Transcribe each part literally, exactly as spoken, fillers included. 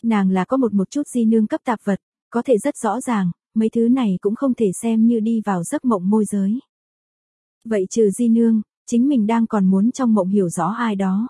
Nàng là có một một chút di nương cấp tạp vật, có thể rất rõ ràng, mấy thứ này cũng không thể xem như đi vào giấc mộng môi giới. Vậy trừ di nương, chính mình đang còn muốn trong mộng hiểu rõ ai đó.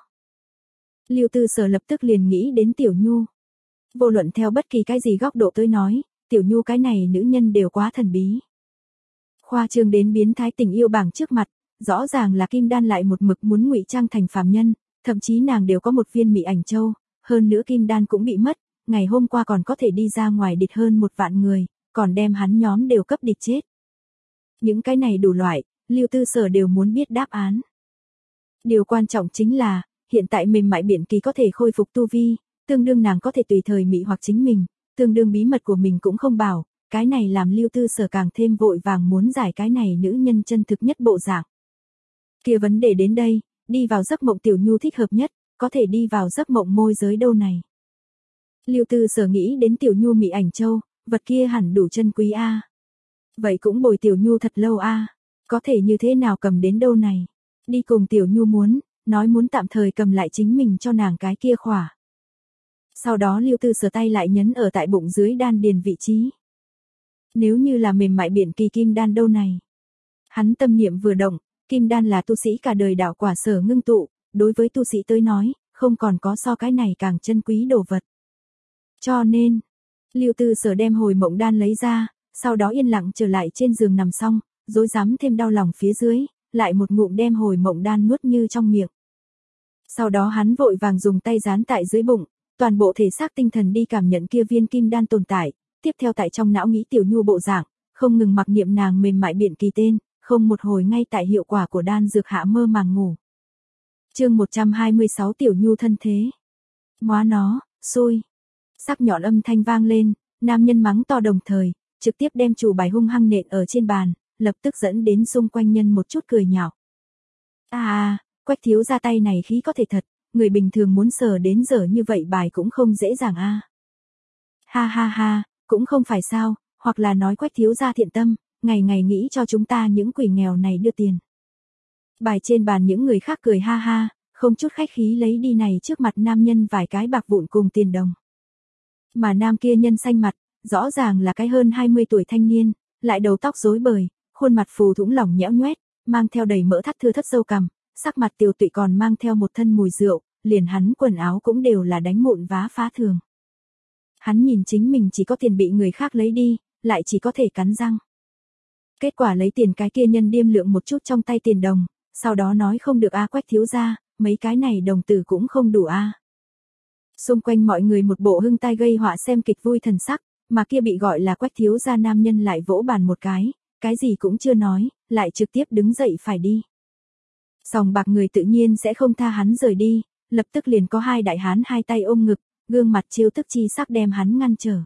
Lưu Tư Sở lập tức liền nghĩ đến Tiểu Nhu. Vô luận theo bất kỳ cái gì góc độ tới nói, Tiểu Nhu cái này nữ nhân đều quá thần bí. Khoa trương đến biến thái tình yêu bảng trước mặt, rõ ràng là Kim Đan lại một mực muốn ngụy trang thành phàm nhân, thậm chí nàng đều có một viên mị ảnh châu, hơn nữa Kim Đan cũng bị mất, ngày hôm qua còn có thể đi ra ngoài địch hơn một vạn người, còn đem hắn nhóm đều cấp địch chết. Những cái này đủ loại, Lưu Tư Sở đều muốn biết đáp án. Điều quan trọng chính là, hiện tại mềm mại biển kỳ có thể khôi phục tu vi, tương đương nàng có thể tùy thời mị hoặc chính mình, tương đương bí mật của mình cũng không bảo, cái này làm Lưu Tư Sở càng thêm vội vàng muốn giải cái này nữ nhân chân thực nhất bộ dạng. Kia vấn đề đến đây, đi vào giấc mộng Tiểu Nhu thích hợp nhất, có thể đi vào giấc mộng môi giới đâu này. Lưu Tư Sở nghĩ đến Tiểu Nhu mị ảnh châu, vật kia hẳn đủ chân quý a. Vậy cũng bồi Tiểu Nhu thật lâu a, có thể như thế nào cầm đến đâu này. Đi cùng Tiểu Nhu muốn, nói muốn tạm thời cầm lại chính mình cho nàng cái kia khỏa. Sau đó Lưu Tư Sở tay lại nhấn ở tại bụng dưới đan điền vị trí. Nếu như là mềm mại biển kỳ kim đan đâu này. Hắn tâm niệm vừa động, kim đan là tu sĩ cả đời đạo quả sở ngưng tụ, đối với tu sĩ tới nói, không còn có so cái này càng chân quý đồ vật. Cho nên, Lưu Tư Sở đem hồi mộng đan lấy ra, sau đó yên lặng trở lại trên giường nằm xong, rối rắm thêm đau lòng phía dưới, lại một ngụm đem hồi mộng đan nuốt như trong miệng. Sau đó hắn vội vàng dùng tay dán tại dưới bụng, toàn bộ thể xác tinh thần đi cảm nhận kia viên kim đan tồn tại, tiếp theo tại trong não nghĩ Tiểu Nhu bộ dạng, không ngừng mặc niệm nàng mềm mại biển kỳ tên, không một hồi ngay tại hiệu quả của đan dược hạ mơ màng ngủ. Chương một trăm hai mươi sáu Tiểu Nhu thân thế. Móa nó, xui. Sắc nhọn âm thanh vang lên, nam nhân mắng to đồng thời, trực tiếp đem chủ bài hung hăng nện ở trên bàn, lập tức dẫn đến xung quanh nhân một chút cười nhạo. À, Quách thiếu ra tay này khí có thể thật, người bình thường muốn sờ đến giờ như vậy bài cũng không dễ dàng a. À. Ha ha ha, cũng không phải sao, hoặc là nói Quách thiếu ra thiện tâm, ngày ngày nghĩ cho chúng ta những quỷ nghèo này đưa tiền. Bài trên bàn những người khác cười ha ha, không chút khách khí lấy đi này trước mặt nam nhân vài cái bạc vụn cùng tiền đồng. Mà nam kia nhân xanh mặt, rõ ràng là cái hơn hai mươi tuổi thanh niên, lại đầu tóc rối bời, khuôn mặt phù thủng lỏng nhẽo nhoét, mang theo đầy mỡ thắt thưa thất râu cằm, sắc mặt tiều tụy còn mang theo một thân mùi rượu, liền hắn quần áo cũng đều là đánh mụn vá phá thường. Hắn nhìn chính mình chỉ có tiền bị người khác lấy đi, lại chỉ có thể cắn răng. Kết quả lấy tiền cái kia nhân điêm lượng một chút trong tay tiền đồng, sau đó nói không được a Quách thiếu ra, mấy cái này đồng tử cũng không đủ a. Xung quanh mọi người một bộ hưng tai gây họa xem kịch vui thần sắc, mà kia bị gọi là Quách thiếu gia nam nhân lại vỗ bàn một cái, cái gì cũng chưa nói, lại trực tiếp đứng dậy phải đi. Sòng bạc người tự nhiên sẽ không tha hắn rời đi, lập tức liền có hai đại hán hai tay ôm ngực, gương mặt trêu tức chi sắc đem hắn ngăn trở.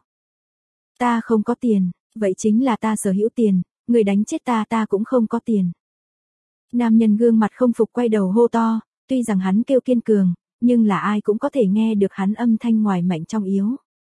Ta không có tiền, vậy chính là ta sở hữu tiền, người đánh chết ta ta cũng không có tiền. Nam nhân gương mặt không phục quay đầu hô to, tuy rằng hắn kêu kiên cường, nhưng là ai cũng có thể nghe được hắn âm thanh ngoài mạnh trong yếu.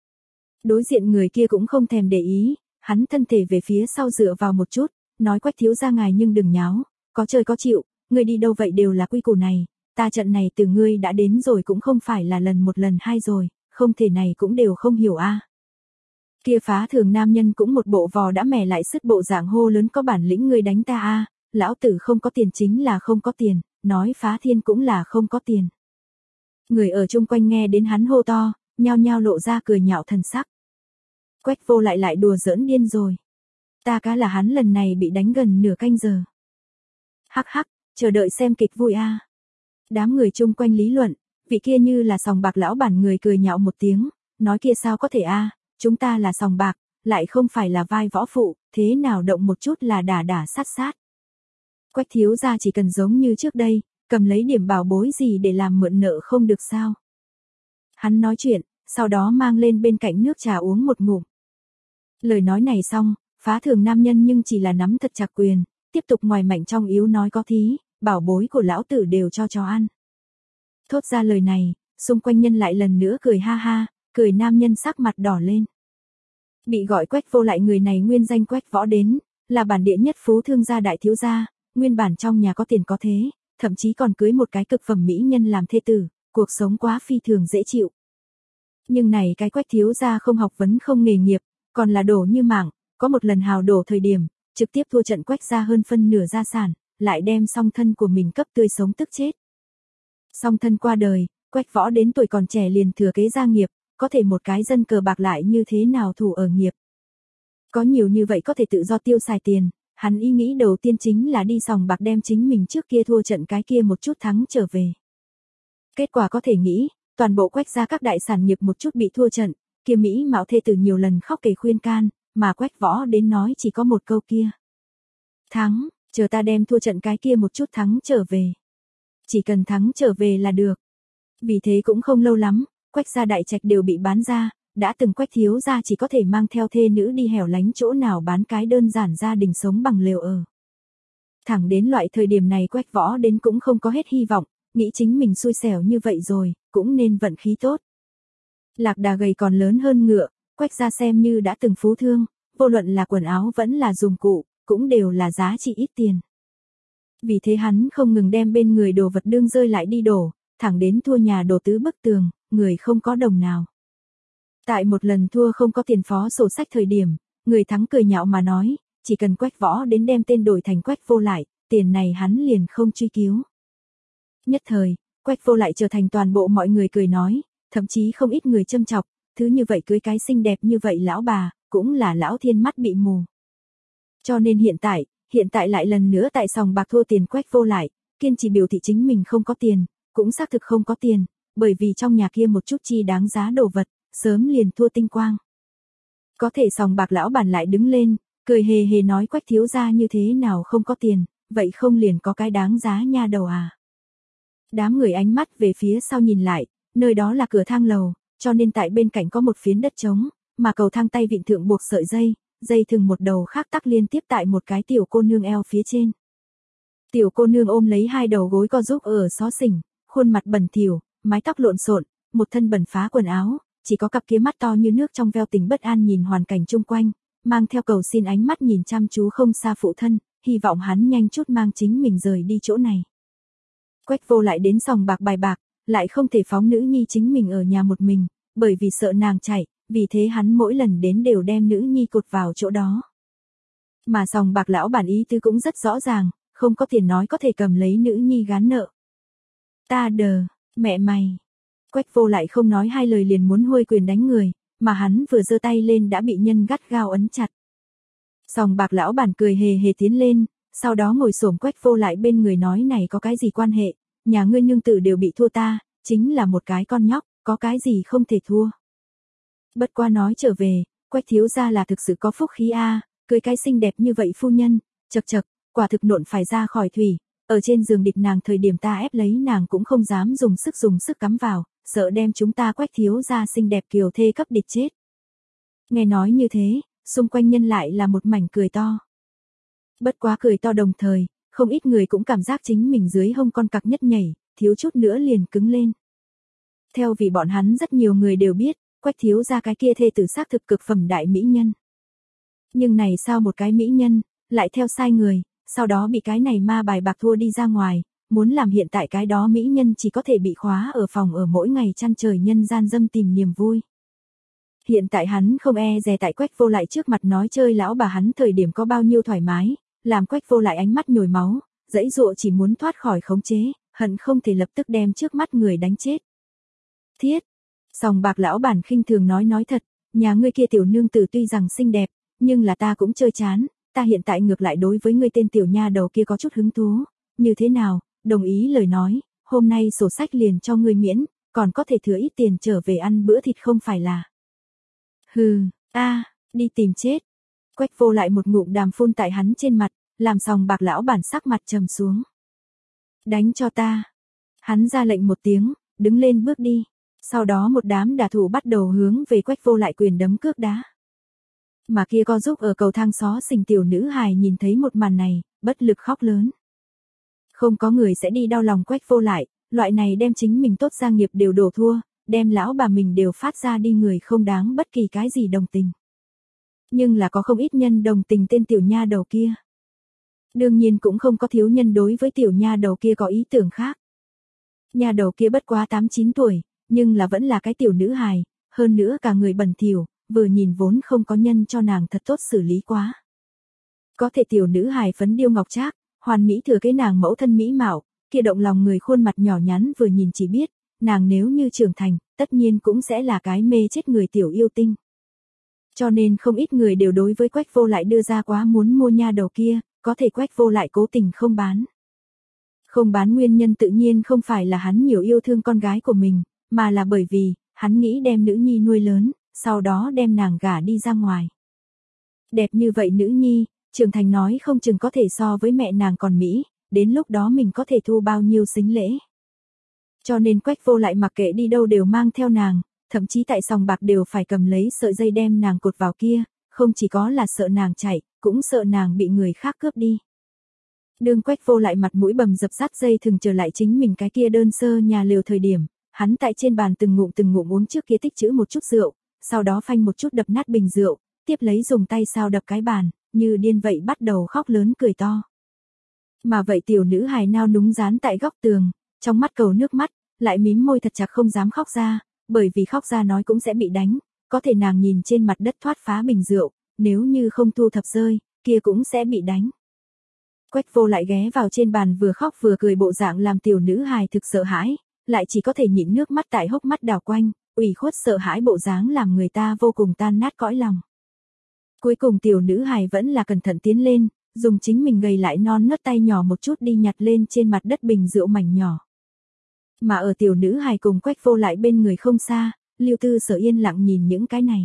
Đối diện người kia cũng không thèm để ý, hắn thân thể về phía sau dựa vào một chút, nói Quách thiếu gia ngài nhưng đừng nháo, có chơi có chịu, người đi đâu vậy đều là quy củ này, ta trận này từ ngươi đã đến rồi cũng không phải là lần một lần hai rồi, không thể này cũng đều không hiểu a. À. Kia phá thường nam nhân cũng một bộ vò đã mè lại sứt bộ dạng hô lớn có bản lĩnh ngươi đánh ta a, à. Lão tử không có tiền chính là không có tiền, nói phá thiên cũng là không có tiền. Người ở chung quanh nghe đến hắn hô to, nhao nhao lộ ra cười nhạo thần sắc. Quách vô lại lại đùa giỡn điên rồi. Ta cá là hắn lần này bị đánh gần nửa canh giờ. Hắc hắc, chờ đợi xem kịch vui a. À. Đám người chung quanh lý luận, vị kia như là sòng bạc lão bản người cười nhạo một tiếng, nói kia sao có thể a, à, chúng ta là sòng bạc, lại không phải là vai võ phụ, thế nào động một chút là đả đả sát sát. Quách thiếu gia chỉ cần giống như trước đây, cầm lấy điểm bảo bối gì để làm mượn nợ không được sao. Hắn nói chuyện, sau đó mang lên bên cạnh nước trà uống một ngụm. Lời nói này xong, phá thường nam nhân nhưng chỉ là nắm thật chặt quyền, tiếp tục ngoài mạnh trong yếu nói có thí, bảo bối của lão tử đều cho chó ăn. Thốt ra lời này, xung quanh nhân lại lần nữa cười ha ha, cười nam nhân sắc mặt đỏ lên. Bị gọi Quách vô lại người này nguyên danh Quách võ đến, là bản địa nhất phú thương gia đại thiếu gia, nguyên bản trong nhà có tiền có thế, thậm chí còn cưới một cái cực phẩm mỹ nhân làm thê tử, cuộc sống quá phi thường dễ chịu. Nhưng này cái Quách thiếu gia không học vấn không nghề nghiệp, còn là đổ như mạng, có một lần hào đổ thời điểm, trực tiếp thua trận Quách gia hơn phân nửa gia sản, lại đem song thân của mình cấp tươi sống tức chết. Song thân qua đời, Quách Võ đến tuổi còn trẻ liền thừa kế gia nghiệp, có thể một cái dân cờ bạc lại như thế nào thủ ở nghiệp. Có nhiều như vậy có thể tự do tiêu xài tiền, hắn ý nghĩ đầu tiên chính là đi sòng bạc đem chính mình trước kia thua trận cái kia một chút thắng trở về. Kết quả có thể nghĩ, toàn bộ Quách gia các đại sản nghiệp một chút bị thua trận, kia Mỹ mạo thê tử nhiều lần khóc kể khuyên can, mà Quách Võ đến nói chỉ có một câu kia. Thắng, chờ ta đem thua trận cái kia một chút thắng trở về. Chỉ cần thắng trở về là được. Vì thế cũng không lâu lắm, Quách gia đại trạch đều bị bán ra, đã từng Quách thiếu gia chỉ có thể mang theo thê nữ đi hẻo lánh chỗ nào bán cái đơn giản gia đình sống bằng lều ở. Thẳng đến loại thời điểm này Quách Võ đến cũng không có hết hy vọng, nghĩ chính mình xui xẻo như vậy rồi, cũng nên vận khí tốt. Lạc đà gầy còn lớn hơn ngựa, Quách gia xem như đã từng phú thương, vô luận là quần áo vẫn là dùng cụ, cũng đều là giá trị ít tiền. Vì thế hắn không ngừng đem bên người đồ vật đương rơi lại đi đổ, thẳng đến thua nhà đổ tứ bức tường, người không có đồng nào. Tại một lần thua không có tiền phó sổ sách thời điểm, người thắng cười nhạo mà nói, chỉ cần Quách Võ đến đem tên đổi thành Quách Vô Lại, tiền này hắn liền không truy cứu. Nhất thời, Quách Vô Lại trở thành toàn bộ mọi người cười nói, thậm chí không ít người châm chọc, thứ như vậy cưới cái xinh đẹp như vậy lão bà, cũng là lão thiên mắt bị mù. Cho nên hiện tại, hiện tại lại lần nữa tại sòng bạc thua tiền Quách Vô Lại, kiên trì biểu thị chính mình không có tiền, cũng xác thực không có tiền, bởi vì trong nhà kia một chút chi đáng giá đồ vật, sớm liền thua tinh quang. Có thể sòng bạc lão bản lại đứng lên, cười hề hề nói Quách thiếu gia như thế nào không có tiền, vậy không liền có cái đáng giá nha đầu à. Đám người ánh mắt về phía sau nhìn lại, nơi đó là cửa thang lầu, cho nên tại bên cạnh có một phiến đất trống, mà cầu thang tay vịn thượng buộc sợi dây, dây thừng một đầu khác tắc liên tiếp tại một cái tiểu cô nương eo phía trên. Tiểu cô nương ôm lấy hai đầu gối co giúp ở xó xỉnh, khuôn mặt bẩn thỉu, mái tóc lộn xộn, một thân bẩn phá quần áo, chỉ có cặp kia mắt to như nước trong veo tình bất an nhìn hoàn cảnh chung quanh, mang theo cầu xin ánh mắt nhìn chăm chú không xa phụ thân, hy vọng hắn nhanh chút mang chính mình rời đi chỗ này. Quách Vô Lại đến sòng bạc bài bạc, lại không thể phóng nữ nhi chính mình ở nhà một mình, bởi vì sợ nàng chạy, vì thế hắn mỗi lần đến đều đem nữ nhi cột vào chỗ đó. Mà sòng bạc lão bản ý tứ cũng rất rõ ràng, không có tiền nói có thể cầm lấy nữ nhi gán nợ. Ta đờ, mẹ mày. Quách Vô Lại không nói hai lời liền muốn huôi quyền đánh người, mà hắn vừa giơ tay lên đã bị nhân gắt gao ấn chặt. Sòng bạc lão bản cười hề hề tiến lên, sau đó ngồi xổm Quách Vô Lại bên người nói này có cái gì quan hệ, nhà ngươi nương tử đều bị thua ta, chính là một cái con nhóc, có cái gì không thể thua. Bất qua nói trở về, Quách thiếu gia là thực sự có phúc khí a, cưới cái xinh đẹp như vậy phu nhân, chậc chậc, quả thực nộn phải ra khỏi thủy, ở trên giường địch nàng thời điểm ta ép lấy nàng cũng không dám dùng sức dùng sức cắm vào, sợ đem chúng ta Quách thiếu gia xinh đẹp kiều thê cấp địch chết. Nghe nói như thế, xung quanh nhân lại là một mảnh cười to. Bất quá cười to đồng thời, không ít người cũng cảm giác chính mình dưới hông con cặc nhất nhảy, thiếu chút nữa liền cứng lên. Theo vì bọn hắn rất nhiều người đều biết, Quách thiếu gia cái kia thê tử xác thực cực phẩm đại mỹ nhân. Nhưng này sao một cái mỹ nhân, lại theo sai người, sau đó bị cái này ma bài bạc thua đi ra ngoài, muốn làm hiện tại cái đó mỹ nhân chỉ có thể bị khóa ở phòng ở mỗi ngày chăn trời nhân gian dâm tìm niềm vui. Hiện tại hắn không e dè tại Quách Vô Lại trước mặt nói chơi lão bà hắn thời điểm có bao nhiêu thoải mái, làm Quách Vô Lại ánh mắt nhồi máu, dãy dụa chỉ muốn thoát khỏi khống chế, hận không thể lập tức đem trước mắt người đánh chết. Thiết! Sòng bạc lão bản khinh thường nói nói thật, nhà ngươi kia tiểu nương tử tuy rằng xinh đẹp, nhưng là ta cũng chơi chán, ta hiện tại ngược lại đối với ngươi tên tiểu nha đầu kia có chút hứng thú, như thế nào, đồng ý lời nói, hôm nay sổ sách liền cho ngươi miễn, còn có thể thừa ít tiền trở về ăn bữa thịt không phải là. Hừ, a, đi tìm chết. Quách Vô Lại một ngụm đàm phun tại hắn trên mặt, làm sòng bạc lão bản sắc mặt trầm xuống. Đánh cho ta. Hắn ra lệnh một tiếng, đứng lên bước đi. Sau đó một đám đả thủ bắt đầu hướng về Quách Vô Lại quyền đấm cước đá. Mà kia co giúp ở cầu thang xó xỉnh tiểu nữ hài nhìn thấy một màn này, bất lực khóc lớn. Không có người sẽ đi đau lòng Quách Vô Lại, loại này đem chính mình tốt gia nghiệp đều đổ thua, đem lão bà mình đều phát ra đi người không đáng bất kỳ cái gì đồng tình. Nhưng là có không ít nhân đồng tình tên tiểu nha đầu kia. Đương nhiên cũng không có thiếu nhân đối với tiểu nha đầu kia có ý tưởng khác. Nha đầu kia bất quá tám chín tuổi, nhưng là vẫn là cái tiểu nữ hài, hơn nữa cả người bẩn thỉu, vừa nhìn vốn không có nhân cho nàng thật tốt xử lý quá. Có thể tiểu nữ hài phấn điêu ngọc trác, hoàn mỹ thừa kế nàng mẫu thân mỹ mạo, kia động lòng người khuôn mặt nhỏ nhắn vừa nhìn chỉ biết, nàng nếu như trưởng thành, tất nhiên cũng sẽ là cái mê chết người tiểu yêu tinh. Cho nên không ít người đều đối với Quách Vô Lại đưa ra quá muốn mua nha đầu kia, có thể Quách Vô Lại cố tình không bán. Không bán nguyên nhân tự nhiên không phải là hắn nhiều yêu thương con gái của mình, mà là bởi vì, hắn nghĩ đem nữ nhi nuôi lớn, sau đó đem nàng gả đi ra ngoài. Đẹp như vậy nữ nhi, trưởng thành nói không chừng có thể so với mẹ nàng còn mỹ, đến lúc đó mình có thể thu bao nhiêu sính lễ. Cho nên Quách Vô Lại mặc kệ đi đâu đều mang theo nàng, thậm chí tại sòng bạc đều phải cầm lấy sợi dây đem nàng cột vào kia, không chỉ có là sợ nàng chạy, cũng sợ nàng bị người khác cướp đi. Đương Quách Vô Lại mặt mũi bầm dập dắt dây thừng trở lại chính mình cái kia đơn sơ nhà lều thời điểm, hắn tại trên bàn từng ngụm từng ngụm uống trước kia tích trữ một chút rượu, sau đó phanh một chút đập nát bình rượu, tiếp lấy dùng tay sao đập cái bàn, như điên vậy bắt đầu khóc lớn cười to. Mà vậy tiểu nữ hài nao núng dán tại góc tường, trong mắt cầu nước mắt, lại mím môi thật chặt không dám khóc ra, bởi vì khóc ra nói cũng sẽ bị đánh, có thể nàng nhìn trên mặt đất thoát phá bình rượu, nếu như không thu thập rơi, kia cũng sẽ bị đánh. Quách Vô Lại ghé vào trên bàn vừa khóc vừa cười bộ dạng làm tiểu nữ hài thực sợ hãi, lại chỉ có thể nhịn nước mắt tại hốc mắt đảo quanh, ủy khuất sợ hãi bộ dáng làm người ta vô cùng tan nát cõi lòng. Cuối cùng tiểu nữ hài vẫn là cẩn thận tiến lên, dùng chính mình gầy lại non nớt tay nhỏ một chút đi nhặt lên trên mặt đất bình rượu mảnh nhỏ. Mà ở tiểu nữ hài cùng Quách Vô Lại bên người không xa, Lưu Tư Sở yên lặng nhìn những cái này.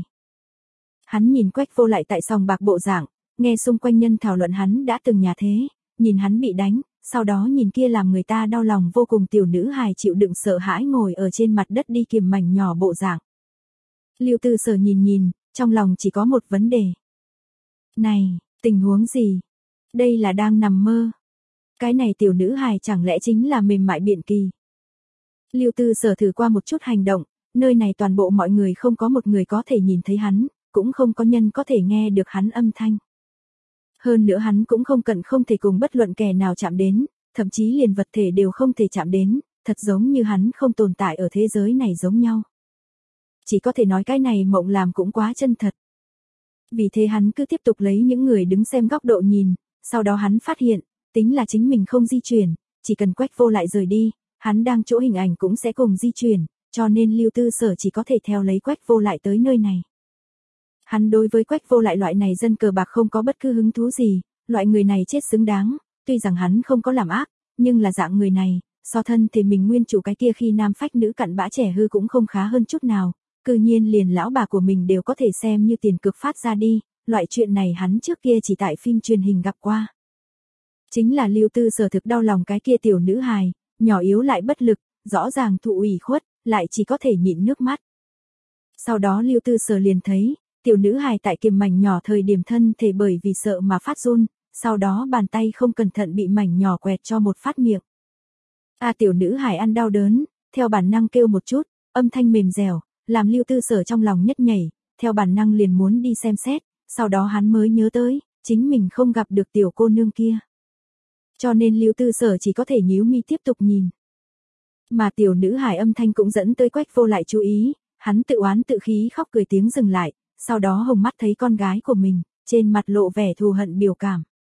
Hắn nhìn Quách Vô Lại tại sòng bạc bộ dạng, nghe xung quanh nhân thảo luận hắn đã từng nhà thế, nhìn hắn bị đánh, sau đó nhìn kia làm người ta đau lòng vô cùng tiểu nữ hài chịu đựng sợ hãi ngồi ở trên mặt đất đi kiềm mảnh nhỏ bộ dạng. Lưu Tư Sở nhìn nhìn, trong lòng chỉ có một vấn đề. Này, tình huống gì? Đây là đang nằm mơ. Cái này tiểu nữ hài chẳng lẽ chính là mềm mại biện kỳ. Lưu Tư Sở thử qua một chút hành động, nơi này toàn bộ mọi người không có một người có thể nhìn thấy hắn, cũng không có nhân có thể nghe được hắn âm thanh. Hơn nữa hắn cũng không cần không thể cùng bất luận kẻ nào chạm đến, thậm chí liền vật thể đều không thể chạm đến, thật giống như hắn không tồn tại ở thế giới này giống nhau. Chỉ có thể nói cái này mộng làm cũng quá chân thật. Vì thế hắn cứ tiếp tục lấy những người đứng xem góc độ nhìn, sau đó hắn phát hiện, tính là chính mình không di chuyển, chỉ cần Quách Vô Lại rời đi, hắn đang chỗ hình ảnh cũng sẽ cùng di chuyển, cho nên Lưu Tư Sở chỉ có thể theo lấy Quách Vô Lại tới nơi này. Hắn đối với Quách Vô Lại loại này dân cờ bạc không có bất cứ hứng thú gì, loại người này chết xứng đáng, tuy rằng hắn không có làm ác, nhưng là dạng người này, so thân thì mình nguyên chủ cái kia khi nam phách nữ cặn bã trẻ hư cũng không khá hơn chút nào, cư nhiên liền lão bà của mình đều có thể xem như tiền cược phát ra đi, loại chuyện này hắn trước kia chỉ tại phim truyền hình gặp qua. Chính là Lưu Tư Sở thực đau lòng cái kia tiểu nữ hài, nhỏ yếu lại bất lực, rõ ràng thụ ủy khuất, lại chỉ có thể nhịn nước mắt. Sau đó Lưu Tư Sở liền thấy, tiểu nữ hài tại kiềm mảnh nhỏ thời điểm thân thể bởi vì sợ mà phát run, sau đó bàn tay không cẩn thận bị mảnh nhỏ quẹt cho một phát miệng. A à, tiểu nữ hài ăn đau đớn, theo bản năng kêu một chút, âm thanh mềm dẻo, làm Lưu Tư Sở trong lòng nhất nhảy, theo bản năng liền muốn đi xem xét, sau đó hắn mới nhớ tới, chính mình không gặp được tiểu cô nương kia. Cho nên Lưu Tư Sở chỉ có thể nhíu mi tiếp tục nhìn. Mà tiểu nữ hài âm thanh cũng dẫn tới Quách Vô Lại chú ý, hắn tự oán tự khí khóc cười tiếng dừng lại, sau đó hồng mắt thấy con gái của mình, trên mặt lộ vẻ thù hận biểu cảm.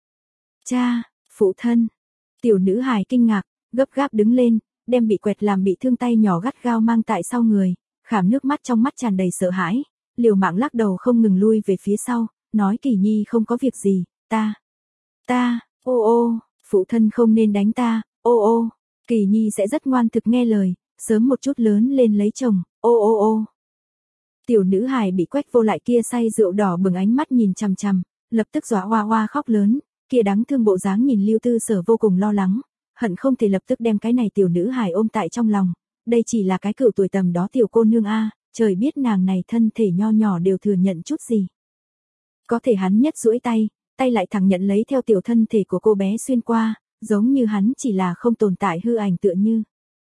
Cha, phụ thân. Tiểu nữ hài kinh ngạc, gấp gáp đứng lên, đem bị quẹt làm bị thương tay nhỏ gắt gao mang tại sau người, khảm nước mắt trong mắt tràn đầy sợ hãi, liều mạng lắc đầu không ngừng lui về phía sau, nói Kỳ Nhi không có việc gì, ta, ta, ô ô, phụ thân không nên đánh ta, ô ô, Kỳ Nhi sẽ rất ngoan thực nghe lời, sớm một chút lớn lên lấy chồng, ô ô ô. Tiểu nữ hài bị Quách Vô Lại kia say rượu đỏ bừng ánh mắt nhìn chằm chằm, lập tức dọa oa oa khóc lớn, kia đáng thương bộ dáng nhìn Lưu Tư Sở vô cùng lo lắng, hận không thể lập tức đem cái này tiểu nữ hài ôm tại trong lòng, đây chỉ là cái cựu tuổi tầm đó tiểu cô nương a, trời biết nàng này thân thể nho nhỏ đều thừa nhận chút gì. Có thể hắn nhất duỗi tay, tay lại thẳng nhận lấy theo tiểu thân thể của cô bé xuyên qua, giống như hắn chỉ là không tồn tại hư ảnh tựa như.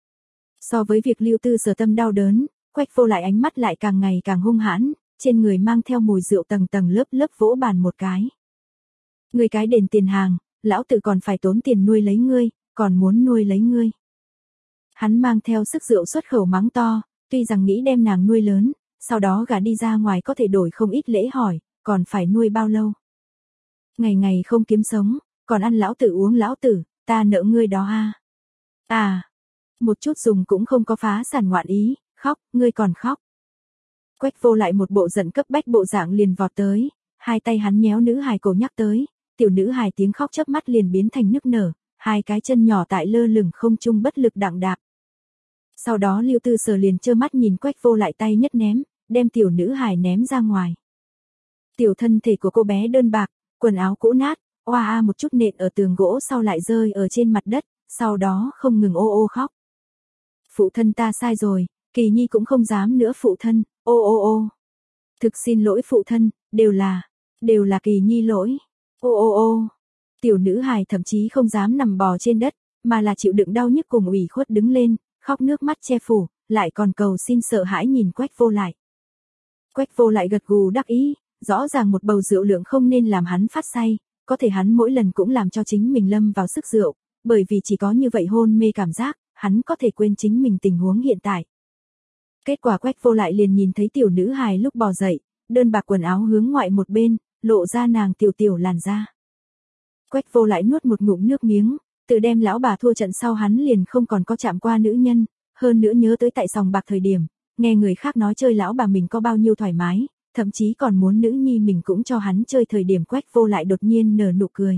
So với việc Lưu Tư Sở tâm đau đớn, Quách Vô Lại ánh mắt lại càng ngày càng hung hãn, trên người mang theo mùi rượu tầng tầng lớp lớp vỗ bàn một cái. Ngươi cái đền tiền hàng, lão tử còn phải tốn tiền nuôi lấy ngươi, còn muốn nuôi lấy ngươi. Hắn mang theo sức rượu xuất khẩu mắng to, tuy rằng nghĩ đem nàng nuôi lớn, sau đó gả đi ra ngoài có thể đổi không ít lễ hỏi, còn phải nuôi bao lâu. Ngày ngày không kiếm sống, còn ăn lão tử uống lão tử, ta nợ ngươi đó a. À. à, một chút dùng cũng không có phá sản ngoạn ý, khóc, ngươi còn khóc. Quách Vô lại một bộ giận cấp bách bộ dạng liền vọt tới, hai tay hắn nhéo nữ hài cổ nhắc tới, tiểu nữ hài tiếng khóc chớp mắt liền biến thành nức nở, hai cái chân nhỏ tại lơ lửng không trung bất lực đặng đạp. Sau đó Lưu Tư Sở liền trơ mắt nhìn Quách Vô lại tay nhất ném, đem tiểu nữ hài ném ra ngoài. Tiểu thân thể của cô bé đơn bạc, quần áo cũ nát, oa a một chút nện ở tường gỗ sau lại rơi ở trên mặt đất, sau đó không ngừng ô ô khóc. Phụ thân ta sai rồi, Kỳ Nhi cũng không dám nữa phụ thân, ô ô ô. Thực xin lỗi phụ thân, đều là, đều là Kỳ Nhi lỗi, ô ô ô. Tiểu nữ hài thậm chí không dám nằm bò trên đất, mà là chịu đựng đau nhức cùng ủy khuất đứng lên, khóc nước mắt che phủ, lại còn cầu xin sợ hãi nhìn Quách Vô lại. Quách Vô lại gật gù đắc ý, rõ ràng một bầu rượu lượng không nên làm hắn phát say, có thể hắn mỗi lần cũng làm cho chính mình lâm vào sức rượu, bởi vì chỉ có như vậy hôn mê cảm giác, hắn có thể quên chính mình tình huống hiện tại. Kết quả Quách Vô lại liền nhìn thấy tiểu nữ hài lúc bò dậy, đơn bạc quần áo hướng ngoại một bên, lộ ra nàng tiểu tiểu làn da. Quách Vô lại nuốt một ngụm nước miếng, từ đem lão bà thua trận sau hắn liền không còn có chạm qua nữ nhân, hơn nữa nhớ tới tại sòng bạc thời điểm, nghe người khác nói chơi lão bà mình có bao nhiêu thoải mái, thậm chí còn muốn nữ nhi mình cũng cho hắn chơi thời điểm Quách Vô lại đột nhiên nở nụ cười.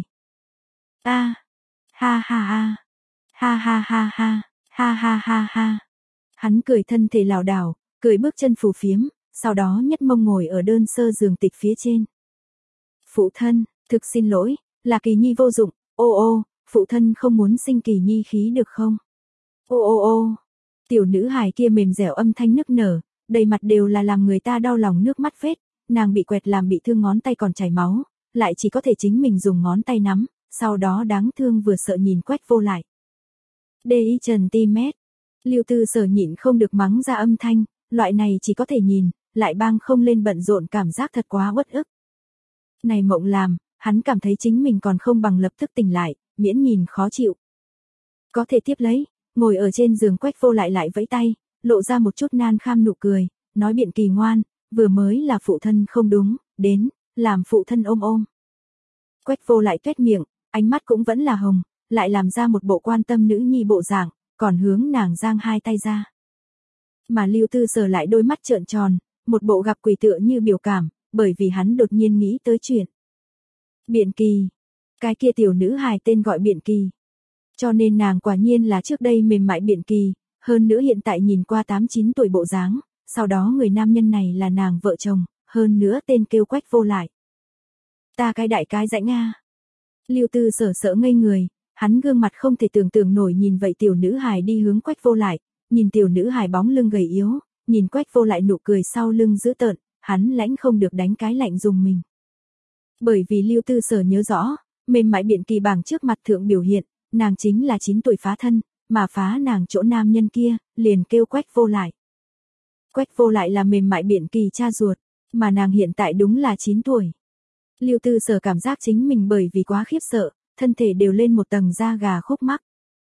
A, ha ha ha, ha ha ha ha, ha ha ha ha. Hắn cười thân thể lảo đảo, cười bước chân phù phiếm, sau đó nhất mông ngồi ở đơn sơ giường tịch phía trên. Phụ thân, thực xin lỗi, là Kỳ Nhi vô dụng, ô ô, phụ thân không muốn sinh Kỳ Nhi khí được không? Ô ô ô, tiểu nữ hài kia mềm dẻo âm thanh nức nở, đầy mặt đều là làm người ta đau lòng nước mắt phết, nàng bị quẹt làm bị thương ngón tay còn chảy máu, lại chỉ có thể chính mình dùng ngón tay nắm, sau đó đáng thương vừa sợ nhìn Quách Vô lại. Đê y trần ti mét, Lưu Tư Sở nhịn không được mắng ra âm thanh, loại này chỉ có thể nhìn, lại bang không lên bận rộn cảm giác thật quá uất ức. Này mộng làm, hắn cảm thấy chính mình còn không bằng lập tức tỉnh lại, miễn nhìn khó chịu. Có thể tiếp lấy, ngồi ở trên giường Quách Vô lại lại vẫy tay, lộ ra một chút nan kham nụ cười, nói Biện Kỳ ngoan, vừa mới là phụ thân không đúng, đến, làm phụ thân ôm ôm. Quách Vô lại tuét miệng, ánh mắt cũng vẫn là hồng, lại làm ra một bộ quan tâm nữ nhi bộ dạng, còn hướng nàng giang hai tay ra. Mà Lưu Tư Sở lại đôi mắt trợn tròn, một bộ gặp quỷ tựa như biểu cảm, bởi vì hắn đột nhiên nghĩ tới chuyện. Biện Kỳ, cái kia tiểu nữ hài tên gọi Biện Kỳ. Cho nên nàng quả nhiên là trước đây mềm mại Biện Kỳ, hơn nữa hiện tại nhìn qua tám chín tuổi bộ dáng, sau đó người nam nhân này là nàng vợ chồng, hơn nữa tên kêu Quách Vô lại. Ta cái đại cái rãnh a. Lưu Tư Sở sợ ngây người, hắn gương mặt không thể tưởng tượng nổi nhìn vậy tiểu nữ hài đi hướng Quách Vô lại, nhìn tiểu nữ hài bóng lưng gầy yếu, nhìn Quách Vô lại nụ cười sau lưng dữ tợn, hắn lãnh không được đánh cái lạnh dùng mình. Bởi vì Lưu Tư Sở nhớ rõ, mềm mại Biện Kỳ bảng trước mặt thượng biểu hiện, nàng chính là chín tuổi phá thân, mà phá nàng chỗ nam nhân kia, liền kêu Quách Vô lại. Quách Vô lại là mềm mại Biện Kỳ cha ruột, mà nàng hiện tại đúng là chín tuổi. Lưu Tư Sở cảm giác chính mình bởi vì quá khiếp sợ, thân thể đều lên một tầng da gà khúc mắc.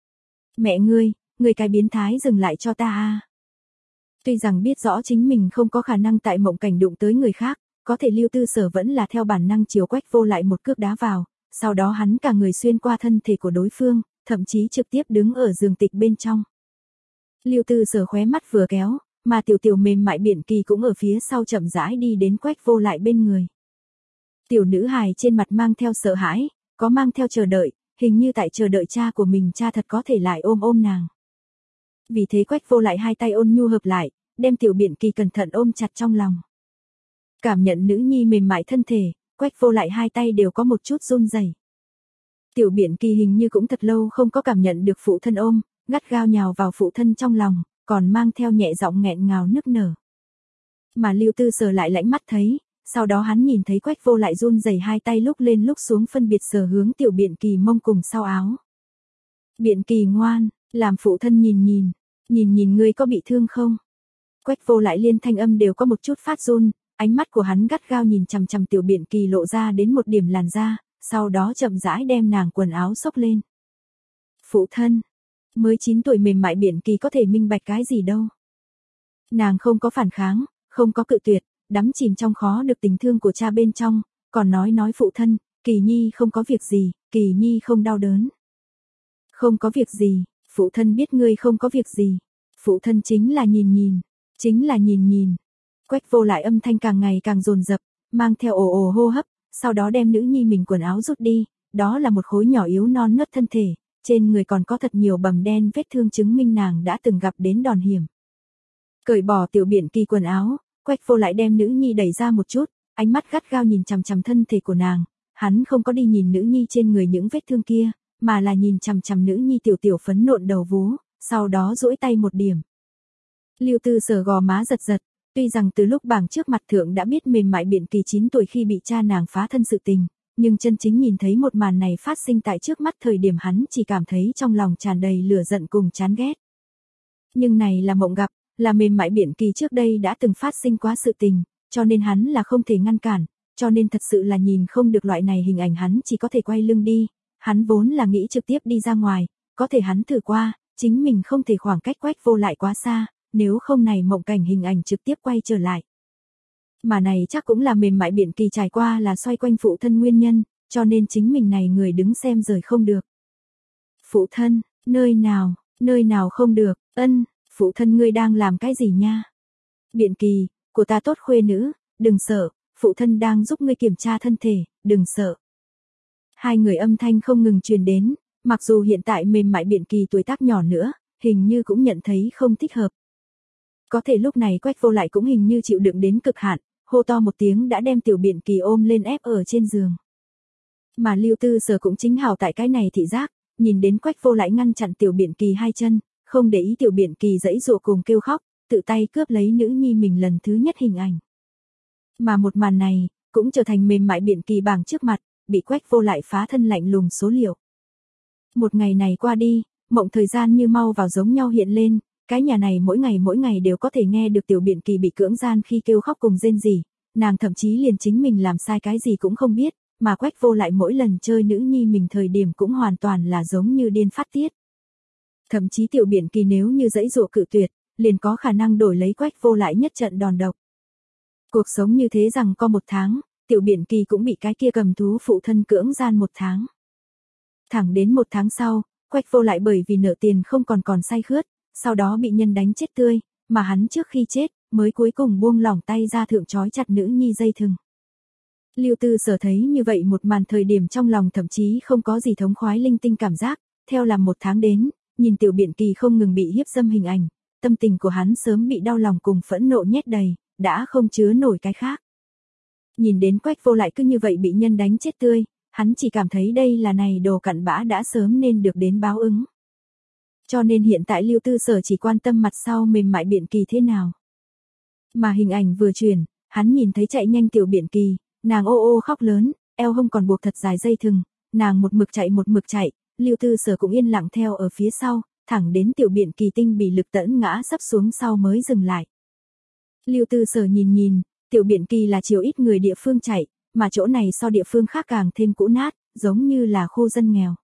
Mẹ ngươi, ngươi cái biến thái dừng lại cho ta a. Tuy rằng biết rõ chính mình không có khả năng tại mộng cảnh đụng tới người khác, có thể Lưu Tư Sở vẫn là theo bản năng chiều Quách Vô lại một cước đá vào, sau đó hắn cả người xuyên qua thân thể của đối phương, thậm chí trực tiếp đứng ở giường tịch bên trong. Lưu Tư Sở khóe mắt vừa kéo, mà tiểu tiểu mềm mại Biện Kỳ cũng ở phía sau chậm rãi đi đến Quách Vô lại bên người. Tiểu nữ hài trên mặt mang theo sợ hãi, có mang theo chờ đợi, hình như tại chờ đợi cha của mình cha thật có thể lại ôm ôm nàng. Vì thế Quách Vô lại hai tay ôn nhu hợp lại, đem tiểu Biện Kỳ cẩn thận ôm chặt trong lòng. Cảm nhận nữ nhi mềm mại thân thể, Quách Vô lại hai tay đều có một chút run rẩy. Tiểu Biện Kỳ hình như cũng thật lâu không có cảm nhận được phụ thân ôm, gắt gao nhào vào phụ thân trong lòng, còn mang theo nhẹ giọng nghẹn ngào nức nở. Mà Lưu Tư Sở lại lãnh mắt thấy, sau đó hắn nhìn thấy Quách Vô lại run rẩy hai tay lúc lên lúc xuống phân biệt sờ hướng tiểu Biện Kỳ mông cùng sau áo. Biện Kỳ ngoan, làm phụ thân nhìn nhìn, nhìn nhìn ngươi có bị thương không? Quách Vô lại liên thanh âm đều có một chút phát run, ánh mắt của hắn gắt gao nhìn chằm chằm tiểu Biện Kỳ lộ ra đến một điểm làn da, sau đó chậm rãi đem nàng quần áo xốc lên. Phụ thân, mới chín tuổi mềm mại Biện Kỳ có thể minh bạch cái gì đâu. Nàng không có phản kháng, không có cự tuyệt, đắm chìm trong khó được tình thương của cha bên trong, còn nói nói phụ thân, Kỳ Nhi không có việc gì, Kỳ Nhi không đau đớn. Không có việc gì, phụ thân biết ngươi không có việc gì. Phụ thân chính là nhìn nhìn, chính là nhìn nhìn. Quách Vô Lại âm thanh càng ngày càng dồn dập, mang theo ồ ồ hô hấp, sau đó đem nữ nhi mình quần áo rút đi, đó là một khối nhỏ yếu non nớt thân thể, trên người còn có thật nhiều bầm đen vết thương chứng minh nàng đã từng gặp đến đòn hiểm. Cởi bỏ Tiểu Biện Kỳ quần áo, Quách Vô Lại đem nữ nhi đẩy ra một chút, ánh mắt gắt gao nhìn chằm chằm thân thể của nàng, hắn không có đi nhìn nữ nhi trên người những vết thương kia, mà là nhìn chằm chằm nữ nhi tiểu tiểu phấn nộn đầu vú, sau đó duỗi tay một điểm. Lưu Tư Sở gò má giật giật, tuy rằng từ lúc bảng trước mặt thượng đã biết mềm mại Biện Kỳ chín tuổi khi bị cha nàng phá thân sự tình, nhưng chân chính nhìn thấy một màn này phát sinh tại trước mắt thời điểm hắn chỉ cảm thấy trong lòng tràn đầy lửa giận cùng chán ghét. Nhưng này là mộng gặp, là mềm mại Biện Kỳ trước đây đã từng phát sinh quá sự tình, cho nên hắn là không thể ngăn cản, cho nên thật sự là nhìn không được loại này hình ảnh hắn chỉ có thể quay lưng đi, hắn vốn là nghĩ trực tiếp đi ra ngoài, có thể hắn thử qua, chính mình không thể khoảng cách Quách Vô Lại quá xa, nếu không này mộng cảnh hình ảnh trực tiếp quay trở lại. Mà này chắc cũng là mềm mại Biện Kỳ trải qua là xoay quanh phụ thân nguyên nhân, cho nên chính mình này người đứng xem rời không được. Phụ thân, nơi nào, nơi nào không được, ân, phụ thân ngươi đang làm cái gì nha? Biện Kỳ, của ta tốt khuê nữ, đừng sợ, phụ thân đang giúp ngươi kiểm tra thân thể, đừng sợ. Hai người âm thanh không ngừng truyền đến, mặc dù hiện tại mềm mại Biện Kỳ tuổi tác nhỏ nữa, hình như cũng nhận thấy không thích hợp. Có thể lúc này Quách Vô Lại cũng hình như chịu đựng đến cực hạn, hô to một tiếng đã đem Tiểu Biện Kỳ ôm lên ép ở trên giường. Mà Lưu Tư Sở cũng chính hảo tại cái này thị giác, nhìn đến Quách Vô Lại ngăn chặn Tiểu Biện Kỳ hai chân, không để ý Tiểu Biện Kỳ giãy giụa cùng kêu khóc, tự tay cướp lấy nữ nhi mình lần thứ nhất hình ảnh. Mà một màn này, cũng trở thành mềm mại Biện Kỳ bảng trước mặt, bị Quách Vô Lại phá thân lạnh lùng số liệu. Một ngày này qua đi, mộng thời gian như mau vào giống nhau hiện lên, cái nhà này mỗi ngày mỗi ngày đều có thể nghe được Tiểu Biện Kỳ bị cưỡng gian khi kêu khóc cùng rên rỉ, nàng thậm chí liền chính mình làm sai cái gì cũng không biết, mà Quách Vô Lại mỗi lần chơi nữ nhi mình thời điểm cũng hoàn toàn là giống như điên phát tiết. Thậm chí Tiểu Biện Kỳ nếu như giãy giụa cự tuyệt, liền có khả năng đổi lấy Quách Vô Lại nhất trận đòn độc. Cuộc sống như thế rằng có một tháng, Tiểu Biện Kỳ cũng bị cái kia cầm thú phụ thân cưỡng gian một tháng. Thẳng đến một tháng sau, Quách Vô Lại bởi vì nợ tiền không còn còn say khướt, sau đó bị nhân đánh chết tươi, mà hắn trước khi chết, mới cuối cùng buông lỏng tay ra thượng trói chặt nữ nhi dây thừng. Lưu Tư Sở thấy như vậy một màn thời điểm trong lòng thậm chí không có gì thống khoái linh tinh cảm giác, theo làm một tháng đến, nhìn Tiểu Biện Kỳ không ngừng bị hiếp dâm hình ảnh, tâm tình của hắn sớm bị đau lòng cùng phẫn nộ nhét đầy, đã không chứa nổi cái khác. Nhìn đến Quách Vô Lại cứ như vậy bị nhân đánh chết tươi, hắn chỉ cảm thấy đây là này đồ cặn bã đã sớm nên được đến báo ứng. Cho nên hiện tại Lưu Tư Sở chỉ quan tâm mặt sau mềm mại Biện Kỳ thế nào. Mà hình ảnh vừa truyền, hắn nhìn thấy chạy nhanh Tiểu Biện Kỳ, nàng ô ô khóc lớn, eo hông còn buộc thật dài dây thừng, nàng một mực chạy một mực chạy, Lưu Tư Sở cũng yên lặng theo ở phía sau, thẳng đến Tiểu Biện Kỳ tinh bị lực tẫn ngã sấp xuống sau mới dừng lại. Lưu Tư Sở nhìn nhìn, Tiểu Biện Kỳ là chiều ít người địa phương chạy, mà chỗ này so địa phương khác càng thêm cũ nát, giống như là khu dân nghèo.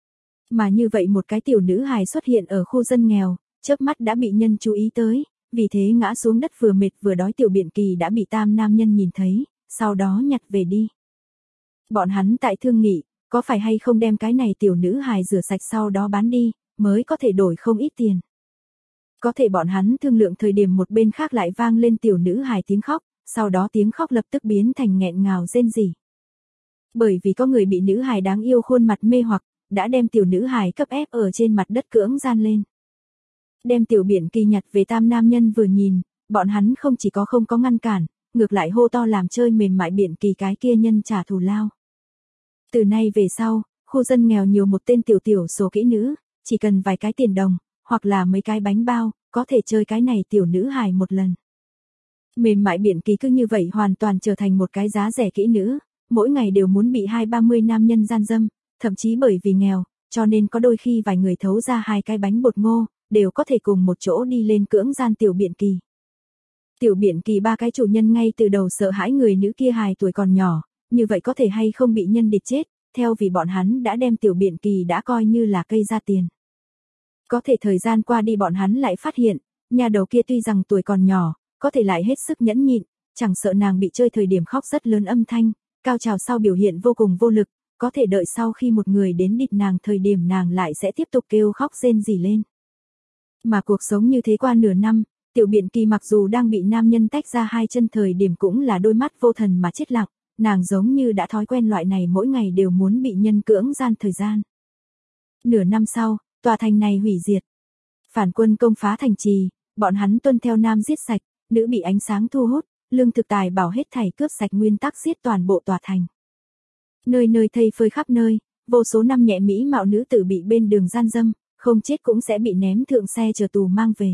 Mà như vậy một cái tiểu nữ hài xuất hiện ở khu dân nghèo, chớp mắt đã bị nhân chú ý tới, vì thế ngã xuống đất vừa mệt vừa đói Tiểu Biện Kỳ đã bị tam nam nhân nhìn thấy, sau đó nhặt về đi. Bọn hắn tại thương nghị, có phải hay không đem cái này tiểu nữ hài rửa sạch sau đó bán đi, mới có thể đổi không ít tiền. Có thể bọn hắn thương lượng thời điểm một bên khác lại vang lên tiểu nữ hài tiếng khóc, sau đó tiếng khóc lập tức biến thành nghẹn ngào rên rỉ. Bởi vì có người bị nữ hài đáng yêu khuôn mặt mê hoặc, đã đem tiểu nữ hài cấp ép ở trên mặt đất cưỡng gian lên. Đem Tiểu Biện Kỳ nhặt về tam nam nhân vừa nhìn, bọn hắn không chỉ có không có ngăn cản, ngược lại hô to làm chơi mềm mại Biện Kỳ cái kia nhân trả thù lao. Từ nay về sau, khu dân nghèo nhiều một tên tiểu tiểu số kỹ nữ, chỉ cần vài cái tiền đồng, hoặc là mấy cái bánh bao, có thể chơi cái này tiểu nữ hài một lần. Mềm mại Biện Kỳ cứ như vậy hoàn toàn trở thành một cái giá rẻ kỹ nữ, mỗi ngày đều muốn bị hai ba mươi nam nhân gian dâm, thậm chí bởi vì nghèo, cho nên có đôi khi vài người thấu ra hai cái bánh bột ngô, đều có thể cùng một chỗ đi lên cưỡng gian Tiểu Biện Kỳ. Tiểu Biện Kỳ ba cái chủ nhân ngay từ đầu sợ hãi người nữ kia hài tuổi còn nhỏ, như vậy có thể hay không bị nhân địch chết, theo vì bọn hắn đã đem Tiểu Biện Kỳ đã coi như là cây ra tiền. Có thể thời gian qua đi bọn hắn lại phát hiện, nhà đầu kia tuy rằng tuổi còn nhỏ, có thể lại hết sức nhẫn nhịn, chẳng sợ nàng bị chơi thời điểm khóc rất lớn âm thanh, cao trào sau biểu hiện vô cùng vô lực, có thể đợi sau khi một người đến địt nàng thời điểm nàng lại sẽ tiếp tục kêu khóc rên rỉ lên. Mà cuộc sống như thế qua nửa năm, Tiểu Biện Kỳ mặc dù đang bị nam nhân tách ra hai chân thời điểm cũng là đôi mắt vô thần mà chết lặng, nàng giống như đã thói quen loại này mỗi ngày đều muốn bị nhân cưỡng gian thời gian. Nửa năm sau, tòa thành này hủy diệt. Phản quân công phá thành trì, bọn hắn tuân theo nam giết sạch, nữ bị ánh sáng thu hút, lương thực tài bảo hết thảy cướp sạch nguyên tắc giết toàn bộ tòa thành. Nơi nơi thây phơi khắp nơi, vô số năm nhẹ mỹ mạo nữ tử bị bên đường gian dâm, không chết cũng sẽ bị ném thượng xe chờ tù mang về.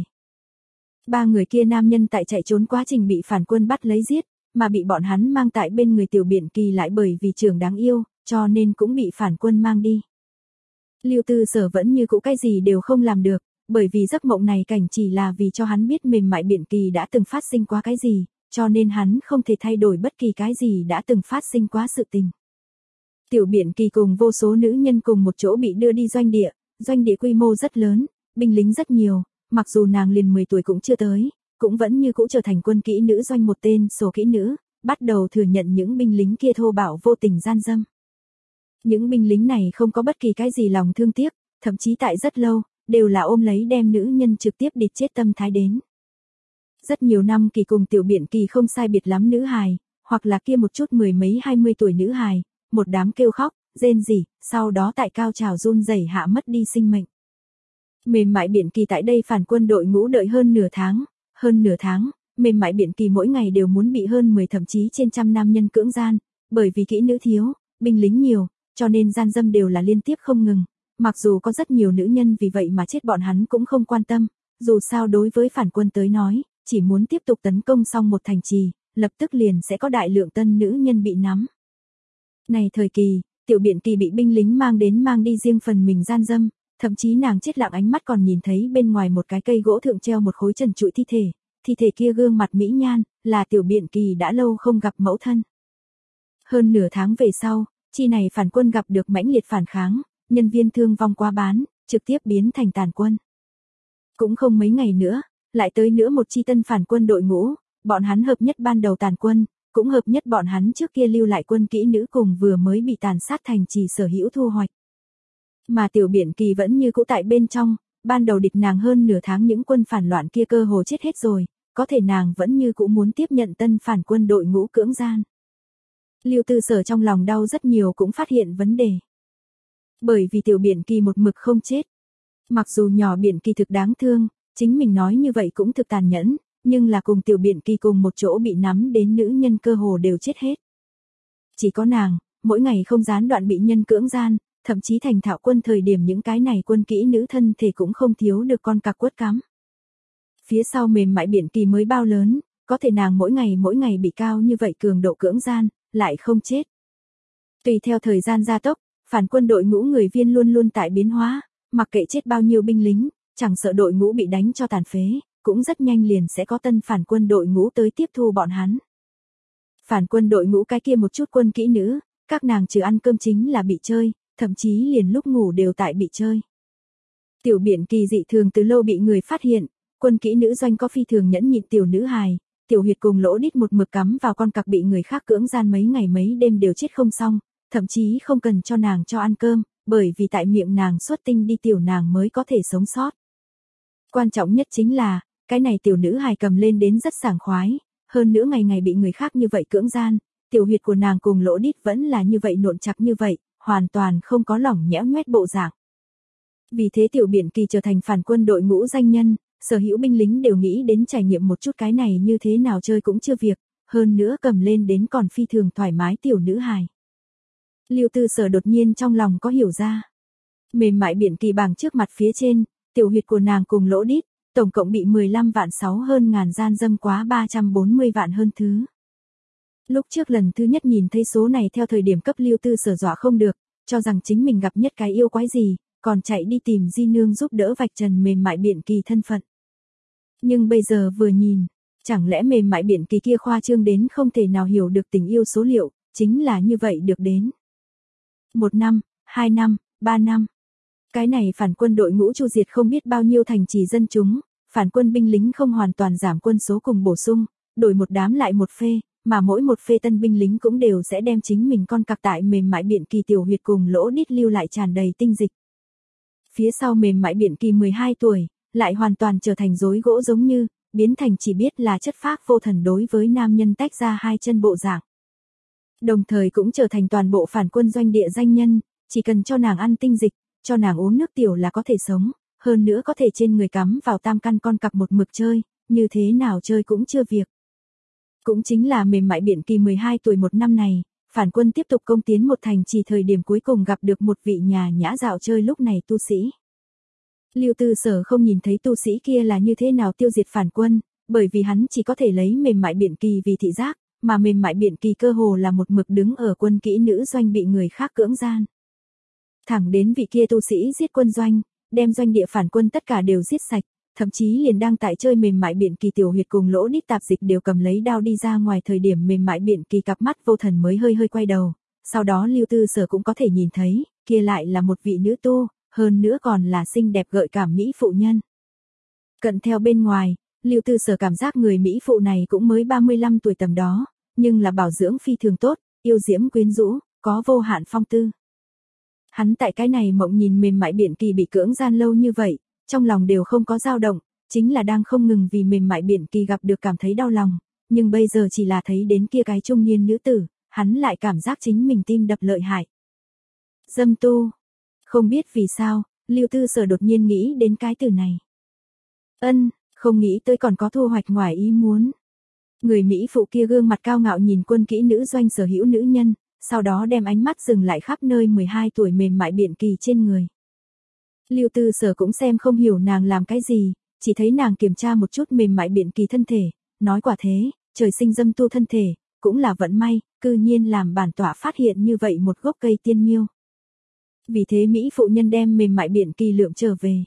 Ba người kia nam nhân tại chạy trốn quá trình bị phản quân bắt lấy giết, mà bị bọn hắn mang tại bên người Tiểu Biện Kỳ lại bởi vì trưởng đáng yêu, cho nên cũng bị phản quân mang đi. Lưu Tư Sở vẫn như cũ cái gì đều không làm được, bởi vì giấc mộng này cảnh chỉ là vì cho hắn biết mềm mại Biện Kỳ đã từng phát sinh qua cái gì, cho nên hắn không thể thay đổi bất kỳ cái gì đã từng phát sinh quá sự tình. Tiểu Biện Kỳ cùng vô số nữ nhân cùng một chỗ bị đưa đi doanh địa, doanh địa quy mô rất lớn, binh lính rất nhiều, mặc dù nàng liền mười tuổi cũng chưa tới, cũng vẫn như cũ trở thành quân kỹ nữ doanh một tên sổ kỹ nữ, bắt đầu thừa nhận những binh lính kia thô bạo vô tình gian dâm. Những binh lính này không có bất kỳ cái gì lòng thương tiếc, thậm chí tại rất lâu, đều là ôm lấy đem nữ nhân trực tiếp địt chết tâm thái đến. Rất nhiều năm Kỳ cùng Tiểu Biện Kỳ không sai biệt lắm nữ hài, hoặc là kia một chút mười mấy hai mươi tuổi nữ hài, một đám kêu khóc, rên rỉ, sau đó tại cao trào run rẩy hạ mất đi sinh mệnh. Mềm mại Biện Kỳ tại đây phản quân đội ngũ đợi hơn nửa tháng, hơn nửa tháng, mềm mại Biện Kỳ mỗi ngày đều muốn bị hơn mười thậm chí trên trăm nam nhân cưỡng gian, bởi vì kỹ nữ thiếu, binh lính nhiều, cho nên gian dâm đều là liên tiếp không ngừng. Mặc dù có rất nhiều nữ nhân vì vậy mà chết bọn hắn cũng không quan tâm, dù sao đối với phản quân tới nói, chỉ muốn tiếp tục tấn công xong một thành trì, lập tức liền sẽ có đại lượng tân nữ nhân bị nắm. Này thời kỳ, Tiểu Biện Kỳ bị binh lính mang đến mang đi riêng phần mình gian dâm, thậm chí nàng chết lặng ánh mắt còn nhìn thấy bên ngoài một cái cây gỗ thượng treo một khối trần trụi thi thể, thi thể kia gương mặt mỹ nhan, là Tiểu Biện Kỳ đã lâu không gặp mẫu thân. Hơn nửa tháng về sau, chi này phản quân gặp được mãnh liệt phản kháng, nhân viên thương vong quá bán, trực tiếp biến thành tàn quân. Cũng không mấy ngày nữa, lại tới nữa một chi tân phản quân đội ngũ, bọn hắn hợp nhất ban đầu tàn quân, cũng hợp nhất bọn hắn trước kia lưu lại quân kỹ nữ cùng vừa mới bị tàn sát thành trì sở hữu thu hoạch. Mà Tiểu Biện Kỳ vẫn như cũ tại bên trong, ban đầu địch nàng hơn nửa tháng những quân phản loạn kia cơ hồ chết hết rồi, có thể nàng vẫn như cũ muốn tiếp nhận tân phản quân đội ngũ cưỡng gian. Lưu Tư Sở trong lòng đau rất nhiều cũng phát hiện vấn đề. Bởi vì Tiểu Biện Kỳ một mực không chết. Mặc dù nhỏ Biện Kỳ thực đáng thương, chính mình nói như vậy cũng thực tàn nhẫn, nhưng là cùng Tiểu Biện Kỳ cùng một chỗ bị nắm đến nữ nhân cơ hồ đều chết hết. Chỉ có nàng, mỗi ngày không gián đoạn bị nhân cưỡng gian, thậm chí thành thạo quân thời điểm những cái này quân kỹ nữ thân thể cũng không thiếu được con cặc quất cắm. Phía sau mềm mại Biện Kỳ mới bao lớn, có thể nàng mỗi ngày mỗi ngày bị cao như vậy cường độ cưỡng gian, lại không chết. Tùy theo thời gian gia tốc, phản quân đội ngũ người viên luôn luôn tại biến hóa, mặc kệ chết bao nhiêu binh lính, chẳng sợ đội ngũ bị đánh cho tàn phế, cũng rất nhanh liền sẽ có tân phản quân đội ngũ tới tiếp thu bọn hắn. Phản quân đội ngũ cái kia một chút quân kỹ nữ, các nàng trừ ăn cơm chính là bị chơi, thậm chí liền lúc ngủ đều tại bị chơi. Tiểu Biện Kỳ dị thường từ lâu bị người phát hiện, quân kỹ nữ doanh có phi thường nhẫn nhịn tiểu nữ hài, Tiểu Huyệt cùng Lỗ Đít một mực cắm vào con cặc bị người khác cưỡng gian mấy ngày mấy đêm đều chết không xong, thậm chí không cần cho nàng cho ăn cơm, bởi vì tại miệng nàng xuất tinh đi tiểu nàng mới có thể sống sót. Quan trọng nhất chính là, cái này tiểu nữ hài cầm lên đến rất sảng khoái, hơn nữa ngày ngày bị người khác như vậy cưỡng gian, Tiểu Huyệt của nàng cùng Lỗ Đít vẫn là như vậy nộn chặt như vậy, hoàn toàn không có lỏng nhẽo nhoét bộ dạng. Vì thế Tiểu Biện Kỳ trở thành phản quân đội ngũ danh nhân, sở hữu binh lính đều nghĩ đến trải nghiệm một chút cái này như thế nào chơi cũng chưa việc, hơn nữa cầm lên đến còn phi thường thoải mái tiểu nữ hài. Lưu Tư Sở đột nhiên trong lòng có hiểu ra. Mềm mại Biện Kỳ bảng trước mặt phía trên, Tiểu Huyệt của nàng cùng Lỗ Đít, tổng cộng bị mười lăm vạn sáu hơn ngàn gian dâm quá ba trăm bốn mươi vạn hơn thứ. Lúc trước lần thứ nhất nhìn thấy số này theo thời điểm cấp Lưu Tư Sở dọa không được, cho rằng chính mình gặp nhất cái yêu quái gì, còn chạy đi tìm Di Nương giúp đỡ vạch trần mềm mại Biện Kỳ thân phận. Nhưng bây giờ vừa nhìn, chẳng lẽ mềm mại Biện Kỳ kia khoa trương đến không thể nào hiểu được tình yêu số liệu, chính là như vậy được đến. Một năm, hai năm, ba năm. Cái này phản quân đội ngũ chu diệt không biết bao nhiêu thành trì dân chúng, phản quân binh lính không hoàn toàn giảm quân số cùng bổ sung, đổi một đám lại một phê, mà mỗi một phê tân binh lính cũng đều sẽ đem chính mình con cặc tại mềm mại biện kỳ tiểu huyệt cùng lỗ đít lưu lại tràn đầy tinh dịch. Phía sau mềm mại biện kỳ mười hai tuổi, lại hoàn toàn trở thành rối gỗ giống như, biến thành chỉ biết là chất phác vô thần đối với nam nhân tách ra hai chân bộ dạng. Đồng thời cũng trở thành toàn bộ phản quân doanh địa danh nhân, chỉ cần cho nàng ăn tinh dịch, cho nàng uống nước tiểu là có thể sống, hơn nữa có thể trên người cắm vào tam căn con cặc một mực chơi, như thế nào chơi cũng chưa việc. Cũng chính là mềm mại biện kỳ mười hai tuổi một năm này, phản quân tiếp tục công tiến một thành trì thời điểm cuối cùng gặp được một vị nhà nhã dạo chơi lúc này tu sĩ. Lưu Tư Sở không nhìn thấy tu sĩ kia là như thế nào tiêu diệt phản quân, bởi vì hắn chỉ có thể lấy mềm mại biện kỳ vì thị giác, mà mềm mại biện kỳ cơ hồ là một mực đứng ở quân kỹ nữ doanh bị người khác cưỡng gian. Thẳng đến vị kia tu sĩ giết quân doanh, đem doanh địa phản quân tất cả đều giết sạch, thậm chí liền đang tại chơi mềm mại biện kỳ tiểu huyệt cùng lỗ đít tạp dịch đều cầm lấy đao đi ra ngoài thời điểm mềm mại biện kỳ cặp mắt vô thần mới hơi hơi quay đầu, sau đó Lưu Tư Sở cũng có thể nhìn thấy, kia lại là một vị nữ tu, hơn nữa còn là xinh đẹp gợi cảm mỹ phụ nhân. Cận theo bên ngoài, Lưu Tư Sở cảm giác người mỹ phụ này cũng mới ba mươi lăm tuổi tầm đó, nhưng là bảo dưỡng phi thường tốt, yêu diễm quyến rũ, có vô hạn phong tư. Hắn tại cái này mộng nhìn mềm mại biện kỳ bị cưỡng gian lâu như vậy, trong lòng đều không có dao động, chính là đang không ngừng vì mềm mại biện kỳ gặp được cảm thấy đau lòng, nhưng bây giờ chỉ là thấy đến kia cái trung niên nữ tử, hắn lại cảm giác chính mình tim đập lợi hại. Dâm tu. Không biết vì sao, Lưu Tư Sở đột nhiên nghĩ đến cái từ này. Ân, không nghĩ tới còn có thu hoạch ngoài ý muốn. Người Mỹ phụ kia gương mặt cao ngạo nhìn quân kỹ nữ doanh sở hữu nữ nhân, sau đó đem ánh mắt dừng lại khắp nơi mười hai tuổi mềm mại biện kỳ trên người. Lưu Tư Sở cũng xem không hiểu nàng làm cái gì, chỉ thấy nàng kiểm tra một chút mềm mại biện kỳ thân thể, nói quả thế, trời sinh dâm tu thân thể, cũng là vận may, cư nhiên làm bản tọa phát hiện như vậy một gốc cây tiên miêu. Vì thế Mỹ phụ nhân đem mềm mại biện kỳ lượng trở về.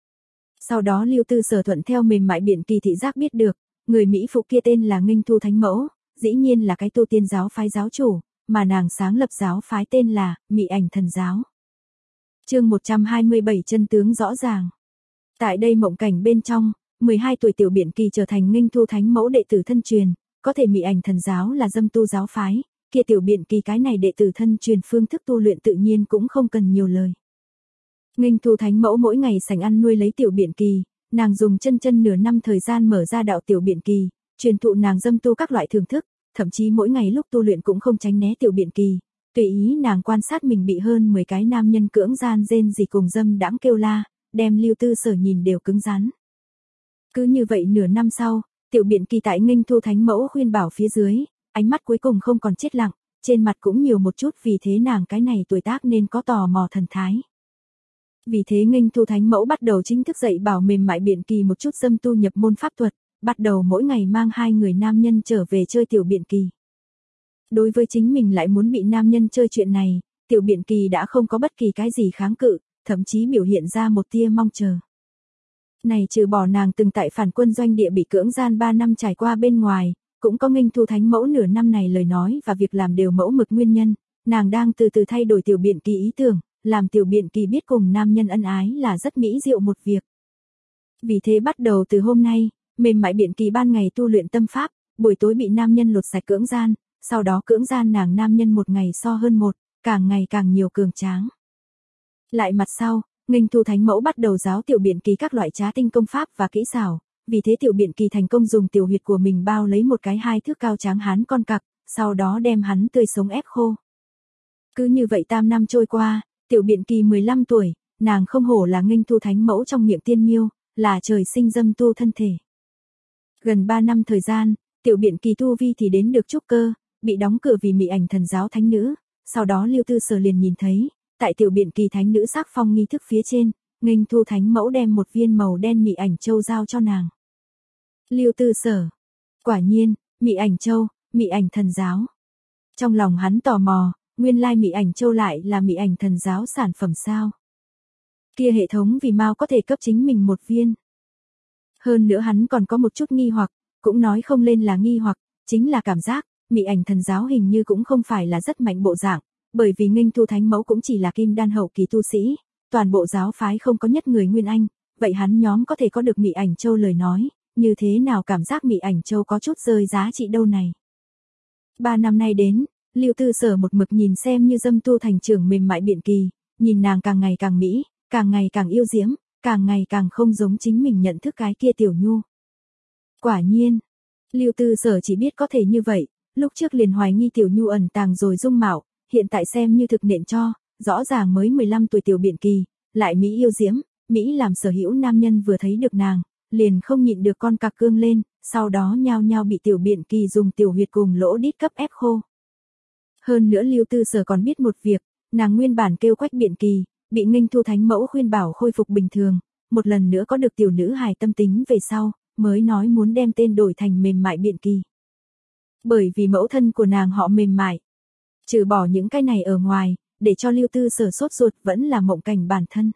Sau đó Lưu Tư Sở thuận theo mềm mại biện kỳ thị giác biết được, người Mỹ phụ kia tên là Nghênh Thu Thánh Mẫu, dĩ nhiên là cái tu tiên giáo phái giáo chủ, mà nàng sáng lập giáo phái tên là Mị Ảnh Thần Giáo. Chương một trăm hai mươi bảy chân tướng rõ ràng. Tại đây mộng cảnh bên trong, mười hai tuổi tiểu biện kỳ trở thành Nghênh Thu Thánh Mẫu đệ tử thân truyền, có thể Mị Ảnh Thần Giáo là dâm tu giáo phái, kia tiểu biện kỳ cái này đệ tử thân truyền phương thức tu luyện tự nhiên cũng không cần nhiều lời. Nghênh Thu Thánh Mẫu mỗi ngày sành ăn nuôi lấy tiểu biện kỳ, nàng dùng chân chân nửa năm thời gian mở ra đạo tiểu biện kỳ, truyền thụ nàng dâm tu các loại thưởng thức, thậm chí mỗi ngày lúc tu luyện cũng không tránh né tiểu biện kỳ, tùy ý nàng quan sát mình bị hơn mười cái nam nhân cưỡng gian rên gì cùng dâm đãng kêu la, đem Lưu Tư Sở nhìn đều cứng rắn. Cứ như vậy nửa năm sau, tiểu biện kỳ tại Nghênh Thu Thánh Mẫu khuyên bảo phía dưới, ánh mắt cuối cùng không còn chết lặng, trên mặt cũng nhiều một chút vì thế nàng cái này tuổi tác nên có tò mò thần thái. Vì thế Nghênh Thu Thánh Mẫu bắt đầu chính thức dạy bảo mềm mại biện kỳ một chút dâm tu nhập môn pháp thuật, bắt đầu mỗi ngày mang hai người nam nhân trở về chơi tiểu biện kỳ. Đối với chính mình lại muốn bị nam nhân chơi chuyện này, tiểu biện kỳ đã không có bất kỳ cái gì kháng cự, thậm chí biểu hiện ra một tia mong chờ. Này trừ bỏ nàng từng tại phản quân doanh địa bị cưỡng gian ba năm trải qua bên ngoài, cũng có Nghênh Thu Thánh Mẫu nửa năm này lời nói và việc làm đều mẫu mực nguyên nhân, nàng đang từ từ thay đổi tiểu biện kỳ ý tưởng, làm tiểu biện kỳ biết cùng nam nhân ân ái là rất mỹ diệu một việc. Vì thế bắt đầu từ hôm nay, mềm mại biện kỳ ban ngày tu luyện tâm pháp, buổi tối bị nam nhân lột sạch cưỡng gian, sau đó cưỡng gian nàng nam nhân một ngày so hơn một, càng ngày càng nhiều cường tráng. Lại mặt sau, Nghênh Thu Thánh Mẫu bắt đầu giáo tiểu biện kỳ các loại trá tinh công pháp và kỹ xảo, vì thế tiểu biện kỳ thành công dùng tiểu huyệt của mình bao lấy một cái hai thước cao tráng hán con cặc, sau đó đem hắn tươi sống ép khô. Cứ như vậy tam năm trôi qua, tiểu biện kỳ mười lăm tuổi, nàng không hổ là Nghênh Thu Thánh Mẫu trong miệng tiên miêu, là trời sinh dâm tu thân thể. Gần ba năm thời gian, tiểu biện kỳ tu vi thì đến được trúc cơ, bị đóng cửa vì Mị Ảnh Thần Giáo thánh nữ, sau đó Lưu Tư Sở liền nhìn thấy, tại tiểu biện kỳ thánh nữ sắc phong nghi thức phía trên, Nghênh Thu Thánh Mẫu đem một viên màu đen Mị Ảnh Châu giao cho nàng. Lưu Tư Sở, quả nhiên, Mị Ảnh Châu, Mị Ảnh Thần Giáo. Trong lòng hắn tò mò, nguyên lai Mị Ảnh Châu lại là Mị Ảnh Thần Giáo sản phẩm sao? Kia hệ thống vì mau có thể cấp chính mình một viên. Hơn nữa hắn còn có một chút nghi hoặc, cũng nói không lên là nghi hoặc, chính là cảm giác, Mị Ảnh Thần Giáo hình như cũng không phải là rất mạnh bộ dạng, bởi vì Nghênh Thu Thánh Mẫu cũng chỉ là kim đan hậu kỳ tu sĩ, toàn bộ giáo phái không có nhất người nguyên anh, vậy hắn nhóm có thể có được Mị Ảnh Châu lời nói, như thế nào cảm giác Mị Ảnh Châu có chút rơi giá trị đâu này. Ba năm nay đến, Lưu Tư Sở một mực nhìn xem như dâm tu thành trưởng mềm mại Biện Kỳ, nhìn nàng càng ngày càng mỹ, càng ngày càng yêu diễm, càng ngày càng không giống chính mình nhận thức cái kia Tiểu Nhu. Quả nhiên, Lưu Tư Sở chỉ biết có thể như vậy, lúc trước liền hoài nghi Tiểu Nhu ẩn tàng rồi dung mạo, hiện tại xem như thực nện cho, rõ ràng mới mười lăm tuổi Tiểu Biện Kỳ, lại mỹ yêu diễm, mỹ làm sở hữu nam nhân vừa thấy được nàng, liền không nhịn được con cặc cương lên, sau đó nhao nhao bị Tiểu Biện Kỳ dùng tiểu huyệt cùng lỗ đít cấp ép khô. Hơn nữa Lưu Tư Sở còn biết một việc, nàng nguyên bản kêu Quách Biện Kỳ, bị Nghênh Thu Thánh Mẫu khuyên bảo khôi phục bình thường, một lần nữa có được tiểu nữ hài tâm tính về sau, mới nói muốn đem tên đổi thành mềm mại Biện Kỳ. Bởi vì mẫu thân của nàng họ mềm mại. Trừ bỏ những cái này ở ngoài, để cho Lưu Tư Sở sốt ruột vẫn là Mộng Cảnh bản thân.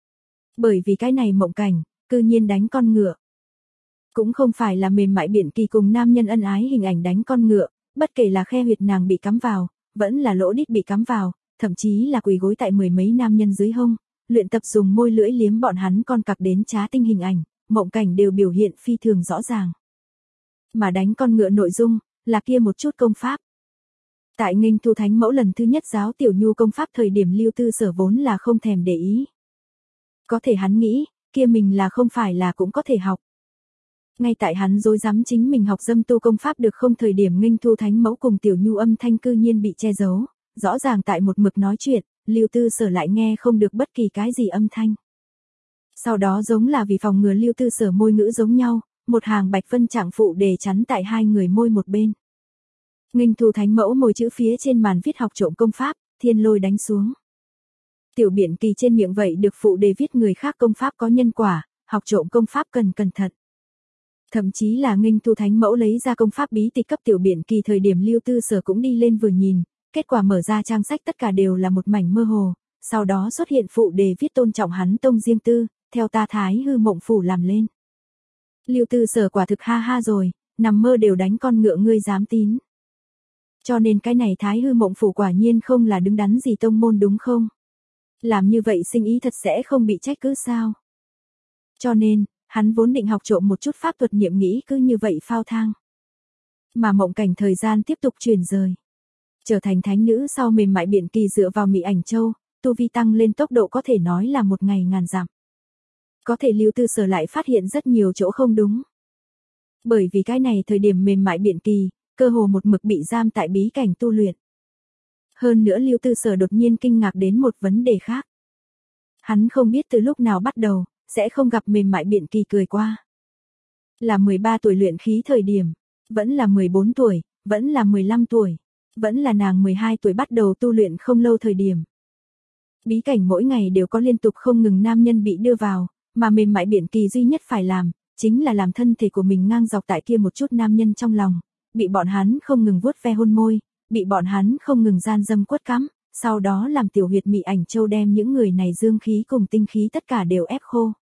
Bởi vì cái này Mộng Cảnh, cư nhiên đánh con ngựa. Cũng không phải là mềm mại Biện Kỳ cùng nam nhân ân ái hình ảnh đánh con ngựa, bất kể là khe huyệt nàng bị cắm vào, vẫn là lỗ đít bị cắm vào, thậm chí là quỳ gối tại mười mấy nam nhân dưới hông, luyện tập dùng môi lưỡi liếm bọn hắn con cặc đến trá tinh hình ảnh, Mộng Cảnh đều biểu hiện phi thường rõ ràng. Mà đánh con ngựa nội dung, là kia một chút công pháp. Tại Nghênh Thu Thánh Mẫu lần thứ nhất giáo Tiểu Nhu công pháp thời điểm Lưu Tư Sở vốn là không thèm để ý. Có thể hắn nghĩ, kia mình là không phải là cũng có thể học. Ngay tại hắn dối dám chính mình học dâm tu công pháp được không thời điểm Nghênh Thu Thánh Mẫu cùng Tiểu Nhu âm thanh cư nhiên bị che giấu, rõ ràng tại một mực nói chuyện, Lưu Tư Sở lại nghe không được bất kỳ cái gì âm thanh. Sau đó giống là vì phòng ngừa Lưu Tư Sở môi ngữ giống nhau, một hàng bạch vân trạng phụ đề chắn tại hai người môi một bên. Nghênh Thu Thánh Mẫu môi chữ phía trên màn viết học trộm công pháp, thiên lôi đánh xuống. Tiểu Biện Kỳ trên miệng vậy được phụ đề viết người khác công pháp có nhân quả, học trộm công pháp cần cẩn thận. Thậm chí là Nghênh Thu Thánh Mẫu lấy ra công pháp bí tịch cấp Tiểu Biện Kỳ thời điểm Lưu Tư Sở cũng đi lên vừa nhìn, kết quả mở ra trang sách tất cả đều là một mảnh mơ hồ, sau đó xuất hiện phụ đề viết tôn trọng hắn tông riêng tư, theo ta Thái Hư Mộng Phủ làm lên. Lưu Tư Sở quả thực ha ha rồi, nằm mơ đều đánh con ngựa ngươi dám tín. Cho nên cái này Thái Hư Mộng Phủ quả nhiên không là đứng đắn gì tông môn đúng không? Làm như vậy sinh ý thật sẽ không bị trách cứ sao? Cho nên, hắn vốn định học trộm một chút pháp thuật niệm nghĩ cứ như vậy phao thang. Mà Mộng Cảnh thời gian tiếp tục chuyển rời. Trở thành thánh nữ sau mềm mại Biện Kỳ dựa vào Mị Ảnh Châu, tu vi tăng lên tốc độ có thể nói là một ngày ngàn dặm. Có thể Lưu Tư Sở lại phát hiện rất nhiều chỗ không đúng. Bởi vì cái này thời điểm mềm mại Biện Kỳ, cơ hồ một mực bị giam tại bí cảnh tu luyện. Hơn nữa Lưu Tư Sở đột nhiên kinh ngạc đến một vấn đề khác. Hắn không biết từ lúc nào bắt đầu, sẽ không gặp mềm mại Biện Kỳ cười qua. Là mười ba tuổi luyện khí thời điểm, vẫn là mười bốn tuổi, vẫn là mười lăm tuổi, vẫn là nàng mười hai tuổi bắt đầu tu luyện không lâu thời điểm. Bí cảnh mỗi ngày đều có liên tục không ngừng nam nhân bị đưa vào, mà mềm mại Biện Kỳ duy nhất phải làm, chính là làm thân thể của mình ngang dọc tại kia một chút nam nhân trong lòng, bị bọn hắn không ngừng vuốt ve hôn môi, bị bọn hắn không ngừng gian dâm quất cắm, sau đó làm tiểu huyệt Mị Ảnh Châu đem những người này dương khí cùng tinh khí tất cả đều ép khô.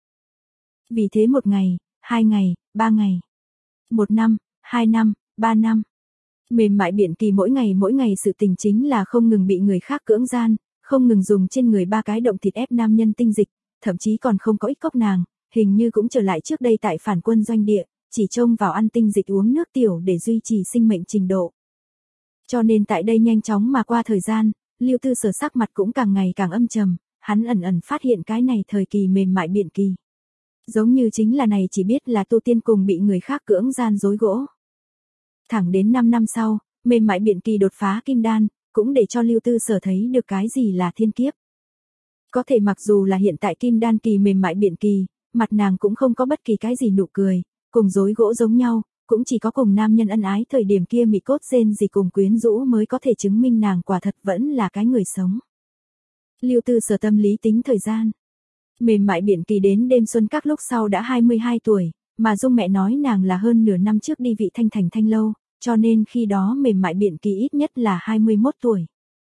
Vì thế một ngày, hai ngày, ba ngày, một năm, hai năm, ba năm. Mềm mại Biện Kỳ mỗi ngày mỗi ngày sự tình chính là không ngừng bị người khác cưỡng gian, không ngừng dùng trên người ba cái động thịt ép nam nhân tinh dịch, thậm chí còn không có ích cốc nàng, hình như cũng trở lại trước đây tại phản quân doanh địa, chỉ trông vào ăn tinh dịch uống nước tiểu để duy trì sinh mệnh trình độ. Cho nên tại đây nhanh chóng mà qua thời gian, Lưu Tư Sở sắc mặt cũng càng ngày càng âm trầm, hắn ẩn ẩn phát hiện cái này thời kỳ mềm mại Biện Kỳ. Giống như chính là này chỉ biết là tu tiên cùng bị người khác cưỡng gian dối gỗ. Thẳng đến năm năm sau, mềm mại Biện Kỳ đột phá kim đan, cũng để cho Lưu Tư Sở thấy được cái gì là thiên kiếp. Có thể mặc dù là hiện tại kim đan kỳ mềm mại Biện Kỳ, mặt nàng cũng không có bất kỳ cái gì nụ cười, cùng dối gỗ giống nhau, cũng chỉ có cùng nam nhân ân ái thời điểm kia mị cốt rên gì cùng quyến rũ mới có thể chứng minh nàng quả thật vẫn là cái người sống. Lưu Tư Sở tâm lý tính thời gian. Mềm mại Biện Kỳ đến đêm xuân các lúc sau đã hai mươi hai tuổi, mà Dung mẹ nói nàng là hơn nửa năm trước đi vị thanh thành thanh lâu, cho nên khi đó mềm mại Biện Kỳ ít nhất là hai mươi mốt tuổi.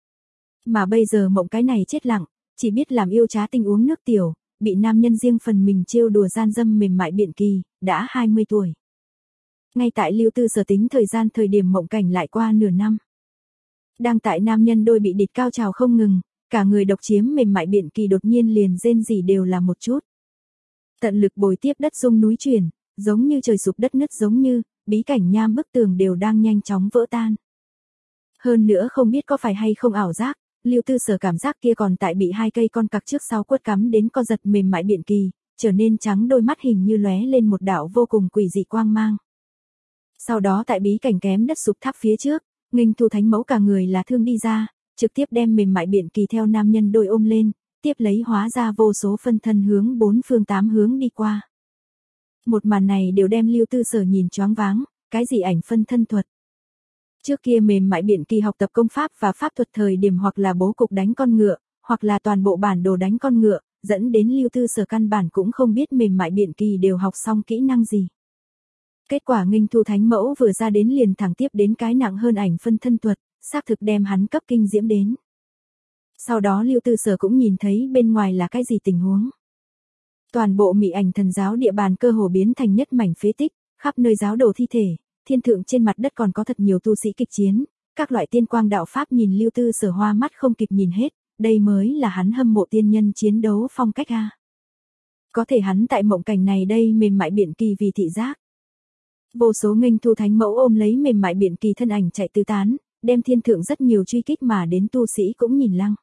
Mà bây giờ Mộng cái này chết lặng, chỉ biết làm yêu trá tinh uống nước tiểu, bị nam nhân riêng phần mình trêu đùa gian dâm mềm mại Biện Kỳ, đã hai mươi tuổi. Ngay tại Lưu Tư Sở tính thời gian thời điểm Mộng cảnh lại qua nửa năm. Đang tại nam nhân đôi bị địt cao trào không ngừng, cả người độc chiếm mềm mại Biện Kỳ đột nhiên liền rên rỉ đều là một chút. Tận lực bồi tiếp đất rung núi chuyển, giống như trời sụp đất nứt, giống như bí cảnh nham bức tường đều đang nhanh chóng vỡ tan. Hơn nữa không biết có phải hay không ảo giác, Lưu Tư Sở cảm giác kia còn tại bị hai cây con cặc trước sau quất cắm đến co giật mềm mại biện kỳ, trở nên trắng, đôi mắt hình như lóe lên một đạo vô cùng quỷ dị quang mang. Sau đó tại bí cảnh kém đất sụp tháp phía trước, Nghinh Thu Thánh Mẫu cả người là thương đi ra, trực tiếp đem mềm mại biện kỳ theo nam nhân đôi ôm lên, tiếp lấy hóa ra vô số phân thân hướng bốn phương tám hướng đi qua. Một màn này đều đem Lưu Tư Sở nhìn choáng váng, cái gì ảnh phân thân thuật. Trước kia mềm mại biện kỳ học tập công pháp và pháp thuật thời điểm hoặc là bố cục đánh con ngựa, hoặc là toàn bộ bản đồ đánh con ngựa, dẫn đến Lưu Tư Sở căn bản cũng không biết mềm mại biện kỳ đều học xong kỹ năng gì. Kết quả Nghinh Thu Thánh Mẫu vừa ra đến liền thẳng tiếp đến cái nặng hơn ảnh phân thân thuật, xác thực đem hắn cấp kinh diễm đến. Sau đó Lưu Tư Sở cũng nhìn thấy bên ngoài là cái gì tình huống. Toàn bộ Mị Ảnh Thần giáo địa bàn cơ hồ biến thành nhất mảnh phế tích, khắp nơi giáo đồ thi thể, thiên thượng trên mặt đất còn có thật nhiều tu sĩ kịch chiến, các loại tiên quang đạo pháp nhìn Lưu Tư Sở hoa mắt không kịp nhìn hết, đây mới là hắn hâm mộ tiên nhân chiến đấu phong cách a. Có thể hắn tại mộng cảnh này đây mềm mại biện kỳ vì thị giác. Vô số Nghinh Thu Thánh Mẫu ôm lấy mềm mại biện kỳ thân ảnh chạy tứ tán, đem thiên thượng rất nhiều truy kích mà đến tu sĩ cũng nhìn lăng.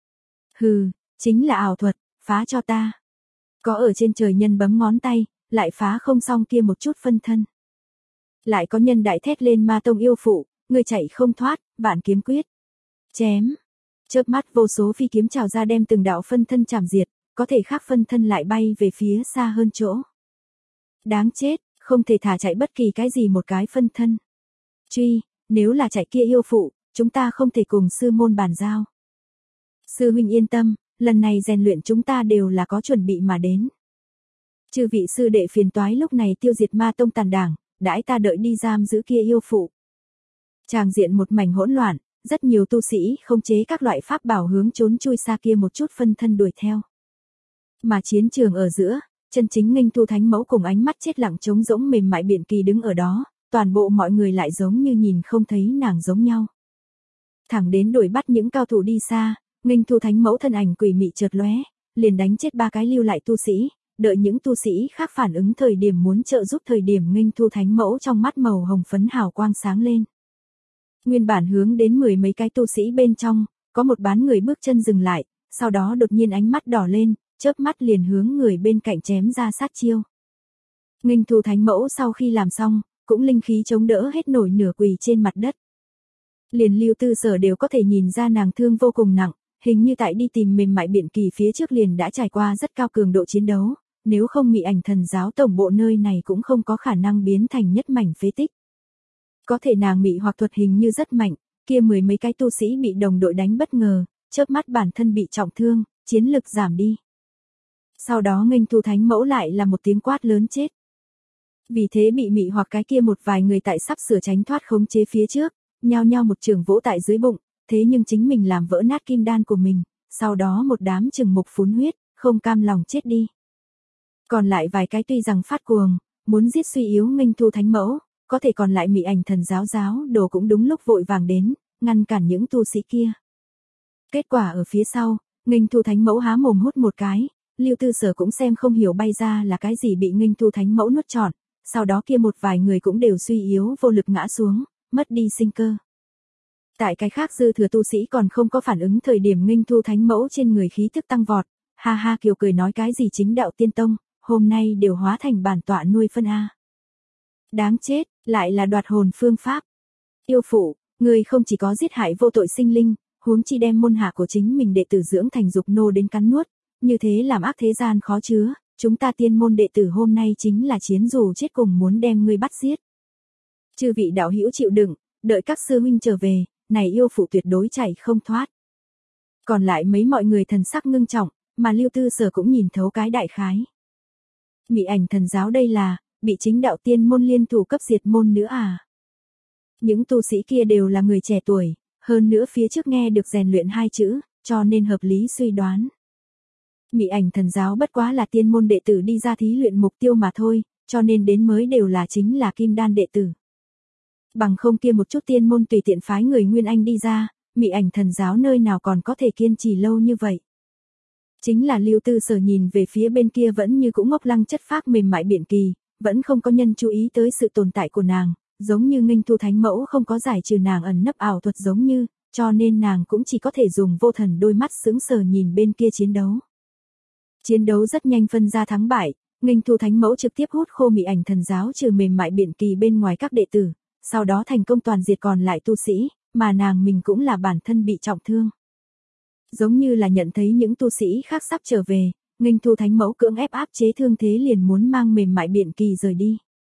Hừ, chính là ảo thuật, phá cho ta. Có ở trên trời nhân bấm ngón tay, lại phá không xong kia một chút phân thân. Lại có nhân đại thét lên ma tông yêu phụ, người chạy không thoát, vạn kiếm quyết. Chém. Chớp mắt vô số phi kiếm trào ra đem từng đạo phân thân chảm diệt, có thể khác phân thân lại bay về phía xa hơn chỗ. Đáng chết, không thể thả chạy bất kỳ cái gì một cái phân thân. Truy, nếu là chạy kia yêu phụ, chúng ta không thể cùng sư môn bàn giao. Sư huynh yên tâm, lần này rèn luyện chúng ta đều là có chuẩn bị mà đến. Chư vị sư đệ phiền toái lúc này tiêu diệt ma tông tàn đảng, đãi ta đợi đi giam giữ kia yêu phụ. Tràng diện một mảnh hỗn loạn, rất nhiều tu sĩ không chế các loại pháp bảo hướng trốn chui xa kia một chút phân thân đuổi theo. Mà chiến trường ở giữa, chân chính Nghinh Thu Thánh Mẫu cùng ánh mắt chết lặng trống rỗng mềm mại biện kỳ đứng ở đó, toàn bộ mọi người lại giống như nhìn không thấy nàng giống nhau. Thẳng đến đuổi bắt những cao thủ đi xa, Nghinh Thu Thánh Mẫu thân ảnh quỷ mị chợt lóe, liền đánh chết ba cái lưu lại tu sĩ, đợi những tu sĩ khác phản ứng thời điểm muốn trợ giúp thời điểm Nghinh Thu Thánh Mẫu trong mắt màu hồng phấn hào quang sáng lên. Nguyên bản hướng đến mười mấy cái tu sĩ bên trong, có một bán người bước chân dừng lại, sau đó đột nhiên ánh mắt đỏ lên, chớp mắt liền hướng người bên cạnh chém ra sát chiêu. Nghinh Thu Thánh Mẫu sau khi làm xong, cũng linh khí chống đỡ hết nổi nửa quỳ trên mặt đất. Liền Lưu Tư Sở đều có thể nhìn ra nàng thương vô cùng nặng, hình như tại đi tìm mềm mại biện kỳ phía trước liền đã trải qua rất cao cường độ chiến đấu, nếu không Mị Ảnh Thần giáo tổng bộ nơi này cũng không có khả năng biến thành nhất mảnh phế tích. Có thể nàng mị hoặc thuật hình như rất mạnh, kia mười mấy cái tu sĩ bị đồng đội đánh bất ngờ, chớp mắt bản thân bị trọng thương, chiến lực giảm đi. Sau đó Nghinh Thu Thánh Mẫu lại là một tiếng quát lớn chết. Vì thế bị mị hoặc cái kia một vài người tại sắp sửa tránh thoát khống chế phía trước, nhao nhao một trường vỗ tại dưới bụng, thế nhưng chính mình làm vỡ nát kim đan của mình, sau đó một đám trừng mục phun huyết, không cam lòng chết đi. Còn lại vài cái tuy rằng phát cuồng, muốn giết suy yếu Nghinh Thu Thánh Mẫu, có thể còn lại Mị Ảnh Thần giáo giáo đồ cũng đúng lúc vội vàng đến, ngăn cản những tu sĩ kia. Kết quả ở phía sau, Nghinh Thu Thánh Mẫu há mồm hút một cái, Lưu Tư Sở cũng xem không hiểu bay ra là cái gì bị Nghinh Thu Thánh Mẫu nuốt trọn, sau đó kia một vài người cũng đều suy yếu vô lực ngã xuống, mất đi sinh cơ. Tại cái khác dư thừa tu sĩ còn không có phản ứng thời điểm Nghinh Thu Thánh Mẫu trên người khí tức tăng vọt, ha ha kiều cười nói cái gì chính đạo tiên tông, hôm nay đều hóa thành bản tọa nuôi phân a. Đáng chết, lại là đoạt hồn phương pháp. Yêu phụ, người không chỉ có giết hại vô tội sinh linh, huống chi đem môn hạ của chính mình đệ tử dưỡng thành dục nô đến cắn nuốt, như thế làm ác thế gian khó chứa, chúng ta tiên môn đệ tử hôm nay chính là chiến dù chết cùng muốn đem ngươi bắt giết. Chư vị đạo hữu chịu đựng, đợi các sư huynh trở về, này yêu phụ tuyệt đối chạy không thoát. Còn lại mấy mọi người thần sắc ngưng trọng, mà Lưu Tư Sở cũng nhìn thấu cái đại khái. Mị Ảnh Thần giáo đây là, bị chính đạo tiên môn liên thủ cấp diệt môn nữa à? Những tu sĩ kia đều là người trẻ tuổi, hơn nữa phía trước nghe được rèn luyện hai chữ, cho nên hợp lý suy đoán. Mị Ảnh Thần giáo bất quá là tiên môn đệ tử đi ra thí luyện mục tiêu mà thôi, cho nên đến mới đều là chính là kim đan đệ tử. Bằng không kia một chút tiên môn tùy tiện phái người Nguyên Anh đi ra, Mị Ảnh Thần giáo nơi nào còn có thể kiên trì lâu như vậy. Chính là Lưu Tư Sở nhìn về phía bên kia vẫn như cũng ngốc lăng chất phác mềm mại Biện Kỳ, vẫn không có nhân chú ý tới sự tồn tại của nàng, giống như Nghênh Thu Thánh Mẫu không có giải trừ nàng ẩn nấp ảo thuật giống như, cho nên nàng cũng chỉ có thể dùng vô thần đôi mắt sững sờ nhìn bên kia chiến đấu. Chiến đấu rất nhanh phân ra thắng bại, Nghênh Thu Thánh Mẫu trực tiếp hút khô Mị Ảnh Thần giáo trừ mềm mại Biện Kỳ bên ngoài các đệ tử, sau đó thành công toàn diệt còn lại tu sĩ, mà nàng mình cũng là bản thân bị trọng thương. Giống như là nhận thấy những tu sĩ khác sắp trở về, Nghênh Thu Thánh Mẫu cưỡng ép áp chế thương thế liền muốn mang mềm mại Biện Kỳ rời đi.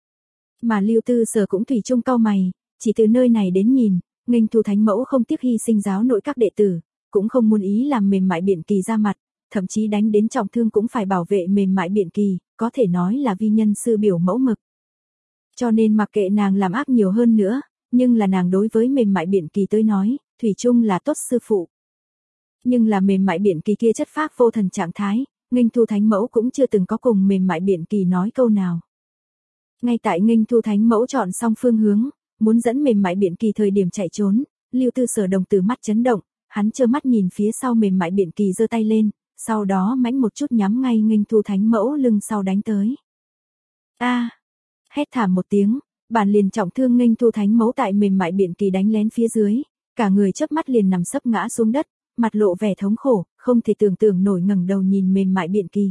Mà Lưu Tư Sở cũng thủy chung cau mày, chỉ từ nơi này đến nhìn, Nghênh Thu Thánh Mẫu không tiếc hy sinh giáo nội các đệ tử, cũng không muốn ý làm mềm mại Biện Kỳ ra mặt, thậm chí đánh đến trọng thương cũng phải bảo vệ mềm mại Biện Kỳ, có thể nói là vi nhân sư biểu mẫu mực. Cho nên mặc kệ nàng làm ác nhiều hơn nữa, nhưng là nàng đối với mềm mại Biện Kỳ tới nói, thủy chung là tốt sư phụ. Nhưng là mềm mại Biện Kỳ kia chất phác vô thần trạng thái, Nghênh Thu Thánh Mẫu cũng chưa từng có cùng mềm mại Biện Kỳ nói câu nào. Ngay tại Nghênh Thu Thánh Mẫu chọn xong phương hướng, muốn dẫn mềm mại Biện Kỳ thời điểm chạy trốn, Lưu Tư Sở đồng tử mắt chấn động, hắn trơ mắt nhìn phía sau mềm mại Biện Kỳ giơ tay lên, sau đó mãnh một chút nhắm ngay Nghênh Thu Thánh Mẫu lưng sau đánh tới. A! À, hét thảm một tiếng, bản liền trọng thương Nghênh Thu Thánh Mẫu tại mềm mại Biện Kỳ đánh lén phía dưới, cả người chớp mắt liền nằm sấp ngã xuống đất, mặt lộ vẻ thống khổ, không thể tưởng tượng nổi ngẩng đầu nhìn mềm mại Biện Kỳ.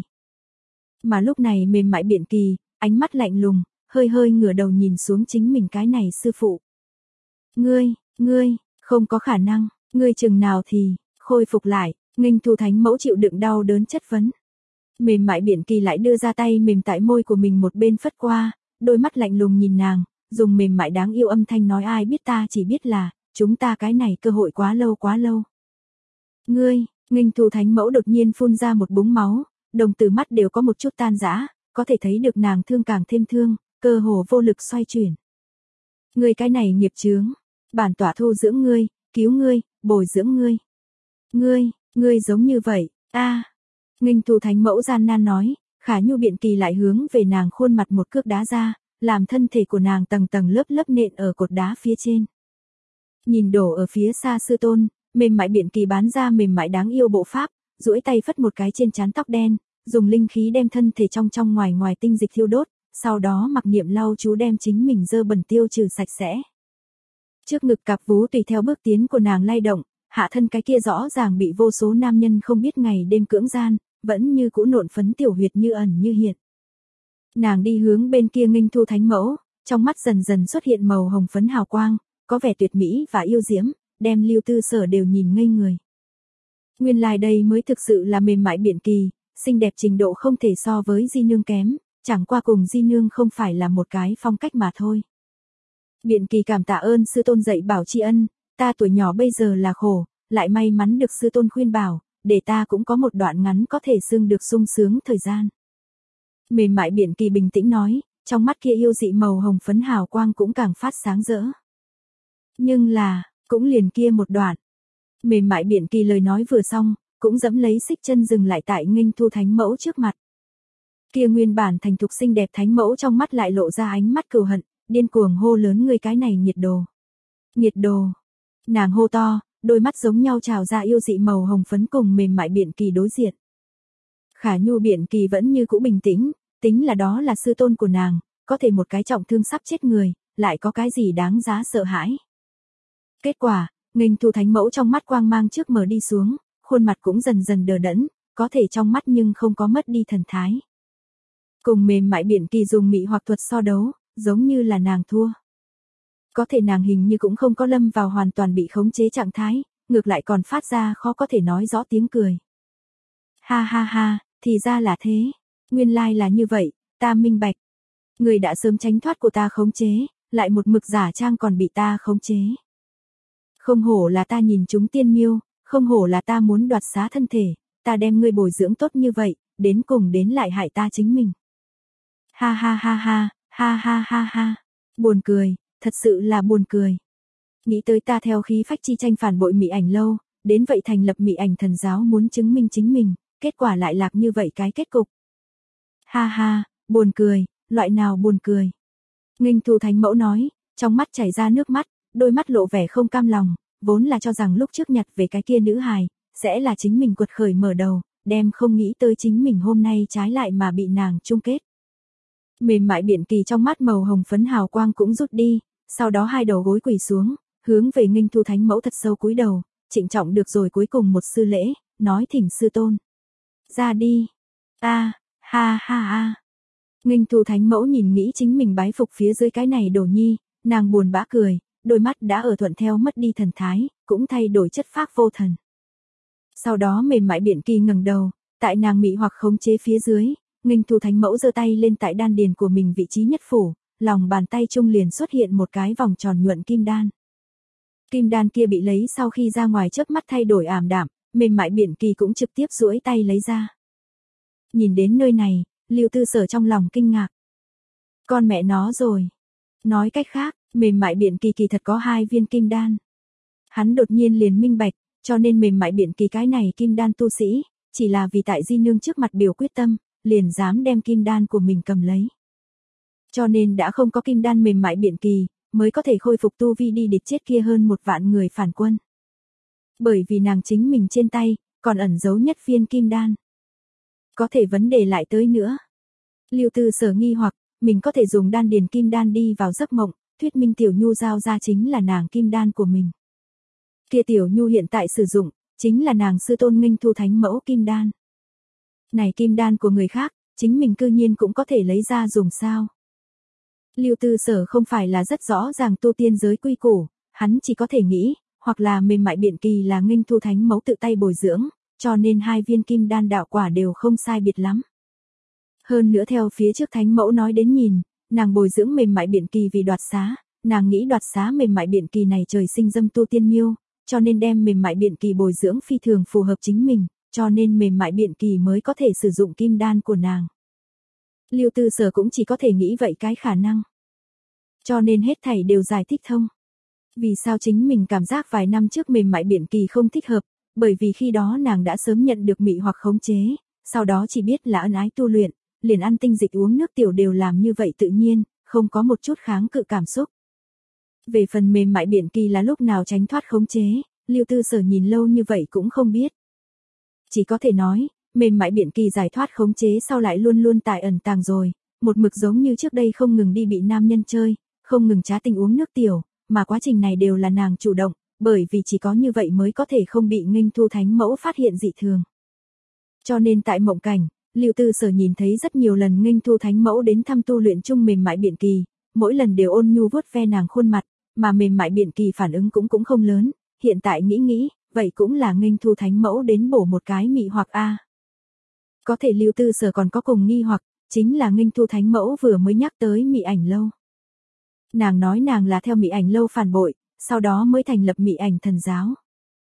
Mà lúc này mềm mại Biện Kỳ, ánh mắt lạnh lùng, hơi hơi ngửa đầu nhìn xuống chính mình cái này sư phụ. Ngươi, ngươi, không có khả năng, ngươi chừng nào thì, khôi phục lại, Nghênh Thu Thánh Mẫu chịu đựng đau đớn chất vấn. Mềm mại Biện Kỳ lại đưa ra tay mềm tại môi của mình một bên phất qua, đôi mắt lạnh lùng nhìn nàng, dùng mềm mại đáng yêu âm thanh nói ai biết ta chỉ biết là, chúng ta cái này cơ hội quá lâu quá lâu. Ngươi, Nghênh Thu Thánh Mẫu đột nhiên phun ra một búng máu, đồng tử mắt đều có một chút tan rã, có thể thấy được nàng thương càng thêm thương, cơ hồ vô lực xoay chuyển. Ngươi cái này nghiệp chướng, bản tỏa thu dưỡng ngươi, cứu ngươi, bồi dưỡng ngươi. Ngươi, ngươi giống như vậy, a. À. Nghênh Thu Thánh Mẫu gian nan nói, Khả Nhu Biện Kỳ lại hướng về nàng khuôn mặt một cước đá ra, làm thân thể của nàng tầng tầng lớp lớp nện ở cột đá phía trên. Nhìn đổ ở phía xa sư tôn, mềm mại Biện Kỳ bán ra mềm mại đáng yêu bộ pháp, duỗi tay phất một cái trên trán tóc đen, dùng linh khí đem thân thể trong trong ngoài ngoài tinh dịch thiêu đốt, sau đó mặc niệm lau chú đem chính mình dơ bẩn tiêu trừ sạch sẽ. Trước ngực cặp vú tùy theo bước tiến của nàng lay động, hạ thân cái kia rõ ràng bị vô số nam nhân không biết ngày đêm cưỡng gian, vẫn như cũ nộn phấn tiểu huyệt như ẩn như hiện. Nàng đi hướng bên kia Nghênh Thu Thánh Mẫu, trong mắt dần dần xuất hiện màu hồng phấn hào quang, có vẻ tuyệt mỹ và yêu diễm, đem Lưu Tư Sở đều nhìn ngây người. Nguyên lai đây mới thực sự là mềm mại Biện Kỳ, xinh đẹp trình độ không thể so với Di Nương kém, chẳng qua cùng Di Nương không phải là một cái phong cách mà thôi. Biện Kỳ cảm tạ ơn sư tôn dạy bảo tri ân, ta tuổi nhỏ bây giờ là khổ, lại may mắn được sư tôn khuyên bảo, để ta cũng có một đoạn ngắn có thể xưng được sung sướng thời gian. Mềm mại Biện Kỳ bình tĩnh nói, trong mắt kia yêu dị màu hồng phấn hào quang cũng càng phát sáng rỡ. Nhưng là, cũng liền kia một đoạn. Mềm mại Biện Kỳ lời nói vừa xong, cũng dẫm lấy xích chân dừng lại tại Nghênh Thu Thánh Mẫu trước mặt. Kia nguyên bản thành thục xinh đẹp Thánh Mẫu trong mắt lại lộ ra ánh mắt cừu hận, điên cuồng hô lớn ngươi cái này nhiệt đồ. Nhiệt đồ. Nàng hô to, đôi mắt giống nhau trào ra yêu dị màu hồng phấn cùng mềm mại Biện Kỳ đối diện. Khả Nhu Biện Kỳ vẫn như cũ bình tĩnh, tính là đó là sư tôn của nàng, có thể một cái trọng thương sắp chết người, lại có cái gì đáng giá sợ hãi. Kết quả, Nghênh Thu Thánh Mẫu trong mắt quang mang trước mở đi xuống, khuôn mặt cũng dần dần đờ đẫn, có thể trong mắt nhưng không có mất đi thần thái. Cùng mềm mại Biện Kỳ dùng mị hoặc thuật so đấu, giống như là nàng thua. Có thể nàng hình như cũng không có lâm vào hoàn toàn bị khống chế trạng thái, ngược lại còn phát ra khó có thể nói rõ tiếng cười. Ha ha ha, thì ra là thế. Nguyên lai là như vậy, ta minh bạch. Người đã sớm tránh thoát của ta khống chế, lại một mực giả trang còn bị ta khống chế. Không hổ là ta nhìn chúng tiên miêu, không hổ là ta muốn đoạt xá thân thể, ta đem ngươi bồi dưỡng tốt như vậy, đến cùng đến lại hại ta chính mình. Ha ha ha ha, ha ha ha ha, buồn cười, thật sự là buồn cười. Nghĩ tới ta theo khí phách chi tranh phản bội Mị Ảnh lâu, đến vậy thành lập Mị Ảnh thần giáo muốn chứng minh chính mình, kết quả lại lạc như vậy cái kết cục. Ha ha, buồn cười, loại nào buồn cười. Nghênh Thu Thánh Mẫu nói, trong mắt chảy ra nước mắt, đôi mắt lộ vẻ không cam lòng, vốn là cho rằng lúc trước nhặt về cái kia nữ hài, sẽ là chính mình quật khởi mở đầu, đem không nghĩ tới chính mình hôm nay trái lại mà bị nàng chung kết. Mềm mại biện kỳ trong mắt màu hồng phấn hào quang cũng rút đi, sau đó hai đầu gối quỳ xuống, hướng về Nghinh Thu Thánh Mẫu thật sâu cúi đầu, trịnh trọng được rồi cuối cùng một sư lễ, nói thỉnh sư tôn. Ra đi. A, ha ha ha. Nghinh Thu Thánh Mẫu nhìn nghĩ chính mình bái phục phía dưới cái này đồ nhi, nàng buồn bã cười, đôi mắt đã ở thuận theo mất đi thần thái, cũng thay đổi chất phác vô thần. Sau đó mềm mại biện kỳ ngẩng đầu, tại nàng mị hoặc khống chế phía dưới, Nghinh Thu Thánh Mẫu giơ tay lên tại đan điền của mình vị trí nhất phủ, lòng bàn tay trung liền xuất hiện một cái vòng tròn nhuận kim đan. Kim đan kia bị lấy sau khi ra ngoài chớp mắt thay đổi ảm đạm, mềm mại biện kỳ cũng trực tiếp duỗi tay lấy ra. Nhìn đến nơi này, Lưu Tư Sở trong lòng kinh ngạc. Con mẹ nó rồi. Nói cách khác, mềm mại biện kỳ kỳ thật có hai viên kim đan. Hắn đột nhiên liền minh bạch, cho nên mềm mại biện kỳ cái này kim đan tu sĩ, chỉ là vì tại di nương trước mặt biểu quyết tâm, liền dám đem kim đan của mình cầm lấy. Cho nên đã không có kim đan mềm mại biện kỳ, mới có thể khôi phục tu vi đi địch chết kia hơn một vạn người phản quân. Bởi vì nàng chính mình trên tay, còn ẩn giấu nhất viên kim đan. Có thể vấn đề lại tới nữa. Lưu Tư Sở nghi hoặc, mình có thể dùng đan điền kim đan đi vào giấc mộng, thuyết minh Tiểu Nhu giao ra chính là nàng kim đan của mình. Kia Tiểu Nhu hiện tại sử dụng, chính là nàng sư tôn Nghinh Thu Thánh Mẫu kim đan. Này kim đan của người khác, chính mình cư nhiên cũng có thể lấy ra dùng sao. Lưu Tư Sở không phải là rất rõ ràng tu tiên giới quy củ, hắn chỉ có thể nghĩ, hoặc là mềm mại biện kỳ là Nghinh Thu Thánh Mẫu tự tay bồi dưỡng, cho nên hai viên kim đan đạo quả đều không sai biệt lắm. Hơn nữa theo phía trước Thánh Mẫu nói đến nhìn, nàng bồi dưỡng mềm mại biện kỳ vì đoạt xá, nàng nghĩ đoạt xá mềm mại biện kỳ này trời sinh dâm tu tiên miêu, cho nên đem mềm mại biện kỳ bồi dưỡng phi thường phù hợp chính mình, cho nên mềm mại biện kỳ mới có thể sử dụng kim đan của nàng. Lưu Tư Sở cũng chỉ có thể nghĩ vậy cái khả năng. Cho nên hết thảy đều giải thích thông. Vì sao chính mình cảm giác vài năm trước mềm mại biện kỳ không thích hợp, bởi vì khi đó nàng đã sớm nhận được mị hoặc khống chế, sau đó chỉ biết là ân ái tu luyện, liền ăn tinh dịch uống nước tiểu đều làm như vậy tự nhiên, không có một chút kháng cự cảm xúc. Về phần mềm mại biện kỳ là lúc nào tránh thoát khống chế, Lưu Tư Sở nhìn lâu như vậy cũng không biết. Chỉ có thể nói, mềm mại biện kỳ giải thoát khống chế sau lại luôn luôn tại ẩn tàng rồi, một mực giống như trước đây không ngừng đi bị nam nhân chơi, không ngừng trá tình uống nước tiểu, mà quá trình này đều là nàng chủ động, bởi vì chỉ có như vậy mới có thể không bị Nghinh Thu Thánh Mẫu phát hiện dị thường. Cho nên tại mộng cảnh, Lưu Tư Sở nhìn thấy rất nhiều lần Nghinh Thu Thánh Mẫu đến thăm tu luyện chung mềm mại biện kỳ, mỗi lần đều ôn nhu vuốt ve nàng khuôn mặt, mà mềm mại biện kỳ phản ứng cũng cũng không lớn, hiện tại nghĩ nghĩ, vậy cũng là Nghinh Thu Thánh Mẫu đến bổ một cái mị hoặc a. Có thể Lưu Tư Sở còn có cùng nghi hoặc, chính là Nghinh Thu Thánh Mẫu vừa mới nhắc tới mị ảnh lâu. Nàng nói nàng là theo mị ảnh lâu phản bội, sau đó mới thành lập mị ảnh thần giáo.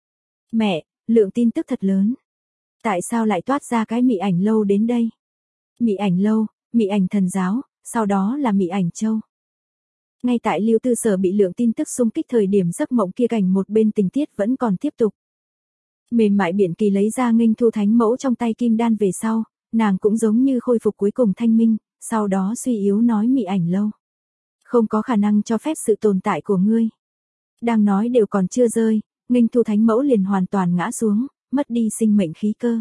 Mẹ, lượng tin tức thật lớn. Tại sao lại toát ra cái mị ảnh lâu đến đây? Mị ảnh lâu, mị ảnh thần giáo, sau đó là mị ảnh châu. Ngay tại Lưu Tư Sở bị lượng tin tức xung kích thời điểm giấc mộng kia cảnh một bên tình tiết vẫn còn tiếp tục. Mềm mại biện kỳ lấy ra Nghinh Thu Thánh Mẫu trong tay kim đan về sau, nàng cũng giống như khôi phục cuối cùng thanh minh, sau đó suy yếu nói mị ảnh lâu. Không có khả năng cho phép sự tồn tại của ngươi. Đang nói đều còn chưa rơi, Nghinh Thu Thánh Mẫu liền hoàn toàn ngã xuống, mất đi sinh mệnh khí cơ.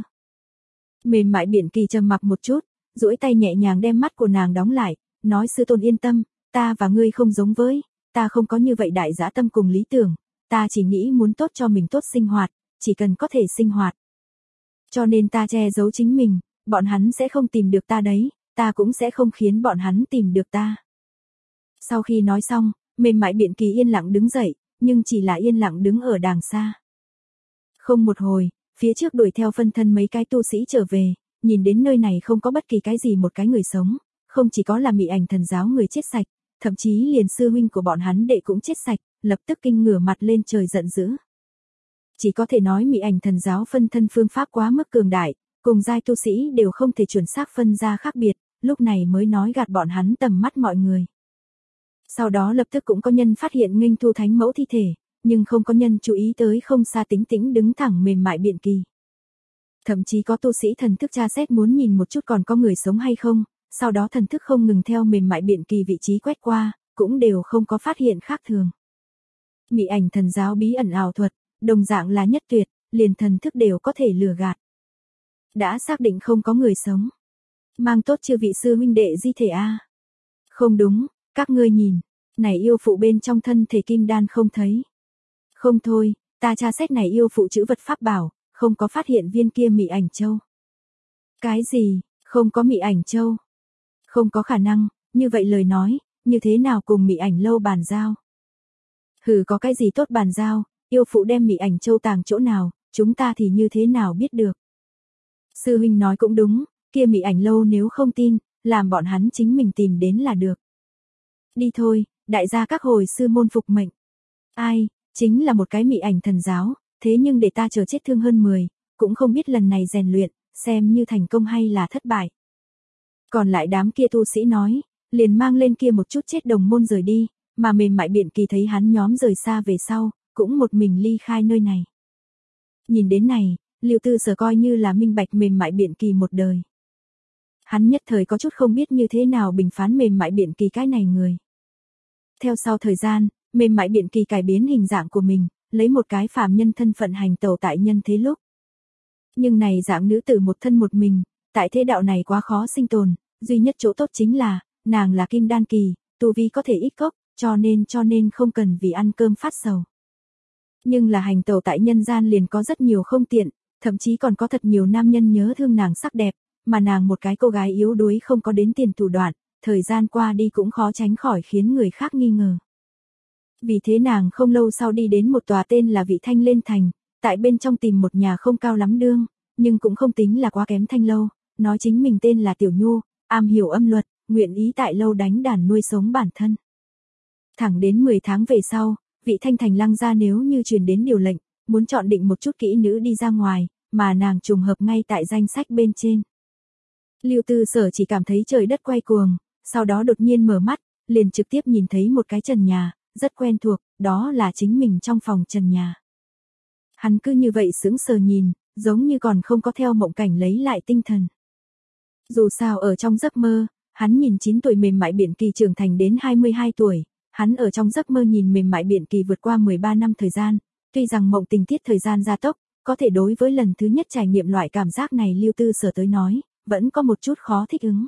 Mềm mại biện kỳ trầm mặc một chút, duỗi tay nhẹ nhàng đem mắt của nàng đóng lại, nói sư tôn yên tâm, ta và ngươi không giống với, ta không có như vậy đại dã tâm cùng lý tưởng, ta chỉ nghĩ muốn tốt cho mình tốt sinh hoạt, chỉ cần có thể sinh hoạt. Cho nên ta che giấu chính mình, bọn hắn sẽ không tìm được ta đấy, ta cũng sẽ không khiến bọn hắn tìm được ta. Sau khi nói xong, mềm mại biện kỳ yên lặng đứng dậy, nhưng chỉ là yên lặng đứng ở đàng xa. Không một hồi, phía trước đuổi theo phân thân mấy cái tu sĩ trở về, nhìn đến nơi này không có bất kỳ cái gì một cái người sống, không chỉ có là mị ảnh thần giáo người chết sạch, thậm chí liền sư huynh của bọn hắn đệ cũng chết sạch, lập tức kinh ngửa mặt lên trời giận dữ. Chỉ có thể nói mị ảnh thần giáo phân thân phương pháp quá mức cường đại, cùng giai tu sĩ đều không thể chuẩn xác phân ra khác biệt, lúc này mới nói gạt bọn hắn tầm mắt mọi người. Sau đó lập tức cũng có nhân phát hiện Nghinh Thu Thánh Mẫu thi thể, nhưng không có nhân chú ý tới không xa Tĩnh Tĩnh đứng thẳng mềm mại biện kỳ. Thậm chí có tu sĩ thần thức tra xét muốn nhìn một chút còn có người sống hay không, sau đó thần thức không ngừng theo mềm mại biện kỳ vị trí quét qua, cũng đều không có phát hiện khác thường. Mị ảnh thần giáo bí ẩn ảo thuật, đồng dạng là nhất tuyệt, liền thần thức đều có thể lừa gạt. Đã xác định không có người sống. Mang tốt chưa vị sư huynh đệ di thể a? Không đúng, các ngươi nhìn, này yêu phụ bên trong thân thể kim đan không thấy. Không thôi, ta tra xét này yêu phụ chữ vật pháp bảo, không có phát hiện viên kia mị ảnh châu. Cái gì, không có mị ảnh châu? Không có khả năng, như vậy lời nói, như thế nào cùng mị ảnh lâu bàn giao? Hừ, có cái gì tốt bàn giao, yêu phụ đem mị ảnh châu tàng chỗ nào, chúng ta thì như thế nào biết được? Sư huynh nói cũng đúng, kia mị ảnh lâu nếu không tin, làm bọn hắn chính mình tìm đến là được. Đi thôi, đại gia các hồi sư môn phục mệnh. Ai, chính là một cái mị ảnh thần giáo, thế nhưng để ta chờ chết thương hơn mười, cũng không biết lần này rèn luyện, xem như thành công hay là thất bại. Còn lại đám kia tu sĩ nói, liền mang lên kia một chút chết đồng môn rời đi, mà mềm mại biện kỳ thấy hắn nhóm rời xa về sau, cũng một mình ly khai nơi này. Nhìn đến này, Lưu Tư Sở coi như là minh bạch mềm mại biện kỳ một đời. Hắn nhất thời có chút không biết như thế nào bình phán mềm mại biện kỳ cái này người. Theo sau thời gian, mềm mại biện kỳ cải biến hình dạng của mình, lấy một cái phàm nhân thân phận hành tẩu tại nhân thế lúc. Nhưng này dạng nữ tử một thân một mình, tại thế đạo này quá khó sinh tồn, duy nhất chỗ tốt chính là, nàng là kim đan kỳ, tu vi có thể ít cốc, cho nên cho nên không cần vì ăn cơm phát sầu. Nhưng là hành tẩu tại nhân gian liền có rất nhiều không tiện, thậm chí còn có thật nhiều nam nhân nhớ thương nàng sắc đẹp, mà nàng một cái cô gái yếu đuối không có đến tiền thủ đoạn, thời gian qua đi cũng khó tránh khỏi khiến người khác nghi ngờ. Vì thế nàng không lâu sau đi đến một tòa tên là Vị Thanh lên thành, tại bên trong tìm một nhà không cao lắm đương, nhưng cũng không tính là quá kém thanh lâu, nói chính mình tên là Tiểu Nhu, am hiểu âm luật, nguyện ý tại lâu đánh đàn nuôi sống bản thân. Thẳng đến mười tháng về sau, Vị Thanh thành lăng ra nếu như truyền đến điều lệnh, muốn chọn định một chút kỹ nữ đi ra ngoài, mà nàng trùng hợp ngay tại danh sách bên trên. Lưu Tư Sở chỉ cảm thấy trời đất quay cuồng, sau đó đột nhiên mở mắt, liền trực tiếp nhìn thấy một cái trần nhà, rất quen thuộc, đó là chính mình trong phòng trần nhà. Hắn cứ như vậy sững sờ nhìn, giống như còn không có theo mộng cảnh lấy lại tinh thần. Dù sao ở trong giấc mơ, hắn nhìn chín tuổi mềm mại biện kỳ trưởng thành đến hai mươi hai tuổi, hắn ở trong giấc mơ nhìn mềm mại biện kỳ vượt qua mười ba năm thời gian, tuy rằng mộng tình tiết thời gian gia tốc, có thể đối với lần thứ nhất trải nghiệm loại cảm giác này Lưu Tư Sở tới nói, vẫn có một chút khó thích ứng.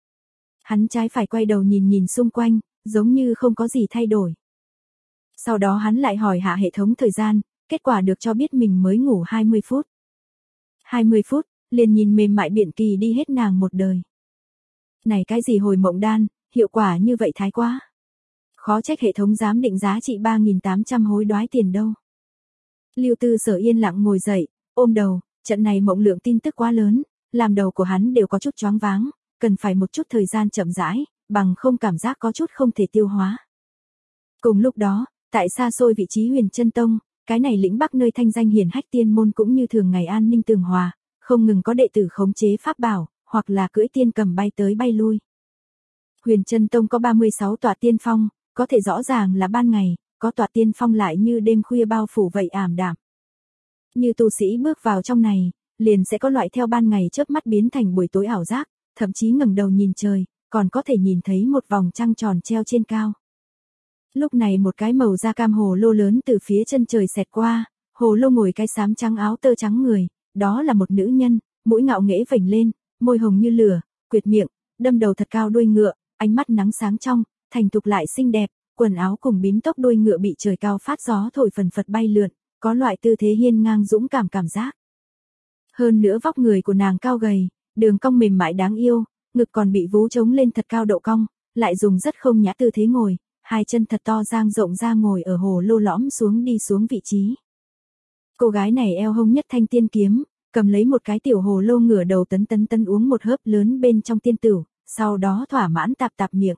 Hắn trái phải quay đầu nhìn nhìn xung quanh, giống như không có gì thay đổi. Sau đó hắn lại hỏi hạ hệ thống thời gian, kết quả được cho biết mình mới ngủ hai mươi phút. hai mươi phút, liền nhìn mềm mại biện kỳ đi hết nàng một đời. Này cái gì hồi mộng đan, hiệu quả như vậy thái quá. Khó trách hệ thống dám định giá trị ba nghìn tám trăm hối đoái tiền đâu. Lưu Tư Sở yên lặng ngồi dậy, ôm đầu, trận này mộng lượng tin tức quá lớn, làm đầu của hắn đều có chút choáng váng, cần phải một chút thời gian chậm rãi, bằng không cảm giác có chút không thể tiêu hóa. Cùng lúc đó, tại xa xôi vị trí Huyền Chân Tông, cái này lĩnh Bắc nơi thanh danh hiển hách tiên môn cũng như thường ngày an ninh tường hòa, không ngừng có đệ tử khống chế pháp bảo, hoặc là cưỡi tiên cầm bay tới bay lui. Huyền Chân Tông có ba mươi sáu tòa tiên phong, có thể rõ ràng là ban ngày, có tòa tiên phong lại như đêm khuya bao phủ vậy ảm đạm. Như tu sĩ bước vào trong này, liền sẽ có loại theo ban ngày chớp mắt biến thành buổi tối ảo giác, thậm chí ngẩng đầu nhìn trời, còn có thể nhìn thấy một vòng trăng tròn treo trên cao. Lúc này một cái màu da cam hồ lô lớn từ phía chân trời xẹt qua, hồ lô ngồi cái xám trắng áo tơ trắng người, đó là một nữ nhân, mũi ngạo nghễ vểnh lên, môi hồng như lửa, quyệt miệng, đâm đầu thật cao đuôi ngựa, ánh mắt nắng sáng trong, thành thục lại xinh đẹp, quần áo cùng bím tóc đuôi ngựa bị trời cao phát gió thổi phần phật bay lượn, có loại tư thế hiên ngang dũng cảm cảm giác. Hơn nữa vóc người của nàng cao gầy, đường cong mềm mại đáng yêu, ngực còn bị vú trống lên thật cao độ cong, lại dùng rất không nhã tư thế ngồi, hai chân thật to dang rộng ra ngồi ở hồ lô lõm xuống đi xuống vị trí. Cô gái này eo hông nhất thanh tiên kiếm, cầm lấy một cái tiểu hồ lô ngửa đầu tấn tấn tấn uống một hớp lớn bên trong tiên tửu, sau đó thỏa mãn tạp tạp miệng.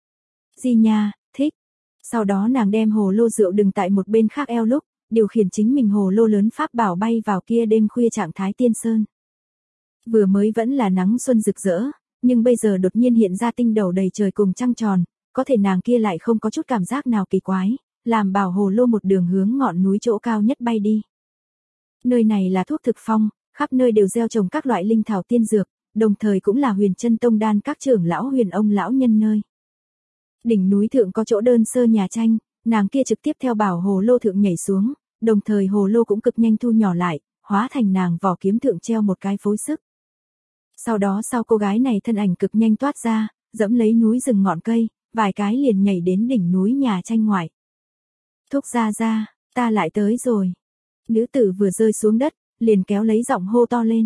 Di nha, thích. Sau đó nàng đem hồ lô rượu đừng tại một bên khác eo lúc, điều khiển chính mình hồ lô lớn pháp bảo bay vào kia đêm khuya trạng thái tiên sơn. Vừa mới vẫn là nắng xuân rực rỡ, nhưng bây giờ đột nhiên hiện ra tinh đầu đầy trời cùng trăng tròn, có thể nàng kia lại không có chút cảm giác nào kỳ quái, làm bảo hồ lô một đường hướng ngọn núi chỗ cao nhất bay đi. Nơi này là thuốc thực phong, khắp nơi đều gieo trồng các loại linh thảo tiên dược, đồng thời cũng là Huyền Chân Tông đan các trưởng lão huyền ông lão nhân nơi. Đỉnh núi thượng có chỗ đơn sơ nhà tranh, nàng kia trực tiếp theo bảo hồ lô thượng nhảy xuống, đồng thời hồ lô cũng cực nhanh thu nhỏ lại, hóa thành nàng vỏ kiếm thượng treo một cái phối sức. Sau đó sau cô gái này thân ảnh cực nhanh toát ra, dẫm lấy núi rừng ngọn cây, vài cái liền nhảy đến đỉnh núi nhà tranh ngoại. Thúc gia gia, ta lại tới rồi. Nữ tử vừa rơi xuống đất, liền kéo lấy giọng hô to lên.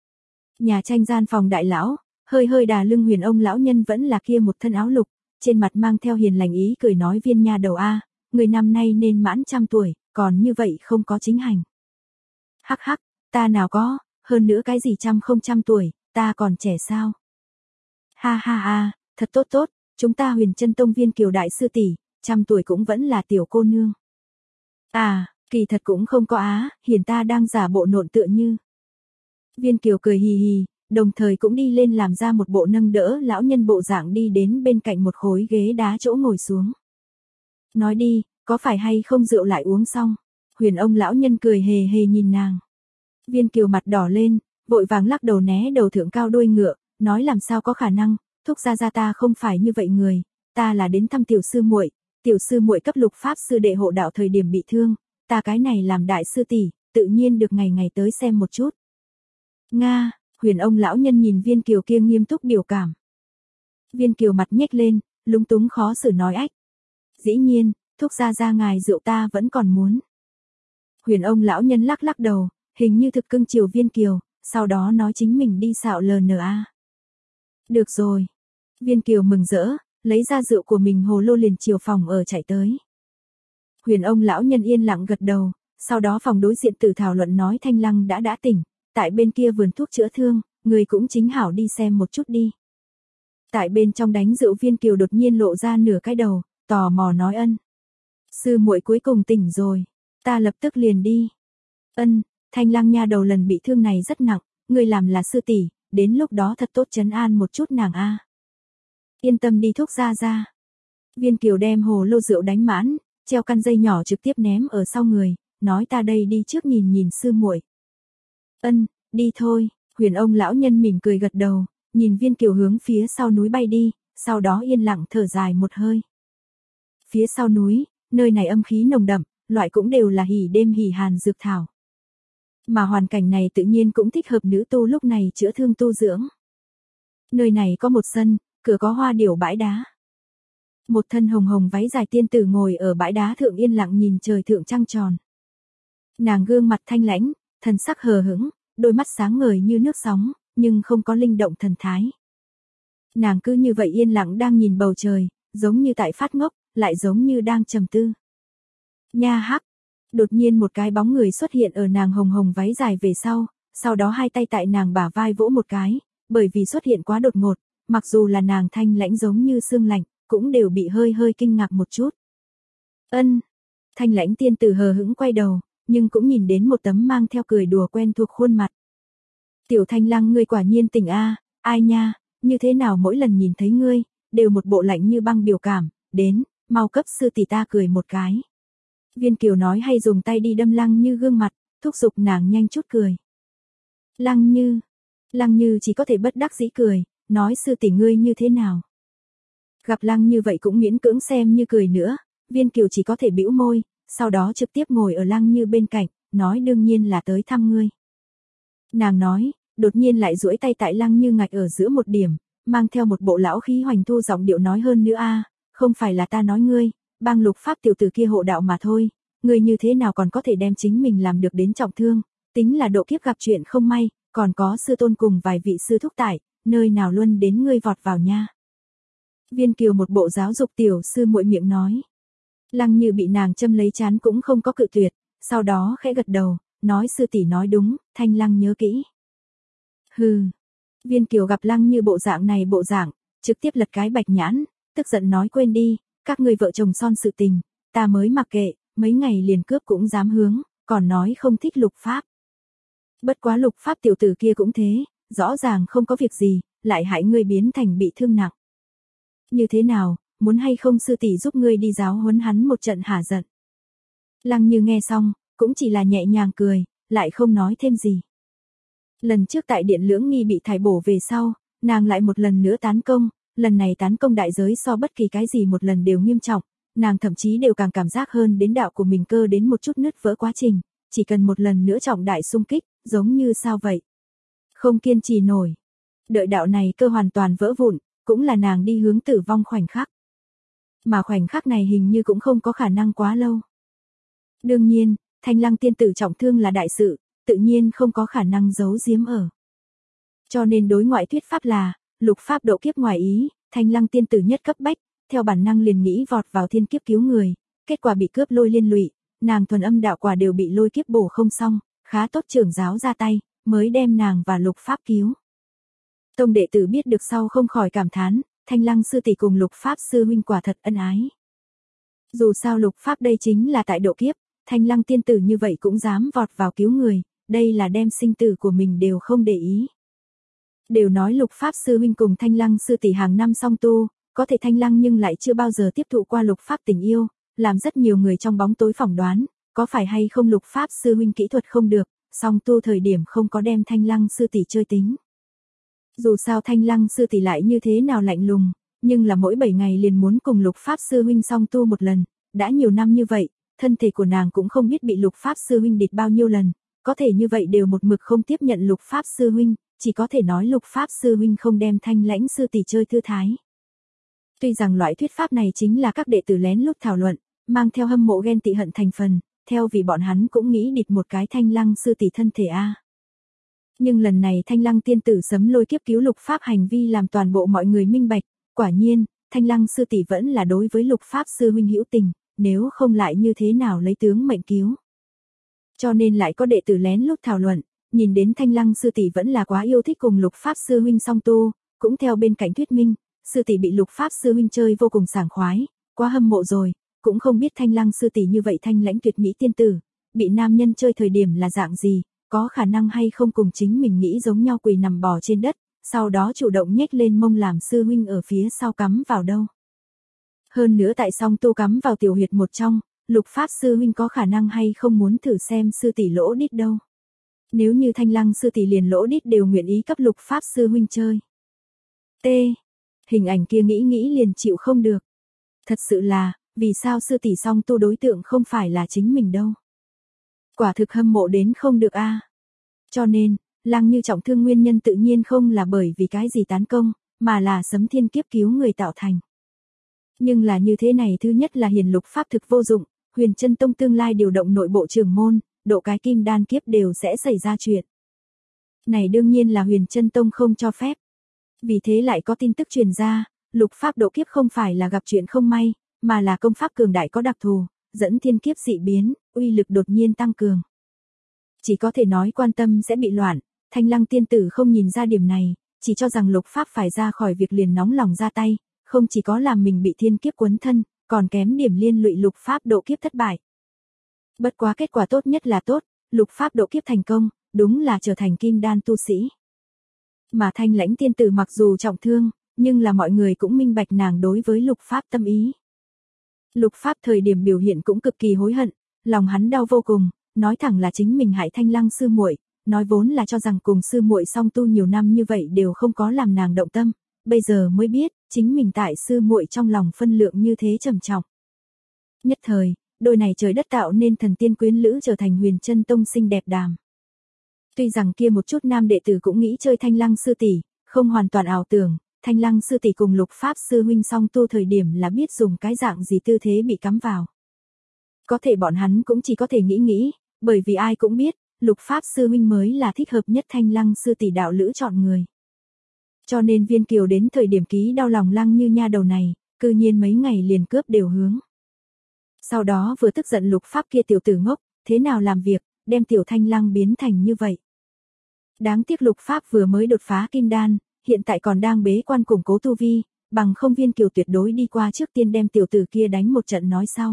Nhà tranh gian phòng đại lão, hơi hơi đà lưng Huyền ông lão nhân vẫn là kia một thân áo lục, trên mặt mang theo hiền lành ý cười nói Viên nha đầu a, người năm nay nên mãn trăm tuổi, còn như vậy không có chính hành. Hắc hắc, ta nào có, hơn nữa cái gì trăm không trăm tuổi, ta còn trẻ sao? Ha ha ha, thật tốt tốt, chúng ta Huyền Chân Tông Viên Kiều đại sư tỷ, trăm tuổi cũng vẫn là tiểu cô nương. À, kỳ thật cũng không có á, hiền ta đang giả bộ nộn tựa như. Viên Kiều cười hì hì, đồng thời cũng đi lên làm ra một bộ nâng đỡ lão nhân bộ dạng đi đến bên cạnh một khối ghế đá chỗ ngồi xuống. Nói đi, có phải hay không rượu lại uống xong? Huyền ông lão nhân cười hề hề nhìn nàng. Viên Kiều mặt đỏ lên, vội vàng lắc đầu né đầu thượng cao đuôi ngựa, nói làm sao có khả năng, thúc gia gia ta không phải như vậy người, ta là đến thăm tiểu sư muội, tiểu sư muội cấp lục pháp sư đệ hộ đạo thời điểm bị thương, ta cái này làm đại sư tỷ, tự nhiên được ngày ngày tới xem một chút. Nga, Huyền ông lão nhân nhìn Viên Kiều kia nghiêm túc biểu cảm. Viên Kiều mặt nhếch lên, lúng túng khó xử nói ách. Dĩ nhiên, thúc gia gia ngài rượu ta vẫn còn muốn. Huyền ông lão nhân lắc lắc đầu, hình như thực cưng chiều Viên Kiều, sau đó nói chính mình đi xạo lờ nờ a. Được rồi. Viên Kiều mừng rỡ, lấy ra rượu của mình hồ lô liền chiều phòng ở chạy tới. Huyền ông lão nhân yên lặng gật đầu, sau đó phòng đối diện tử thảo luận nói Thanh Lăng đã đã tỉnh, tại bên kia vườn thuốc chữa thương, người cũng chính hảo đi xem một chút đi. Tại bên trong đánh rượu Viên Kiều đột nhiên lộ ra nửa cái đầu, tò mò nói ân. Sư muội cuối cùng tỉnh rồi, ta lập tức liền đi. Ân, Thanh Lăng nha đầu lần bị thương này rất nặng, người làm là sư tỷ, đến lúc đó thật tốt trấn an một chút nàng a. Yên tâm đi thúc gia gia. Viên Kiều đem hồ lô rượu đánh mãn, treo căn dây nhỏ trực tiếp ném ở sau người, nói ta đây đi trước nhìn nhìn sư muội. Ân, đi thôi, Huyền ông lão nhân mỉm cười gật đầu, nhìn Viên Kiều hướng phía sau núi bay đi, sau đó yên lặng thở dài một hơi. Phía sau núi, nơi này âm khí nồng đậm, loại cũng đều là hỉ đêm hỉ hàn dược thảo. Mà hoàn cảnh này tự nhiên cũng thích hợp nữ tu lúc này chữa thương tu dưỡng. Nơi này có một sân, cửa có hoa điểu bãi đá. Một thân hồng hồng váy dài tiên tử ngồi ở bãi đá thượng yên lặng nhìn trời thượng trăng tròn. Nàng gương mặt thanh lãnh, thần sắc hờ hững, đôi mắt sáng ngời như nước sóng, nhưng không có linh động thần thái. Nàng cứ như vậy yên lặng đang nhìn bầu trời, giống như tại phát ngốc, lại giống như đang trầm tư. Nha hắc, đột nhiên một cái bóng người xuất hiện ở nàng hồng hồng váy dài về sau, sau đó hai tay tại nàng bả vai vỗ một cái, bởi vì xuất hiện quá đột ngột, mặc dù là nàng thanh lãnh giống như sương lạnh, cũng đều bị hơi hơi kinh ngạc một chút. Ân, thanh lãnh tiên tử hờ hững quay đầu, nhưng cũng nhìn đến một tấm mang theo cười đùa quen thuộc khuôn mặt. Tiểu Thanh Lăng ngươi quả nhiên tỉnh a, ai nha, như thế nào mỗi lần nhìn thấy ngươi, đều một bộ lạnh như băng biểu cảm, đến, mau cấp sư tỷ ta cười một cái. Viên Kiều nói hay dùng tay đi đâm Lăng Như gương mặt, thúc giục nàng nhanh chút cười. Lăng Như, Lăng Như chỉ có thể bất đắc dĩ cười, nói sư tỷ ngươi như thế nào. Gặp Lăng Như vậy cũng miễn cưỡng xem như cười nữa, Viên Kiều chỉ có thể bĩu môi, sau đó trực tiếp ngồi ở Lăng Như bên cạnh, nói đương nhiên là tới thăm ngươi. Nàng nói, đột nhiên lại duỗi tay tại Lăng Như ngạch ở giữa một điểm, mang theo một bộ lão khí hoành thu giọng điệu nói hơn nữa a, không phải là ta nói ngươi, bang lục pháp tiểu tử kia hộ đạo mà thôi, ngươi như thế nào còn có thể đem chính mình làm được đến trọng thương, tính là độ kiếp gặp chuyện không may, còn có sư tôn cùng vài vị sư thúc tại, nơi nào luôn đến ngươi vọt vào nha. Viên Kiều một bộ giáo dục tiểu sư muội miệng nói. Lăng Như bị nàng châm lấy chán cũng không có cự tuyệt, sau đó khẽ gật đầu, nói sư tỷ nói đúng, Thanh Lăng nhớ kỹ. Hừ. Viên Kiều gặp Lăng Như bộ dạng này bộ dạng, trực tiếp lật cái bạch nhãn, tức giận nói quên đi, các người vợ chồng son sự tình, ta mới mặc kệ, mấy ngày liền cướp cũng dám hướng, còn nói không thích lục pháp. Bất quá lục pháp tiểu tử kia cũng thế, rõ ràng không có việc gì, lại hại ngươi biến thành bị thương nặng. Như thế nào, muốn hay không sư tỷ giúp ngươi đi giáo huấn hắn một trận hả giận. Lăng Như nghe xong, cũng chỉ là nhẹ nhàng cười, lại không nói thêm gì. Lần trước tại điện lưỡng nghi bị thải bổ về sau, nàng lại một lần nữa tán công, lần này tán công đại giới so bất kỳ cái gì một lần đều nghiêm trọng, nàng thậm chí đều càng cảm giác hơn đến đạo của mình cơ đến một chút nứt vỡ quá trình, chỉ cần một lần nữa trọng đại xung kích, giống như sao vậy. Không kiên trì nổi. Đợi đạo này cơ hoàn toàn vỡ vụn, cũng là nàng đi hướng tử vong khoảnh khắc. Mà khoảnh khắc này hình như cũng không có khả năng quá lâu. Đương nhiên, Thanh Lăng tiên tử trọng thương là đại sự, tự nhiên không có khả năng giấu giếm ở. Cho nên đối ngoại thuyết pháp là, lục pháp độ kiếp ngoài ý, Thanh Lăng tiên tử nhất cấp bách, theo bản năng liền nghĩ vọt vào thiên kiếp cứu người, kết quả bị cướp lôi liên lụy, nàng thuần âm đạo quả đều bị lôi kiếp bổ không xong, khá tốt trưởng giáo ra tay, mới đem nàng và lục pháp cứu. Tông đệ tử biết được sau không khỏi cảm thán, Thanh Lăng sư tỷ cùng lục pháp sư huynh quả thật ân ái. Dù sao lục pháp đây chính là tại độ kiếp, Thanh Lăng tiên tử như vậy cũng dám vọt vào cứu người, đây là đem sinh tử của mình đều không để ý. Đều nói lục pháp sư huynh cùng Thanh Lăng sư tỷ hàng năm song tu, có thể Thanh Lăng nhưng lại chưa bao giờ tiếp thụ qua lục pháp tình yêu, làm rất nhiều người trong bóng tối phỏng đoán, có phải hay không lục pháp sư huynh kỹ thuật không được, song tu thời điểm không có đem Thanh Lăng sư tỷ chơi tính. Dù sao Thanh Lăng sư tỷ lại như thế nào lạnh lùng, nhưng là mỗi bảy ngày liền muốn cùng lục pháp sư huynh song tu một lần, đã nhiều năm như vậy, thân thể của nàng cũng không biết bị lục pháp sư huynh địch bao nhiêu lần, có thể như vậy đều một mực không tiếp nhận lục pháp sư huynh, chỉ có thể nói lục pháp sư huynh không đem Thanh Lãnh sư tỷ chơi thư thái. Tuy rằng loại thuyết pháp này chính là các đệ tử lén lút thảo luận, mang theo hâm mộ ghen tị hận thành phần, theo vì bọn hắn cũng nghĩ địch một cái Thanh Lăng sư tỷ thân thể a. Nhưng lần này Thanh Lăng tiên tử sấm lôi kiếp cứu lục pháp hành vi làm toàn bộ mọi người minh bạch, quả nhiên, Thanh Lăng sư tỷ vẫn là đối với lục pháp sư huynh hữu tình, nếu không lại như thế nào lấy tướng mệnh cứu. Cho nên lại có đệ tử lén lút thảo luận, nhìn đến Thanh Lăng sư tỷ vẫn là quá yêu thích cùng lục pháp sư huynh song tu, cũng theo bên cạnh thuyết minh, sư tỷ bị lục pháp sư huynh chơi vô cùng sảng khoái, quá hâm mộ rồi, cũng không biết Thanh Lăng sư tỷ như vậy thanh lãnh tuyệt mỹ tiên tử, bị nam nhân chơi thời điểm là dạng gì, có khả năng hay không cùng chính mình nghĩ giống nhau quỳ nằm bò trên đất, sau đó chủ động nhếch lên mông làm sư huynh ở phía sau cắm vào đâu. Hơn nữa tại song tu cắm vào tiểu huyệt một trong, lục pháp sư huynh có khả năng hay không muốn thử xem sư tỷ lỗ đít đâu. Nếu như Thanh Lăng sư tỷ liền lỗ đít đều nguyện ý cấp lục pháp sư huynh chơi. T. Hình ảnh kia nghĩ nghĩ liền chịu không được. Thật sự là, vì sao sư tỷ song tu đối tượng không phải là chính mình đâu. Quả thực hâm mộ đến không được a. À. Cho nên, Lăng Như trọng thương nguyên nhân tự nhiên không là bởi vì cái gì tán công, mà là sấm thiên kiếp cứu người tạo thành. Nhưng là như thế này thứ nhất là hiền lục pháp thực vô dụng, Huyền Chân Tông tương lai điều động nội bộ trưởng môn, độ cái kim đan kiếp đều sẽ xảy ra chuyện. Này đương nhiên là Huyền Chân Tông không cho phép. Vì thế lại có tin tức truyền ra, lục pháp độ kiếp không phải là gặp chuyện không may, mà là công pháp cường đại có đặc thù, dẫn thiên kiếp dị biến, uy lực đột nhiên tăng cường. Chỉ có thể nói quan tâm sẽ bị loạn, Thanh Lăng tiên tử không nhìn ra điểm này, chỉ cho rằng lục pháp phải ra khỏi việc liền nóng lòng ra tay, không chỉ có làm mình bị thiên kiếp quấn thân, còn kém điểm liên lụy lục pháp độ kiếp thất bại. Bất quá kết quả tốt nhất là tốt, lục pháp độ kiếp thành công, đúng là trở thành kim đan tu sĩ. Mà Thanh Lãnh tiên tử mặc dù trọng thương, nhưng là mọi người cũng minh bạch nàng đối với lục pháp tâm ý. Lục pháp thời điểm biểu hiện cũng cực kỳ hối hận, lòng hắn đau vô cùng, nói thẳng là chính mình hại Thanh Lăng sư muội, nói vốn là cho rằng cùng sư muội song tu nhiều năm như vậy đều không có làm nàng động tâm, bây giờ mới biết, chính mình tại sư muội trong lòng phân lượng như thế trầm trọng. Nhất thời, đôi này trời đất tạo nên thần tiên quyến lữ trở thành Huyền Chân Tông xinh đẹp đàm. Tuy rằng kia một chút nam đệ tử cũng nghĩ chơi Thanh Lăng sư tỷ, không hoàn toàn ảo tưởng, Thanh Lăng sư tỷ cùng lục pháp sư huynh song tu thời điểm là biết dùng cái dạng gì tư thế bị cắm vào. Có thể bọn hắn cũng chỉ có thể nghĩ nghĩ, bởi vì ai cũng biết, lục pháp sư huynh mới là thích hợp nhất Thanh Lăng sư tỷ đạo lữ chọn người. Cho nên Viên Kiều đến thời điểm ký đau lòng Lăng Như nha đầu này, cư nhiên mấy ngày liền cướp đều hướng. Sau đó vừa tức giận lục pháp kia tiểu tử ngốc, thế nào làm việc, đem tiểu Thanh Lăng biến thành như vậy. Đáng tiếc lục pháp vừa mới đột phá kim đan, hiện tại còn đang bế quan củng cố tu vi, bằng không Viên Kiều tuyệt đối đi qua trước tiên đem tiểu tử kia đánh một trận nói sau.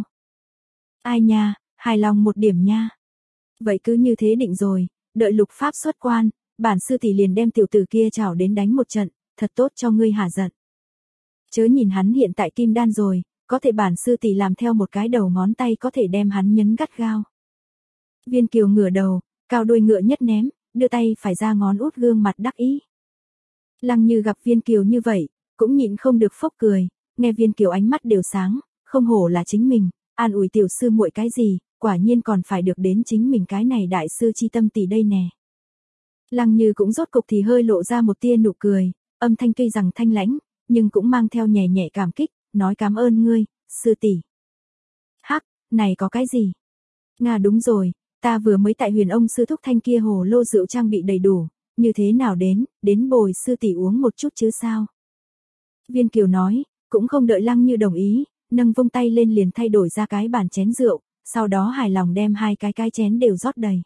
Ai nha, hài lòng một điểm nha. Vậy cứ như thế định rồi, đợi lục pháp xuất quan, bản sư tỷ liền đem tiểu tử kia chảo đến đánh một trận, thật tốt cho ngươi hả giận. Chớ nhìn hắn hiện tại kim đan rồi, có thể bản sư tỷ làm theo một cái đầu ngón tay có thể đem hắn nhấn gắt gao. Viên Kiều ngửa đầu, cao đuôi ngựa nhất ném, đưa tay phải ra ngón út gương mặt đắc ý. Lăng Như gặp Viên Kiều như vậy, cũng nhịn không được phốc cười, nghe Viên Kiều ánh mắt đều sáng, không hổ là chính mình, an ủi tiểu sư muội cái gì, quả nhiên còn phải được đến chính mình cái này đại sư chi tâm tỷ đây nè. Lăng Như cũng rốt cục thì hơi lộ ra một tia nụ cười, âm thanh tuy rằng thanh lãnh, nhưng cũng mang theo nhẹ nhẹ cảm kích, nói cảm ơn ngươi, sư tỷ. Hắc, này có cái gì? Nga đúng rồi, ta vừa mới tại Huyền Ông sư thúc thanh kia hồ lô rượu trang bị đầy đủ, như thế nào đến, đến bồi sư tỷ uống một chút chứ sao? Viên Kiều nói, cũng không đợi Lăng Như đồng ý, nâng vung tay lên liền thay đổi ra cái bàn chén rượu, sau đó hài lòng đem hai cái cái chén đều rót đầy.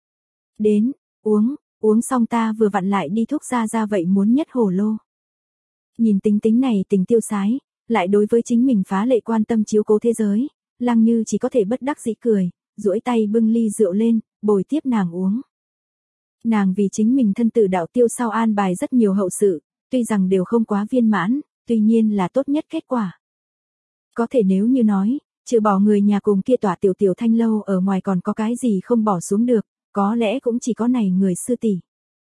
Đến, uống, uống xong ta vừa vặn lại đi thuốc ra ra vậy muốn nhất hồ lô. Nhìn tính tính này tình tiêu sái, lại đối với chính mình phá lệ quan tâm chiếu cố thế giới, Lăng Như chỉ có thể bất đắc dĩ cười, duỗi tay bưng ly rượu lên, bồi tiếp nàng uống. Nàng vì chính mình thân tử đạo tiêu sau an bài rất nhiều hậu sự, tuy rằng đều không quá viên mãn, tuy nhiên là tốt nhất kết quả. Có thể nếu như nói, trừ bỏ người nhà cùng kia tỏa tiểu tiểu thanh lâu ở ngoài còn có cái gì không bỏ xuống được, có lẽ cũng chỉ có này người sư tỷ.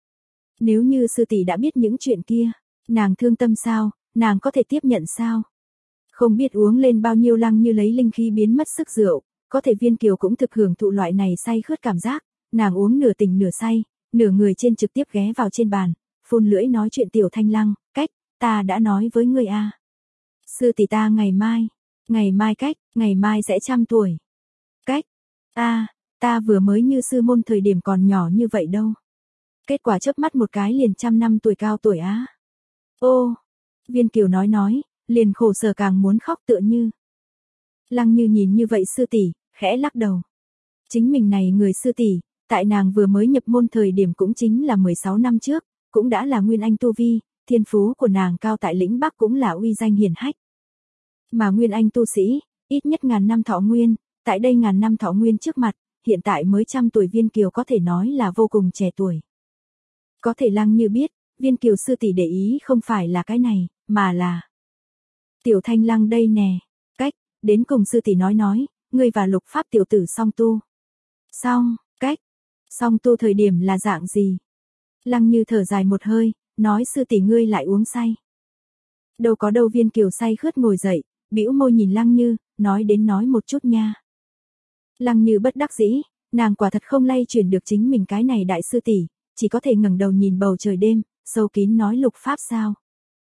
Nếu như sư tỷ đã biết những chuyện kia, nàng thương tâm sao, nàng có thể tiếp nhận sao? Không biết uống lên bao nhiêu Lăng Như lấy linh khí biến mất sức rượu, có thể Viên Kiều cũng thực hưởng thụ loại này say khướt cảm giác, nàng uống nửa tỉnh nửa say, nửa người trên trực tiếp ghé vào trên bàn, phun lưỡi nói chuyện tiểu Thanh Lăng, cách, ta đã nói với ngươi a. Sư tỷ ta ngày mai, ngày mai cách, ngày mai sẽ trăm tuổi. Cách, a, ta vừa mới như sư môn thời điểm còn nhỏ như vậy đâu. Kết quả chớp mắt một cái liền trăm năm tuổi cao tuổi á. Ô, Viên Kiều nói nói, liền khổ sở càng muốn khóc tựa như. Lăng Như nhìn như vậy sư tỷ, khẽ lắc đầu. Chính mình này người sư tỷ, tại nàng vừa mới nhập môn thời điểm cũng chính là mười sáu năm trước, cũng đã là nguyên anh tu vi, thiên phú của nàng cao tại lĩnh Bắc cũng là uy danh hiển hách. Mà nguyên anh tu sĩ, ít nhất ngàn năm thọ nguyên, tại đây ngàn năm thọ nguyên trước mặt, hiện tại mới trăm tuổi Viên Kiều có thể nói là vô cùng trẻ tuổi. Có thể Lăng Như biết, Viên Kiều sư tỷ để ý không phải là cái này, mà là tiểu Thanh Lăng đây nè, cách, đến cùng sư tỷ nói nói, ngươi và Lục Pháp tiểu tử song tu. Song, cách, song tu thời điểm là dạng gì? Lăng Như thở dài một hơi, nói sư tỷ ngươi lại uống say. Đâu có đâu Viên Kiều say khướt ngồi dậy, bĩu môi nhìn Lăng Như, nói đến nói một chút nha. Lăng Như bất đắc dĩ, nàng quả thật không lay chuyển được chính mình cái này đại sư tỷ, chỉ có thể ngẩng đầu nhìn bầu trời đêm, sâu kín nói Lục Pháp sao.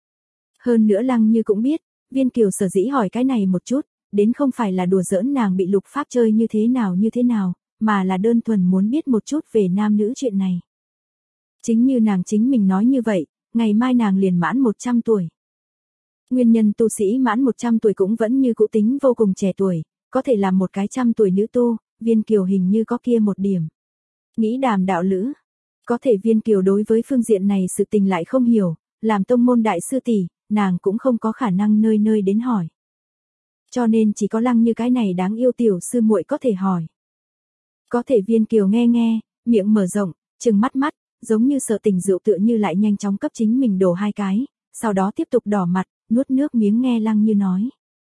Hơn nữa Lăng Như cũng biết, Viên Kiều sở dĩ hỏi cái này một chút, đến không phải là đùa giỡn nàng bị Lục Pháp chơi như thế nào như thế nào, mà là đơn thuần muốn biết một chút về nam nữ chuyện này. Chính như nàng chính mình nói như vậy, ngày mai nàng liền mãn một trăm tuổi. Nguyên nhân tu sĩ mãn một trăm tuổi cũng vẫn như cũ tính vô cùng trẻ tuổi, có thể làm một cái trăm tuổi nữ tu, Viên Kiều hình như có kia một điểm. Nghĩ đàm đạo lữ, có thể Viên Kiều đối với phương diện này sự tình lại không hiểu, làm tông môn đại sư tỷ, nàng cũng không có khả năng nơi nơi đến hỏi. Cho nên chỉ có Lăng Như cái này đáng yêu tiểu sư muội có thể hỏi. Có thể Viên Kiều nghe nghe, miệng mở rộng, trừng mắt mắt, giống như sợ tình rượu tựa như lại nhanh chóng cấp chính mình đổ hai cái, sau đó tiếp tục đỏ mặt, nuốt nước miếng nghe Lăng Như nói.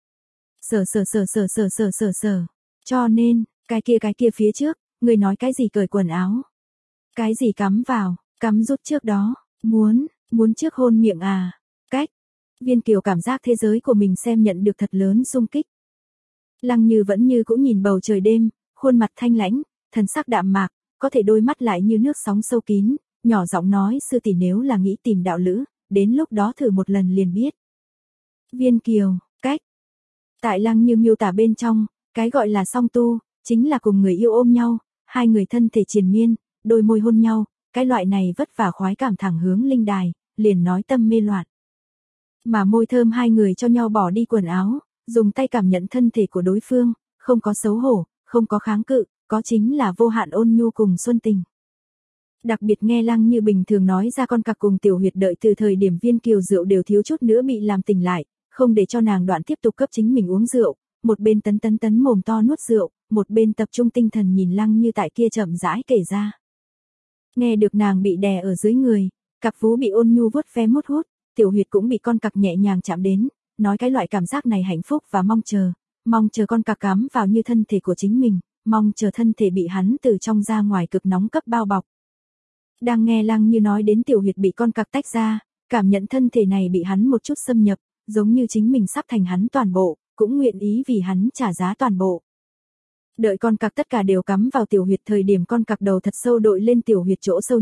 Sờ sờ sờ sờ sờ sờ sờ sờ, cho nên, cái kia cái kia phía trước, người nói cái gì cởi quần áo? Cái gì cắm vào, cắm rút trước đó, muốn, muốn trước hôn miệng à? Cách, Viên Kiều cảm giác thế giới của mình xem nhận được thật lớn xung kích. Lăng Như vẫn như cũng nhìn bầu trời đêm, khuôn mặt thanh lãnh, thần sắc đạm mạc, có thể đôi mắt lại như nước sóng sâu kín, nhỏ giọng nói sư tỷ nếu là nghĩ tìm đạo lữ, đến lúc đó thử một lần liền biết. Viên Kiều, cách. Tại Lăng Như miêu tả bên trong, cái gọi là song tu, chính là cùng người yêu ôm nhau, hai người thân thể triền miên, đôi môi hôn nhau, cái loại này vất vả khoái cảm thẳng hướng linh đài, liền nói tâm mê loạn. Mà môi thơm hai người cho nhau bỏ đi quần áo, dùng tay cảm nhận thân thể của đối phương, không có xấu hổ, không có kháng cự, có chính là vô hạn ôn nhu cùng xuân tình. Đặc biệt nghe Lăng Như bình thường nói ra con cặc cùng Tiểu Huyệt đợi từ thời điểm Viên Kiều rượu đều thiếu chút nữa bị làm tỉnh lại, không để cho nàng đoạn tiếp tục cấp chính mình uống rượu, một bên tấn tấn tấn mồm to nuốt rượu, một bên tập trung tinh thần nhìn Lăng Như tại kia chậm rãi kể ra. Nghe được nàng bị đè ở dưới người, cặc vú bị ôn nhu vuốt ve mút hút, Tiểu Huyệt cũng bị con cặc nhẹ nhàng chạm đến, nói cái loại cảm giác này hạnh phúc và mong chờ, mong chờ con cặc cắm vào như thân thể của chính mình, mong chờ thân thể bị hắn từ trong ra ngoài cực nóng cấp bao bọc. Đang nghe Lăng Như nói đến Tiểu Huyệt bị con cặc tách ra, cảm nhận thân thể này bị hắn một chút xâm nhập, giống như chính mình sắp thành hắn toàn bộ, cũng nguyện ý vì hắn trả giá toàn bộ. Đợi con cặc tất cả đều cắm vào Tiểu Huyệt thời điểm con cặc đầu thật sâu đội lên Tiểu Huyệt chỗ sâu nhất,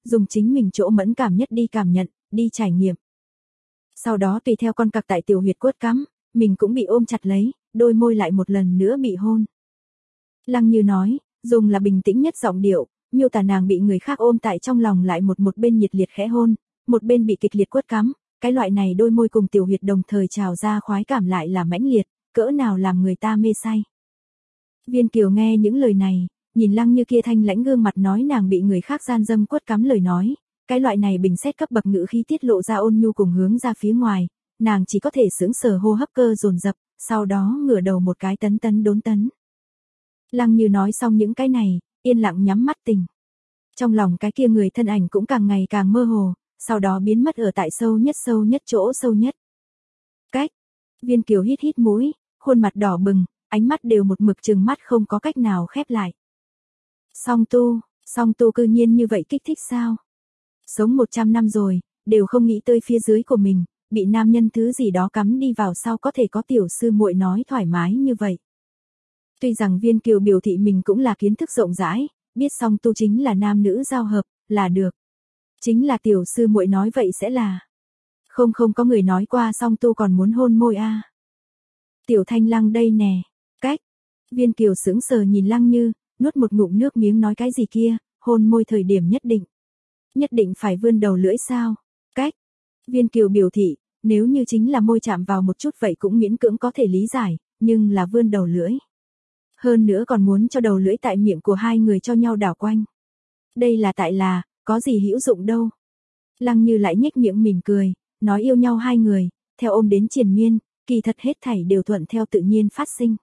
dùng chính mình chỗ mẫn cảm nhất đi cảm nhận, đi trải nghiệm. Sau đó tùy theo con cặc tại tiểu huyệt quất cắm, mình cũng bị ôm chặt lấy, đôi môi lại một lần nữa bị hôn. Lăng Như nói, dùng là bình tĩnh nhất giọng điệu, miêu tả nàng bị người khác ôm tại trong lòng lại một một bên nhiệt liệt khẽ hôn, một bên bị kịch liệt quất cắm, cái loại này đôi môi cùng tiểu huyệt đồng thời trào ra khoái cảm lại là mãnh liệt, cỡ nào làm người ta mê say. Viên Kiều nghe những lời này, nhìn Lăng Như kia thanh lãnh gương mặt nói nàng bị người khác gian dâm quất cắm lời nói, cái loại này bình xét cấp bậc ngữ khí tiết lộ ra ôn nhu cùng hướng ra phía ngoài, nàng chỉ có thể sững sờ hô hấp cơ dồn dập, sau đó ngửa đầu một cái tấn tấn đốn tấn. Lăng Như nói xong những cái này, yên lặng nhắm mắt tình. Trong lòng cái kia người thân ảnh cũng càng ngày càng mơ hồ, sau đó biến mất ở tại sâu nhất sâu nhất chỗ sâu nhất. Cách. Viên Kiều hít hít mũi, khuôn mặt đỏ bừng, ánh mắt đều một mực trừng mắt không có cách nào khép lại. Song tu, song tu cư nhiên như vậy kích thích sao? Sống một trăm năm rồi, đều không nghĩ tới phía dưới của mình, bị nam nhân thứ gì đó cắm đi vào sau có thể có tiểu sư muội nói thoải mái như vậy. Tuy rằng Viên Kiều biểu thị mình cũng là kiến thức rộng rãi, biết song tu chính là nam nữ giao hợp, là được. Chính là tiểu sư muội nói vậy sẽ là. Không không có người nói qua song tu còn muốn hôn môi a. À. Tiểu Thanh Lăng đây nè. Cách. Viên Kiều sững sờ nhìn Lăng Như, nuốt một ngụm nước miếng nói cái gì kia, hôn môi thời điểm nhất định. Nhất định phải vươn đầu lưỡi sao? Cách. Viên Kiều biểu thị, nếu như chính là môi chạm vào một chút vậy cũng miễn cưỡng có thể lý giải, nhưng là vươn đầu lưỡi. Hơn nữa còn muốn cho đầu lưỡi tại miệng của hai người cho nhau đảo quanh. Đây là tại là, có gì hữu dụng đâu. Lăng Như lại nhếch miệng mỉm cười, nói yêu nhau hai người, theo ôm đến triền miên, kỳ thật hết thảy đều thuận theo tự nhiên phát sinh.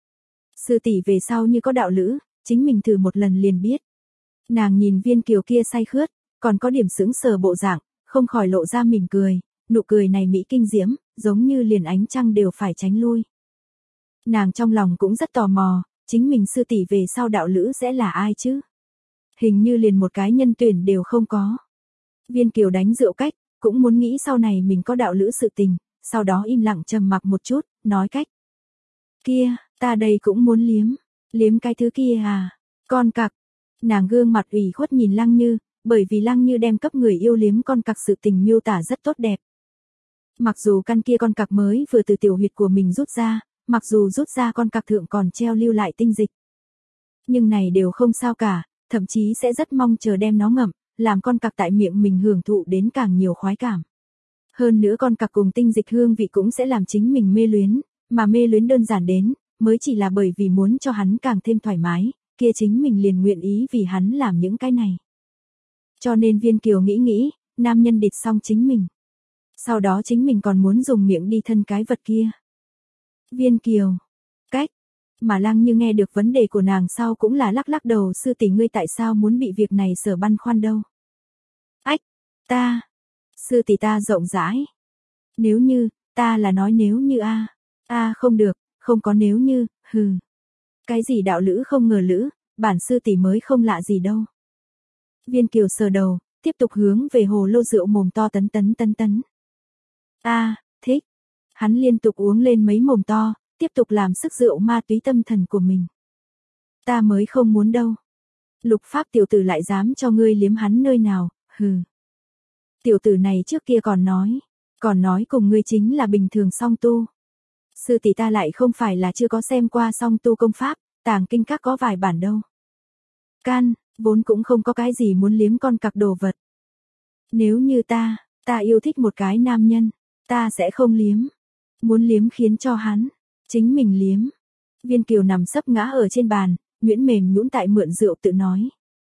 Sư tỷ về sau như có đạo lữ, chính mình thử một lần liền biết. Nàng nhìn Viên Kiều kia say khướt, còn có điểm sững sờ bộ dạng, không khỏi lộ ra mỉm cười, nụ cười này mỹ kinh diễm, giống như liền ánh trăng đều phải tránh lui. Nàng trong lòng cũng rất tò mò, chính mình sư tỷ về sau đạo lữ sẽ là ai chứ? Hình như liền một cái nhân tuyển đều không có. Viên Kiều đánh rượu cách, cũng muốn nghĩ sau này mình có đạo lữ sự tình, sau đó im lặng trầm mặc một chút, nói cách. Kia, ta đây cũng muốn liếm, liếm cái thứ kia à, con cặc. Nàng gương mặt ủy khuất nhìn Lăng Như, bởi vì Lăng Như đem cấp người yêu liếm con cặc sự tình miêu tả rất tốt đẹp. Mặc dù căn kia con cặc mới vừa từ tiểu huyệt của mình rút ra, mặc dù rút ra con cặc thượng còn treo lưu lại tinh dịch. Nhưng này đều không sao cả, thậm chí sẽ rất mong chờ đem nó ngậm, làm con cặc tại miệng mình hưởng thụ đến càng nhiều khoái cảm. Hơn nữa con cặc cùng tinh dịch hương vị cũng sẽ làm chính mình mê luyến, mà mê luyến đơn giản đến, mới chỉ là bởi vì muốn cho hắn càng thêm thoải mái, kia chính mình liền nguyện ý vì hắn làm những cái này. Cho nên Viên Kiều nghĩ nghĩ, nam nhân địt xong chính mình. Sau đó chính mình còn muốn dùng miệng đi thân cái vật kia. Viên Kiều. Cách. Mà Lăng Như nghe được vấn đề của nàng sau cũng là lắc lắc đầu, sư tỷ ngươi tại sao muốn bị việc này sở băn khoăn đâu. Ách. Ta. Sư tỷ ta rộng rãi. Nếu như, ta là nói nếu như a a à, không được, không có nếu như, hừ. Cái gì đạo lữ không ngờ lữ, bản sư tỷ mới không lạ gì đâu. Viên Kiều sờ đầu, tiếp tục hướng về hồ lô rượu mồm to tấn tấn tấn tấn. A, à, thích. Hắn liên tục uống lên mấy mồm to, tiếp tục làm sức rượu ma túy tâm thần của mình. Ta mới không muốn đâu. Lục Pháp tiểu tử lại dám cho ngươi liếm hắn nơi nào, hừ. Tiểu tử này trước kia còn nói, còn nói cùng ngươi chính là bình thường song tu. Sư tỷ ta lại không phải là chưa có xem qua song tu công pháp, tàng kinh các có vài bản đâu. Can, vốn cũng không có cái gì muốn liếm con cặc đồ vật. Nếu như ta, ta yêu thích một cái nam nhân, ta sẽ không liếm. Muốn liếm khiến cho hắn, chính mình liếm. Viên Kiều nằm sấp ngã ở trên bàn, nhuyễn mềm nhũn tại mượn rượu tự nói.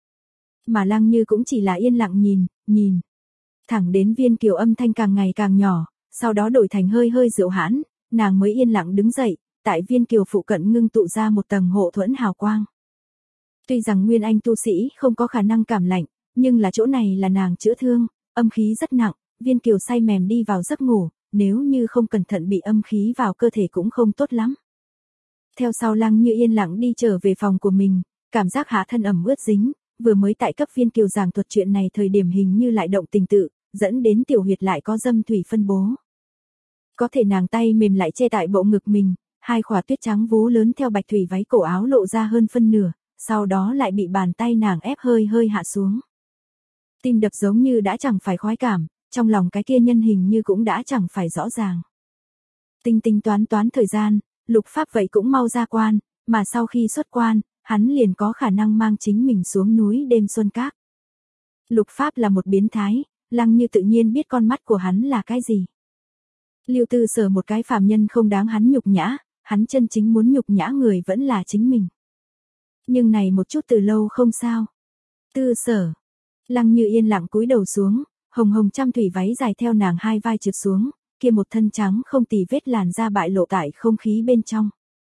Mà Lăng Như cũng chỉ là yên lặng nhìn, nhìn. Thẳng đến Viên Kiều âm thanh càng ngày càng nhỏ, sau đó đổi thành hơi hơi rượu hãn, nàng mới yên lặng đứng dậy, tại Viên Kiều phụ cận ngưng tụ ra một tầng hộ thuẫn hào quang. Tuy rằng Nguyên Anh tu sĩ không có khả năng cảm lạnh, nhưng là chỗ này là nàng chữa thương, âm khí rất nặng, Viên Kiều say mềm đi vào giấc ngủ, nếu như không cẩn thận bị âm khí vào cơ thể cũng không tốt lắm. Theo sau Lăng Như yên lặng đi trở về phòng của mình, cảm giác hạ thân ẩm ướt dính, vừa mới tại cấp Viên Kiều giảng thuật chuyện này thời điểm hình như lại động tình tự, dẫn đến tiểu huyệt lại có dâm thủy phân bố. Có thể nàng tay mềm lại che tại bộ ngực mình, hai khỏa tuyết trắng vú lớn theo bạch thủy váy cổ áo lộ ra hơn phân nửa, sau đó lại bị bàn tay nàng ép hơi hơi hạ xuống. Tim đập giống như đã chẳng phải khoái cảm, trong lòng cái kia nhân hình như cũng đã chẳng phải rõ ràng. Tinh tinh toán toán thời gian, Lục Pháp vậy cũng mau ra quan, mà sau khi xuất quan, hắn liền có khả năng mang chính mình xuống núi đêm xuân các. Lục Pháp là một biến thái, Lăng Như tự nhiên biết con mắt của hắn là cái gì. Lưu Tư Sở một cái phàm nhân không đáng hắn nhục nhã, hắn chân chính muốn nhục nhã người vẫn là chính mình. Nhưng này một chút từ lâu không sao. Tư Sở. Lăng Như yên lặng cúi đầu xuống, hồng hồng trăm thủy váy dài theo nàng hai vai trượt xuống, kia một thân trắng không tì vết làn da bại lộ tại không khí bên trong.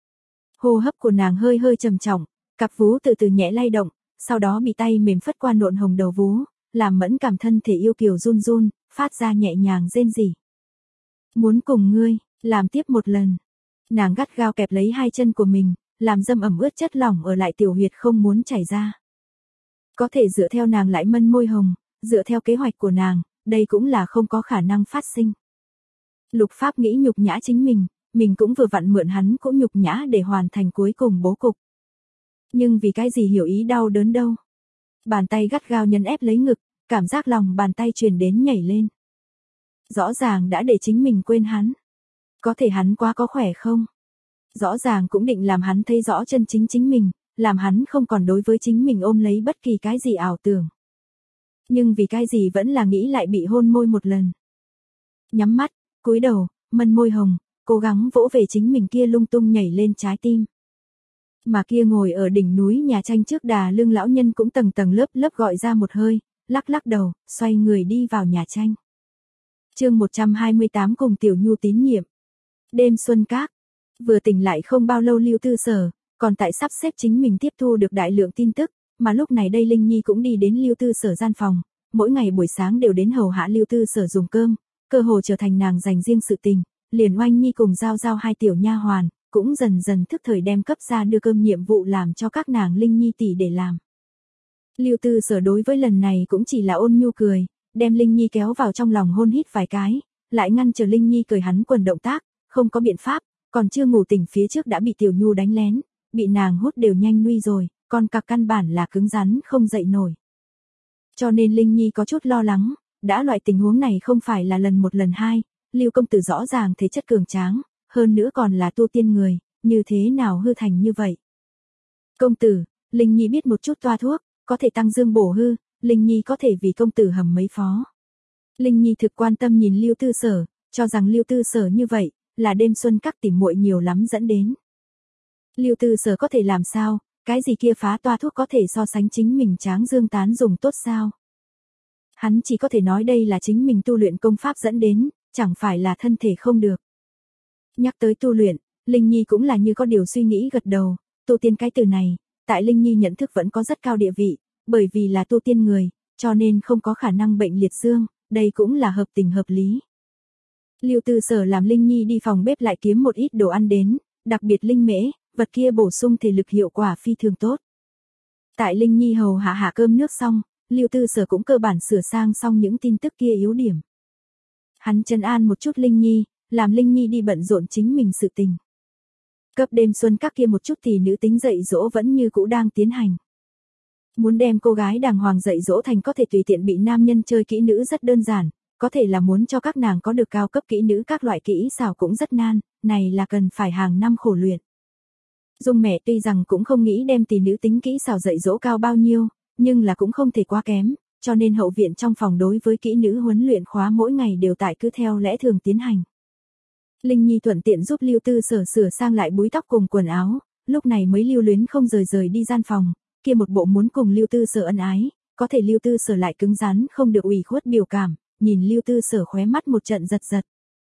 Hô hấp của nàng hơi hơi trầm trọng, cặp vú từ từ nhẹ lay động, sau đó bị tay mềm phất qua nộn hồng đầu vú, làm mẫn cảm thân thể yêu kiều run run, phát ra nhẹ nhàng rên rỉ. Muốn cùng ngươi, làm tiếp một lần. Nàng gắt gao kẹp lấy hai chân của mình, làm dâm ẩm ướt chất lỏng ở lại tiểu huyệt không muốn chảy ra. Có thể dựa theo nàng lại mân môi hồng, dựa theo kế hoạch của nàng, đây cũng là không có khả năng phát sinh. Lục Pháp nghĩ nhục nhã chính mình, mình cũng vừa vặn mượn hắn cũng nhục nhã để hoàn thành cuối cùng bố cục. Nhưng vì cái gì hiểu ý đau đớn đâu. Bàn tay gắt gao nhấn ép lấy ngực, cảm giác lòng bàn tay truyền đến nhảy lên. Rõ ràng đã để chính mình quên hắn. Có thể hắn quá có khỏe không? Rõ ràng cũng định làm hắn thấy rõ chân chính chính mình, làm hắn không còn đối với chính mình ôm lấy bất kỳ cái gì ảo tưởng. Nhưng vì cái gì vẫn là nghĩ lại bị hôn môi một lần. Nhắm mắt, cúi đầu, mân môi hồng, cố gắng vỗ về chính mình kia lung tung nhảy lên trái tim. Mà kia ngồi ở đỉnh núi nhà tranh trước đà lưng lão nhân cũng tầng tầng lớp lớp gọi ra một hơi, lắc lắc đầu, xoay người đi vào nhà tranh. Chương một trăm hai mươi tám cùng Tiểu Nhu tín nhiệm. Đêm xuân các. Vừa tỉnh lại không bao lâu Lưu Tư Sở, còn tại sắp xếp chính mình tiếp thu được đại lượng tin tức, mà lúc này đây Linh Nhi cũng đi đến Lưu Tư Sở gian phòng, mỗi ngày buổi sáng đều đến hầu hạ Lưu Tư Sở dùng cơm, cơ hồ trở thành nàng dành riêng sự tình, liền Oanh Nhi cùng giao giao hai tiểu nha hoàn, cũng dần dần thức thời đem cấp ra đưa cơm nhiệm vụ làm cho các nàng Linh Nhi tỷ để làm. Lưu Tư Sở đối với lần này cũng chỉ là ôn nhu cười, đem Linh Nhi kéo vào trong lòng hôn hít vài cái, lại ngăn chờ Linh Nhi cởi hắn quần động tác, không có biện pháp, còn chưa ngủ tỉnh phía trước đã bị Tiểu Nhu đánh lén, bị nàng hút đều nhanh nuôi rồi, còn cặp căn bản là cứng rắn không dậy nổi. Cho nên Linh Nhi có chút lo lắng, đã loại tình huống này không phải là lần một lần hai, Lưu công tử rõ ràng thể chất cường tráng, hơn nữa còn là tu tiên người, như thế nào hư thành như vậy. Công tử, Linh Nhi biết một chút toa thuốc, có thể tăng dương bổ hư, Linh Nhi có thể vì công tử hầm mấy phó. Linh Nhi thực quan tâm nhìn Lưu Tư Sở, cho rằng Lưu Tư Sở như vậy, là đêm xuân các tỉ muội nhiều lắm dẫn đến. Lưu Tư Sở có thể làm sao, cái gì kia phá toa thuốc có thể so sánh chính mình tráng dương tán dùng tốt sao? Hắn chỉ có thể nói đây là chính mình tu luyện công pháp dẫn đến, chẳng phải là thân thể không được. Nhắc tới tu luyện, Linh Nhi cũng là như có điều suy nghĩ gật đầu, tu tiên cái từ này, tại Linh Nhi nhận thức vẫn có rất cao địa vị, bởi vì là tu tiên người, cho nên không có khả năng bệnh liệt dương, đây cũng là hợp tình hợp lý. Lưu Tư Sở làm Linh Nhi đi phòng bếp lại kiếm một ít đồ ăn đến, đặc biệt linh mễ, vật kia bổ sung thể lực hiệu quả phi thường tốt. Tại Linh Nhi hầu hạ hạ cơm nước xong, Lưu Tư Sở cũng cơ bản sửa sang xong những tin tức kia yếu điểm. Hắn trấn an một chút Linh Nhi, làm Linh Nhi đi bận rộn chính mình sự tình. Cấp đêm xuân các kia một chút thì nữ tính dạy dỗ vẫn như cũ đang tiến hành. Muốn đem cô gái đàng hoàng dạy dỗ thành có thể tùy tiện bị nam nhân chơi kỹ nữ rất đơn giản, có thể là muốn cho các nàng có được cao cấp kỹ nữ các loại kỹ xảo cũng rất nan, này là cần phải hàng năm khổ luyện. Dung mẹ tuy rằng cũng không nghĩ đem tỷ nữ tính kỹ xảo dạy dỗ cao bao nhiêu, nhưng là cũng không thể quá kém, cho nên hậu viện trong phòng đối với kỹ nữ huấn luyện khóa mỗi ngày đều tại cứ theo lẽ thường tiến hành. Linh Nhi thuận tiện giúp Lưu Tư Sở sửa sang lại búi tóc cùng quần áo, lúc này mới lưu luyến không rời rời đi gian phòng, kia một bộ muốn cùng Lưu Tư Sở ân ái, có thể Lưu Tư Sở lại cứng rắn không được ủy khuất biểu cảm, nhìn Lưu Tư Sở khóe mắt một trận giật giật.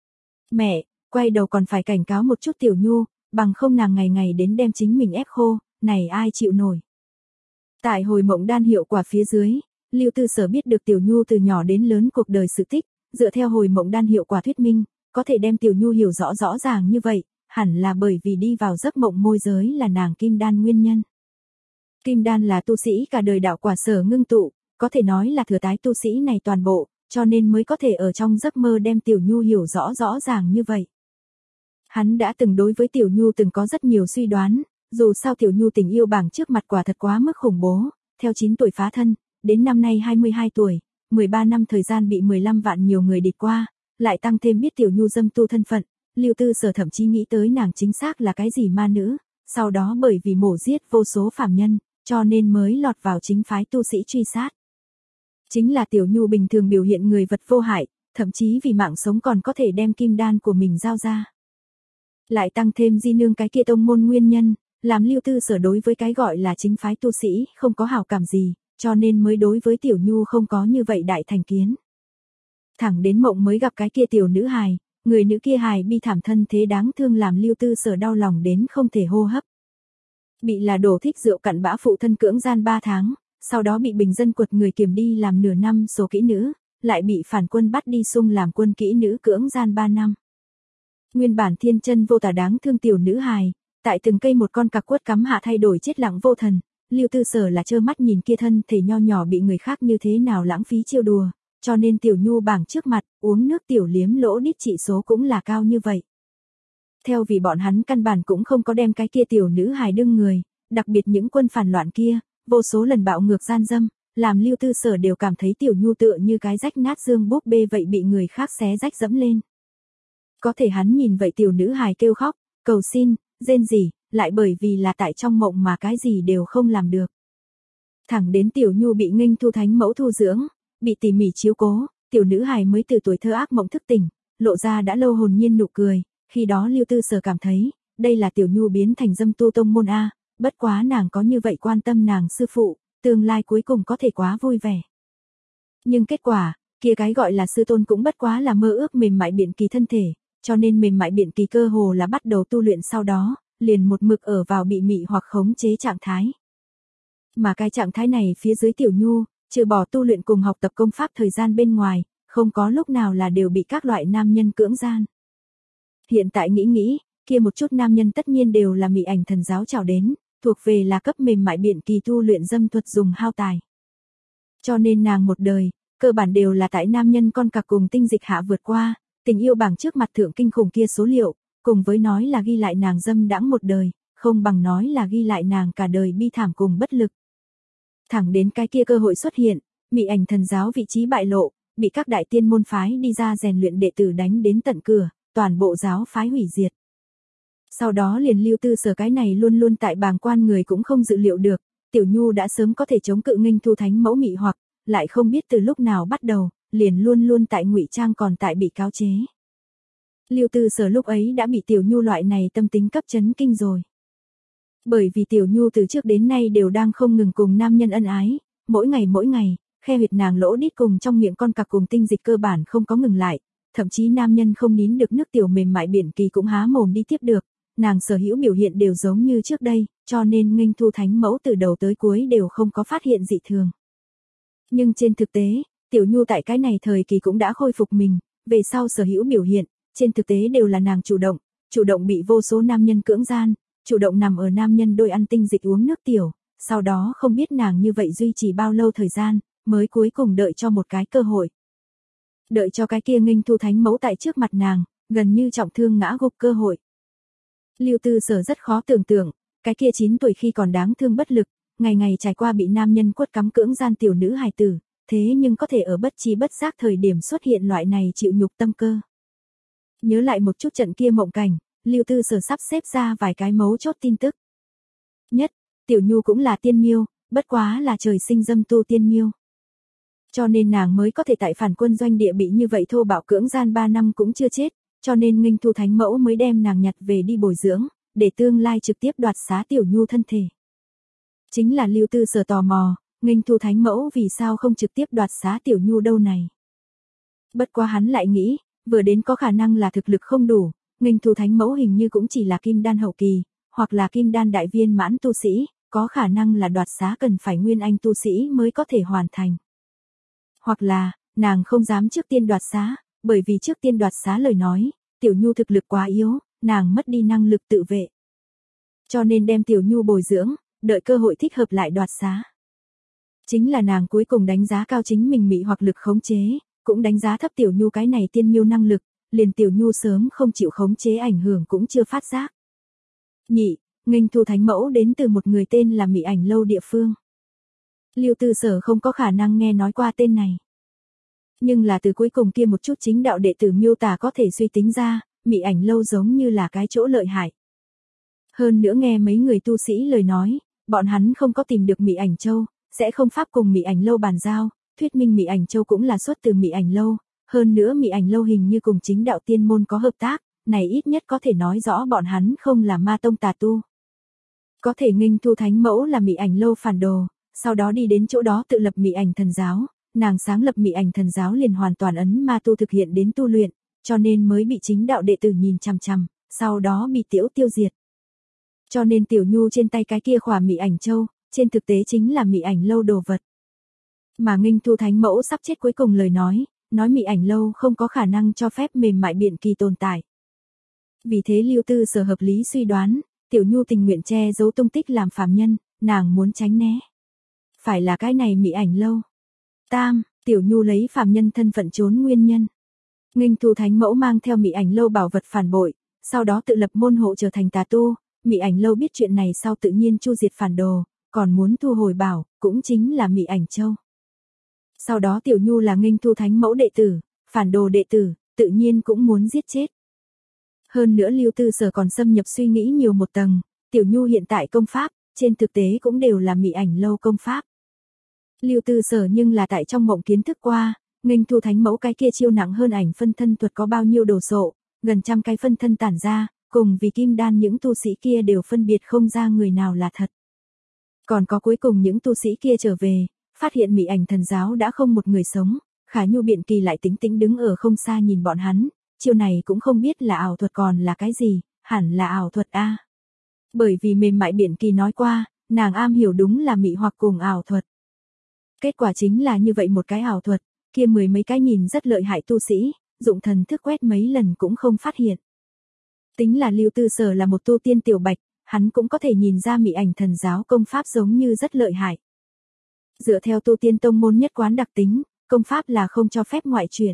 Mẹ, quay đầu còn phải cảnh cáo một chút Tiểu Nhu, bằng không nàng ngày ngày đến đem chính mình ép khô, này ai chịu nổi. Tại hồi mộng đan hiệu quả phía dưới, Lưu Tư Sở biết được Tiểu Nhu từ nhỏ đến lớn cuộc đời sự tích, dựa theo hồi mộng đan hiệu quả thuyết minh, có thể đem Tiểu Nhu hiểu rõ rõ ràng như vậy, hẳn là bởi vì đi vào giấc mộng môi giới là nàng kim đan nguyên nhân. Kim đan là tu sĩ cả đời đạo quả sở ngưng tụ, có thể nói là thừa tái tu sĩ này toàn bộ, cho nên mới có thể ở trong giấc mơ đem Tiểu Nhu hiểu rõ rõ ràng như vậy. Hắn đã từng đối với Tiểu Nhu từng có rất nhiều suy đoán, dù sao Tiểu Nhu tình yêu bảng trước mặt quả thật quá mức khủng bố, theo chín tuổi phá thân, đến năm nay hai mươi hai tuổi, mười ba năm thời gian bị mười lăm vạn nhiều người địch qua, lại tăng thêm biết Tiểu Nhu dâm tu thân phận, Lưu Tư Sở thậm chí nghĩ tới nàng chính xác là cái gì ma nữ, sau đó bởi vì mổ giết vô số phàm nhân, cho nên mới lọt vào chính phái tu sĩ truy sát. Chính là Tiểu Nhu bình thường biểu hiện người vật vô hại, thậm chí vì mạng sống còn có thể đem kim đan của mình giao ra. Lại tăng thêm di nương cái kia tông môn nguyên nhân, làm Lưu Tư Sở đối với cái gọi là chính phái tu sĩ không có hảo cảm gì, cho nên mới đối với Tiểu Nhu không có như vậy đại thành kiến. Thẳng đến mộng mới gặp cái kia tiểu nữ hài, người nữ kia hài bi thảm thân thế đáng thương làm Lưu Tư Sở đau lòng đến không thể hô hấp. Bị là đổ thích rượu cặn bã phụ thân cưỡng gian ba tháng, sau đó bị bình dân quật người kiểm đi làm nửa năm số kỹ nữ, lại bị phản quân bắt đi sung làm quân kỹ nữ cưỡng gian ba năm. Nguyên bản thiên chân vô tả đáng thương tiểu nữ hài, tại từng cây một con cặc quất cắm hạ thay đổi chết lặng vô thần, Lưu Tư Sở là trơ mắt nhìn kia thân thể nho nhỏ bị người khác như thế nào lãng phí chiêu đùa, cho nên Tiểu Nhu bảng trước mặt, uống nước tiểu liếm lỗ đít trị số cũng là cao như vậy. Theo vì bọn hắn căn bản cũng không có đem cái kia tiểu nữ hài đương người, đặc biệt những quân phản loạn kia, vô số lần bạo ngược gian dâm, làm Lưu Tư Sở đều cảm thấy Tiểu Nhu tựa như cái rách nát dương búp bê vậy bị người khác xé rách dẫm lên. Có thể hắn nhìn vậy tiểu nữ hài kêu khóc, cầu xin, rên rỉ, lại bởi vì là tại trong mộng mà cái gì đều không làm được. Thẳng đến Tiểu Nhu bị Nghênh Thu Thánh mẫu thu dưỡng, bị tỉ mỉ chiếu cố, tiểu nữ hài mới từ tuổi thơ ác mộng thức tỉnh, lộ ra đã lâu hồn nhiên nụ cười, khi đó Lưu Tư Sở cảm thấy, đây là Tiểu Nhu biến thành dâm tu tông môn A, bất quá nàng có như vậy quan tâm nàng sư phụ, tương lai cuối cùng có thể quá vui vẻ. Nhưng kết quả, kia cái gọi là sư tôn cũng bất quá là mơ ước mềm mại biện kỳ thân thể, cho nên mềm mại biện kỳ cơ hồ là bắt đầu tu luyện sau đó, liền một mực ở vào bị mị hoặc khống chế trạng thái. Mà cái trạng thái này phía dưới Tiểu Nhu, trừ bỏ tu luyện cùng học tập công pháp thời gian bên ngoài, không có lúc nào là đều bị các loại nam nhân cưỡng gian. Hiện tại nghĩ nghĩ, kia một chút nam nhân tất nhiên đều là mị ảnh thần giáo chào đến, thuộc về là cấp mềm mại biện kỳ tu luyện dâm thuật dùng hao tài. Cho nên nàng một đời, cơ bản đều là tại nam nhân con cặc cùng tinh dịch hạ vượt qua, tình yêu bảng trước mặt thượng kinh khủng kia số liệu, cùng với nói là ghi lại nàng dâm đãng một đời, không bằng nói là ghi lại nàng cả đời bi thảm cùng bất lực. Thẳng đến cái kia cơ hội xuất hiện, mị ảnh thần giáo vị trí bại lộ, bị các đại tiên môn phái đi ra rèn luyện đệ tử đánh đến tận cửa, toàn bộ giáo phái hủy diệt. Sau đó liền Lưu Tư Sở cái này luôn luôn tại bàng quan người cũng không dự liệu được, Tiểu Nhu đã sớm có thể chống cự Nghênh Thu Thánh mẫu mị hoặc, lại không biết từ lúc nào bắt đầu, liền luôn luôn tại ngụy trang còn tại bị cáo chế. Lưu Tư Sở lúc ấy đã bị Tiểu Nhu loại này tâm tính cấp chấn kinh rồi. Bởi vì Tiểu Nhu từ trước đến nay đều đang không ngừng cùng nam nhân ân ái, mỗi ngày mỗi ngày, khe huyệt nàng lỗ đít cùng trong miệng con cặc cùng tinh dịch cơ bản không có ngừng lại, thậm chí nam nhân không nín được nước tiểu mềm mại biển kỳ cũng há mồm đi tiếp được, nàng sở hữu biểu hiện đều giống như trước đây, cho nên Nghênh Thu Thánh mẫu từ đầu tới cuối đều không có phát hiện dị thường. Nhưng trên thực tế, Tiểu Nhu tại cái này thời kỳ cũng đã khôi phục mình, về sau sở hữu biểu hiện, trên thực tế đều là nàng chủ động, chủ động bị vô số nam nhân cưỡng gian, chủ động nằm ở nam nhân đôi ăn tinh dịch uống nước tiểu, sau đó không biết nàng như vậy duy trì bao lâu thời gian, mới cuối cùng đợi cho một cái cơ hội. Đợi cho cái kia Nghênh Thu Thánh mẫu tại trước mặt nàng, gần như trọng thương ngã gục cơ hội. Lưu Tư Sở rất khó tưởng tượng, cái kia chín tuổi khi còn đáng thương bất lực, ngày ngày trải qua bị nam nhân quất cắm cưỡng gian tiểu nữ hài tử, thế nhưng có thể ở bất chi bất giác thời điểm xuất hiện loại này chịu nhục tâm cơ. Nhớ lại một chút trận kia mộng cảnh, Lưu Tư Sở sắp xếp ra vài cái mấu chốt tin tức. Nhất, Tiểu Nhu cũng là tiên miêu, bất quá là trời sinh dâm tu tiên miêu. Cho nên nàng mới có thể tại phản quân doanh địa bị như vậy thô bạo cưỡng gian ba năm cũng chưa chết, cho nên Nghênh Thu Thánh mẫu mới đem nàng nhặt về đi bồi dưỡng, để tương lai trực tiếp đoạt xá Tiểu Nhu thân thể. Chính là Lưu Tư Sở tò mò, Nghênh Thu Thánh mẫu vì sao không trực tiếp đoạt xá Tiểu Nhu đâu này. Bất quá hắn lại nghĩ, vừa đến có khả năng là thực lực không đủ, Nghênh Thu Thánh mẫu hình như cũng chỉ là kim đan hậu kỳ, hoặc là kim đan đại viên mãn tu sĩ, có khả năng là đoạt xá cần phải nguyên anh tu sĩ mới có thể hoàn thành. Hoặc là, nàng không dám trước tiên đoạt xá, bởi vì trước tiên đoạt xá lời nói, Tiểu Nhu thực lực quá yếu, nàng mất đi năng lực tự vệ. Cho nên đem Tiểu Nhu bồi dưỡng, đợi cơ hội thích hợp lại đoạt xá. Chính là nàng cuối cùng đánh giá cao chính mình mị hoặc lực khống chế, cũng đánh giá thấp Tiểu Nhu cái này tiên miêu năng lực, liền Tiểu Nhu sớm không chịu khống chế ảnh hưởng cũng chưa phát giác. Nhị, Nghênh Thu Thánh mẫu đến từ một người tên là Mị Ảnh Lâu địa phương. Lưu Tư Sở không có khả năng nghe nói qua tên này. Nhưng là từ cuối cùng kia một chút chính đạo đệ tử miêu tả có thể suy tính ra, Mị Ảnh Lâu giống như là cái chỗ lợi hại. Hơn nữa nghe mấy người tu sĩ lời nói, bọn hắn không có tìm được Mị Ảnh Châu, sẽ không pháp cùng Mị Ảnh Lâu bàn giao, thuyết minh Mị Ảnh Châu cũng là xuất từ Mị Ảnh Lâu, hơn nữa Mị Ảnh Lâu hình như cùng chính đạo tiên môn có hợp tác, này ít nhất có thể nói rõ bọn hắn không là ma tông tà tu. Có thể nghênh thu thánh mẫu là Mị Ảnh Lâu phản đồ, sau đó đi đến chỗ đó tự lập Mị Ảnh Thần Giáo, nàng sáng lập Mị Ảnh Thần Giáo liền hoàn toàn ấn ma tu thực hiện đến tu luyện, cho nên mới bị chính đạo đệ tử nhìn chằm chằm, sau đó bị Tiểu tiêu diệt. Cho nên Tiểu Nhu trên tay cái kia khỏa Mị Ảnh Châu, trên thực tế chính là Mị Ảnh Lâu đồ vật. Mà nghênh thu thánh mẫu sắp chết cuối cùng lời nói, nói Mị Ảnh Lâu không có khả năng cho phép mềm mại biện kỳ tồn tại. Vì thế Lưu Tư Sở hợp lý suy đoán, Tiểu Nhu tình nguyện che giấu tung tích làm phàm nhân, nàng muốn tránh né. Phải là cái này Mị Ảnh Lâu. Tam, Tiểu Nhu lấy phàm nhân thân phận trốn nguyên nhân. Nghênh thu thánh mẫu mang theo Mị Ảnh Lâu bảo vật phản bội, sau đó tự lập môn hộ trở thành tà tu, Mị Ảnh Lâu biết chuyện này sau tự nhiên chu diệt phản đồ, còn muốn thu hồi bảo, cũng chính là Mị Ảnh Châu. Sau đó Tiểu Nhu là nghênh thu thánh mẫu đệ tử, phản đồ đệ tử, tự nhiên cũng muốn giết chết. Hơn nữa Lưu Tư Sở còn xâm nhập suy nghĩ nhiều một tầng, Tiểu Nhu hiện tại công pháp, trên thực tế cũng đều là Mị Ảnh Lâu công pháp. Lưu Tư Sở nhưng là tại trong mộng kiến thức qua, nghênh thu thánh mẫu cái kia chiêu nặng hơn ảnh phân thân thuật có bao nhiêu đồ sộ, gần trăm cái phân thân tản ra, cùng vì kim đan những tu sĩ kia đều phân biệt không ra người nào là thật. Còn có cuối cùng những tu sĩ kia trở về, phát hiện Mị Ảnh Thần Giáo đã không một người sống, Khả Nhu Biện Kỳ lại tính tĩnh đứng ở không xa nhìn bọn hắn, chiêu này cũng không biết là ảo thuật còn là cái gì, hẳn là ảo thuật a. Bởi vì mềm mại Biện Kỳ nói qua, nàng am hiểu đúng là mị hoặc cùng ảo thuật. Kết quả chính là như vậy một cái ảo thuật, kia mười mấy cái nhìn rất lợi hại tu sĩ, dụng thần thức quét mấy lần cũng không phát hiện. Tính là Lưu Tư Sở là một tu tiên tiểu bạch, hắn cũng có thể nhìn ra Mị Ảnh Thần Giáo công pháp giống như rất lợi hại. Dựa theo tu tiên tông môn nhất quán đặc tính, công pháp là không cho phép ngoại truyền.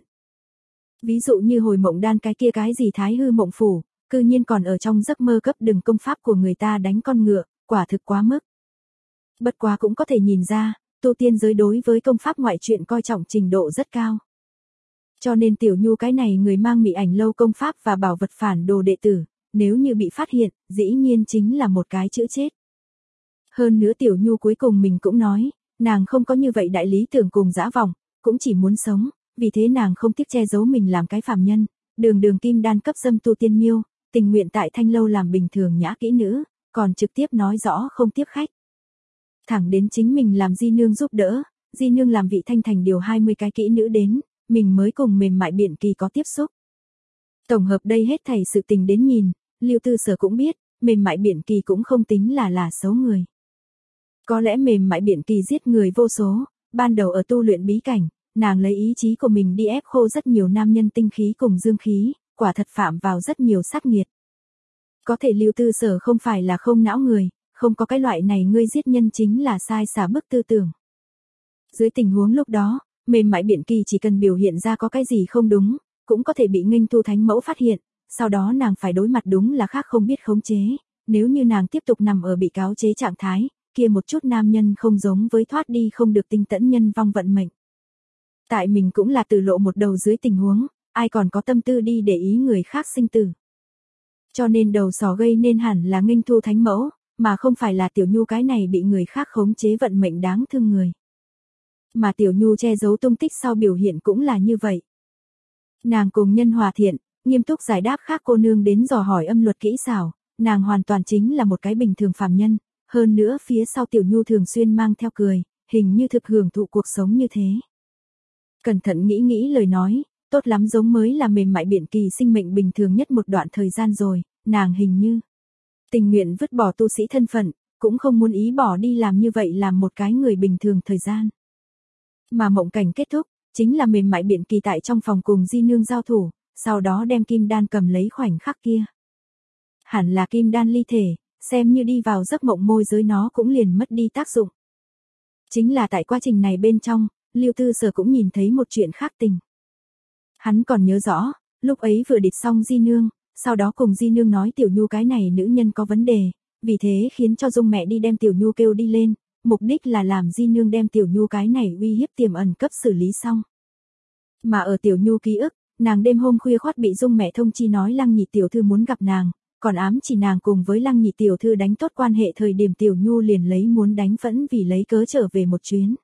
Ví dụ như hồi mộng đan cái kia cái gì thái hư mộng phủ, cư nhiên còn ở trong giấc mơ cấp đừng công pháp của người ta đánh con ngựa, quả thực quá mức. Bất quá cũng có thể nhìn ra, tu tiên giới đối với công pháp ngoại truyện coi trọng trình độ rất cao. Cho nên Tiểu Nhu cái này người mang Mị Ảnh Lâu công pháp và bảo vật phản đồ đệ tử, nếu như bị phát hiện, dĩ nhiên chính là một cái chữ chết. Hơn nữa Tiểu Nhu cuối cùng mình cũng nói, nàng không có như vậy đại lý tưởng cùng dã vọng, cũng chỉ muốn sống, vì thế nàng không tiếc che giấu mình làm cái phàm nhân, đường đường kim đan cấp dâm tu tiên miêu, tình nguyện tại Thanh Lâu làm bình thường nhã kỹ nữ, còn trực tiếp nói rõ không tiếp khách. Thẳng đến chính mình làm di nương giúp đỡ, di nương làm vị thanh thành điều hai mươi cái kỹ nữ đến, mình mới cùng mềm mại Biện Kỳ có tiếp xúc. Tổng hợp đây hết thảy sự tình đến nhìn, Lưu Tư Sở cũng biết, mềm mại Biện Kỳ cũng không tính là là xấu người. Có lẽ mềm mại Biện Kỳ giết người vô số, ban đầu ở tu luyện bí cảnh, nàng lấy ý chí của mình đi ép khô rất nhiều nam nhân tinh khí cùng dương khí, quả thật phạm vào rất nhiều sát nghiệt. Có thể Lưu Tư Sở không phải là không não người, không có cái loại này ngươi giết nhân chính là sai xả bức tư tưởng. Dưới tình huống lúc đó, mềm mại Biện Kỳ chỉ cần biểu hiện ra có cái gì không đúng, cũng có thể bị nghênh thu thánh mẫu phát hiện, sau đó nàng phải đối mặt đúng là khác không biết khống chế, nếu như nàng tiếp tục nằm ở bị cáo chế trạng thái, kia một chút nam nhân không giống với thoát đi không được tinh tẫn nhân vong vận mệnh. Tại mình cũng là từ lộ một đầu dưới tình huống, ai còn có tâm tư đi để ý người khác sinh tử. Cho nên đầu sỏ gây nên hẳn là nghênh thu thánh mẫu, mà không phải là Tiểu Nhu cái này bị người khác khống chế vận mệnh đáng thương người. Mà Tiểu Nhu che giấu tung tích sau biểu hiện cũng là như vậy. Nàng cùng Nhân Hòa Thiện, nghiêm túc giải đáp khác cô nương đến dò hỏi âm luật kỹ xảo, nàng hoàn toàn chính là một cái bình thường phàm nhân, hơn nữa phía sau Tiểu Nhu thường xuyên mang theo cười, hình như thực hưởng thụ cuộc sống như thế. Cẩn thận nghĩ nghĩ lời nói, tốt lắm giống mới là mềm mại Biện Kỳ sinh mệnh bình thường nhất một đoạn thời gian rồi, nàng hình như tình nguyện vứt bỏ tu sĩ thân phận, cũng không muốn ý bỏ đi làm như vậy làm một cái người bình thường thời gian. Mà mộng cảnh kết thúc, chính là mềm mại Biện Kỳ tại trong phòng cùng di nương giao thủ, sau đó đem kim đan cầm lấy khoảnh khắc kia. Hẳn là kim đan ly thể, xem như đi vào giấc mộng môi giới nó cũng liền mất đi tác dụng. Chính là tại quá trình này bên trong, Lưu Tư Sở cũng nhìn thấy một chuyện khác tình. Hắn còn nhớ rõ, lúc ấy vừa địt xong di nương, sau đó cùng di nương nói Tiểu Nhu cái này nữ nhân có vấn đề, vì thế khiến cho Dung mẹ đi đem Tiểu Nhu kêu đi lên, mục đích là làm di nương đem Tiểu Nhu cái này uy hiếp tiềm ẩn cấp xử lý xong. Mà ở Tiểu Nhu ký ức, nàng đêm hôm khuya khoắt bị Dung mẹ thông chi nói Lăng Nhị tiểu thư muốn gặp nàng, còn ám chỉ nàng cùng với Lăng Nhị tiểu thư đánh tốt quan hệ, thời điểm Tiểu Nhu liền lấy muốn đánh vẫn vì lấy cớ trở về một chuyến.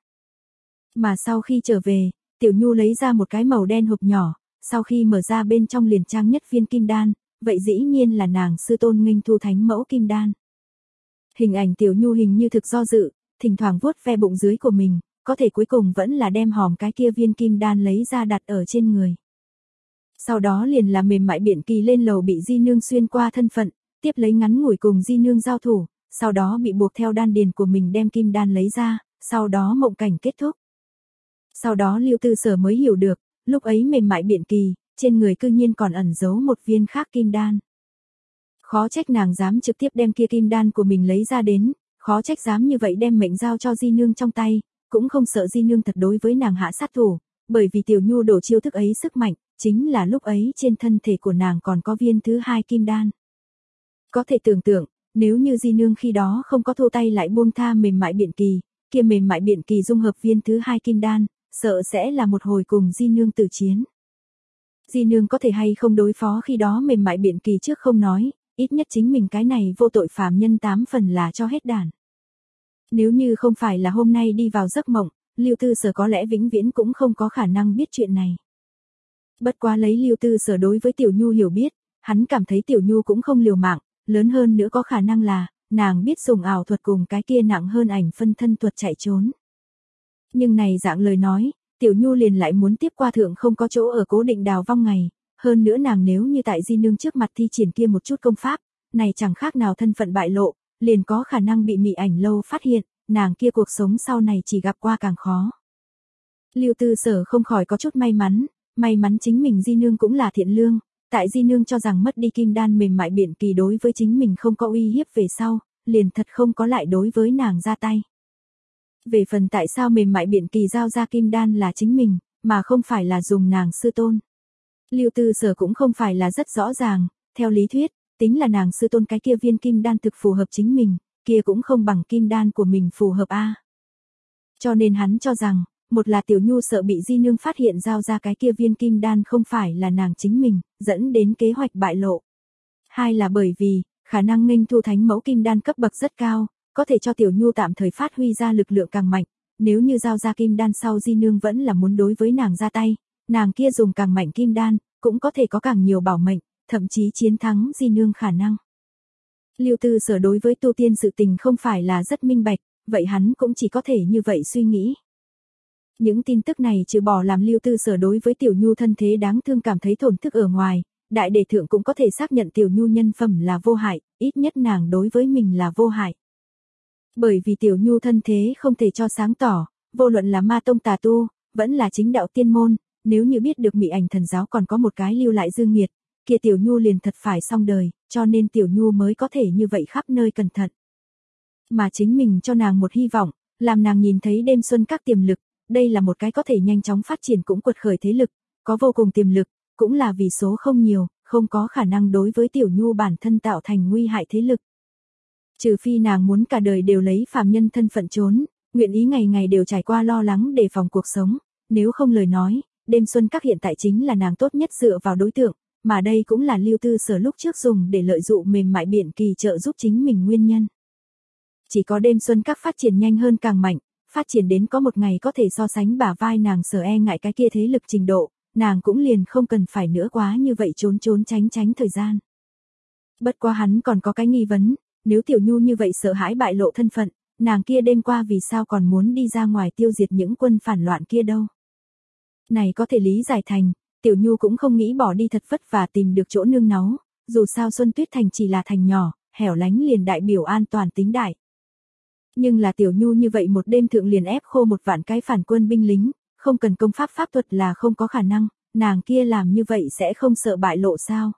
Mà sau khi trở về, Tiểu Nhu lấy ra một cái màu đen hộp nhỏ, sau khi mở ra bên trong liền trang nhất viên kim đan, vậy dĩ nhiên là nàng sư tôn Nghênh Thu Thánh Mẫu kim đan. Hình ảnh Tiểu Nhu hình như thực do dự, thỉnh thoảng vuốt ve bụng dưới của mình, có thể cuối cùng vẫn là đem hòm cái kia viên kim đan lấy ra đặt ở trên người. Sau đó liền là mềm mại biển kỳ lên lầu bị Di Nương xuyên qua thân phận, tiếp lấy ngắn ngủi cùng Di Nương giao thủ, sau đó bị buộc theo đan điền của mình đem kim đan lấy ra, sau đó mộng cảnh kết thúc. Sau đó Lưu Tư Sở mới hiểu được, lúc ấy mềm mại biển kỳ, trên người cư nhiên còn ẩn giấu một viên khác kim đan. Khó trách nàng dám trực tiếp đem kia kim đan của mình lấy ra đến, khó trách dám như vậy đem mệnh giao cho Di Nương trong tay, cũng không sợ Di Nương thật đối với nàng hạ sát thủ, bởi vì Tiểu Nhu đổ chiêu thức ấy sức mạnh, chính là lúc ấy trên thân thể của nàng còn có viên thứ hai kim đan. Có thể tưởng tượng, nếu như Di Nương khi đó không có thu tay lại buông tha mềm mại biển kỳ, kia mềm mại biển kỳ dung hợp viên thứ hai kim đan, sợ sẽ là một hồi cùng Di Nương tử chiến. Di Nương có thể hay không đối phó khi đó mềm mại biển kỳ trước không nói, ít nhất chính mình cái này vô tội phàm nhân tám phần là cho hết đàn. Nếu như không phải là hôm nay đi vào giấc mộng, Lưu Tư Sở có lẽ vĩnh viễn cũng không có khả năng biết chuyện này. Bất quá lấy Lưu Tư Sở đối với Tiểu Nhu hiểu biết, hắn cảm thấy Tiểu Nhu cũng không liều mạng, lớn hơn nữa có khả năng là, nàng biết dùng ảo thuật cùng cái kia nặng hơn ảnh phân thân thuật chạy trốn. Nhưng này dạng lời nói, Tiểu Nhu liền lại muốn tiếp qua thượng không có chỗ ở cố định đào vong ngày, hơn nữa nàng nếu như tại Di Nương trước mặt thi triển kia một chút công pháp, này chẳng khác nào thân phận bại lộ, liền có khả năng bị mị ảnh lâu phát hiện, nàng kia cuộc sống sau này chỉ gặp qua càng khó. Lưu Tư Sở không khỏi có chút may mắn, may mắn chính mình Di Nương cũng là thiện lương, tại Di Nương cho rằng mất đi kim đan mềm mại biển kỳ đối với chính mình không có uy hiếp về sau, liền thật không có lại đối với nàng ra tay. Về phần tại sao mềm mại biển kỳ giao ra kim đan là chính mình, mà không phải là dùng nàng sư tôn. Lưu Tư Sở cũng không phải là rất rõ ràng, theo lý thuyết, tính là nàng sư tôn cái kia viên kim đan thực phù hợp chính mình, kia cũng không bằng kim đan của mình phù hợp a. Cho nên hắn cho rằng, một là Tiểu Nhu sợ bị Di Nương phát hiện giao ra cái kia viên kim đan không phải là nàng chính mình, dẫn đến kế hoạch bại lộ. Hai là bởi vì, khả năng Nghênh Thu Thánh Mẫu kim đan cấp bậc rất cao, có thể cho Tiểu Nhu tạm thời phát huy ra lực lượng càng mạnh, nếu như giao ra kim đan sau Di Nương vẫn là muốn đối với nàng ra tay, nàng kia dùng càng mạnh kim đan, cũng có thể có càng nhiều bảo mệnh, thậm chí chiến thắng Di Nương khả năng. Lưu Tư Sở đối với tu tiên sự tình không phải là rất minh bạch, vậy hắn cũng chỉ có thể như vậy suy nghĩ. Những tin tức này trừ bỏ làm Lưu Tư Sở đối với Tiểu Nhu thân thế đáng thương cảm thấy thổn thức ở ngoài, đại đề thượng cũng có thể xác nhận Tiểu Nhu nhân phẩm là vô hại, ít nhất nàng đối với mình là vô hại. Bởi vì Tiểu Nhu thân thế không thể cho sáng tỏ, vô luận là ma tông tà tu, vẫn là chính đạo tiên môn, nếu như biết được mị ảnh thần giáo còn có một cái lưu lại dương nghiệt, kia Tiểu Nhu liền thật phải xong đời, cho nên Tiểu Nhu mới có thể như vậy khắp nơi cẩn thận. Mà chính mình cho nàng một hy vọng, làm nàng nhìn thấy đêm xuân các tiềm lực, đây là một cái có thể nhanh chóng phát triển cũng quật khởi thế lực, có vô cùng tiềm lực, cũng là vì số không nhiều, không có khả năng đối với Tiểu Nhu bản thân tạo thành nguy hại thế lực. Trừ phi nàng muốn cả đời đều lấy phàm nhân thân phận trốn, nguyện ý ngày ngày đều trải qua lo lắng đề phòng cuộc sống, nếu không lời nói, đêm xuân các hiện tại chính là nàng tốt nhất dựa vào đối tượng, mà đây cũng là Lưu Tư Sở lúc trước dùng để lợi dụng mềm mại biển kỳ trợ giúp chính mình nguyên nhân. Chỉ có đêm xuân các phát triển nhanh hơn càng mạnh, phát triển đến có một ngày có thể so sánh bả vai nàng Sở e ngại cái kia thế lực trình độ, nàng cũng liền không cần phải nữa quá như vậy trốn trốn tránh tránh thời gian. Bất quá hắn còn có cái nghi vấn, nếu Tiểu Nhu như vậy sợ hãi bại lộ thân phận, nàng kia đêm qua vì sao còn muốn đi ra ngoài tiêu diệt những quân phản loạn kia đâu. Này có thể lý giải thành, Tiểu Nhu cũng không nghĩ bỏ đi thật vất vả tìm được chỗ nương náu, dù sao Xuân Tuyết Thành chỉ là thành nhỏ, hẻo lánh liền đại biểu an toàn tính đại. Nhưng là Tiểu Nhu như vậy một đêm thượng liền ép khô một vạn cái phản quân binh lính, không cần công pháp pháp thuật là không có khả năng, nàng kia làm như vậy sẽ không sợ bại lộ sao.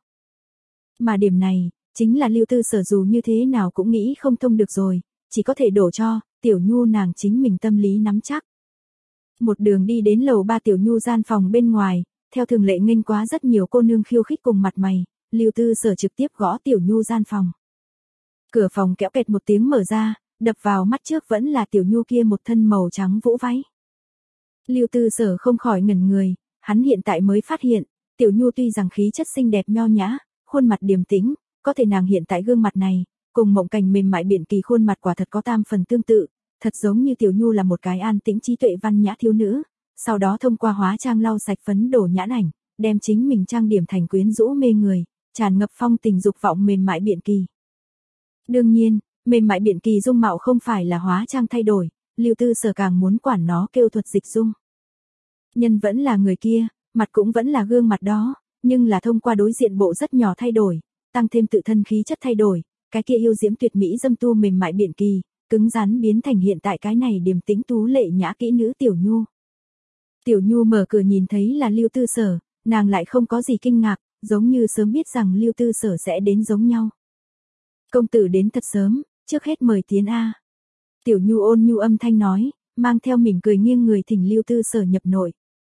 Mà điểm này, chính là Lưu Tư Sở dù như thế nào cũng nghĩ không thông được rồi, chỉ có thể đổ cho, Tiểu Nhu nàng chính mình tâm lý nắm chắc. Một đường đi đến lầu ba Tiểu Nhu gian phòng bên ngoài, theo thường lệ nghênh quá rất nhiều cô nương khiêu khích cùng mặt mày, Lưu Tư Sở trực tiếp gõ Tiểu Nhu gian phòng. Cửa phòng kéo kẹt một tiếng mở ra, đập vào mắt trước vẫn là Tiểu Nhu kia một thân màu trắng vũ váy. Lưu Tư Sở không khỏi ngẩn người, hắn hiện tại mới phát hiện, Tiểu Nhu tuy rằng khí chất xinh đẹp nho nhã, khuôn mặt điềm tĩnh, có thể nàng hiện tại gương mặt này, cùng Mộng Cảnh mềm mại biện kỳ khuôn mặt quả thật có tam phần tương tự, thật giống như Tiểu Nhu là một cái an tĩnh trí tuệ văn nhã thiếu nữ, sau đó thông qua hóa trang lau sạch phấn đổ nhãn ảnh, đem chính mình trang điểm thành quyến rũ mê người, tràn ngập phong tình dục vọng mềm mại biện kỳ. Đương nhiên, mềm mại biện kỳ dung mạo không phải là hóa trang thay đổi, Lưu Tư Sở càng muốn quản nó kêu thuật dịch dung. Nhân vẫn là người kia, mặt cũng vẫn là gương mặt đó, nhưng là thông qua đối diện bộ rất nhỏ thay đổi, tăng thêm tự thân khí chất thay đổi, cái kia yêu diễm tuyệt mỹ dâm tu mềm mại biện kỳ, cứng rắn biến thành hiện tại cái này điềm tĩnh tú lệ nhã kỹ nữ Tiểu Nhu. Tiểu Nhu mở cửa nhìn thấy là Lưu Tư Sở, nàng lại không có gì kinh ngạc, giống như sớm biết rằng Lưu Tư Sở sẽ đến giống nhau. Công tử đến thật sớm, trước hết mời tiến a. Tiểu Nhu ôn nhu âm thanh nói, mang theo mỉm cười nghiêng người thỉnh Lưu Tư Sở nhập nội.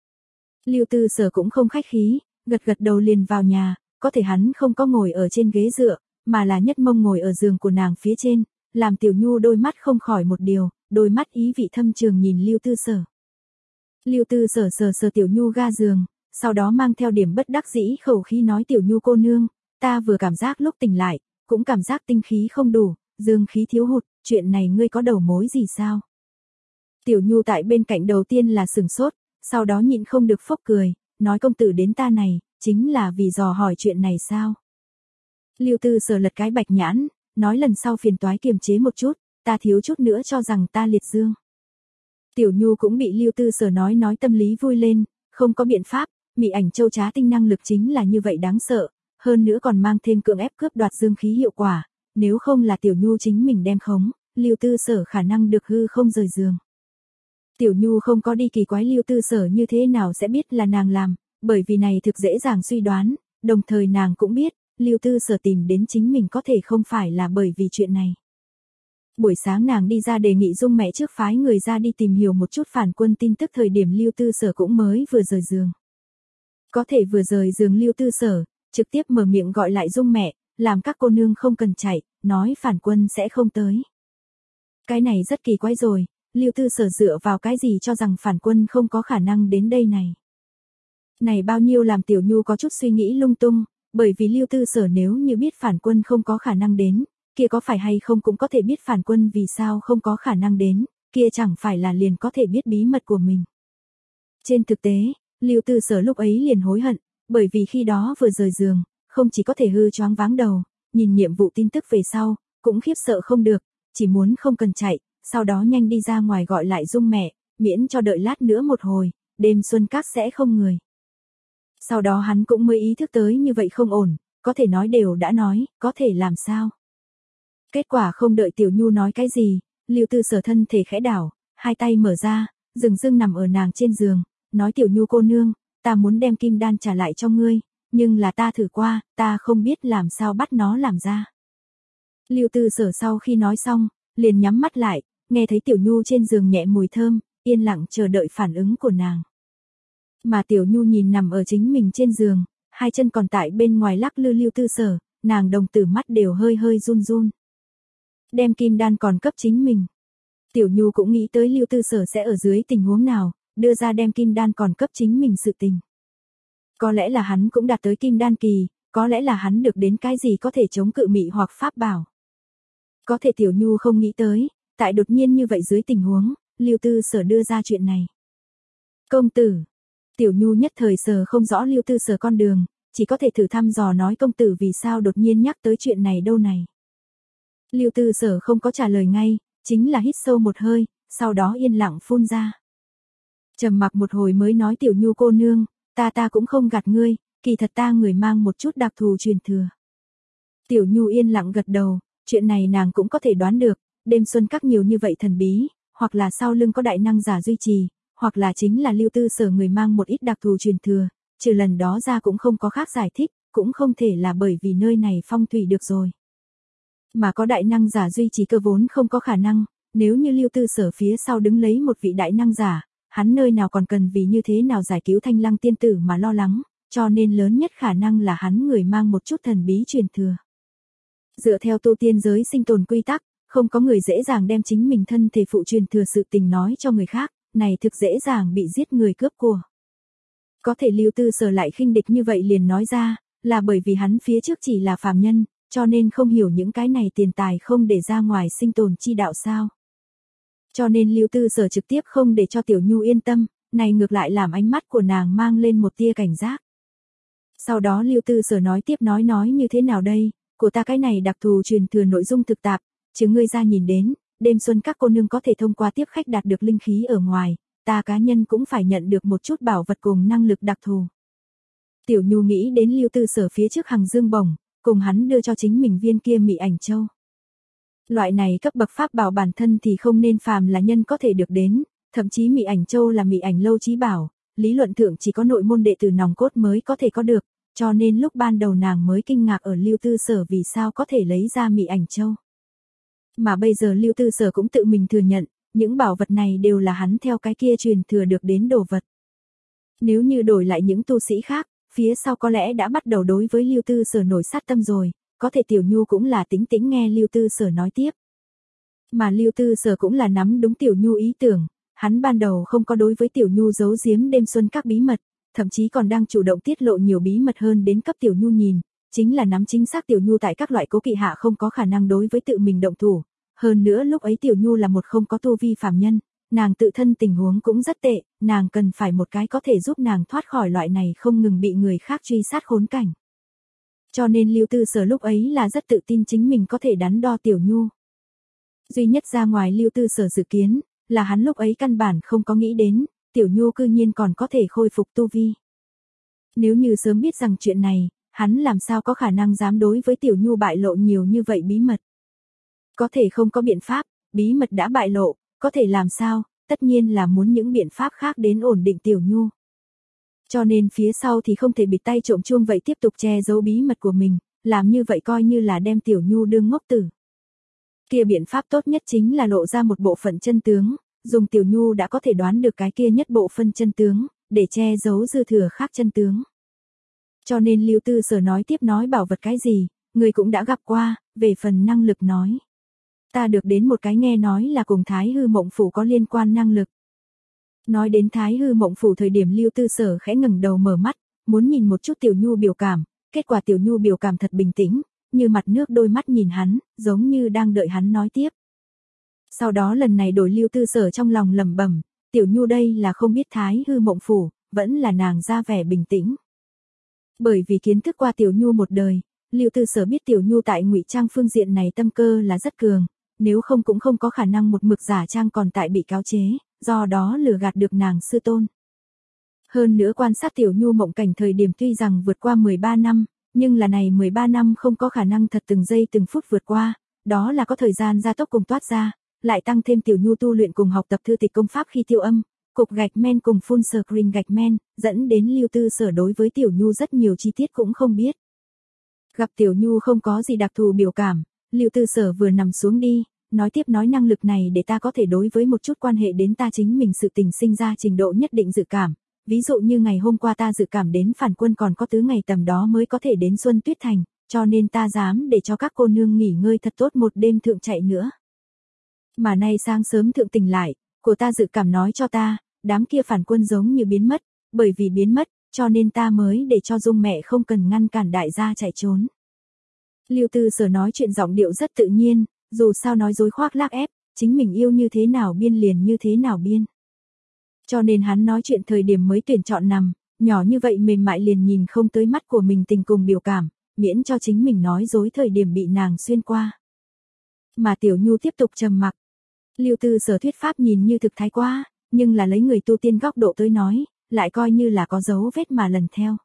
Lưu Tư Sở cũng không khách khí, gật gật đầu liền vào nhà, có thể hắn không có ngồi ở trên ghế dựa, mà là nhất mông ngồi ở giường của nàng phía trên, làm Tiểu Nhu đôi mắt không khỏi một điều, đôi mắt ý vị thâm trường nhìn Lưu Tư Sở. Lưu Tư Sở sờ sờ Tiểu Nhu ga giường, sau đó mang theo điểm bất đắc dĩ khẩu khí nói Tiểu Nhu cô nương, ta vừa cảm giác lúc tỉnh lại, cũng cảm giác tinh khí không đủ, dương khí thiếu hụt, chuyện này ngươi có đầu mối gì sao? Tiểu Nhu tại bên cạnh đầu tiên là sừng sốt, sau đó nhịn không được phốc cười, nói công tử đến ta này, chính là vì dò hỏi chuyện này sao? Lưu Tư Sở lật cái bạch nhãn, nói lần sau phiền toái kiềm chế một chút, ta thiếu chút nữa cho rằng ta liệt dương. Tiểu Nhu cũng bị Lưu Tư Sở nói nói tâm lý vui lên, không có biện pháp, mị ảnh châu trá tinh năng lực chính là như vậy đáng sợ, hơn nữa còn mang thêm cưỡng ép cướp đoạt dương khí hiệu quả, nếu không là Tiểu Nhu chính mình đem khống, Lưu Tư Sở khả năng được hư không rời giường. Tiểu Nhu không có đi kỳ quái Lưu Tư Sở như thế nào sẽ biết là nàng làm, bởi vì này thực dễ dàng suy đoán, đồng thời nàng cũng biết, Lưu Tư Sở tìm đến chính mình có thể không phải là bởi vì chuyện này. Buổi sáng nàng đi ra đề nghị Dung mẹ trước phái người ra đi tìm hiểu một chút phản quân tin tức thời điểm Lưu Tư Sở cũng mới vừa rời giường. Có thể vừa rời giường Lưu Tư Sở, trực tiếp mở miệng gọi lại Dung mẹ, làm các cô nương không cần chạy, nói phản quân sẽ không tới. Cái này rất kỳ quái rồi, Lưu Tư Sở dựa vào cái gì cho rằng phản quân không có khả năng đến đây này. Này bao nhiêu làm Tiểu Nhu có chút suy nghĩ lung tung, bởi vì Lưu Tư Sở nếu như biết phản quân không có khả năng đến, kia có phải hay không cũng có thể biết phản quân vì sao không có khả năng đến, kia chẳng phải là liền có thể biết bí mật của mình. Trên thực tế, Lưu Tư Sở lúc ấy liền hối hận, bởi vì khi đó vừa rời giường, không chỉ có thể hư choáng váng đầu, nhìn nhiệm vụ tin tức về sau, cũng khiếp sợ không được, chỉ muốn không cần chạy, sau đó nhanh đi ra ngoài gọi lại Dung mẹ, miễn cho đợi lát nữa một hồi, đêm xuân các sẽ không người. Sau đó hắn cũng mới ý thức tới như vậy không ổn, có thể nói đều đã nói, có thể làm sao. Kết quả không đợi Tiểu Nhu nói cái gì, Lưu Tư Sở thân thể khẽ đảo, hai tay mở ra, dừng dưng nằm ở nàng trên giường, nói Tiểu Nhu cô nương, ta muốn đem kim đan trả lại cho ngươi, nhưng là ta thử qua, ta không biết làm sao bắt nó làm ra. Lưu Tư Sở sau khi nói xong, liền nhắm mắt lại, nghe thấy Tiểu Nhu trên giường nhẹ mùi thơm, yên lặng chờ đợi phản ứng của nàng. Mà Tiểu Nhu nhìn nằm ở chính mình trên giường, hai chân còn tại bên ngoài lắc lư Lưu Tư Sở, nàng đồng tử mắt đều hơi hơi run run. Đem kim đan còn cấp chính mình. Tiểu Nhu cũng nghĩ tới Lưu Tư Sở sẽ ở dưới tình huống nào, đưa ra đem kim đan còn cấp chính mình sự tình. Có lẽ là hắn cũng đạt tới kim đan kỳ, có lẽ là hắn được đến cái gì có thể chống cự mị hoặc pháp bảo. Có thể Tiểu Nhu không nghĩ tới, tại đột nhiên như vậy dưới tình huống, Lưu Tư Sở đưa ra chuyện này. Công tử. Tiểu Nhu nhất thời sờ không rõ Lưu Tư Sở con đường, chỉ có thể thử thăm dò nói công tử vì sao đột nhiên nhắc tới chuyện này đâu này. Lưu Tư Sở không có trả lời ngay, chính là hít sâu một hơi, sau đó yên lặng phun ra. Trầm mặc một hồi mới nói Tiểu Nhu cô nương, ta ta cũng không gạt ngươi, kỳ thật ta người mang một chút đặc thù truyền thừa. Tiểu Nhu yên lặng gật đầu, chuyện này nàng cũng có thể đoán được, đêm xuân các nhiều như vậy thần bí, hoặc là sau lưng có đại năng giả duy trì, hoặc là chính là Lưu Tư Sở người mang một ít đặc thù truyền thừa, trừ lần đó ra cũng không có khác giải thích, cũng không thể là bởi vì nơi này phong thủy được rồi. Mà có đại năng giả duy trì cơ vốn không có khả năng, nếu như Lưu Tư Sở phía sau đứng lấy một vị đại năng giả, hắn nơi nào còn cần vì như thế nào giải cứu Thanh Lăng tiên tử mà lo lắng, cho nên lớn nhất khả năng là hắn người mang một chút thần bí truyền thừa. Dựa theo tu tiên giới sinh tồn quy tắc, không có người dễ dàng đem chính mình thân thể phụ truyền thừa sự tình nói cho người khác, này thực dễ dàng bị giết người cướp của. Có thể Lưu Tư Sở lại khinh địch như vậy liền nói ra, là bởi vì hắn phía trước chỉ là phàm nhân, cho nên không hiểu những cái này tiền tài không để ra ngoài sinh tồn chi đạo sao. Cho nên Lưu Tư Sở trực tiếp không để cho Tiểu Nhu yên tâm, này ngược lại làm ánh mắt của nàng mang lên một tia cảnh giác. Sau đó Lưu Tư Sở nói tiếp nói nói như thế nào đây, của ta cái này đặc thù truyền thừa nội dung thực tạp, chứ ngươi ra nhìn đến, đêm xuân các cô nương có thể thông qua tiếp khách đạt được linh khí ở ngoài, ta cá nhân cũng phải nhận được một chút bảo vật cùng năng lực đặc thù. Tiểu Nhu nghĩ đến Lưu Tư Sở phía trước Hằng Dương Bổng, cùng hắn đưa cho chính mình viên kia Mị Ảnh Châu. Loại này cấp bậc pháp bảo bản thân thì không nên phàm là nhân có thể được đến, thậm chí Mị Ảnh Châu là Mị Ảnh lâu chí bảo, lý luận thượng chỉ có nội môn đệ tử nòng cốt mới có thể có được, cho nên lúc ban đầu nàng mới kinh ngạc ở Lưu Tư Sở vì sao có thể lấy ra Mị Ảnh Châu. Mà bây giờ Lưu Tư Sở cũng tự mình thừa nhận, những bảo vật này đều là hắn theo cái kia truyền thừa được đến đồ vật. Nếu như đổi lại những tu sĩ khác, phía sau có lẽ đã bắt đầu đối với Lưu Tư Sở nổi sát tâm rồi, có thể Tiểu Nhu cũng là tính tĩnh nghe Lưu Tư Sở nói tiếp. Mà Lưu Tư Sở cũng là nắm đúng Tiểu Nhu ý tưởng, hắn ban đầu không có đối với Tiểu Nhu giấu giếm đêm xuân các bí mật, thậm chí còn đang chủ động tiết lộ nhiều bí mật hơn đến cấp Tiểu Nhu nhìn, chính là nắm chính xác Tiểu Nhu tại các loại cố kỵ hạ không có khả năng đối với tự mình động thủ. Hơn nữa lúc ấy Tiểu Nhu là một không có tu vi phàm nhân, nàng tự thân tình huống cũng rất tệ, nàng cần phải một cái có thể giúp nàng thoát khỏi loại này không ngừng bị người khác truy sát khốn cảnh. Cho nên Lưu Tư Sở lúc ấy là rất tự tin chính mình có thể đắn đo Tiểu Nhu. Duy nhất ra ngoài Lưu Tư Sở dự kiến, là hắn lúc ấy căn bản không có nghĩ đến, Tiểu Nhu cư nhiên còn có thể khôi phục tu vi. Nếu như sớm biết rằng chuyện này, hắn làm sao có khả năng dám đối với Tiểu Nhu bại lộ nhiều như vậy bí mật. Có thể không có biện pháp, bí mật đã bại lộ, có thể làm sao, tất nhiên là muốn những biện pháp khác đến ổn định Tiểu Nhu. Cho nên phía sau thì không thể bịt tay trộm chuông vậy tiếp tục che giấu bí mật của mình, làm như vậy coi như là đem Tiểu Nhu đương ngốc tử. Kia biện pháp tốt nhất chính là lộ ra một bộ phận chân tướng, dùng Tiểu Nhu đã có thể đoán được cái kia nhất bộ phân chân tướng, để che giấu dư thừa khác chân tướng. Cho nên Lưu Tư Sở nói tiếp nói bảo vật cái gì, người cũng đã gặp qua, về phần năng lực nói. Ta được đến một cái nghe nói là cùng Thái Hư Mộng Phủ có liên quan năng lực. Nói đến Thái Hư Mộng Phủ thời điểm Lưu Tư Sở khẽ ngẩng đầu mở mắt, muốn nhìn một chút Tiểu Nhu biểu cảm, kết quả Tiểu Nhu biểu cảm thật bình tĩnh, như mặt nước đôi mắt nhìn hắn, giống như đang đợi hắn nói tiếp. Sau đó lần này đổi Lưu Tư Sở trong lòng lẩm bẩm, Tiểu Nhu đây là không biết Thái Hư Mộng Phủ, vẫn là nàng ra vẻ bình tĩnh. Bởi vì kiến thức qua Tiểu Nhu một đời, Lưu Tư Sở biết Tiểu Nhu tại ngụy trang phương diện này tâm cơ là rất cường, nếu không cũng không có khả năng một mực giả trang còn tại bị cáo chế, do đó lừa gạt được nàng sư tôn. Hơn nữa quan sát Tiểu Nhu mộng cảnh thời điểm tuy rằng vượt qua mười ba năm, nhưng là này mười ba năm không có khả năng thật từng giây từng phút vượt qua, đó là có thời gian gia tốc cùng toát ra, lại tăng thêm Tiểu Nhu tu luyện cùng học tập thư tịch công pháp khi tiêu âm, cục gạch men cùng full screen gạch men, dẫn đến Lưu Tư Sở đối với Tiểu Nhu rất nhiều chi tiết cũng không biết. Gặp Tiểu Nhu không có gì đặc thù biểu cảm, Lưu Tư Sở vừa nằm xuống đi, nói tiếp nói năng lực này để ta có thể đối với một chút quan hệ đến ta chính mình sự tình sinh ra trình độ nhất định dự cảm. Ví dụ như ngày hôm qua ta dự cảm đến phản quân còn có tứ ngày tầm đó mới có thể đến Xuân Tuyết Thành, cho nên ta dám để cho các cô nương nghỉ ngơi thật tốt một đêm thượng chạy nữa. Mà nay sáng sớm thượng tỉnh lại, của ta dự cảm nói cho ta, đám kia phản quân giống như biến mất, bởi vì biến mất, cho nên ta mới để cho Dung mẹ không cần ngăn cản đại gia chạy trốn. Lưu Tư Sở nói chuyện giọng điệu rất tự nhiên, dù sao nói dối khoác lác ép, chính mình yêu như thế nào biên liền như thế nào biên. Cho nên hắn nói chuyện thời điểm mới tuyển chọn nằm, nhỏ như vậy mềm mại liền nhìn không tới mắt của mình tình cùng biểu cảm, miễn cho chính mình nói dối thời điểm bị nàng xuyên qua. Mà Tiểu Nhu tiếp tục trầm mặc. Lưu Tư Sở thuyết pháp nhìn như thực thái quá, nhưng là lấy người tu tiên góc độ tới nói, lại coi như là có dấu vết mà lần theo.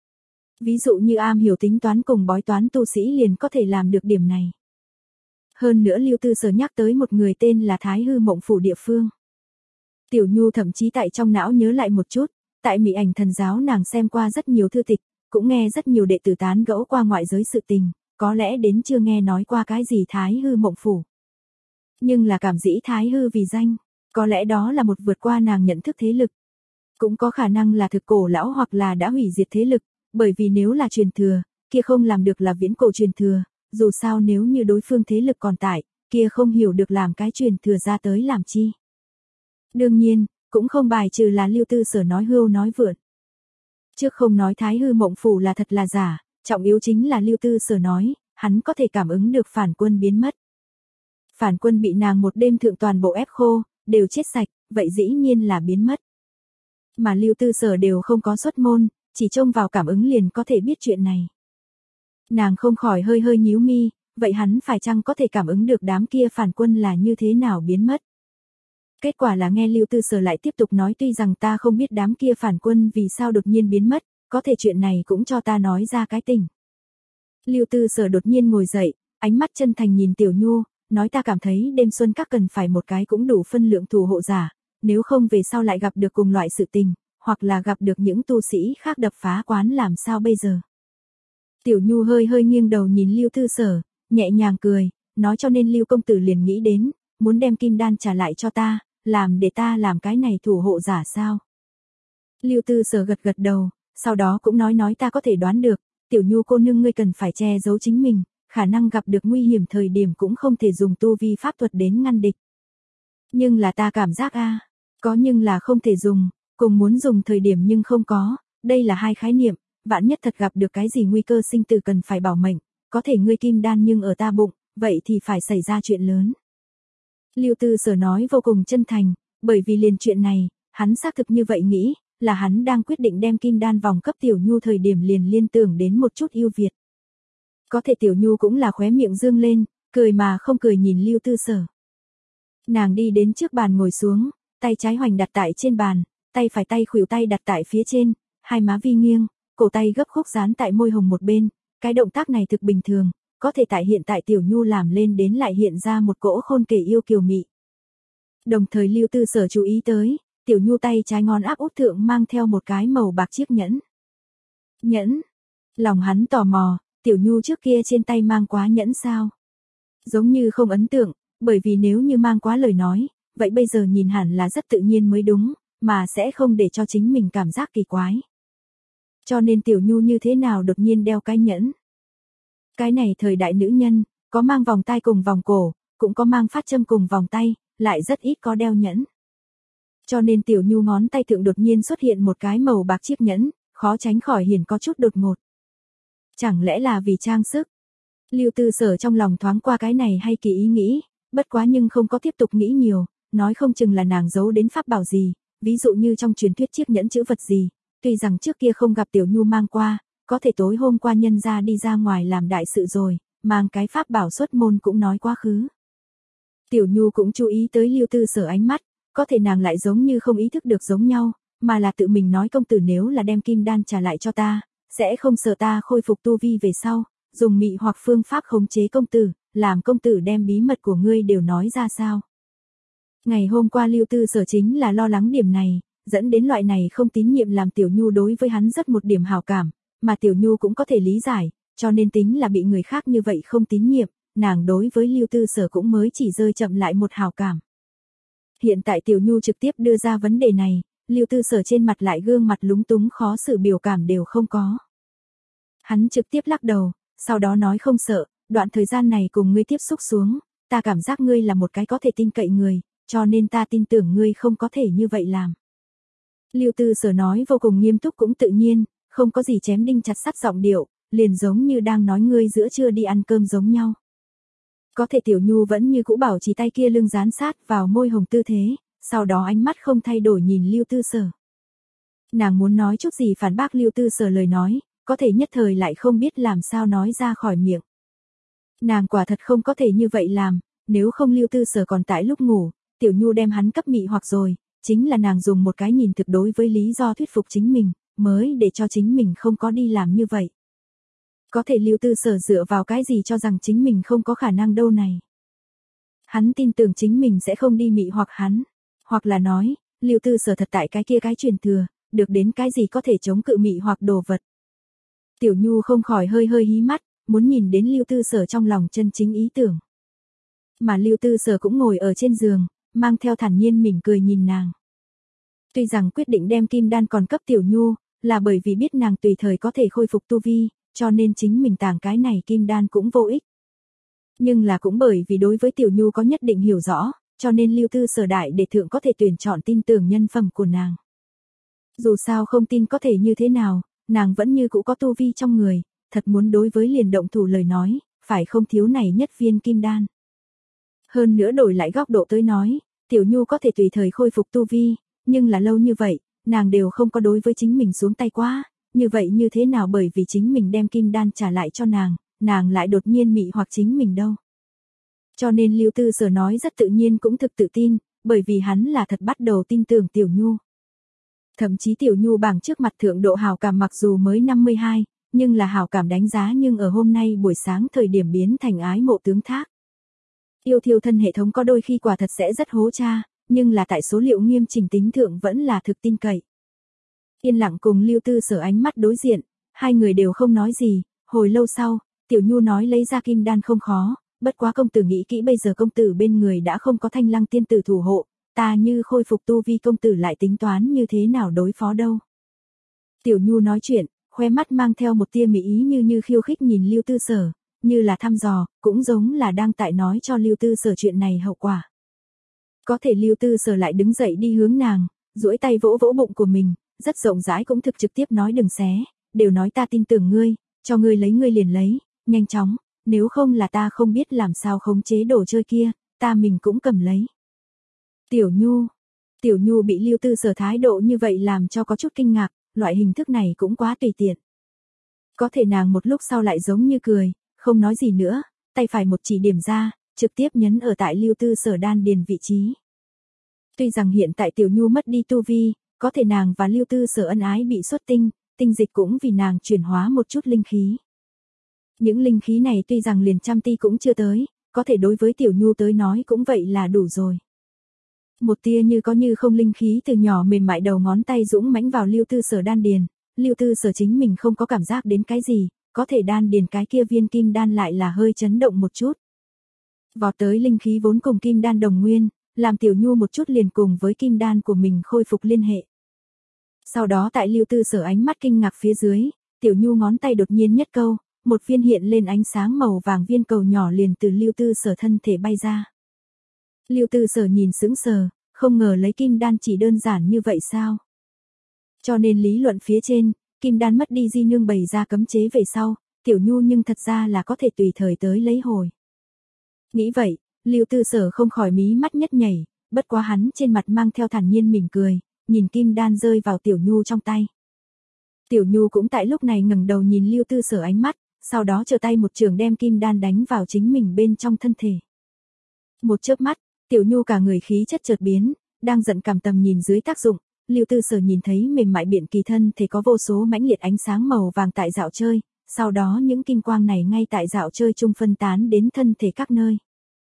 Ví dụ như am hiểu tính toán cùng bói toán tu sĩ liền có thể làm được điểm này. Hơn nữa Lưu Tư Sở nhắc tới một người tên là Thái Hư Mộng Phủ địa phương. Tiểu Nhu thậm chí tại trong não nhớ lại một chút, tại Mị Ảnh Thần giáo nàng xem qua rất nhiều thư tịch, cũng nghe rất nhiều đệ tử tán gẫu qua ngoại giới sự tình, có lẽ đến chưa nghe nói qua cái gì Thái Hư Mộng Phủ. Nhưng là cảm dĩ Thái Hư vì danh, có lẽ đó là một vượt qua nàng nhận thức thế lực. Cũng có khả năng là thực cổ lão hoặc là đã hủy diệt thế lực, bởi vì nếu là truyền thừa, kia không làm được là viễn cổ truyền thừa, dù sao nếu như đối phương thế lực còn tại, kia không hiểu được làm cái truyền thừa ra tới làm chi. Đương nhiên, cũng không bài trừ là Lưu Tư Sở nói hưu nói vượn. Trước không nói Thái Hư Mộng Phủ là thật là giả, trọng yếu chính là Lưu Tư Sở nói, hắn có thể cảm ứng được phản quân biến mất. Phản quân bị nàng một đêm thượng toàn bộ ép khô, đều chết sạch, vậy dĩ nhiên là biến mất. Mà Lưu Tư Sở đều không có xuất môn, chỉ trông vào cảm ứng liền có thể biết chuyện này. Nàng không khỏi hơi hơi nhíu mi, vậy hắn phải chăng có thể cảm ứng được đám kia phản quân là như thế nào biến mất? Kết quả là nghe Lưu Tư Sở lại tiếp tục nói tuy rằng ta không biết đám kia phản quân vì sao đột nhiên biến mất, có thể chuyện này cũng cho ta nói ra cái tình. Lưu Tư Sở đột nhiên ngồi dậy, ánh mắt chân thành nhìn Tiểu Nhu, nói ta cảm thấy đêm xuân các cần phải một cái cũng đủ phân lượng thủ hộ giả, nếu không về sau lại gặp được cùng loại sự tình, hoặc là gặp được những tu sĩ khác đập phá quán làm sao bây giờ. Tiểu Nhu hơi hơi nghiêng đầu nhìn Lưu Tư Sở, nhẹ nhàng cười, nói cho nên Lưu công tử liền nghĩ đến, muốn đem kim đan trả lại cho ta, làm để ta làm cái này thủ hộ giả sao. Lưu Tư Sở gật gật đầu, sau đó cũng nói nói ta có thể đoán được, Tiểu Nhu cô nương ngươi cần phải che giấu chính mình, khả năng gặp được nguy hiểm thời điểm cũng không thể dùng tu vi pháp thuật đến ngăn địch. Nhưng là ta cảm giác a, có nhưng là không thể dùng, cùng muốn dùng thời điểm nhưng không có, đây là hai khái niệm, vạn nhất thật gặp được cái gì nguy cơ sinh tử cần phải bảo mệnh, có thể ngươi kim đan nhưng ở ta bụng, vậy thì phải xảy ra chuyện lớn. Lưu Tư Sở nói vô cùng chân thành, bởi vì liền chuyện này, hắn xác thực như vậy nghĩ, là hắn đang quyết định đem kim đan vòng cấp Tiểu Nhu thời điểm liền liên tưởng đến một chút ưu việt. Có thể Tiểu Nhu cũng là khóe miệng dương lên, cười mà không cười nhìn Lưu Tư Sở. Nàng đi đến trước bàn ngồi xuống, tay trái hoành đặt tại trên bàn, tay phải tay khuỷu tay đặt tại phía trên, hai má vi nghiêng, cổ tay gấp khúc dán tại môi hồng một bên, cái động tác này thực bình thường, có thể tại hiện tại Tiểu Nhu làm lên đến lại hiện ra một cỗ khôn kể yêu kiều mị. Đồng thời Lưu Tư Sở chú ý tới, Tiểu Nhu tay trái ngón áp út thượng mang theo một cái màu bạc chiếc nhẫn. Nhẫn? Lòng hắn tò mò, Tiểu Nhu trước kia trên tay mang quá nhẫn sao? Giống như không ấn tượng, bởi vì nếu như mang quá lời nói, vậy bây giờ nhìn hẳn là rất tự nhiên mới đúng, mà sẽ không để cho chính mình cảm giác kỳ quái. Cho nên Tiểu Nhu như thế nào đột nhiên đeo cái nhẫn? Cái này thời đại nữ nhân, có mang vòng tai cùng vòng cổ, cũng có mang phát châm cùng vòng tay, lại rất ít có đeo nhẫn. Cho nên Tiểu Nhu ngón tay thượng đột nhiên xuất hiện một cái màu bạc chiếc nhẫn, khó tránh khỏi hiển có chút đột ngột. Chẳng lẽ là vì trang sức? Lưu Tư Sở trong lòng thoáng qua cái này hay kỳ ý nghĩ, bất quá nhưng không có tiếp tục nghĩ nhiều, nói không chừng là nàng giấu đến pháp bảo gì, ví dụ như trong truyền thuyết chiếc nhẫn chữ vật gì, tuy rằng trước kia không gặp Tiểu Nhu mang qua, có thể tối hôm qua nhân ra đi ra ngoài làm đại sự rồi, mang cái pháp bảo xuất môn cũng nói quá khứ. Tiểu Nhu cũng chú ý tới Lưu Tư Sở ánh mắt, có thể nàng lại giống như không ý thức được giống nhau, mà là tự mình nói công tử nếu là đem kim đan trả lại cho ta, sẽ không sợ ta khôi phục tu vi về sau, dùng mị hoặc phương pháp khống chế công tử, làm công tử đem bí mật của ngươi đều nói ra sao. Ngày hôm qua Lưu Tư Sở chính là lo lắng điểm này, dẫn đến loại này không tín nhiệm làm Tiểu Nhu đối với hắn rất một điểm hảo cảm, mà Tiểu Nhu cũng có thể lý giải, cho nên tính là bị người khác như vậy không tín nhiệm, nàng đối với Lưu Tư Sở cũng mới chỉ rơi chậm lại một hảo cảm. Hiện tại Tiểu Nhu trực tiếp đưa ra vấn đề này, Lưu Tư Sở trên mặt lại gương mặt lúng túng khó xử biểu cảm đều không có. Hắn trực tiếp lắc đầu, sau đó nói không sợ, đoạn thời gian này cùng ngươi tiếp xúc xuống, ta cảm giác ngươi là một cái có thể tin cậy người, cho nên ta tin tưởng ngươi không có thể như vậy làm. Lưu Tư Sở nói vô cùng nghiêm túc cũng tự nhiên, không có gì chém đinh chặt sắt giọng điệu, liền giống như đang nói ngươi giữa trưa đi ăn cơm giống nhau. Có thể Tiểu Nhu vẫn như cũ bảo trì tay kia lưng dán sát vào môi hồng tư thế, sau đó ánh mắt không thay đổi nhìn Lưu Tư Sở. Nàng muốn nói chút gì phản bác Lưu Tư Sở lời nói, có thể nhất thời lại không biết làm sao nói ra khỏi miệng. Nàng quả thật không có thể như vậy làm, nếu không Lưu Tư Sở còn tại lúc ngủ, Tiểu Nhu đem hắn cấp mị hoặc rồi, chính là nàng dùng một cái nhìn thực đối với lý do thuyết phục chính mình, mới để cho chính mình không có đi làm như vậy. Có thể Lưu Tư Sở dựa vào cái gì cho rằng chính mình không có khả năng đâu này. Hắn tin tưởng chính mình sẽ không đi mị hoặc hắn, hoặc là nói, Lưu Tư Sở thật tại cái kia cái truyền thừa, được đến cái gì có thể chống cự mị hoặc đồ vật. Tiểu Nhu không khỏi hơi hơi hí mắt, muốn nhìn đến Lưu Tư Sở trong lòng chân chính ý tưởng. Mà Lưu Tư Sở cũng ngồi ở trên giường, mang theo thản nhiên mỉm cười nhìn nàng. Tuy rằng quyết định đem kim đan còn cấp Tiểu Nhu, là bởi vì biết nàng tùy thời có thể khôi phục tu vi, cho nên chính mình tàng cái này kim đan cũng vô ích. Nhưng là cũng bởi vì đối với Tiểu Nhu có nhất định hiểu rõ, cho nên Lưu Tư Sở đại để thượng có thể tuyển chọn tin tưởng nhân phẩm của nàng. Dù sao không tin có thể như thế nào, nàng vẫn như cũ có tu vi trong người, thật muốn đối với liền động thủ lời nói, phải không thiếu này nhất viên kim đan. Hơn nữa đổi lại góc độ tới nói, Tiểu Nhu có thể tùy thời khôi phục tu vi, nhưng là lâu như vậy, nàng đều không có đối với chính mình xuống tay quá, như vậy như thế nào bởi vì chính mình đem kim đan trả lại cho nàng, nàng lại đột nhiên mị hoặc chính mình đâu. Cho nên Lưu Tư Sở nói rất tự nhiên cũng thực tự tin, bởi vì hắn là thật bắt đầu tin tưởng Tiểu Nhu. Thậm chí Tiểu Nhu bảng trước mặt thượng độ hào cảm mặc dù mới năm mươi hai, nhưng là hào cảm đánh giá nhưng ở hôm nay buổi sáng thời điểm biến thành ái mộ tướng thác. Yêu thiêu thân hệ thống có đôi khi quả thật sẽ rất hố cha, nhưng là tại số liệu nghiêm chỉnh tính thượng vẫn là thực tin cậy. Yên lặng cùng Lưu Tư Sở ánh mắt đối diện, hai người đều không nói gì, hồi lâu sau, Tiểu Nhu nói lấy ra kim đan không khó, bất quá công tử nghĩ kỹ bây giờ công tử bên người đã không có Thanh Lăng tiên tử thủ hộ, ta như khôi phục tu vi công tử lại tính toán như thế nào đối phó đâu. Tiểu Nhu nói chuyện, khoe mắt mang theo một tia mỹ ý như như khiêu khích nhìn Lưu Tư Sở, như là thăm dò, cũng giống là đang tại nói cho Lưu Tư Sở chuyện này hậu quả. Có thể Lưu Tư Sở lại đứng dậy đi hướng nàng, duỗi tay vỗ vỗ bụng của mình, rất rộng rãi cũng thực trực tiếp nói đừng xé, đều nói ta tin tưởng ngươi, cho ngươi lấy ngươi liền lấy, nhanh chóng, nếu không là ta không biết làm sao khống chế đồ chơi kia, ta mình cũng cầm lấy. Tiểu Nhu, Tiểu Nhu bị Lưu Tư Sở thái độ như vậy làm cho có chút kinh ngạc, loại hình thức này cũng quá tùy tiện. Có thể nàng một lúc sau lại giống như cười, không nói gì nữa, tay phải một chỉ điểm ra, trực tiếp nhấn ở tại Lưu Tư Sở đan điền vị trí. Tuy rằng hiện tại Tiểu Nhu mất đi tu vi, có thể nàng và Lưu Tư Sở ân ái bị xuất tinh, tinh dịch cũng vì nàng chuyển hóa một chút linh khí. Những linh khí này tuy rằng liền trăm ti cũng chưa tới, có thể đối với Tiểu Nhu tới nói cũng vậy là đủ rồi. Một tia như có như không linh khí từ nhỏ mềm mại đầu ngón tay dũng mãnh vào Lưu Tư Sở đan điền, Lưu Tư Sở chính mình không có cảm giác đến cái gì, có thể đan điền cái kia viên kim đan lại là hơi chấn động một chút. Vọt tới linh khí vốn cùng kim đan đồng nguyên, làm Tiểu Nhu một chút liền cùng với kim đan của mình khôi phục liên hệ. Sau đó tại Lưu Tư Sở ánh mắt kinh ngạc phía dưới, Tiểu Nhu ngón tay đột nhiên nhất câu, một viên hiện lên ánh sáng màu vàng viên cầu nhỏ liền từ Lưu Tư Sở thân thể bay ra. Lưu Tư Sở nhìn sững sờ, không ngờ lấy kim đan chỉ đơn giản như vậy sao? Cho nên lý luận phía trên, kim đan mất đi di nương bày ra cấm chế về sau, Tiểu Nhu nhưng thật ra là có thể tùy thời tới lấy hồi. Nghĩ vậy, Lưu Tư Sở không khỏi mí mắt nhất nhảy, bất quá hắn trên mặt mang theo thản nhiên mỉm cười, nhìn kim đan rơi vào Tiểu Nhu trong tay. Tiểu Nhu cũng tại lúc này ngẩng đầu nhìn Lưu Tư Sở ánh mắt, sau đó trở tay một trường đem kim đan đánh vào chính mình bên trong thân thể. Một chớp mắt, Tiểu Nhu cả người khí chất chợt biến, đang giận cảm tầm nhìn dưới tác dụng, Lưu Tư Sở nhìn thấy mềm mại biện kỳ thân thể có vô số mãnh liệt ánh sáng màu vàng tại dạo chơi, sau đó những kim quang này ngay tại dạo chơi chung phân tán đến thân thể các nơi.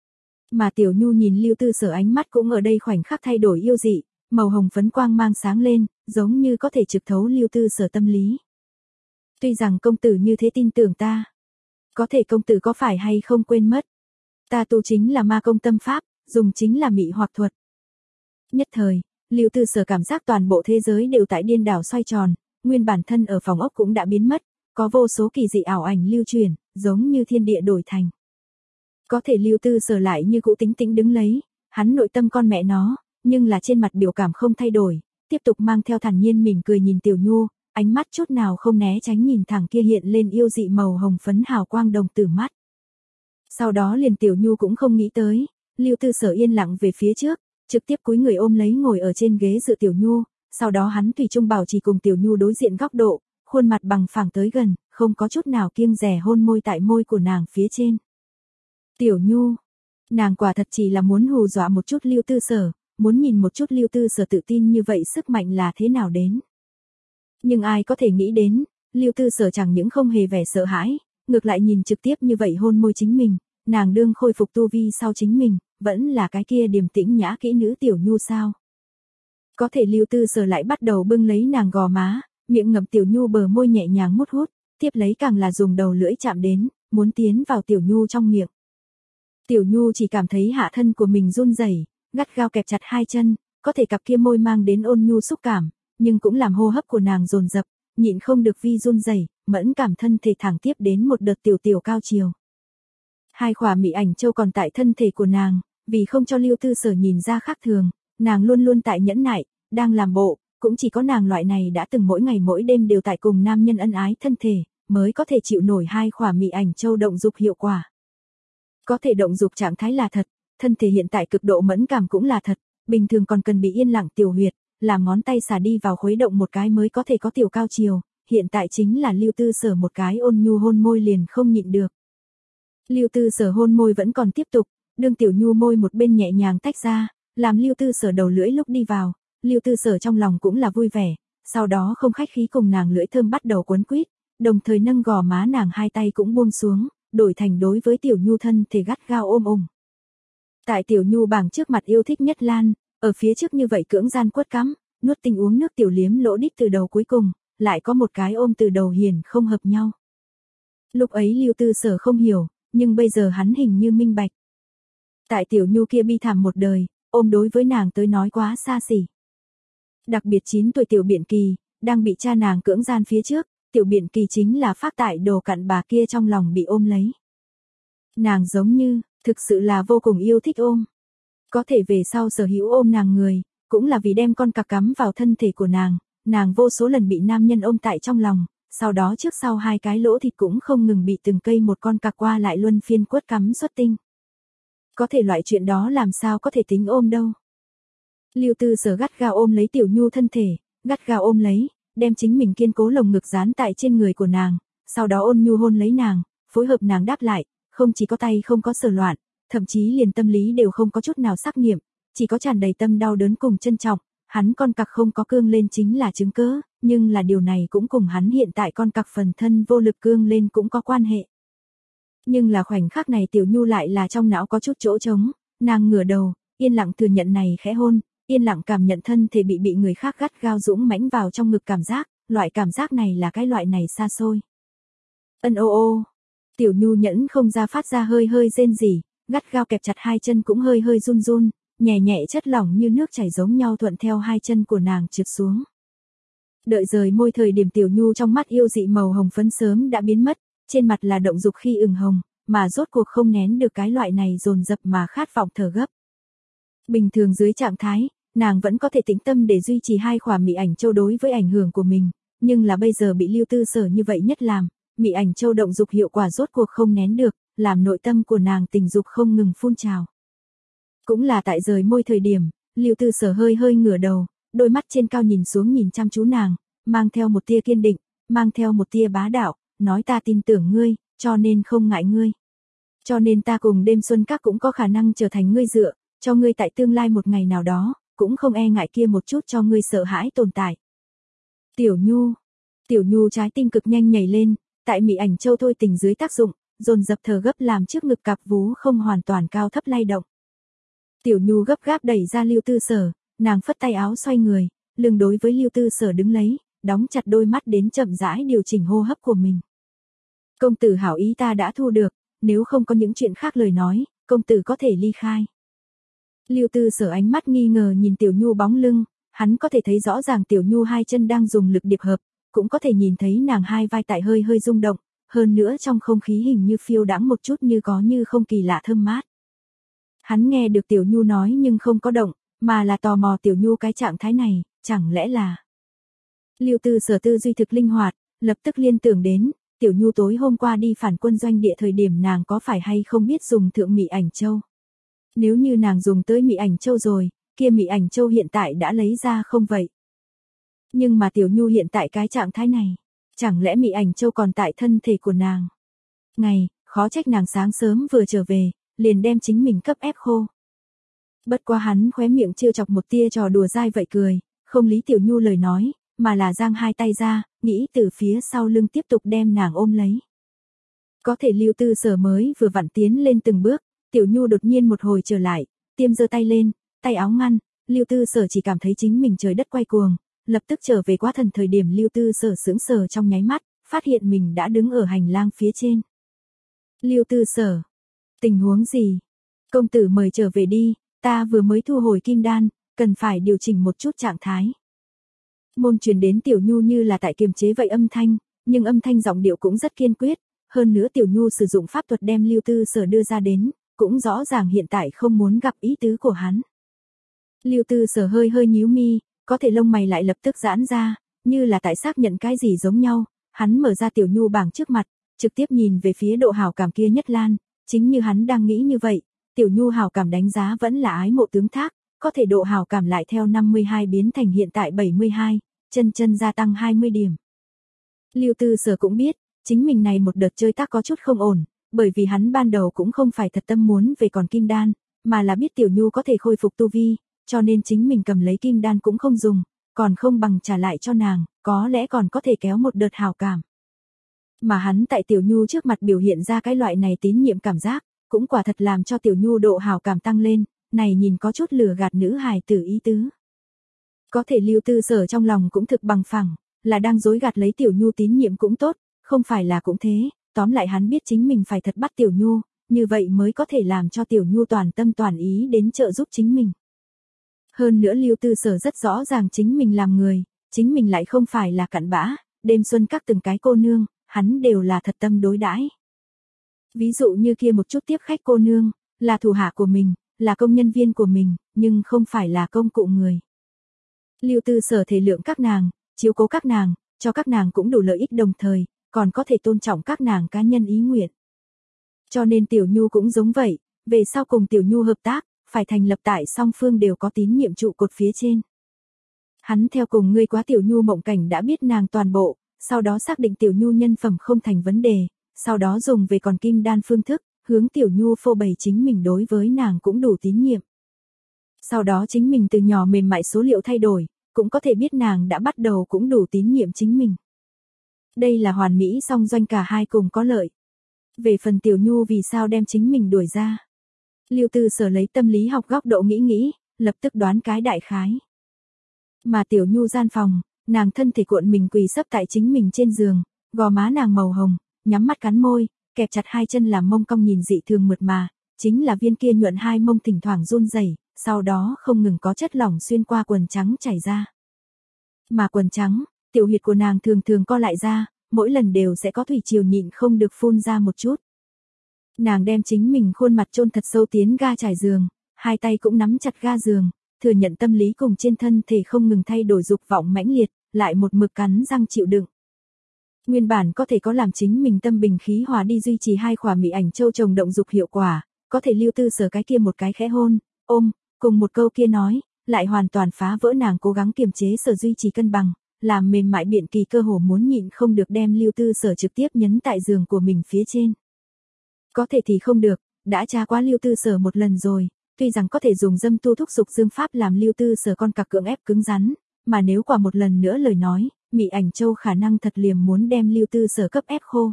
Mà Tiểu Nhu nhìn Lưu Tư Sở ánh mắt cũng ở đây khoảnh khắc thay đổi yêu dị, màu hồng phấn quang mang sáng lên, giống như có thể trực thấu Lưu Tư Sở tâm lý. Tuy rằng công tử như thế tin tưởng ta, có thể công tử có phải hay không quên mất, ta tu chính là ma công tâm pháp, dùng chính là mị hoặc thuật. Nhất thời, Lưu Tư Sở cảm giác toàn bộ thế giới đều tại điên đảo xoay tròn, nguyên bản thân ở phòng ốc cũng đã biến mất, có vô số kỳ dị ảo ảnh lưu truyền, giống như thiên địa đổi thành. Có thể Lưu Tư Sở lại như cũ tính tĩnh đứng lấy, hắn nội tâm con mẹ nó, nhưng là trên mặt biểu cảm không thay đổi, tiếp tục mang theo thản nhiên mỉm cười nhìn Tiểu Nhu, ánh mắt chút nào không né tránh nhìn thẳng kia hiện lên yêu dị màu hồng phấn hào quang đồng tử mắt. Sau đó liền Tiểu Nhu cũng không nghĩ tới, Lưu Tư Sở yên lặng về phía trước, trực tiếp cúi người ôm lấy ngồi ở trên ghế dựa Tiểu Nhu, sau đó hắn tùy trung bảo trì cùng Tiểu Nhu đối diện góc độ, khuôn mặt bằng phẳng tới gần, không có chút nào kiêng dè hôn môi tại môi của nàng phía trên. Tiểu Nhu, nàng quả thật chỉ là muốn hù dọa một chút Lưu Tư Sở, muốn nhìn một chút Lưu Tư Sở tự tin như vậy sức mạnh là thế nào đến. Nhưng ai có thể nghĩ đến, Lưu Tư Sở chẳng những không hề vẻ sợ hãi, ngược lại nhìn trực tiếp như vậy hôn môi chính mình, nàng đương khôi phục tu vi sau chính mình, vẫn là cái kia điềm tĩnh nhã kỹ nữ Tiểu Nhu sao. Có thể Lưu Tư Sở lại bắt đầu bưng lấy nàng gò má, miệng ngậm Tiểu Nhu bờ môi nhẹ nhàng mút hút, tiếp lấy càng là dùng đầu lưỡi chạm đến, muốn tiến vào Tiểu Nhu trong miệng. Tiểu Nhu chỉ cảm thấy hạ thân của mình run rẩy, gắt gao kẹp chặt hai chân, có thể cặp kia môi mang đến ôn nhu xúc cảm, nhưng cũng làm hô hấp của nàng dồn dập, nhịn không được vi run rẩy, mẫn cảm thân thể thẳng tiếp đến một đợt tiểu tiểu cao chiều. Hai khỏa mị ảnh châu còn tại thân thể của nàng, vì không cho Lưu Tư Sở nhìn ra khác thường, nàng luôn luôn tại nhẫn nại, đang làm bộ, cũng chỉ có nàng loại này đã từng mỗi ngày mỗi đêm đều tại cùng nam nhân ân ái thân thể, mới có thể chịu nổi hai khỏa mị ảnh châu động dục hiệu quả. Có thể động dục trạng thái là thật, thân thể hiện tại cực độ mẫn cảm cũng là thật, bình thường còn cần bị yên lặng tiểu huyệt, làm ngón tay xả đi vào khuấy động một cái mới có thể có tiểu cao chiều, hiện tại chính là Lưu Tư Sở một cái ôn nhu hôn môi liền không nhịn được. Lưu Tư Sở hôn môi vẫn còn tiếp tục, đương tiểu nhu môi một bên nhẹ nhàng tách ra, làm Lưu Tư Sở đầu lưỡi lúc đi vào, Lưu Tư Sở trong lòng cũng là vui vẻ, sau đó không khách khí cùng nàng lưỡi thơm bắt đầu quấn quýt, đồng thời nâng gò má nàng hai tay cũng buông xuống, đổi thành đối với tiểu nhu thân thể gắt gao ôm ủng. Tại tiểu nhu bảng trước mặt yêu thích nhất lan, ở phía trước như vậy cưỡng gian quất cắm, nuốt tinh uống nước tiểu liếm lỗ đít từ đầu cuối cùng, lại có một cái ôm từ đầu hiền không hợp nhau. Lúc ấy Lưu Tư Sở không hiểu, nhưng bây giờ hắn hình như minh bạch. Tại tiểu nhu kia bi thảm một đời, ôm đối với nàng tới nói quá xa xỉ. Đặc biệt chín tuổi tiểu biện kỳ, đang bị cha nàng cưỡng gian phía trước, tiểu biện kỳ chính là phát tại đồ cặn bà kia trong lòng bị ôm lấy. Nàng giống như, thực sự là vô cùng yêu thích ôm. Có thể về sau sở hữu ôm nàng người, cũng là vì đem con cặc cắm vào thân thể của nàng, nàng vô số lần bị nam nhân ôm tại trong lòng, sau đó trước sau hai cái lỗ thịt cũng không ngừng bị từng cây một con cặc qua lại luân phiên quất cắm xuất tinh. Có thể loại chuyện đó làm sao có thể tính ôm đâu. Lưu Tư Sở gắt gao ôm lấy tiểu nhu thân thể, gắt gao ôm lấy, đem chính mình kiên cố lồng ngực dán tại trên người của nàng, sau đó ôn nhu hôn lấy nàng, phối hợp nàng đáp lại, không chỉ có tay không có sờ loạn, thậm chí liền tâm lý đều không có chút nào sắc niệm, chỉ có tràn đầy tâm đau đớn cùng trân trọng, hắn con cặc không có cương lên chính là chứng cớ, nhưng là điều này cũng cùng hắn hiện tại con cặc phần thân vô lực cương lên cũng có quan hệ. Nhưng là khoảnh khắc này tiểu nhu lại là trong não có chút chỗ trống, nàng ngửa đầu, yên lặng thừa nhận này khẽ hôn, yên lặng cảm nhận thân thể bị bị người khác gắt gao dũng mãnh vào trong ngực cảm giác, loại cảm giác này là cái loại này xa xôi. Ân ô ô, tiểu nhu nhẫn không ra phát ra hơi hơi rên rỉ, gắt gao kẹp chặt hai chân cũng hơi hơi run run, nhẹ nhẹ chất lỏng như nước chảy giống nhau thuận theo hai chân của nàng trượt xuống. Đợi rời môi thời điểm tiểu nhu trong mắt yêu dị màu hồng phấn sớm đã biến mất, trên mặt là động dục khi ửng hồng, mà rốt cuộc không nén được cái loại này dồn dập mà khát vọng thở gấp. Bình thường dưới trạng thái, nàng vẫn có thể tĩnh tâm để duy trì hai khỏa mị ảnh châu đối với ảnh hưởng của mình, nhưng là bây giờ bị Lưu Tư Sở như vậy nhất làm, mị ảnh châu động dục hiệu quả rốt cuộc không nén được, làm nội tâm của nàng tình dục không ngừng phun trào. Cũng là tại rời môi thời điểm, Lưu Tư Sở hơi hơi ngửa đầu, đôi mắt trên cao nhìn xuống nhìn chăm chú nàng, mang theo một tia kiên định, mang theo một tia bá đạo, nói ta tin tưởng ngươi, cho nên không ngại ngươi. Cho nên ta cùng đêm xuân các cũng có khả năng trở thành ngươi dựa, cho ngươi tại tương lai một ngày nào đó, cũng không e ngại kia một chút cho ngươi sợ hãi tồn tại. Tiểu Nhu, Tiểu Nhu trái tim cực nhanh nhảy lên, tại mị ảnh châu thôi tình dưới tác dụng, dồn dập thở gấp làm trước ngực cặp vú không hoàn toàn cao thấp lay động. Tiểu Nhu gấp gáp đẩy ra Lưu Tư Sở, nàng phất tay áo xoay người, lưng đối với Lưu Tư Sở đứng lấy, đóng chặt đôi mắt đến chậm rãi điều chỉnh hô hấp của mình. Công tử hảo ý ta đã thu được, nếu không có những chuyện khác lời nói, công tử có thể ly khai. Lưu Tư Sở ánh mắt nghi ngờ nhìn Tiểu Nhu bóng lưng, hắn có thể thấy rõ ràng Tiểu Nhu hai chân đang dùng lực điệp hợp, cũng có thể nhìn thấy nàng hai vai tại hơi hơi rung động, hơn nữa trong không khí hình như phiêu đãng một chút như có như không kỳ lạ thơm mát. Hắn nghe được Tiểu Nhu nói nhưng không có động, mà là tò mò Tiểu Nhu cái trạng thái này, chẳng lẽ là... Lưu Tư Sở tư duy thực linh hoạt, lập tức liên tưởng đến, Tiểu Nhu tối hôm qua đi phản quân doanh địa thời điểm nàng có phải hay không biết dùng thượng mị ảnh châu. Nếu như nàng dùng tới mị ảnh châu rồi, kia mị ảnh châu hiện tại đã lấy ra không vậy? Nhưng mà Tiểu Nhu hiện tại cái trạng thái này, chẳng lẽ mị ảnh châu còn tại thân thể của nàng? Ngày, khó trách nàng sáng sớm vừa trở về, liền đem chính mình cấp ép khô. Bất quá hắn khóe miệng trêu chọc một tia trò đùa dai vậy cười, không lý Tiểu Nhu lời nói, mà là giang hai tay ra, nghĩ từ phía sau lưng tiếp tục đem nàng ôm lấy. Có thể Lưu Tư Sở mới vừa vặn tiến lên từng bước, Tiểu Nhu đột nhiên một hồi trở lại, tiêm giơ tay lên, tay áo ngăn, Lưu Tư Sở chỉ cảm thấy chính mình trời đất quay cuồng, lập tức trở về quá thần thời điểm Lưu Tư Sở sững sờ trong nháy mắt, phát hiện mình đã đứng ở hành lang phía trên. Lưu Tư Sở, tình huống gì? Công tử mời trở về đi, ta vừa mới thu hồi kim đan, cần phải điều chỉnh một chút trạng thái. Môn truyền đến Tiểu Nhu như là tại kiềm chế vậy âm thanh, nhưng âm thanh giọng điệu cũng rất kiên quyết, hơn nữa Tiểu Nhu sử dụng pháp thuật đem Lưu Tư Sở đưa ra đến, cũng rõ ràng hiện tại không muốn gặp ý tứ của hắn. Lưu Tư Sở hơi hơi nhíu mi, có thể lông mày lại lập tức giãn ra, như là tại xác nhận cái gì giống nhau, hắn mở ra Tiểu Nhu bảng trước mặt, trực tiếp nhìn về phía độ hảo cảm kia nhất lan, chính như hắn đang nghĩ như vậy, Tiểu Nhu hảo cảm đánh giá vẫn là ái mộ tướng thác, có thể độ hảo cảm lại theo năm mươi hai biến thành hiện tại bảy mươi hai, chân chân gia tăng hai mươi điểm. Lưu Tư Sở cũng biết, chính mình này một đợt chơi tác có chút không ổn, bởi vì hắn ban đầu cũng không phải thật tâm muốn về còn kim đan, mà là biết Tiểu Nhu có thể khôi phục tu vi, cho nên chính mình cầm lấy kim đan cũng không dùng, còn không bằng trả lại cho nàng, có lẽ còn có thể kéo một đợt hảo cảm. Mà hắn tại Tiểu Nhu trước mặt biểu hiện ra cái loại này tín nhiệm cảm giác, cũng quả thật làm cho Tiểu Nhu độ hảo cảm tăng lên, này nhìn có chút lừa gạt nữ hài tử ý tứ. Có thể Lưu Tư Sở trong lòng cũng thực bằng phẳng, là đang dối gạt lấy Tiểu Nhu tín nhiệm cũng tốt, không phải là cũng thế, tóm lại hắn biết chính mình phải thật bắt Tiểu Nhu, như vậy mới có thể làm cho Tiểu Nhu toàn tâm toàn ý đến trợ giúp chính mình. Hơn nữa Lưu Tư Sở rất rõ ràng chính mình làm người, chính mình lại không phải là cặn bã, đêm xuân các từng cái cô nương, hắn đều là thật tâm đối đãi. Ví dụ như kia một chút tiếp khách cô nương, là thủ hạ của mình, là công nhân viên của mình, nhưng không phải là công cụ người. Lưu Tư Sở thể lượng các nàng, chiếu cố các nàng, cho các nàng cũng đủ lợi ích đồng thời, còn có thể tôn trọng các nàng cá nhân ý nguyện. Cho nên Tiểu Nhu cũng giống vậy, về sau cùng Tiểu Nhu hợp tác, phải thành lập tại song phương đều có tín nhiệm trụ cột phía trên. Hắn theo cùng ngươi quá Tiểu Nhu mộng cảnh đã biết nàng toàn bộ, sau đó xác định Tiểu Nhu nhân phẩm không thành vấn đề, sau đó dùng về còn kim đan phương thức, hướng Tiểu Nhu phô bày chính mình đối với nàng cũng đủ tín nhiệm. Sau đó chính mình từ nhỏ mềm mại số liệu thay đổi, cũng có thể biết nàng đã bắt đầu cũng đủ tín nhiệm chính mình. Đây là hoàn mỹ song doanh cả hai cùng có lợi. Về phần Tiểu Nhu vì sao đem chính mình đuổi ra. Lưu Tư Sở lấy tâm lý học góc độ nghĩ nghĩ, lập tức đoán cái đại khái. Mà Tiểu Nhu gian phòng, nàng thân thể cuộn mình quỳ sấp tại chính mình trên giường, gò má nàng màu hồng, nhắm mắt cắn môi, kẹp chặt hai chân làm mông cong nhìn dị thường mượt mà, chính là viên kia nhuận hai mông thỉnh thoảng run rẩy, sau đó không ngừng có chất lỏng xuyên qua quần trắng chảy ra. Mà quần trắng, tiểu huyệt của nàng thường thường co lại ra, mỗi lần đều sẽ có thủy triều nhịn không được phun ra một chút. Nàng đem chính mình khuôn mặt chôn thật sâu tiến ga trải giường, hai tay cũng nắm chặt ga giường, thừa nhận tâm lý cùng trên thân thể không ngừng thay đổi dục vọng mãnh liệt, lại một mực cắn răng chịu đựng. Nguyên bản có thể có làm chính mình tâm bình khí hòa đi duy trì hai khỏa mỹ ảnh châu chồng động dục hiệu quả, có thể Lưu Tư Sở cái kia một cái khẽ hôn, ôm, cùng một câu kia nói, lại hoàn toàn phá vỡ nàng cố gắng kiềm chế Sở duy trì cân bằng, làm mềm mại biện kỳ cơ hồ muốn nhịn không được đem Lưu Tư Sở trực tiếp nhấn tại giường của mình phía trên. Có thể thì không được, đã tra quá Lưu Tư Sở một lần rồi, tuy rằng có thể dùng dâm tu thúc dục dương pháp làm Lưu Tư Sở con cặc cưỡng ép cứng rắn, mà nếu quả một lần nữa lời nói, Mị Ảnh Châu khả năng thật liềm muốn đem Lưu Tư Sở cấp ép khô.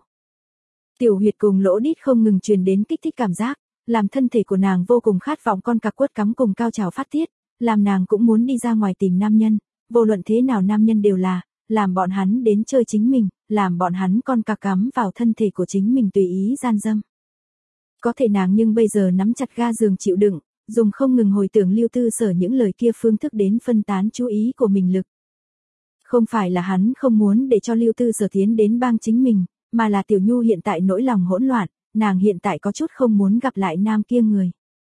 Tiểu huyệt cùng lỗ đít không ngừng truyền đến kích thích cảm giác, làm thân thể của nàng vô cùng khát vọng con cặc quất cắm cùng cao trào phát tiết, làm nàng cũng muốn đi ra ngoài tìm nam nhân, vô luận thế nào nam nhân đều là, làm bọn hắn đến chơi chính mình, làm bọn hắn con cặc cắm vào thân thể của chính mình tùy ý gian dâm. Có thể nàng nhưng bây giờ nắm chặt ga giường chịu đựng, dùng không ngừng hồi tưởng Lưu Tư Sở những lời kia phương thức đến phân tán chú ý của mình lực. Không phải là hắn không muốn để cho Lưu Tư Sở tiến đến bang chính mình, mà là Tiểu Nhu hiện tại nỗi lòng hỗn loạn, nàng hiện tại có chút không muốn gặp lại nam kia người.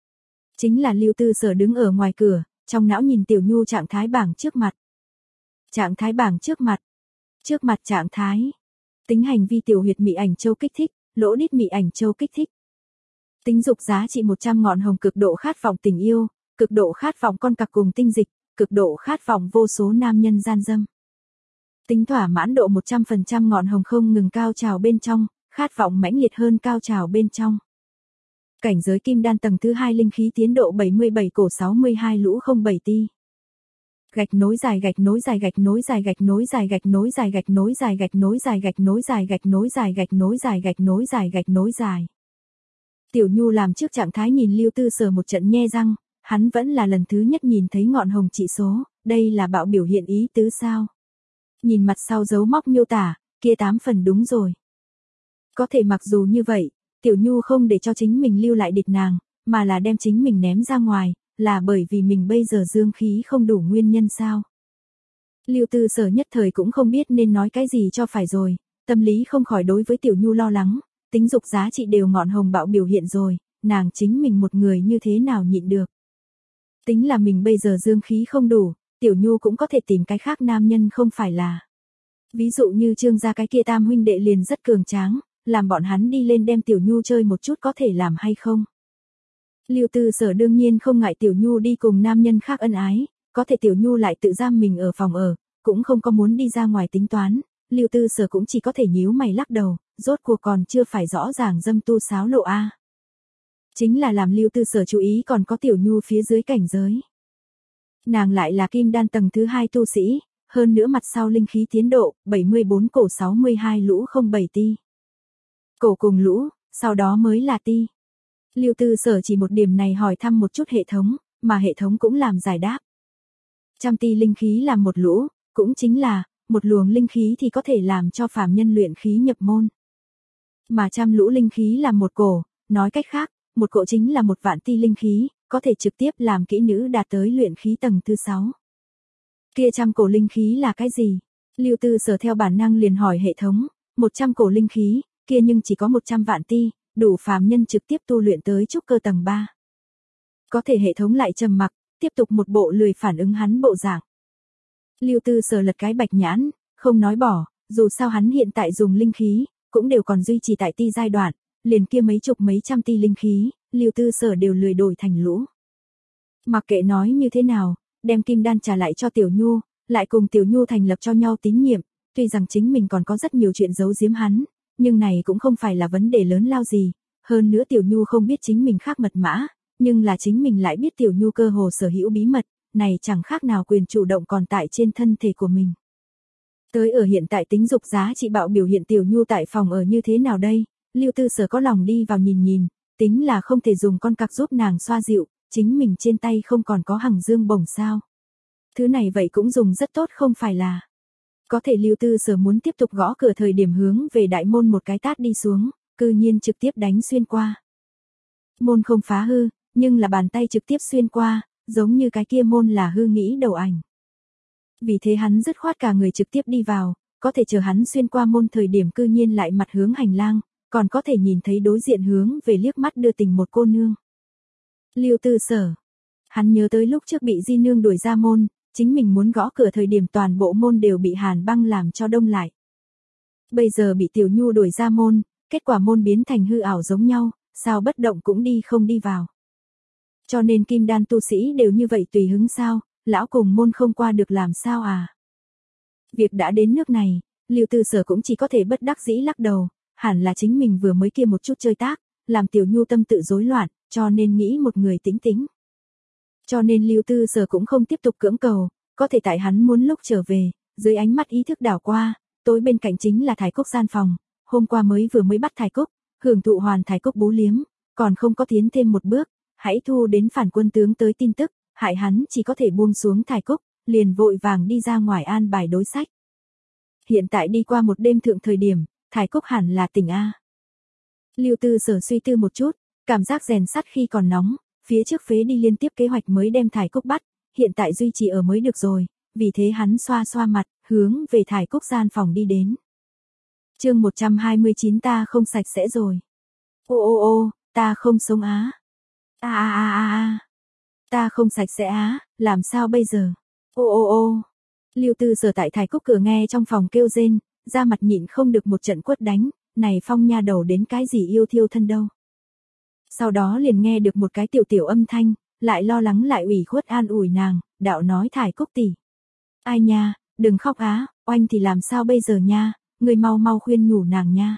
Chính là Lưu Tư Sở đứng ở ngoài cửa, trong não nhìn Tiểu Nhu trạng thái bảng trước mặt. Trạng thái bảng trước mặt. Trước mặt trạng thái. Tính hành vi tiểu huyệt Mị Ảnh Châu kích thích, lỗ đít Mị Ảnh Châu kích thích. Tính dục giá trị một trăm ngọn hồng cực độ khát vọng tình yêu, cực độ khát vọng con cặc cùng tinh dịch, cực độ khát vọng vô số nam nhân gian dâm. Tính thỏa mãn độ một trăm phần trăm ngọn hồng không ngừng cao trào bên trong, khát vọng mãnh liệt hơn cao trào bên trong. Cảnh giới kim đan tầng thứ hai linh khí tiến độ bảy mươi bảy cổ sáu mươi hai lũ không bảy ti. Gạch nối dài gạch nối dài gạch nối dài gạch nối dài gạch nối dài gạch nối dài gạch nối dài gạch nối dài gạch nối dài gạch nối dài gạch nối dài gạch nối dài. Tiểu Nhu làm trước trạng thái nhìn Lưu Tư Sở một trận nhe răng, hắn vẫn là lần thứ nhất nhìn thấy ngọn hồng trị số, đây là bạo biểu hiện ý tứ sao. Nhìn mặt sau dấu móc miêu tả, kia tám phần đúng rồi. Có thể mặc dù như vậy, Tiểu Nhu không để cho chính mình lưu lại địch nàng, mà là đem chính mình ném ra ngoài, là bởi vì mình bây giờ dương khí không đủ nguyên nhân sao. Lưu Tư Sở nhất thời cũng không biết nên nói cái gì cho phải rồi, tâm lý không khỏi đối với Tiểu Nhu lo lắng, tính dục giá trị đều ngọn hồng bạo biểu hiện rồi, nàng chính mình một người như thế nào nhịn được. Tính là mình bây giờ dương khí không đủ, Tiểu Nhu cũng có thể tìm cái khác nam nhân không phải là. Ví dụ như Trương gia cái kia tam huynh đệ liền rất cường tráng, làm bọn hắn đi lên đem Tiểu Nhu chơi một chút có thể làm hay không? Lưu Tư Sở đương nhiên không ngại Tiểu Nhu đi cùng nam nhân khác ân ái, có thể Tiểu Nhu lại tự giam mình ở phòng ở, cũng không có muốn đi ra ngoài tính toán, Lưu Tư Sở cũng chỉ có thể nhíu mày lắc đầu, rốt cuộc còn chưa phải rõ ràng dâm tu sáo lộ a. Chính là làm Lưu Tư Sở chú ý còn có Tiểu Nhu phía dưới cảnh giới. Nàng lại là kim đan tầng thứ hai tu sĩ, hơn nữa mặt sau linh khí tiến độ, bảy mươi bốn cổ sáu mươi hai lũ không bảy ti. Cổ cùng lũ, sau đó mới là ti. Lưu Tư Sở chỉ một điểm này hỏi thăm một chút hệ thống, mà hệ thống cũng làm giải đáp. Trăm ti linh khí làm một lũ, cũng chính là, một luồng linh khí thì có thể làm cho phàm nhân luyện khí nhập môn. Mà trăm lũ linh khí làm một cổ, nói cách khác, một cổ chính là một vạn ti linh khí, có thể trực tiếp làm kỹ nữ đạt tới luyện khí tầng thứ sáu. Kia trăm cổ linh khí là cái gì? Lưu Tư Sở theo bản năng liền hỏi hệ thống, một trăm cổ linh khí, kia nhưng chỉ có một trăm vạn ti, đủ phàm nhân trực tiếp tu luyện tới trúc cơ tầng ba. Có thể hệ thống lại trầm mặc, tiếp tục một bộ lười phản ứng hắn bộ dạng. Lưu Tư Sở lật cái bạch nhãn, không nói bỏ, dù sao hắn hiện tại dùng linh khí, cũng đều còn duy trì tại ti giai đoạn, liền kia mấy chục mấy trăm ti linh khí, Lưu Tư Sở đều lười đổi thành lũ. Mặc kệ nói như thế nào, đem kim đan trả lại cho Tiểu Nhu, lại cùng Tiểu Nhu thành lập cho nhau tín nhiệm, tuy rằng chính mình còn có rất nhiều chuyện giấu giếm hắn, nhưng này cũng không phải là vấn đề lớn lao gì, hơn nữa Tiểu Nhu không biết chính mình khác mật mã, nhưng là chính mình lại biết Tiểu Nhu cơ hồ sở hữu bí mật, này chẳng khác nào quyền chủ động còn tại trên thân thể của mình. Tới ở hiện tại tính dục giá trị bạo biểu hiện Tiểu Nhu tại phòng ở như thế nào đây, Lưu Tư Sở có lòng đi vào nhìn nhìn, tính là không thể dùng con cặc giúp nàng xoa dịu, chính mình trên tay không còn có hằng dương bổng sao. Thứ này vậy cũng dùng rất tốt không phải là. Có thể Lưu Tư Sở muốn tiếp tục gõ cửa thời điểm hướng về đại môn một cái tát đi xuống, cư nhiên trực tiếp đánh xuyên qua. Môn không phá hư, nhưng là bàn tay trực tiếp xuyên qua, giống như cái kia môn là hư nghĩ đầu ảnh. Vì thế hắn dứt khoát cả người trực tiếp đi vào, có thể chờ hắn xuyên qua môn thời điểm cư nhiên lại mặt hướng hành lang, còn có thể nhìn thấy đối diện hướng về liếc mắt đưa tình một cô nương. Lưu Tư Sở. Hắn nhớ tới lúc trước bị Di Nương đuổi ra môn, chính mình muốn gõ cửa thời điểm toàn bộ môn đều bị hàn băng làm cho đông lại. Bây giờ bị Tiểu Nhu đuổi ra môn, kết quả môn biến thành hư ảo giống nhau, sao bất động cũng đi không đi vào. Cho nên kim đan tu sĩ đều như vậy tùy hứng sao, lão cùng môn không qua được làm sao à. Việc đã đến nước này, Lưu Tư Sở cũng chỉ có thể bất đắc dĩ lắc đầu, hẳn là chính mình vừa mới kia một chút chơi tác, làm Tiểu Nhu tâm tự rối loạn, cho nên nghĩ một người tĩnh tĩnh. Cho nên Lưu Tư Sở cũng không tiếp tục cưỡng cầu, có thể tại hắn muốn lúc trở về, dưới ánh mắt ý thức đảo qua, tối bên cạnh chính là Thái Cúc gian phòng, hôm qua mới vừa mới bắt Thái Cúc, hưởng thụ hoàn Thái Cúc bú liếm, còn không có tiến thêm một bước, hãy thu đến phản quân tướng tới tin tức, hại hắn chỉ có thể buông xuống Thái Cúc, liền vội vàng đi ra ngoài an bài đối sách. Hiện tại đi qua một đêm thượng thời điểm, Thái Cúc hẳn là tỉnh A. Lưu Tư Sở suy tư một chút, cảm giác rèn sắt khi còn nóng, phía trước phế đi liên tiếp kế hoạch mới đem Thái Cúc bắt, hiện tại duy trì ở mới được rồi, vì thế hắn xoa xoa mặt, hướng về Thái Cúc gian phòng đi đến. Chương một trăm hai mươi chín ta không sạch sẽ rồi. Ô ô ô, ta không sống á. A a a a a. Ta không sạch sẽ á, làm sao bây giờ? Ô ô ô. Lưu Tư Sở tại Thái Cúc cửa nghe trong phòng kêu rên, ra mặt nhịn không được một trận quất đánh, này Phong nha đầu đến cái gì yêu thiêu thân đâu. Sau đó liền nghe được một cái tiểu tiểu âm thanh, lại lo lắng lại ủy khuất an ủi nàng, đạo nói Thái Cúc tỷ. Ai nha, đừng khóc á, oanh thì làm sao bây giờ nha, người mau mau khuyên nhủ nàng nha.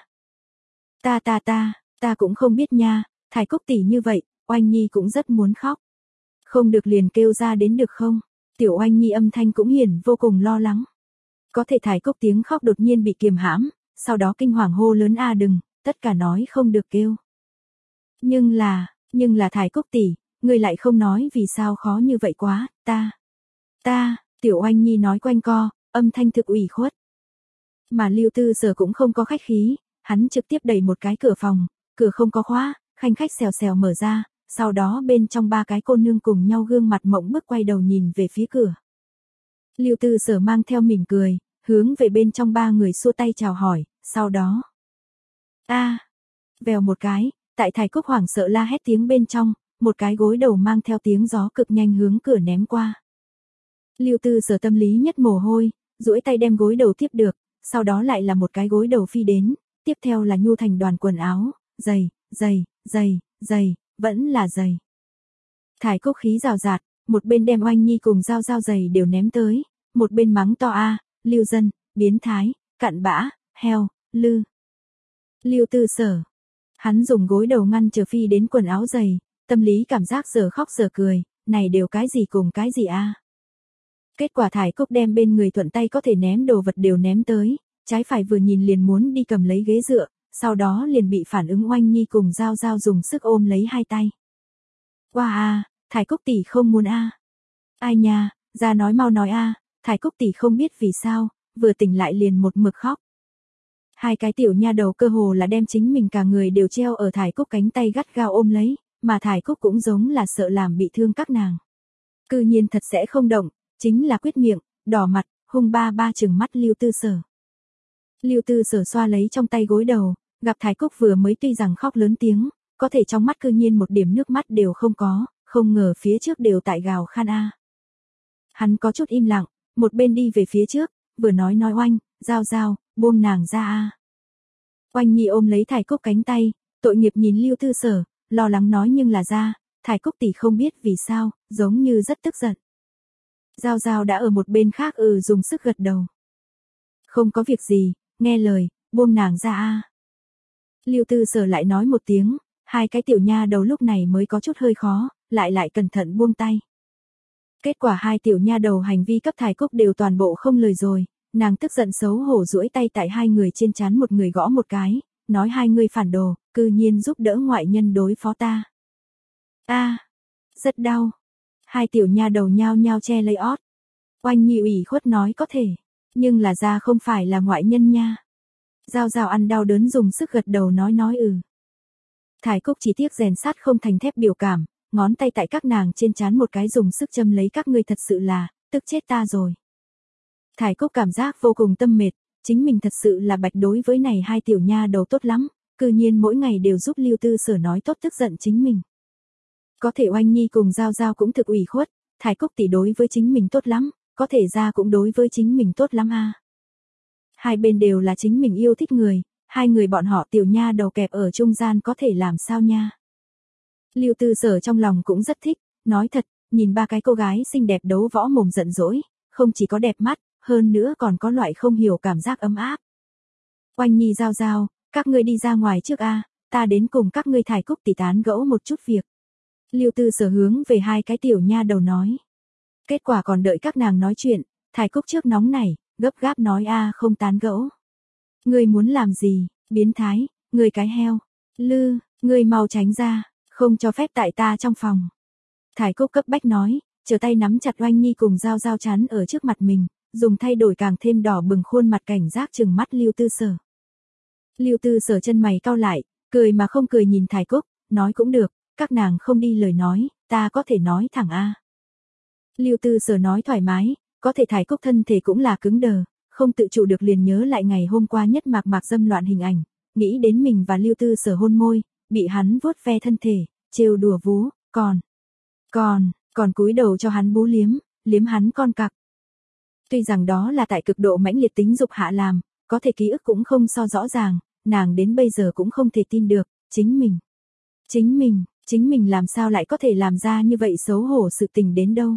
Ta ta ta, ta cũng không biết nha, Thái Cúc tỷ như vậy, oanh nhi cũng rất muốn khóc. Không được liền kêu ra đến được không? Tiểu oanh nhi âm thanh cũng hiển vô cùng lo lắng. Có thể Thái Cúc tiếng khóc đột nhiên bị kiềm hãm, sau đó kinh hoàng hô lớn a đừng, tất cả nói không được kêu. Nhưng là, nhưng là Thái Cúc tỷ, ngươi lại không nói vì sao khó như vậy quá, ta, ta, Tiểu oanh nhi nói quanh co, âm thanh thực ủy khuất. Mà Lưu Tư Sở cũng không có khách khí, hắn trực tiếp đẩy một cái cửa phòng, cửa không có khóa, khanh khách xèo xèo mở ra, sau đó bên trong ba cái cô nương cùng nhau gương mặt mộng bức quay đầu nhìn về phía cửa. Lưu Tư Sở mang theo mỉm cười, hướng về bên trong ba người xua tay chào hỏi, sau đó. A, à, vèo một cái, tại Thái Cúc hoảng sợ la hét tiếng bên trong, một cái gối đầu mang theo tiếng gió cực nhanh hướng cửa ném qua. Lưu Tư Sở tâm lý nhất mồ hôi, duỗi tay đem gối đầu tiếp được, sau đó lại là một cái gối đầu phi đến, tiếp theo là nhu thành đoàn quần áo, giày, giày, giày, giày, vẫn là giày. Thải Cúc khí rào rạt, một bên đem Oanh Nhi cùng Giao Giao giày đều ném tới, một bên mắng to a, Lưu Dân, biến thái, cặn bã, heo, lư. Lưu Tư Sở, hắn dùng gối đầu ngăn chờ phi đến quần áo giày, tâm lý cảm giác giờ khóc giờ cười, này đều cái gì cùng cái gì a. Kết quả Thải Cúc đem bên người thuận tay có thể ném đồ vật đều ném tới, trái phải vừa nhìn liền muốn đi cầm lấy ghế dựa, sau đó liền bị phản ứng Oanh Nhi cùng Giao Giao dùng sức ôm lấy hai tay. Qua wow, a, Thải Cúc tỷ không muốn a. Ai nha, ra nói mau nói a, Thải Cúc tỷ không biết vì sao, vừa tỉnh lại liền một mực khóc. Hai cái tiểu nha đầu cơ hồ là đem chính mình cả người đều treo ở Thải Cúc cánh tay gắt gao ôm lấy, mà Thải Cúc cũng giống là sợ làm bị thương các nàng. Cư nhiên thật sẽ không động, chính là quyết miệng, đỏ mặt, hung ba ba trừng mắt Lưu Tư Sở. Lưu Tư Sở xoa lấy trong tay gối đầu, gặp Thải Cúc vừa mới tuy rằng khóc lớn tiếng, có thể trong mắt cư nhiên một điểm nước mắt đều không có, không ngờ phía trước đều tại gào khan a. Hắn có chút im lặng, một bên đi về phía trước, vừa nói nói Oanh, Giao Giao, buông nàng ra a. Oanh Nhi ôm lấy Thải Cúc cánh tay, tội nghiệp nhìn Lưu Tư Sở, lo lắng nói nhưng là ra, Thải Cúc tỷ không biết vì sao, giống như rất tức giận. Giao Giao đã ở một bên khác ừ dùng sức gật đầu. Không có việc gì, nghe lời, buông nàng ra a. Lưu Tư Sở lại nói một tiếng, hai cái tiểu nha đầu lúc này mới có chút hơi khó, lại lại cẩn thận buông tay. Kết quả hai tiểu nha đầu hành vi cấp Thải Cúc đều toàn bộ không lời rồi, nàng tức giận xấu hổ duỗi tay tại hai người trên trán một người gõ một cái, nói hai người phản đồ, cư nhiên giúp đỡ ngoại nhân đối phó ta. A, à, rất đau. Hai tiểu nha đầu nhao nhao che lấy ót. Oanh Nhi ủy khuất nói có thể, nhưng là ra không phải là ngoại nhân nha. Giao Giao ăn đau đớn dùng sức gật đầu nói nói ừ. Thải Cúc chỉ tiếc rèn sắt không thành thép biểu cảm, ngón tay tại các nàng trên trán một cái dùng sức châm lấy các ngươi thật sự là, tức chết ta rồi. Thải Cúc cảm giác vô cùng tâm mệt, chính mình thật sự là bạch đối với này hai tiểu nha đầu tốt lắm, cư nhiên mỗi ngày đều giúp Lưu Tư Sở nói tốt tức giận chính mình. Có thể Oanh Nhi cùng Giao Giao cũng thực ủy khuất, Thải Cúc tỷ đối với chính mình tốt lắm, có thể ra cũng đối với chính mình tốt lắm a. À. Hai bên đều là chính mình yêu thích người, hai người bọn họ tiểu nha đầu kẹp ở trung gian có thể làm sao nha. Lưu Tư Sở trong lòng cũng rất thích, nói thật, nhìn ba cái cô gái xinh đẹp đấu võ mồm giận dỗi, không chỉ có đẹp mắt, hơn nữa còn có loại không hiểu cảm giác ấm áp. Oanh Nhi Giao Giao, các ngươi đi ra ngoài trước a, ta đến cùng các ngươi Thải Cúc tỷ tán gẫu một chút việc. Lưu Tư Sở hướng về hai cái tiểu nha đầu nói. Kết quả còn đợi các nàng nói chuyện, Thải Cúc trước nóng này, gấp gáp nói a không tán gẫu. Ngươi muốn làm gì, biến thái, ngươi cái heo, lư, ngươi mau tránh ra, không cho phép tại ta trong phòng. Thải Cúc cấp bách nói, chờ tay nắm chặt Oanh Nhi cùng Giao Giao chắn ở trước mặt mình, dùng thay đổi càng thêm đỏ bừng khuôn mặt cảnh giác trừng mắt Lưu Tư Sở. Lưu Tư Sở chân mày cau lại, cười mà không cười nhìn Thải Cúc, nói cũng được, các nàng không đi lời nói, ta có thể nói thẳng a. Lưu Tư Sở nói thoải mái, có thể Thải Cúc thân thể cũng là cứng đờ, không tự chủ được liền nhớ lại ngày hôm qua nhất mạc mạc dâm loạn hình ảnh, nghĩ đến mình và Lưu Tư Sở hôn môi, bị hắn vuốt ve thân thể, trêu đùa vú, còn, còn, còn cúi đầu cho hắn bú liếm, liếm hắn con cặc. Tuy rằng đó là tại cực độ mãnh liệt tính dục hạ làm, có thể ký ức cũng không so rõ ràng, nàng đến bây giờ cũng không thể tin được, chính mình, chính mình, chính mình làm sao lại có thể làm ra như vậy xấu hổ sự tình đến đâu.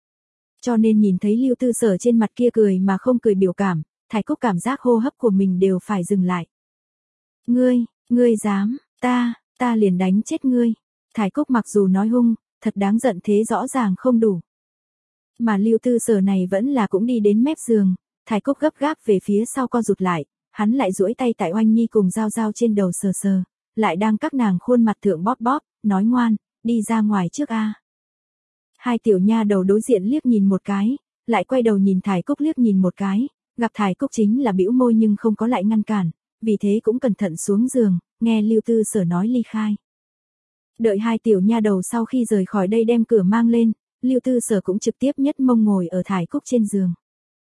Cho nên nhìn thấy Lưu Tư Sở trên mặt kia cười mà không cười biểu cảm, Thải Cúc cảm giác hô hấp của mình đều phải dừng lại. Ngươi, ngươi dám, ta, ta liền đánh chết ngươi. Thải Cúc mặc dù nói hung, thật đáng giận thế rõ ràng không đủ. Mà Lưu Tư Sở này vẫn là cũng đi đến mép giường, Thải Cúc gấp gáp về phía sau co rụt lại, hắn lại duỗi tay tại Oanh Nhi cùng Giao Giao trên đầu sờ sờ, lại đang các nàng khuôn mặt thượng bóp bóp, nói ngoan, đi ra ngoài trước a. Hai tiểu nha đầu đối diện liếc nhìn một cái, lại quay đầu nhìn Thải Cúc liếc nhìn một cái, gặp Thải Cúc chính là bĩu môi nhưng không có lại ngăn cản, vì thế cũng cẩn thận xuống giường, nghe Lưu Tư Sở nói ly khai. Đợi hai tiểu nha đầu sau khi rời khỏi đây đem cửa mang lên, Lưu Tư Sở cũng trực tiếp nhất mông ngồi ở Thải Cúc trên giường.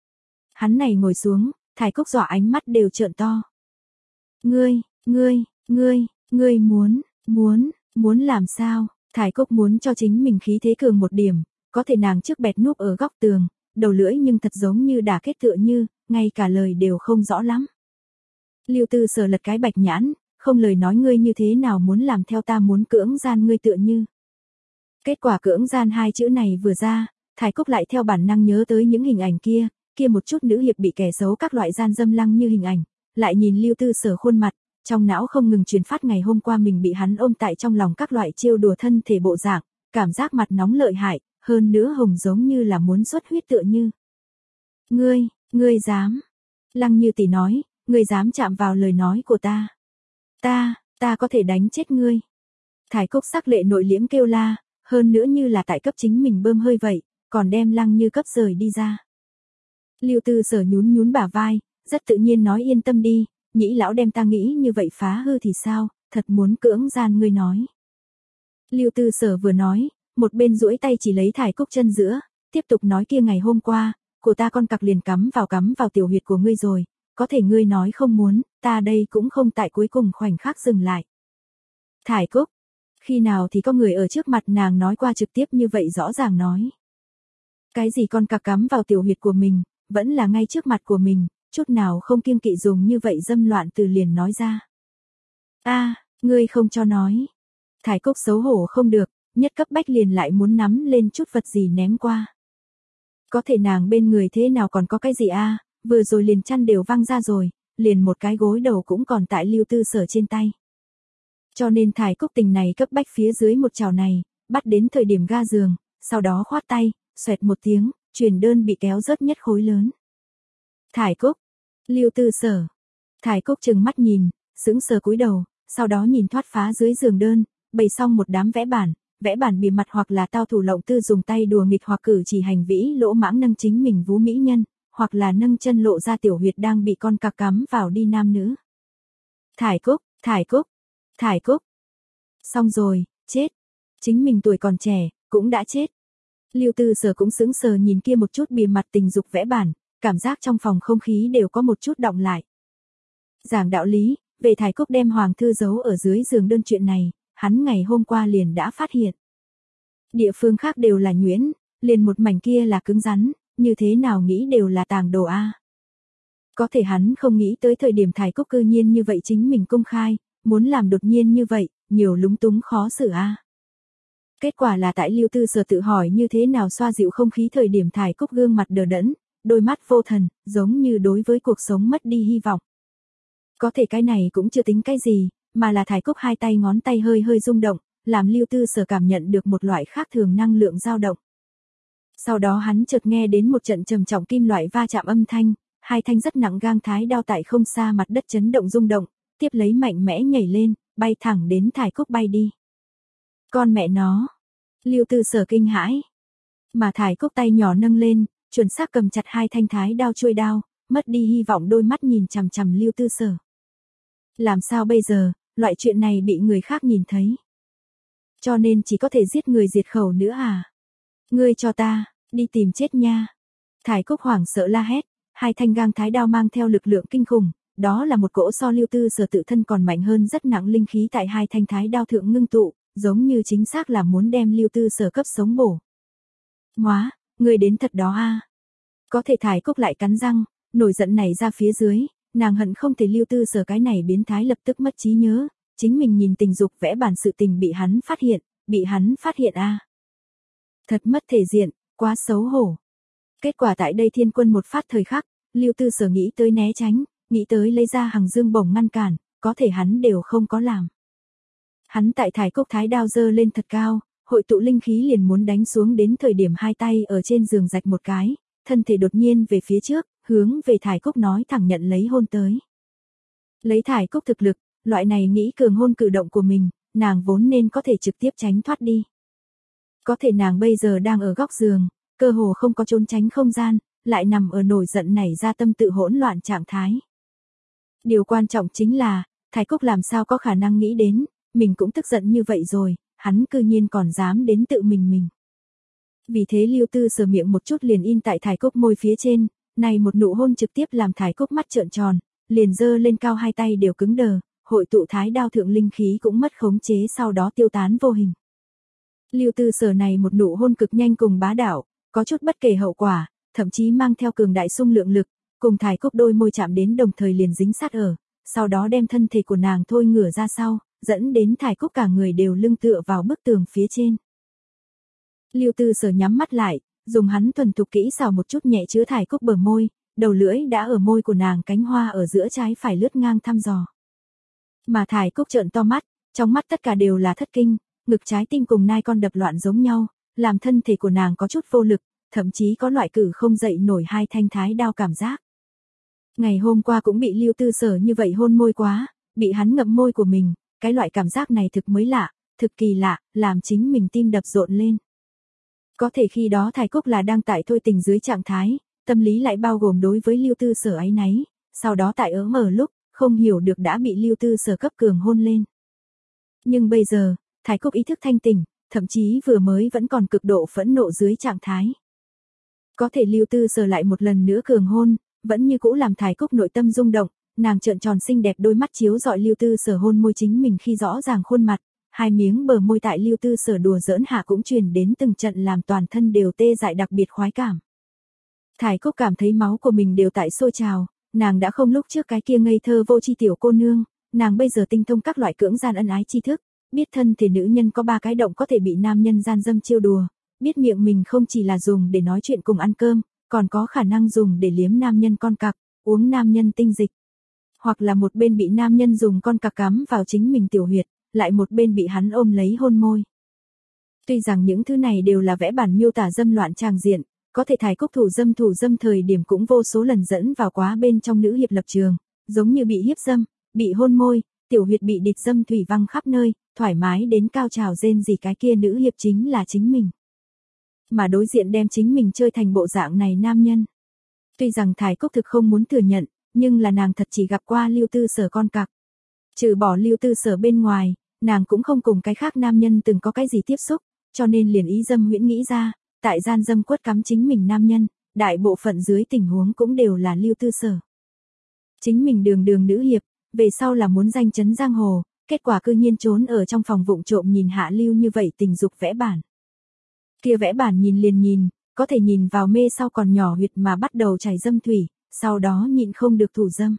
Hắn này ngồi xuống, Thải Cúc dọa ánh mắt đều trợn to. Ngươi, ngươi, ngươi, ngươi muốn, muốn, muốn làm sao? Thải Cúc muốn cho chính mình khí thế cường một điểm, có thể nàng trước bẹt núp ở góc tường, đầu lưỡi nhưng thật giống như đả kết tựa như, ngay cả lời đều không rõ lắm. Lưu Tư Sở lật cái bạch nhãn, không lời nói ngươi như thế nào muốn làm theo ta muốn cưỡng gian ngươi tựa như. Kết quả cưỡng gian hai chữ này vừa ra, Thải Cúc lại theo bản năng nhớ tới những hình ảnh kia, kia một chút nữ hiệp bị kẻ xấu các loại gian dâm lăng như hình ảnh, lại nhìn Lưu Tư Sở khuôn mặt, trong não không ngừng truyền phát ngày hôm qua mình bị hắn ôm tại trong lòng các loại chiêu đùa thân thể bộ dạng, cảm giác mặt nóng lợi hại, hơn nữa hồng giống như là muốn xuất huyết tựa như. Ngươi, ngươi dám. Lăng Như tỷ nói, ngươi dám chạm vào lời nói của ta. Ta, ta có thể đánh chết ngươi. Thải Cúc sắc lệ nội liễm kêu la, hơn nữa như là tại cấp chính mình bơm hơi vậy, còn đem Lăng Như cấp rời đi ra. Lưu Tư Sở nhún nhún bả vai, rất tự nhiên nói yên tâm đi, nhĩ lão đem ta nghĩ như vậy phá hư thì sao, thật muốn cưỡng gian ngươi nói. Lưu Tư Sở vừa nói, một bên duỗi tay chỉ lấy Thải Cúc chân giữa, tiếp tục nói kia ngày hôm qua, của ta con cặc liền cắm vào cắm vào tiểu huyệt của ngươi rồi, có thể ngươi nói không muốn, ta đây cũng không tại cuối cùng khoảnh khắc dừng lại. Thải Cúc, khi nào thì có người ở trước mặt nàng nói qua trực tiếp như vậy rõ ràng nói. Cái gì con cặc cắm vào tiểu huyệt của mình, vẫn là ngay trước mặt của mình, chút nào không kiêng kỵ dùng như vậy dâm loạn từ liền nói ra. A, ngươi không cho nói. Thải Cúc xấu hổ không được, nhất cấp bách liền lại muốn nắm lên chút vật gì ném qua. Có thể nàng bên người thế nào còn có cái gì a, vừa rồi liền chăn đều văng ra rồi, liền một cái gối đầu cũng còn tại Lưu Tư Sở trên tay. Cho nên Thải Cúc tình này cấp bách phía dưới một chảo này, bắt đến thời điểm ga giường, sau đó khoát tay, xoẹt một tiếng, truyền đơn bị kéo rớt nhất khối lớn. Thải Cúc, Lưu Tư Sở. Thải Cúc trừng mắt nhìn, sững sờ cúi đầu, sau đó nhìn thoát phá dưới giường đơn, bày xong một đám vẽ bản, vẽ bản bìa mặt hoặc là tao thủ lộng tư dùng tay đùa nghịch hoặc cử chỉ hành vĩ lỗ mãng nâng chính mình vú mỹ nhân, hoặc là nâng chân lộ ra tiểu huyệt đang bị con cặc cắm vào đi nam nữ. Thải Cúc, Thải Cúc, Thải Cúc. Xong rồi, chết. Chính mình tuổi còn trẻ, cũng đã chết. Lưu Tư Sở cũng sững sờ nhìn kia một chút bìa mặt tình dục vẽ bản, cảm giác trong phòng không khí đều có một chút động lại. Giảng đạo lý, về Thải Cúc đem hoàng thư giấu ở dưới giường đơn chuyện này, hắn ngày hôm qua liền đã phát hiện. Địa phương khác đều là nhuyễn, liền một mảnh kia là cứng rắn, như thế nào nghĩ đều là tàng đồ a. Có thể hắn không nghĩ tới thời điểm Thải Cúc cư nhiên như vậy chính mình công khai, muốn làm đột nhiên như vậy, nhiều lúng túng khó xử a. Kết quả là tại Lưu Tư Sở tự hỏi như thế nào xoa dịu không khí thời điểm Thải Cúc gương mặt đờ đẫn, đôi mắt vô thần, giống như đối với cuộc sống mất đi hy vọng. Có thể cái này cũng chưa tính cái gì, mà là Thải Cúc hai tay ngón tay hơi hơi rung động, làm Lưu Tư Sở cảm nhận được một loại khác thường năng lượng dao động. Sau đó hắn chợt nghe đến một trận trầm trọng kim loại va chạm âm thanh, hai thanh rất nặng gang thái đao tại không xa mặt đất chấn động rung động, tiếp lấy mạnh mẽ nhảy lên, bay thẳng đến Thải Cúc bay đi. Con mẹ nó! Lưu Tư Sở kinh hãi. Mà Thải Cúc tay nhỏ nâng lên, chuẩn xác cầm chặt hai thanh thái đao chuôi đao, mất đi hy vọng đôi mắt nhìn chằm chằm Lưu Tư Sở. Làm sao bây giờ, loại chuyện này bị người khác nhìn thấy. Cho nên chỉ có thể giết người diệt khẩu nữa à? Ngươi cho ta, đi tìm chết nha. Thải Cúc hoảng sợ la hét, hai thanh gang thái đao mang theo lực lượng kinh khủng, đó là một cỗ so Lưu Tư Sở tự thân còn mạnh hơn rất nặng linh khí tại hai thanh thái đao thượng ngưng tụ, giống như chính xác là muốn đem Lưu Tư Sở cấp sống bổ. Ngoá, ngươi đến thật đó a. Có thể Thải Cúc lại cắn răng, nổi giận này ra phía dưới, nàng hận không thể Lưu Tư Sở cái này biến thái lập tức mất trí nhớ, chính mình nhìn tình dục vẽ bản sự tình bị hắn phát hiện, bị hắn phát hiện a. Thật mất thể diện, quá xấu hổ. Kết quả tại đây thiên quân một phát thời khắc, Lưu Tư Sở nghĩ tới né tránh, nghĩ tới lấy ra hàng dương bổng ngăn cản, có thể hắn đều không có làm. Hắn tại Thải Cúc thái đao giơ lên thật cao, hội tụ linh khí liền muốn đánh xuống đến thời điểm hai tay ở trên giường rạch một cái, thân thể đột nhiên về phía trước, hướng về Thải Cúc nói thẳng nhận lấy hôn tới. Lấy Thải Cúc thực lực, loại này nghĩ cường hôn cử động của mình, nàng vốn nên có thể trực tiếp tránh thoát đi. Có thể nàng bây giờ đang ở góc giường, cơ hồ không có trốn tránh không gian, lại nằm ở nổi giận nảy ra tâm tự hỗn loạn trạng thái. Điều quan trọng chính là, Thải Cúc làm sao có khả năng nghĩ đến, mình cũng tức giận như vậy rồi, hắn cư nhiên còn dám đến tự mình mình. Vì thế Lưu Tư Sở miệng một chút liền in tại Thải Cúc môi phía trên, này một nụ hôn trực tiếp làm Thải Cúc mắt trợn tròn, liền giơ lên cao hai tay đều cứng đờ, hội tụ thái đao thượng linh khí cũng mất khống chế sau đó tiêu tán vô hình. Lưu Tư Sở này một nụ hôn cực nhanh cùng bá đạo, có chút bất kể hậu quả, thậm chí mang theo cường đại xung lượng lực, cùng Thải Cúc đôi môi chạm đến đồng thời liền dính sát ở, sau đó đem thân thể của nàng thôi ngửa ra sau, dẫn đến Thải Cúc cả người đều lưng tựa vào bức tường phía trên. Lưu Tư Sở nhắm mắt lại, dùng hắn thuần thục kỹ xảo một chút nhẹ chữa Thải Cúc bờ môi, đầu lưỡi đã ở môi của nàng cánh hoa ở giữa trái phải lướt ngang thăm dò. Mà Thải Cúc trợn to mắt, trong mắt tất cả đều là thất kinh, ngực trái tim cùng nai con đập loạn giống nhau, làm thân thể của nàng có chút vô lực, thậm chí có loại cử không dậy nổi hai thanh thái đao cảm giác. Ngày hôm qua cũng bị Lưu Tư Sở như vậy hôn môi quá, bị hắn ngậm môi của mình, cái loại cảm giác này thực mới lạ, thực kỳ lạ, làm chính mình tim đập rộn lên. Có thể khi đó Thải Cúc là đang tại thôi tình dưới trạng thái, tâm lý lại bao gồm đối với Lưu Tư Sở áy náy, sau đó tại ớ mở lúc, không hiểu được đã bị Lưu Tư Sở cấp cường hôn lên. Nhưng bây giờ, Thải Cúc ý thức thanh tỉnh, thậm chí vừa mới vẫn còn cực độ phẫn nộ dưới trạng thái. Có thể Lưu Tư Sở lại một lần nữa cường hôn, vẫn như cũ làm Thải Cúc nội tâm rung động, nàng trợn tròn xinh đẹp đôi mắt chiếu dọi Lưu Tư Sở hôn môi chính mình khi rõ ràng khuôn mặt, hai miếng bờ môi tại Lưu Tư Sở đùa giỡn hạ cũng truyền đến từng trận làm toàn thân đều tê dại đặc biệt khoái cảm. Thải Cúc cảm thấy máu của mình đều tại sôi trào, nàng đã không lúc trước cái kia ngây thơ vô tri tiểu cô nương, nàng bây giờ tinh thông các loại cưỡng gian ân ái tri thức, biết thân thể nữ nhân có ba cái động có thể bị nam nhân gian dâm chiêu đùa, biết miệng mình không chỉ là dùng để nói chuyện cùng ăn cơm, còn có khả năng dùng để liếm nam nhân con cặc, uống nam nhân tinh dịch. Hoặc là một bên bị nam nhân dùng con cặc cắm vào chính mình tiểu huyệt, lại một bên bị hắn ôm lấy hôn môi. Tuy rằng những thứ này đều là vẽ bản miêu tả dâm loạn tràng diện, có thể Thải Cúc thủ dâm thủ dâm thời điểm cũng vô số lần dẫn vào quá bên trong nữ hiệp lập trường, giống như bị hiếp dâm, bị hôn môi, tiểu huyệt bị địt dâm thủy văng khắp nơi, thoải mái đến cao trào rên gì cái kia nữ hiệp chính là chính mình. Mà đối diện đem chính mình chơi thành bộ dạng này nam nhân. Tuy rằng Thải Cúc thực không muốn thừa nhận, nhưng là nàng thật chỉ gặp qua Lưu Tư Sở con cặc. Trừ bỏ Lưu Tư Sở bên ngoài, nàng cũng không cùng cái khác nam nhân từng có cái gì tiếp xúc, cho nên liền ý dâm huyễn nghĩ ra, tại gian dâm quất cắm chính mình nam nhân, đại bộ phận dưới tình huống cũng đều là Lưu Tư Sở. Chính mình đường đường nữ hiệp, về sau là muốn danh chấn giang hồ, kết quả cư nhiên trốn ở trong phòng vụng trộm nhìn hạ lưu như vậy tình dục vẽ bản. Kia vẽ bản nhìn liền nhìn, có thể nhìn vào mê sau còn nhỏ huyệt mà bắt đầu chảy dâm thủy, sau đó nhịn không được thủ dâm.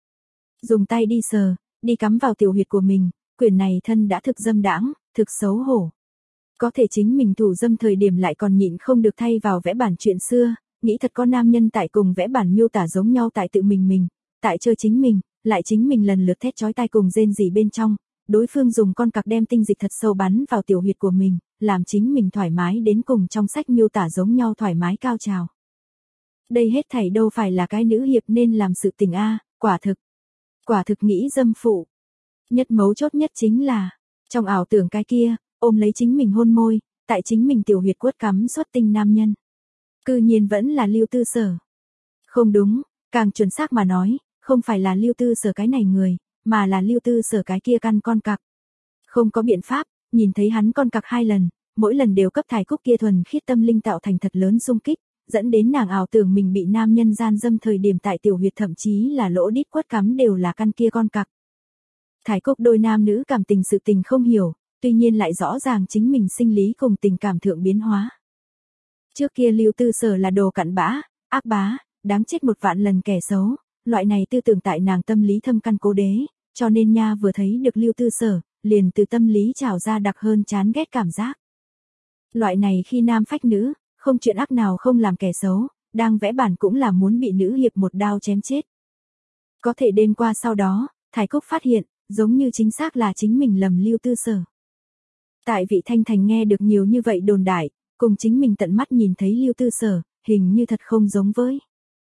Dùng tay đi sờ, đi cắm vào tiểu huyệt của mình, quyền này thân đã thực dâm đãng, thực xấu hổ. Có thể chính mình thủ dâm thời điểm lại còn nhịn không được thay vào vẽ bản chuyện xưa, nghĩ thật có nam nhân tại cùng vẽ bản miêu tả giống nhau tại tự mình mình, tại chơi chính mình, lại chính mình lần lượt thét chói tai cùng rên rỉ bên trong, đối phương dùng con cặc đem tinh dịch thật sâu bắn vào tiểu huyệt của mình, làm chính mình thoải mái đến cùng trong sách miêu tả giống nhau thoải mái cao trào. Đây hết thảy đâu phải là cái nữ hiệp nên làm sự tình a, quả thực. Quả thực nghĩ dâm phụ. Nhất mấu chốt nhất chính là, trong ảo tưởng cái kia, ôm lấy chính mình hôn môi, tại chính mình tiểu huyệt quất cắm xuất tinh nam nhân. Cư nhiên vẫn là Lưu Tư Sở. Không đúng, càng chuẩn xác mà nói, không phải là Lưu Tư Sở cái này người, mà là Lưu Tư Sở cái kia căn con cặc. Không có biện pháp, nhìn thấy hắn con cặc hai lần, mỗi lần đều cấp Thải Cúc kia thuần khiết tâm linh tạo thành thật lớn xung kích, dẫn đến nàng ảo tưởng mình bị nam nhân gian dâm thời điểm tại tiểu huyệt thậm chí là lỗ đít quất cắm đều là căn kia con cặc. Thải Cúc đôi nam nữ cảm tình sự tình không hiểu, tuy nhiên lại rõ ràng chính mình sinh lý cùng tình cảm thượng biến hóa. Trước kia Lưu Tư Sở là đồ cặn bã, ác bá, đáng chết một vạn lần kẻ xấu, loại này tư tưởng tại nàng tâm lý thâm căn cố đế, cho nên nha vừa thấy được Lưu Tư Sở, liền từ tâm lý trào ra đặc hơn chán ghét cảm giác. Loại này khi nam phách nữ, không chuyện ác nào không làm kẻ xấu, đang vẽ bản cũng là muốn bị nữ hiệp một đao chém chết. Có thể đêm qua sau đó, Thải Cúc phát hiện, giống như chính xác là chính mình lầm Lưu Tư Sở. Tại vị Thanh Thành nghe được nhiều như vậy đồn đại, cùng chính mình tận mắt nhìn thấy Lưu Tư Sở, hình như thật không giống với.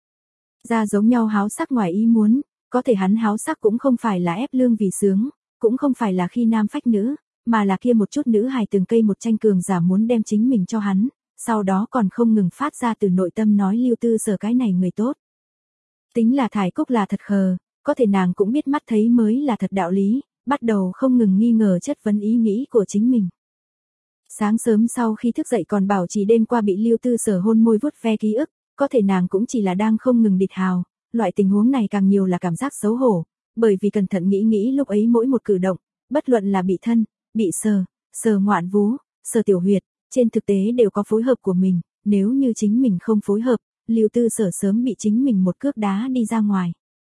Ra giống nhau háo sắc ngoài ý muốn, có thể hắn háo sắc cũng không phải là ép lương vì sướng, cũng không phải là khi nam phách nữ, mà là kia một chút nữ hài từng cây một tranh cường giả muốn đem chính mình cho hắn, sau đó còn không ngừng phát ra từ nội tâm nói Lưu Tư Sở cái này người tốt. Tính là Thải Cúc là thật khờ, có thể nàng cũng biết mắt thấy mới là thật đạo lý, bắt đầu không ngừng nghi ngờ chất vấn ý nghĩ của chính mình. Sáng sớm sau khi thức dậy còn bảo trì đêm qua bị Lưu Tư Sở hôn môi vuốt ve ký ức, có thể nàng cũng chỉ là đang không ngừng địt hào, loại tình huống này càng nhiều là cảm giác xấu hổ, bởi vì cẩn thận nghĩ nghĩ lúc ấy mỗi một cử động, bất luận là bị thân, bị sờ, sờ ngoạn vú, sờ tiểu huyệt, trên thực tế đều có phối hợp của mình, nếu như chính mình không phối hợp, Lưu Tư Sở sớm bị chính mình một cước đá đi ra ngoài.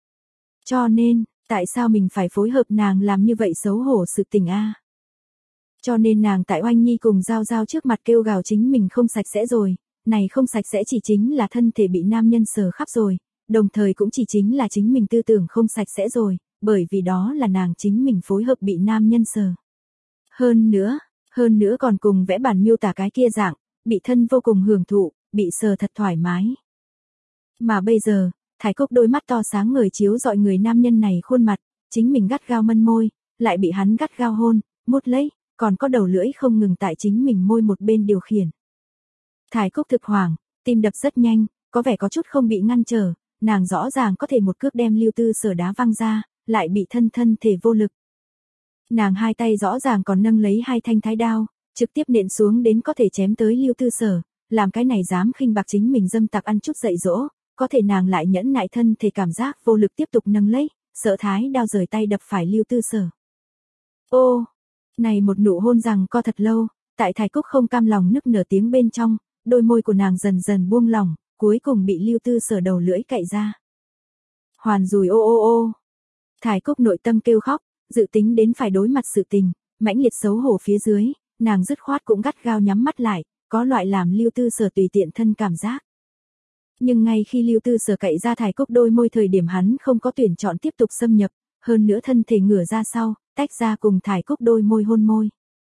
Cho nên, tại sao mình phải phối hợp nàng làm như vậy xấu hổ sự tình a? Cho nên nàng tại Oanh Nhi cùng Giao Giao trước mặt kêu gào chính mình không sạch sẽ rồi, này không sạch sẽ chỉ chính là thân thể bị nam nhân sờ khắp rồi, đồng thời cũng chỉ chính là chính mình tư tưởng không sạch sẽ rồi, bởi vì đó là nàng chính mình phối hợp bị nam nhân sờ. Hơn nữa, hơn nữa còn cùng vẽ bản miêu tả cái kia dạng, bị thân vô cùng hưởng thụ, bị sờ thật thoải mái. Mà bây giờ, Thái Cúc đôi mắt to sáng ngời chiếu dọi người nam nhân này khuôn mặt, chính mình gắt gao mân môi, lại bị hắn gắt gao hôn, mút lấy, còn có đầu lưỡi không ngừng tại chính mình môi một bên điều khiển. Thái Cúc thực hoảng, tim đập rất nhanh, có vẻ có chút không bị ngăn trở, nàng rõ ràng có thể một cước đem Lưu Tư Sở đá văng ra, lại bị thân thân thể vô lực. Nàng hai tay rõ ràng còn nâng lấy hai thanh thái đao, trực tiếp nện xuống đến có thể chém tới Lưu Tư Sở, làm cái này dám khinh bạc chính mình dâm tặc ăn chút dạy dỗ, có thể nàng lại nhẫn nại thân thể cảm giác vô lực tiếp tục nâng lấy, sợ thái đao rời tay đập phải Lưu Tư Sở. Ô, này một nụ hôn rằng co thật lâu, tại Thái Cúc không cam lòng nức nở tiếng bên trong, đôi môi của nàng dần dần buông lỏng, cuối cùng bị Lưu Tư Sở đầu lưỡi cạy ra. Hoàn rùi ô ô ô. Thái Cúc nội tâm kêu khóc, dự tính đến phải đối mặt sự tình, mãnh liệt xấu hổ phía dưới, nàng dứt khoát cũng gắt gao nhắm mắt lại, có loại làm Lưu Tư Sở tùy tiện thân cảm giác. Nhưng ngay khi Lưu Tư Sở cạy ra Thái Cúc đôi môi thời điểm hắn không có tuyển chọn tiếp tục xâm nhập, hơn nữa thân thể ngửa ra sau, tách ra cùng Thái Cúc đôi môi hôn môi.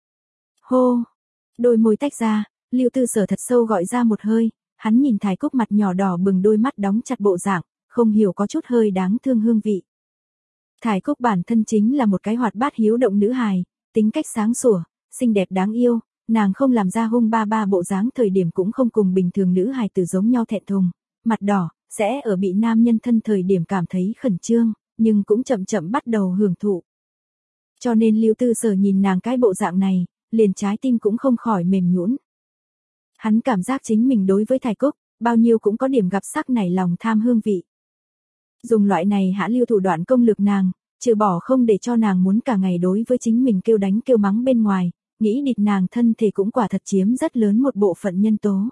Hô! Đôi môi tách ra, Lưu Tư Sở thật sâu gọi ra một hơi, hắn nhìn Thái Cúc mặt nhỏ đỏ bừng đôi mắt đóng chặt bộ dạng, không hiểu có chút hơi đáng thương hương vị. Thái Cúc bản thân chính là một cái hoạt bát hiếu động nữ hài, tính cách sáng sủa, xinh đẹp đáng yêu, nàng không làm ra hung ba ba bộ dáng thời điểm cũng không cùng bình thường nữ hài tử giống nhau thẹn thùng, mặt đỏ, sẽ ở bị nam nhân thân thời điểm cảm thấy khẩn trương, nhưng cũng chậm chậm bắt đầu hưởng thụ. Cho nên Lưu Tư Sở nhìn nàng cái bộ dạng này, liền trái tim cũng không khỏi mềm nhũn. Hắn cảm giác chính mình đối với Thái Cúc, bao nhiêu cũng có điểm gặp sắc nảy lòng tham hương vị. Dùng loại này hã lưu thủ đoạn công lực nàng, trừ bỏ không để cho nàng muốn cả ngày đối với chính mình kêu đánh kêu mắng bên ngoài, nghĩ địt nàng thân thể cũng quả thật chiếm rất lớn một bộ phận nhân tố.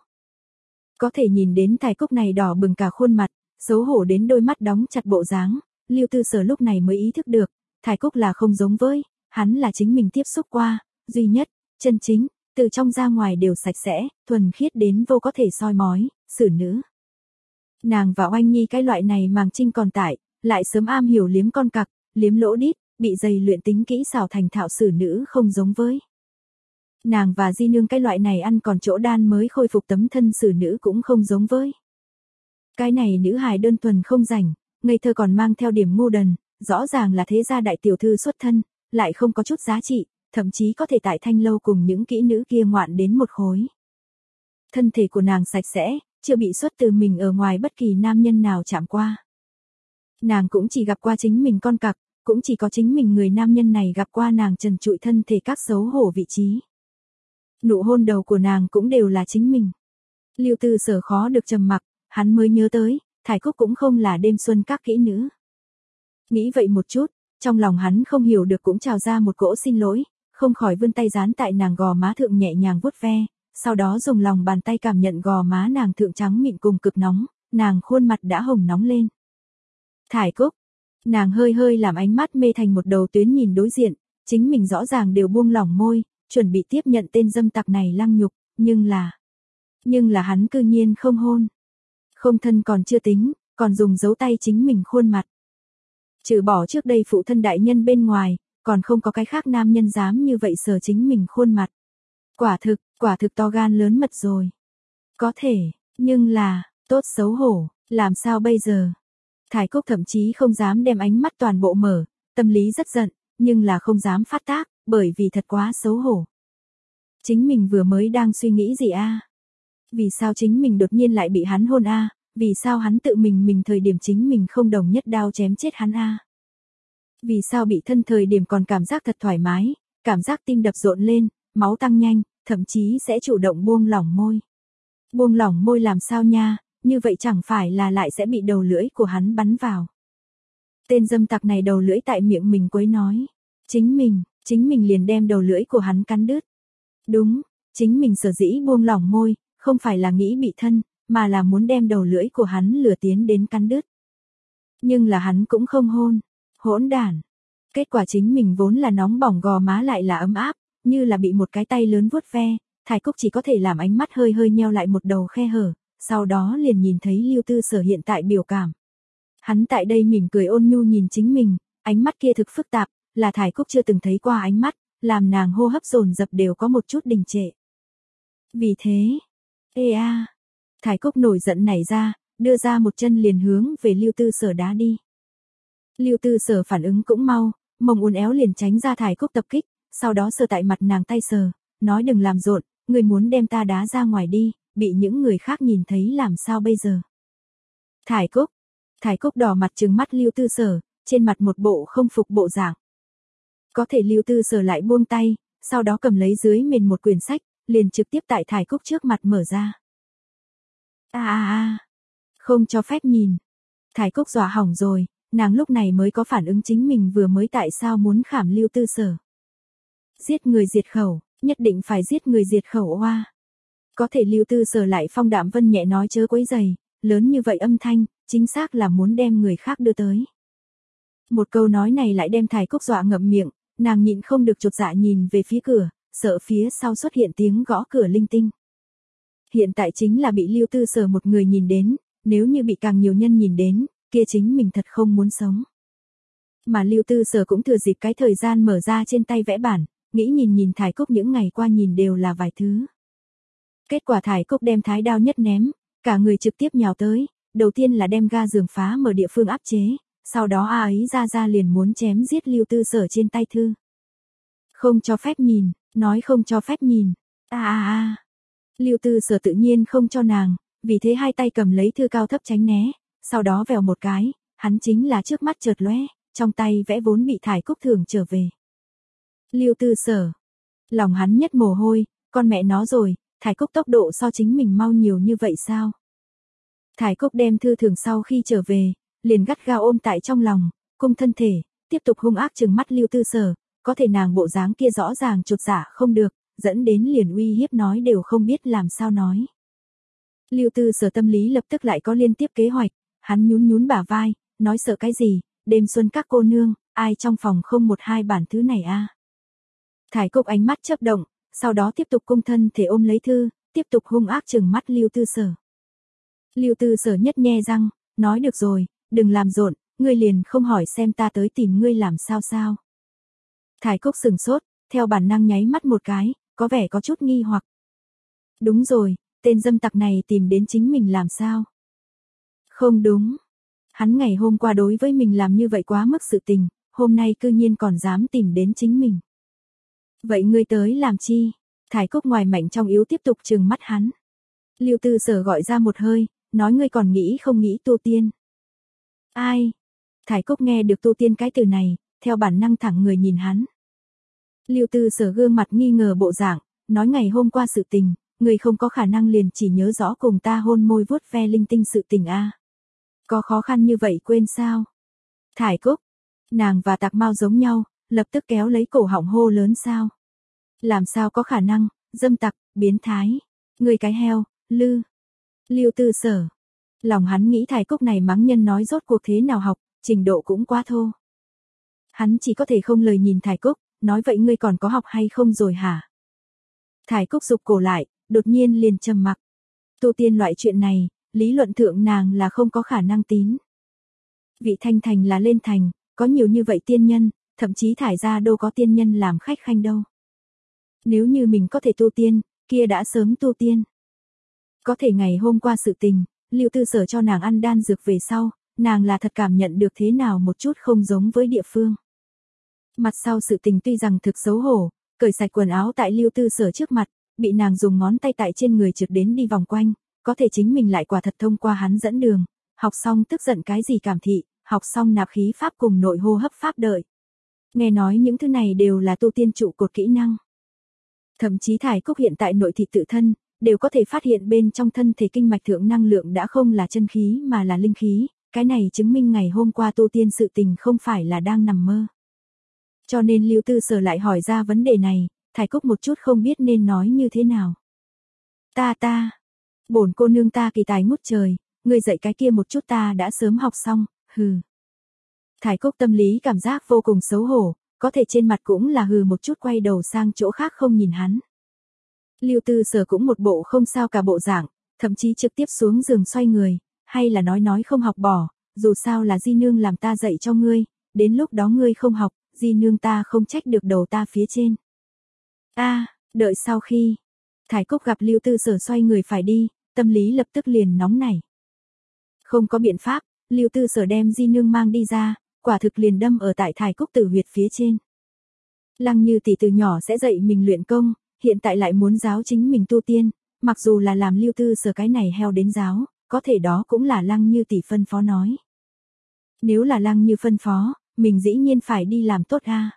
Có thể nhìn đến Thái Cúc này đỏ bừng cả khuôn mặt, xấu hổ đến đôi mắt đóng chặt bộ dáng, Lưu Tư Sở lúc này mới ý thức được, Thái Cúc là không giống với, hắn là chính mình tiếp xúc qua, duy nhất, chân chính, từ trong ra ngoài đều sạch sẽ, thuần khiết đến vô có thể soi mói, xử nữ. Nàng và Oanh Nhi cái loại này màng trinh còn tại, lại sớm am hiểu liếm con cặc, liếm lỗ đít, bị dày luyện tính kỹ xảo thành thạo xử nữ không giống với. Nàng và Di Nương cái loại này ăn còn chỗ đan mới khôi phục tấm thân xử nữ cũng không giống với. Cái này nữ hài đơn thuần không rảnh, ngây thơ còn mang theo điểm ngu đần, rõ ràng là thế gia đại tiểu thư xuất thân, lại không có chút giá trị, thậm chí có thể tại thanh lâu cùng những kỹ nữ kia ngoạn đến một khối. Thân thể của nàng sạch sẽ, chưa bị xuất từ mình ở ngoài bất kỳ nam nhân nào chạm qua. Nàng cũng chỉ gặp qua chính mình con cặc, cũng chỉ có chính mình người nam nhân này gặp qua nàng trần trụi thân thể các xấu hổ vị trí. Nụ hôn đầu của nàng cũng đều là chính mình. Lưu Tư Sở khó được trầm mặc, hắn mới nhớ tới, Thái Cúc cũng không là đêm xuân các kỹ nữ. Nghĩ vậy một chút, trong lòng hắn không hiểu được cũng trào ra một cỗ xin lỗi, không khỏi vươn tay dán tại nàng gò má thượng nhẹ nhàng vuốt ve, sau đó dùng lòng bàn tay cảm nhận gò má nàng thượng trắng mịn cùng cực nóng, nàng khuôn mặt đã hồng nóng lên. Thái Cúc, nàng hơi hơi làm ánh mắt mê thành một đầu tuyến nhìn đối diện, chính mình rõ ràng đều buông lỏng môi, chuẩn bị tiếp nhận tên dâm tặc này lăng nhục, nhưng là... Nhưng là hắn cư nhiên không hôn. Không thân còn chưa tính, còn dùng dấu tay chính mình khuôn mặt. Trừ bỏ trước đây phụ thân đại nhân bên ngoài, còn không có cái khác nam nhân dám như vậy sờ chính mình khuôn mặt. Quả thực, quả thực to gan lớn mật rồi. Có thể, nhưng là, tốt xấu hổ, làm sao bây giờ? Thái Cúc thậm chí không dám đem ánh mắt toàn bộ mở, tâm lý rất giận, nhưng là không dám phát tác, bởi vì thật quá xấu hổ. Chính mình vừa mới đang suy nghĩ gì a? Vì sao chính mình đột nhiên lại bị hắn hôn a? Vì sao hắn tự mình mình thời điểm chính mình không đồng nhất đao chém chết hắn a? Vì sao bị thân thời điểm còn cảm giác thật thoải mái, cảm giác tim đập rộn lên, máu tăng nhanh, thậm chí sẽ chủ động buông lỏng môi. Buông lỏng môi làm sao nha, như vậy chẳng phải là lại sẽ bị đầu lưỡi của hắn bắn vào. Tên dâm tặc này đầu lưỡi tại miệng mình quấy nói. Chính mình, chính mình liền đem đầu lưỡi của hắn cắn đứt. Đúng, chính mình sở dĩ buông lỏng môi, không phải là nghĩ bị thân, mà là muốn đem đầu lưỡi của hắn lừa tiến đến cắn đứt. Nhưng là hắn cũng không hôn. Hỗn đản. Kết quả chính mình vốn là nóng bỏng gò má lại là ấm áp, như là bị một cái tay lớn vuốt ve, Thải Cúc chỉ có thể làm ánh mắt hơi hơi nheo lại một đầu khe hở, sau đó liền nhìn thấy Lưu Tư Sở hiện tại biểu cảm. Hắn tại đây mỉm cười ôn nhu nhìn chính mình, ánh mắt kia thực phức tạp, là Thải Cúc chưa từng thấy qua ánh mắt, làm nàng hô hấp dồn dập đều có một chút đình trệ. Vì thế, ê a, Thải Cúc nổi giận nảy ra, đưa ra một chân liền hướng về Lưu Tư Sở đá đi. Lưu Tư Sở phản ứng cũng mau, mông uốn éo liền tránh ra Thải Cúc tập kích, sau đó sờ tại mặt nàng tay sờ, nói đừng làm rộn, người muốn đem ta đá ra ngoài đi, bị những người khác nhìn thấy làm sao bây giờ. Thải Cúc, Thải Cúc đỏ mặt trừng mắt Lưu Tư Sở, trên mặt một bộ không phục bộ dạng. Có thể Lưu Tư Sở lại buông tay, sau đó cầm lấy dưới mền một quyển sách, liền trực tiếp tại Thải Cúc trước mặt mở ra. A a a, không cho phép nhìn. Thải Cúc dọa hỏng rồi, nàng lúc này mới có phản ứng chính mình vừa mới tại sao muốn khảm Lưu Tư Sở. Giết người diệt khẩu, nhất định phải giết người diệt khẩu oa. Có thể Lưu Tư Sở lại phong đạm vân nhẹ nói chớ quấy giày, lớn như vậy âm thanh, chính xác là muốn đem người khác đưa tới. Một câu nói này lại đem Thải Cúc dọa ngậm miệng, nàng nhịn không được chột dạ nhìn về phía cửa, sợ phía sau xuất hiện tiếng gõ cửa linh tinh. Hiện tại chính là bị Lưu Tư Sở một người nhìn đến, nếu như bị càng nhiều nhân nhìn đến, kia chính mình thật không muốn sống. Mà Lưu Tư Sở cũng thừa dịp cái thời gian mở ra trên tay vẽ bản, nghĩ nhìn nhìn Thải Cúc những ngày qua nhìn đều là vài thứ. Kết quả Thải Cúc đem thái đao nhất ném, cả người trực tiếp nhào tới, đầu tiên là đem ga giường phá mở địa phương áp chế, sau đó a ấy ra ra liền muốn chém giết Lưu Tư Sở trên tay thư. Không cho phép nhìn, nói không cho phép nhìn, a a a. Lưu Tư Sở tự nhiên không cho nàng, vì thế hai tay cầm lấy thư cao thấp tránh né, sau đó vèo một cái, hắn chính là trước mắt chợt lóe, trong tay vẽ vốn bị Thải Cúc thường trở về. Lưu Tư Sở, lòng hắn nhất mồ hôi, con mẹ nó rồi, Thải Cúc tốc độ so chính mình mau nhiều như vậy sao? Thải Cúc đem thư thường sau khi trở về, liền gắt gao ôm tại trong lòng, cung thân thể, tiếp tục hung ác trừng mắt Lưu Tư Sở, có thể nàng bộ dáng kia rõ ràng chột dạ không được, dẫn đến liền uy hiếp nói đều không biết làm sao nói. Lưu Tư Sở tâm lý lập tức lại có liên tiếp kế hoạch, hắn nhún nhún bả vai, nói sợ cái gì, đêm xuân các cô nương, ai trong phòng không một hai bản thứ này a? Thải Cúc ánh mắt chớp động, sau đó tiếp tục cung thân thể ôm lấy thư, tiếp tục hung ác trừng mắt Lưu Tư Sở. Lưu Tư Sở nhất nhe răng, nói được rồi, đừng làm rộn, ngươi liền không hỏi xem ta tới tìm ngươi làm sao sao. Thải Cúc sừng sốt, theo bản năng nháy mắt một cái, có vẻ có chút nghi hoặc. Đúng rồi, tên dâm tặc này tìm đến chính mình làm sao? Không đúng. Hắn ngày hôm qua đối với mình làm như vậy quá mức sự tình, hôm nay cư nhiên còn dám tìm đến chính mình. Vậy ngươi tới làm chi? Thải Cúc ngoài mạnh trong yếu tiếp tục trừng mắt hắn. Lưu Tư Sở gọi ra một hơi, nói ngươi còn nghĩ không nghĩ tu tiên. Ai? Thải Cúc nghe được tu tiên cái từ này, theo bản năng thẳng người nhìn hắn. Lưu Tư Sở gương mặt nghi ngờ bộ dạng, nói ngày hôm qua sự tình, người không có khả năng liền chỉ nhớ rõ cùng ta hôn môi vuốt ve linh tinh sự tình a. Có khó khăn như vậy quên sao? Thải Cúc, nàng và Tạc Mao giống nhau, lập tức kéo lấy cổ họng hô lớn sao? Làm sao có khả năng, dâm tặc, biến thái, người cái heo, lư. Lưu Tư Sở, lòng hắn nghĩ Thải Cúc này mắng nhân nói rốt cuộc thế nào học, trình độ cũng quá thô. Hắn chỉ có thể không lời nhìn Thải Cúc, nói vậy ngươi còn có học hay không rồi hả? Thải Cúc rụt cổ lại, đột nhiên liền trầm mặc. Tu tiên loại chuyện này, lý luận thượng nàng là không có khả năng tín. Vị Thanh Thành là lên thành, có nhiều như vậy tiên nhân, thậm chí thải ra đâu có tiên nhân làm khách khanh đâu. Nếu như mình có thể tu tiên, kia đã sớm tu tiên. Có thể ngày hôm qua sự tình, Lưu Tư Sở cho nàng ăn đan dược về sau, nàng là thật cảm nhận được thế nào một chút không giống với địa phương. Mặt sau sự tình tuy rằng thực xấu hổ, cởi sạch quần áo tại Lưu Tư Sở trước mặt, bị nàng dùng ngón tay tại trên người trượt đến đi vòng quanh, có thể chính mình lại quả thật thông qua hắn dẫn đường, học xong tức giận cái gì cảm thị, học xong nạp khí pháp cùng nội hô hấp pháp đợi. Nghe nói những thứ này đều là tu tiên trụ cột kỹ năng. Thậm chí Thải Cúc hiện tại nội thị tự thân, đều có thể phát hiện bên trong thân thể kinh mạch thượng năng lượng đã không là chân khí mà là linh khí, cái này chứng minh ngày hôm qua tu tiên sự tình không phải là đang nằm mơ. Cho nên Lưu Tư Sở lại hỏi ra vấn đề này, Thải Cúc một chút không biết nên nói như thế nào. Ta ta, Bổn cô nương ta kỳ tài ngút trời, ngươi dạy cái kia một chút ta đã sớm học xong, hừ. Thải Cúc tâm lý cảm giác vô cùng xấu hổ, có thể trên mặt cũng là hừ một chút quay đầu sang chỗ khác không nhìn hắn. Lưu Tư Sở cũng một bộ không sao cả bộ dạng, thậm chí trực tiếp xuống giường xoay người, hay là nói nói không học bỏ, dù sao là di nương làm ta dạy cho ngươi, đến lúc đó ngươi không học, di nương ta không trách được đầu ta phía trên. A, đợi sau khi Thải Cúc gặp Lưu Tư Sở xoay người phải đi, tâm lý lập tức liền nóng nảy. Không có biện pháp, Lưu Tư Sở đem di nương mang đi ra, quả thực liền đâm ở tại Thải Cúc tử huyệt phía trên. Lăng Như tỷ từ nhỏ sẽ dạy mình luyện công, hiện tại lại muốn giáo chính mình tu tiên, mặc dù là làm Lưu Tư Sở cái này heo đến giáo, có thể đó cũng là Lăng Như tỷ phân phó nói. Nếu là Lăng Như phân phó, mình dĩ nhiên phải đi làm tốt a.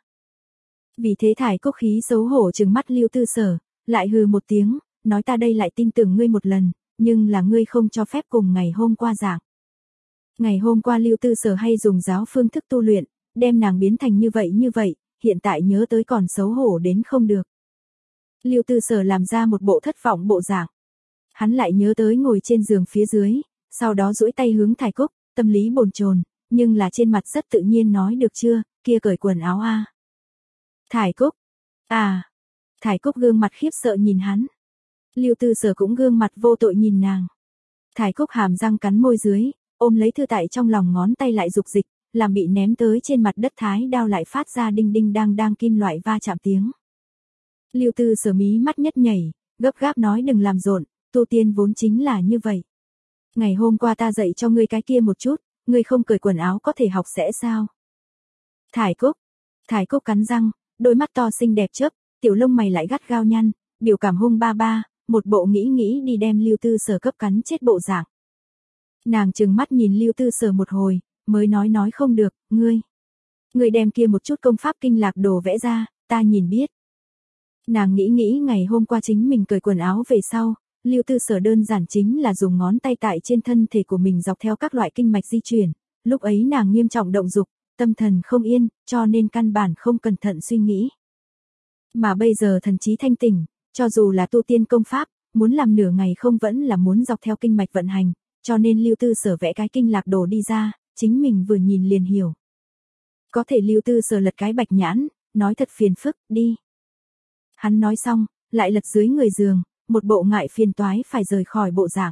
Vì thế Thải Cúc khí xấu hổ trừng mắt Lưu Tư Sở, lại hừ một tiếng, nói ta đây lại tin tưởng ngươi một lần, nhưng là ngươi không cho phép cùng ngày hôm qua dạng. Ngày hôm qua Lưu Tư Sở hay dùng giáo phương thức tu luyện, đem nàng biến thành như vậy như vậy, hiện tại nhớ tới còn xấu hổ đến không được. Lưu Tư Sở làm ra một bộ thất vọng bộ dạng. Hắn lại nhớ tới ngồi trên giường phía dưới, sau đó duỗi tay hướng Thải Cúc, tâm lý bồn chồn, nhưng là trên mặt rất tự nhiên nói được chưa, kia cởi quần áo a. Thải Cúc. À. Thải Cúc gương mặt khiếp sợ nhìn hắn. Lưu Tư Sở cũng gương mặt vô tội nhìn nàng. Thải Cúc hàm răng cắn môi dưới, ôm lấy thư tại trong lòng ngón tay lại dục dịch, làm bị ném tới trên mặt đất thái đao lại phát ra đinh đinh đang đang kim loại va chạm tiếng. Lưu Tư Sở mí mắt nhất nhảy, gấp gáp nói đừng làm rộn, tu tiên vốn chính là như vậy. Ngày hôm qua ta dạy cho ngươi cái kia một chút, ngươi không cởi quần áo có thể học sẽ sao? Thải Cúc. Thải Cúc cắn răng, đôi mắt to xinh đẹp chớp, tiểu lông mày lại gắt gao nhăn, biểu cảm hung ba ba, một bộ nghĩ nghĩ đi đem Lưu Tư Sở cấp cắn chết bộ dạng. Nàng trừng mắt nhìn Lưu Tư Sở một hồi, mới nói nói không được, ngươi. Ngươi đem kia một chút công pháp kinh lạc đồ vẽ ra, ta nhìn biết. Nàng nghĩ nghĩ ngày hôm qua chính mình cởi quần áo về sau, Lưu Tư Sở đơn giản chính là dùng ngón tay tại trên thân thể của mình dọc theo các loại kinh mạch di chuyển, lúc ấy nàng nghiêm trọng động dục, tâm thần không yên, cho nên căn bản không cẩn thận suy nghĩ. Mà bây giờ thần trí thanh tỉnh, cho dù là tu tiên công pháp, muốn làm nửa ngày không vẫn là muốn dọc theo kinh mạch vận hành, cho nên Lưu Tư Sở vẽ cái kinh lạc đồ đi ra, chính mình vừa nhìn liền hiểu. Có thể Lưu Tư Sở lật cái bạch nhãn, nói thật phiền phức, đi. Hắn nói xong, lại lật dưới người giường, một bộ ngại phiền toái phải rời khỏi bộ dạng.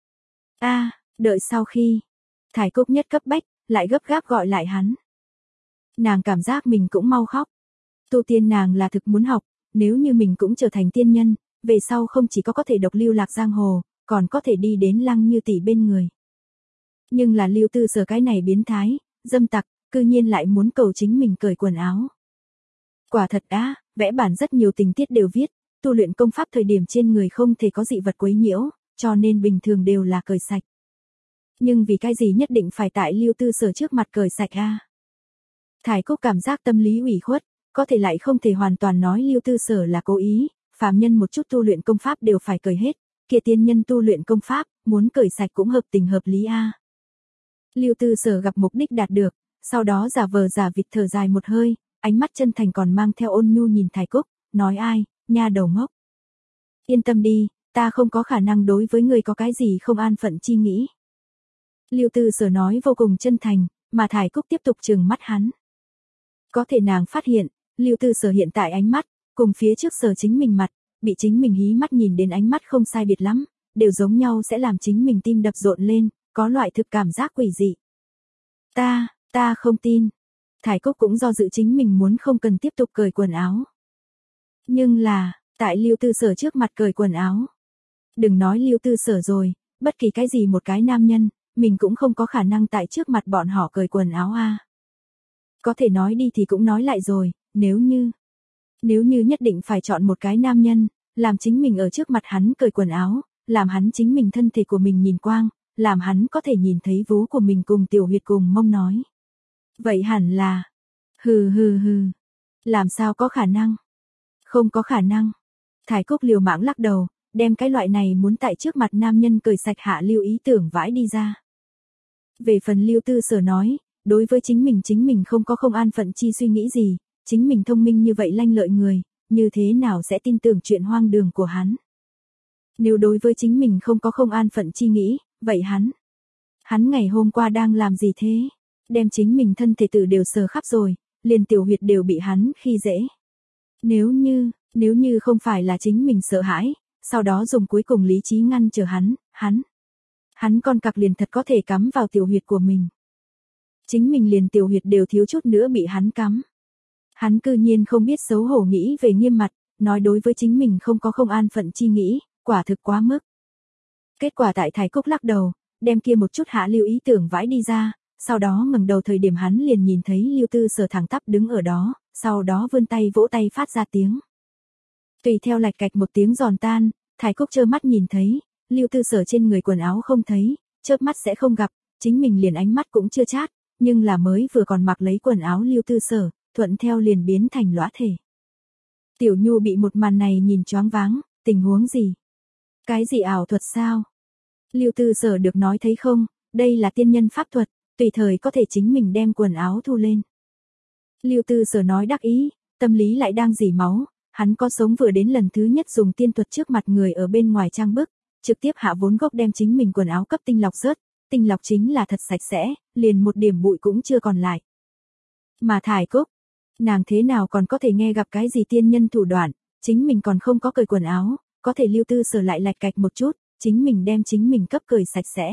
A, đợi sau khi Thải Cúc nhất cấp bách, lại gấp gáp gọi lại hắn. Nàng cảm giác mình cũng mau khóc. Tu tiên nàng là thực muốn học, nếu như mình cũng trở thành tiên nhân, về sau không chỉ có có thể độc lưu lạc giang hồ, còn có thể đi đến Lăng Như tỷ bên người. Nhưng là Lưu Tư Sở cái này biến thái, dâm tặc, cư nhiên lại muốn cầu chính mình cởi quần áo. Quả thật á, vẽ bản rất nhiều tình tiết đều viết, tu luyện công pháp thời điểm trên người không thể có dị vật quấy nhiễu, cho nên bình thường đều là cởi sạch. Nhưng vì cái gì nhất định phải tại Lưu Tư Sở trước mặt cởi sạch a? Thải Cúc cảm giác tâm lý ủy khuất, có thể lại không thể hoàn toàn nói Lưu Tư Sở là cố ý, phàm nhân một chút tu luyện công pháp đều phải cởi hết, kia tiên nhân tu luyện công pháp, muốn cởi sạch cũng hợp tình hợp lý a. Lưu Tư Sở gặp mục đích đạt được, sau đó giả vờ giả vịt thở dài một hơi, ánh mắt chân thành còn mang theo ôn nhu nhìn Thải Cúc, nói ai, nha đầu ngốc. Yên tâm đi, ta không có khả năng đối với người có cái gì không an phận chi nghĩ. Lưu Tư Sở nói vô cùng chân thành, mà Thải Cúc tiếp tục trừng mắt hắn. Có thể nàng phát hiện, Lưu Tư Sở hiện tại ánh mắt, cùng phía trước Sở chính mình mặt, bị chính mình hí mắt nhìn đến ánh mắt không sai biệt lắm, đều giống nhau sẽ làm chính mình tim đập rộn lên, có loại thực cảm giác quỷ dị. Ta, ta không tin. Thải Cúc cũng do dự chính mình muốn không cần tiếp tục cởi quần áo. Nhưng là, tại Lưu Tư Sở trước mặt cởi quần áo. Đừng nói Lưu Tư Sở rồi, bất kỳ cái gì một cái nam nhân, mình cũng không có khả năng tại trước mặt bọn họ cởi quần áo a. Có thể nói đi thì cũng nói lại rồi, nếu như, nếu như nhất định phải chọn một cái nam nhân, làm chính mình ở trước mặt hắn cởi quần áo, làm hắn chính mình thân thể của mình nhìn quang, làm hắn có thể nhìn thấy vú của mình cùng tiểu huyệt cùng mông nói. Vậy hẳn là, hừ hừ hừ, làm sao có khả năng? Không có khả năng. Thải Cúc liều mạng lắc đầu, đem cái loại này muốn tại trước mặt nam nhân cởi sạch hạ lưu ý tưởng vãi đi ra. Về phần Lưu Tư Sở nói, đối với chính mình chính mình không có không an phận chi suy nghĩ gì, chính mình thông minh như vậy lanh lợi người, như thế nào sẽ tin tưởng chuyện hoang đường của hắn. Nếu đối với chính mình không có không an phận chi nghĩ, vậy hắn, hắn ngày hôm qua đang làm gì thế? Đem chính mình thân thể tử đều sờ khắp rồi, liền tiểu huyệt đều bị hắn khi dễ. Nếu như, nếu như không phải là chính mình sợ hãi, sau đó dùng cuối cùng lý trí ngăn trở hắn, hắn, hắn con cặc liền thật có thể cắm vào tiểu huyệt của mình. Chính mình liền tiểu huyệt đều thiếu chút nữa bị hắn cắm. Hắn cư nhiên không biết xấu hổ nghĩ về nghiêm mặt, nói đối với chính mình không có không an phận chi nghĩ, quả thực quá mức. Kết quả tại Thái Cúc lắc đầu, đem kia một chút hạ lưu ý tưởng vãi đi ra, sau đó ngẩng đầu thời điểm hắn liền nhìn thấy Lưu Tư Sở thẳng tắp đứng ở đó, sau đó vươn tay vỗ tay phát ra tiếng. Tùy theo lạch cạch một tiếng giòn tan, Thái Cúc trơ mắt nhìn thấy, Lưu Tư Sở trên người quần áo không thấy, chớp mắt sẽ không gặp, chính mình liền ánh mắt cũng chưa chát, nhưng là mới vừa còn mặc lấy quần áo Lưu Tư Sở, thuận theo liền biến thành lõa thể. Tiểu Nhu bị một màn này nhìn choáng váng, tình huống gì? Cái gì ảo thuật sao? Lưu Tư Sở được nói thấy không, đây là tiên nhân pháp thuật, tùy thời có thể chính mình đem quần áo thu lên. Lưu Tư Sở nói đắc ý, tâm lý lại đang dỉ máu, hắn có sống vừa đến lần thứ nhất dùng tiên thuật trước mặt người ở bên ngoài trang bức, trực tiếp hạ vốn gốc đem chính mình quần áo cấp tinh lọc rớt, tinh lọc chính là thật sạch sẽ, liền một điểm bụi cũng chưa còn lại. Mà Thải Cúc, nàng thế nào còn có thể nghe gặp cái gì tiên nhân thủ đoạn, chính mình còn không có cởi quần áo, có thể Lưu Tư Sở lại lạch cạch một chút, chính mình đem chính mình cấp cởi sạch sẽ.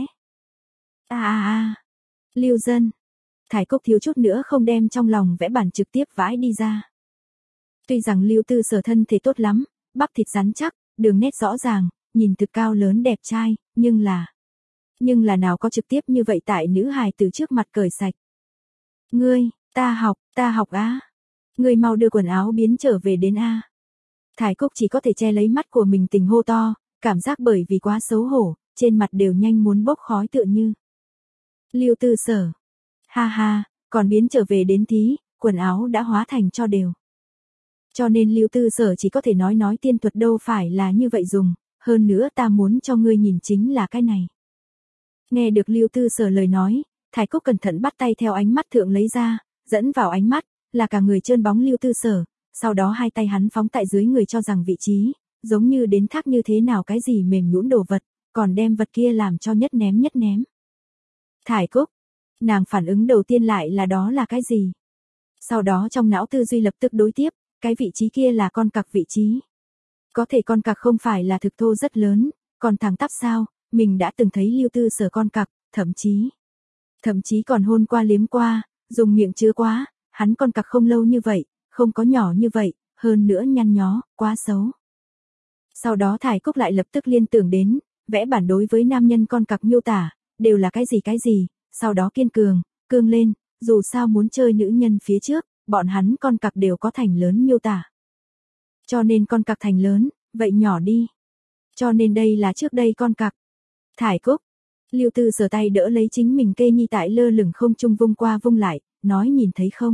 A a a, Lưu Dân, Thải Cúc thiếu chút nữa không đem trong lòng vẽ bản trực tiếp vãi đi ra. Tuy rằng Lưu Tư Sở thân thể tốt lắm, bắp thịt rắn chắc, đường nét rõ ràng, nhìn thực cao lớn đẹp trai, nhưng là, nhưng là nào có trực tiếp như vậy tại nữ hài từ trước mặt cởi sạch. Ngươi, ta học, ta học á. Ngươi mau đưa quần áo biến trở về đến a. Thải Cúc chỉ có thể che lấy mắt của mình tình hô to, cảm giác bởi vì quá xấu hổ, trên mặt đều nhanh muốn bốc khói tựa như. Lưu Tư Sở, ha ha, còn biến trở về đến tí, quần áo đã hóa thành cho đều. Cho nên Lưu Tư Sở chỉ có thể nói nói tiên thuật đâu phải là như vậy dùng, hơn nữa ta muốn cho ngươi nhìn chính là cái này. Nghe được Lưu Tư Sở lời nói, Thái Cúc cẩn thận bắt tay theo ánh mắt thượng lấy ra, dẫn vào ánh mắt, là cả người trơn bóng Lưu Tư Sở, sau đó hai tay hắn phóng tại dưới người cho rằng vị trí, giống như đến thác như thế nào cái gì mềm nhũn đồ vật, còn đem vật kia làm cho nhất ném nhất ném. Thải Cúc, nàng phản ứng đầu tiên lại là đó là cái gì? Sau đó trong não tư duy lập tức đối tiếp, cái vị trí kia là con cặc vị trí. Có thể con cặc không phải là thực thô rất lớn, còn thẳng tắp sao, mình đã từng thấy Lưu Tư Sở con cặc, thậm chí, thậm chí còn hôn qua liếm qua, dùng miệng chứa quá, hắn con cặc không lâu như vậy, không có nhỏ như vậy, hơn nữa nhăn nhó, quá xấu. Sau đó Thải Cúc lại lập tức liên tưởng đến, vẽ bản đối với nam nhân con cặc miêu tả, đều là cái gì cái gì, sau đó kiên cường, cương lên, dù sao muốn chơi nữ nhân phía trước, bọn hắn con cặc đều có thành lớn miêu tả. Cho nên con cặc thành lớn, vậy nhỏ đi. Cho nên đây là trước đây con cặc. Thải Cúc, Lưu Tư Sở tay đỡ lấy chính mình kê nhi tại lơ lửng không trung vung qua vung lại, nói nhìn thấy không?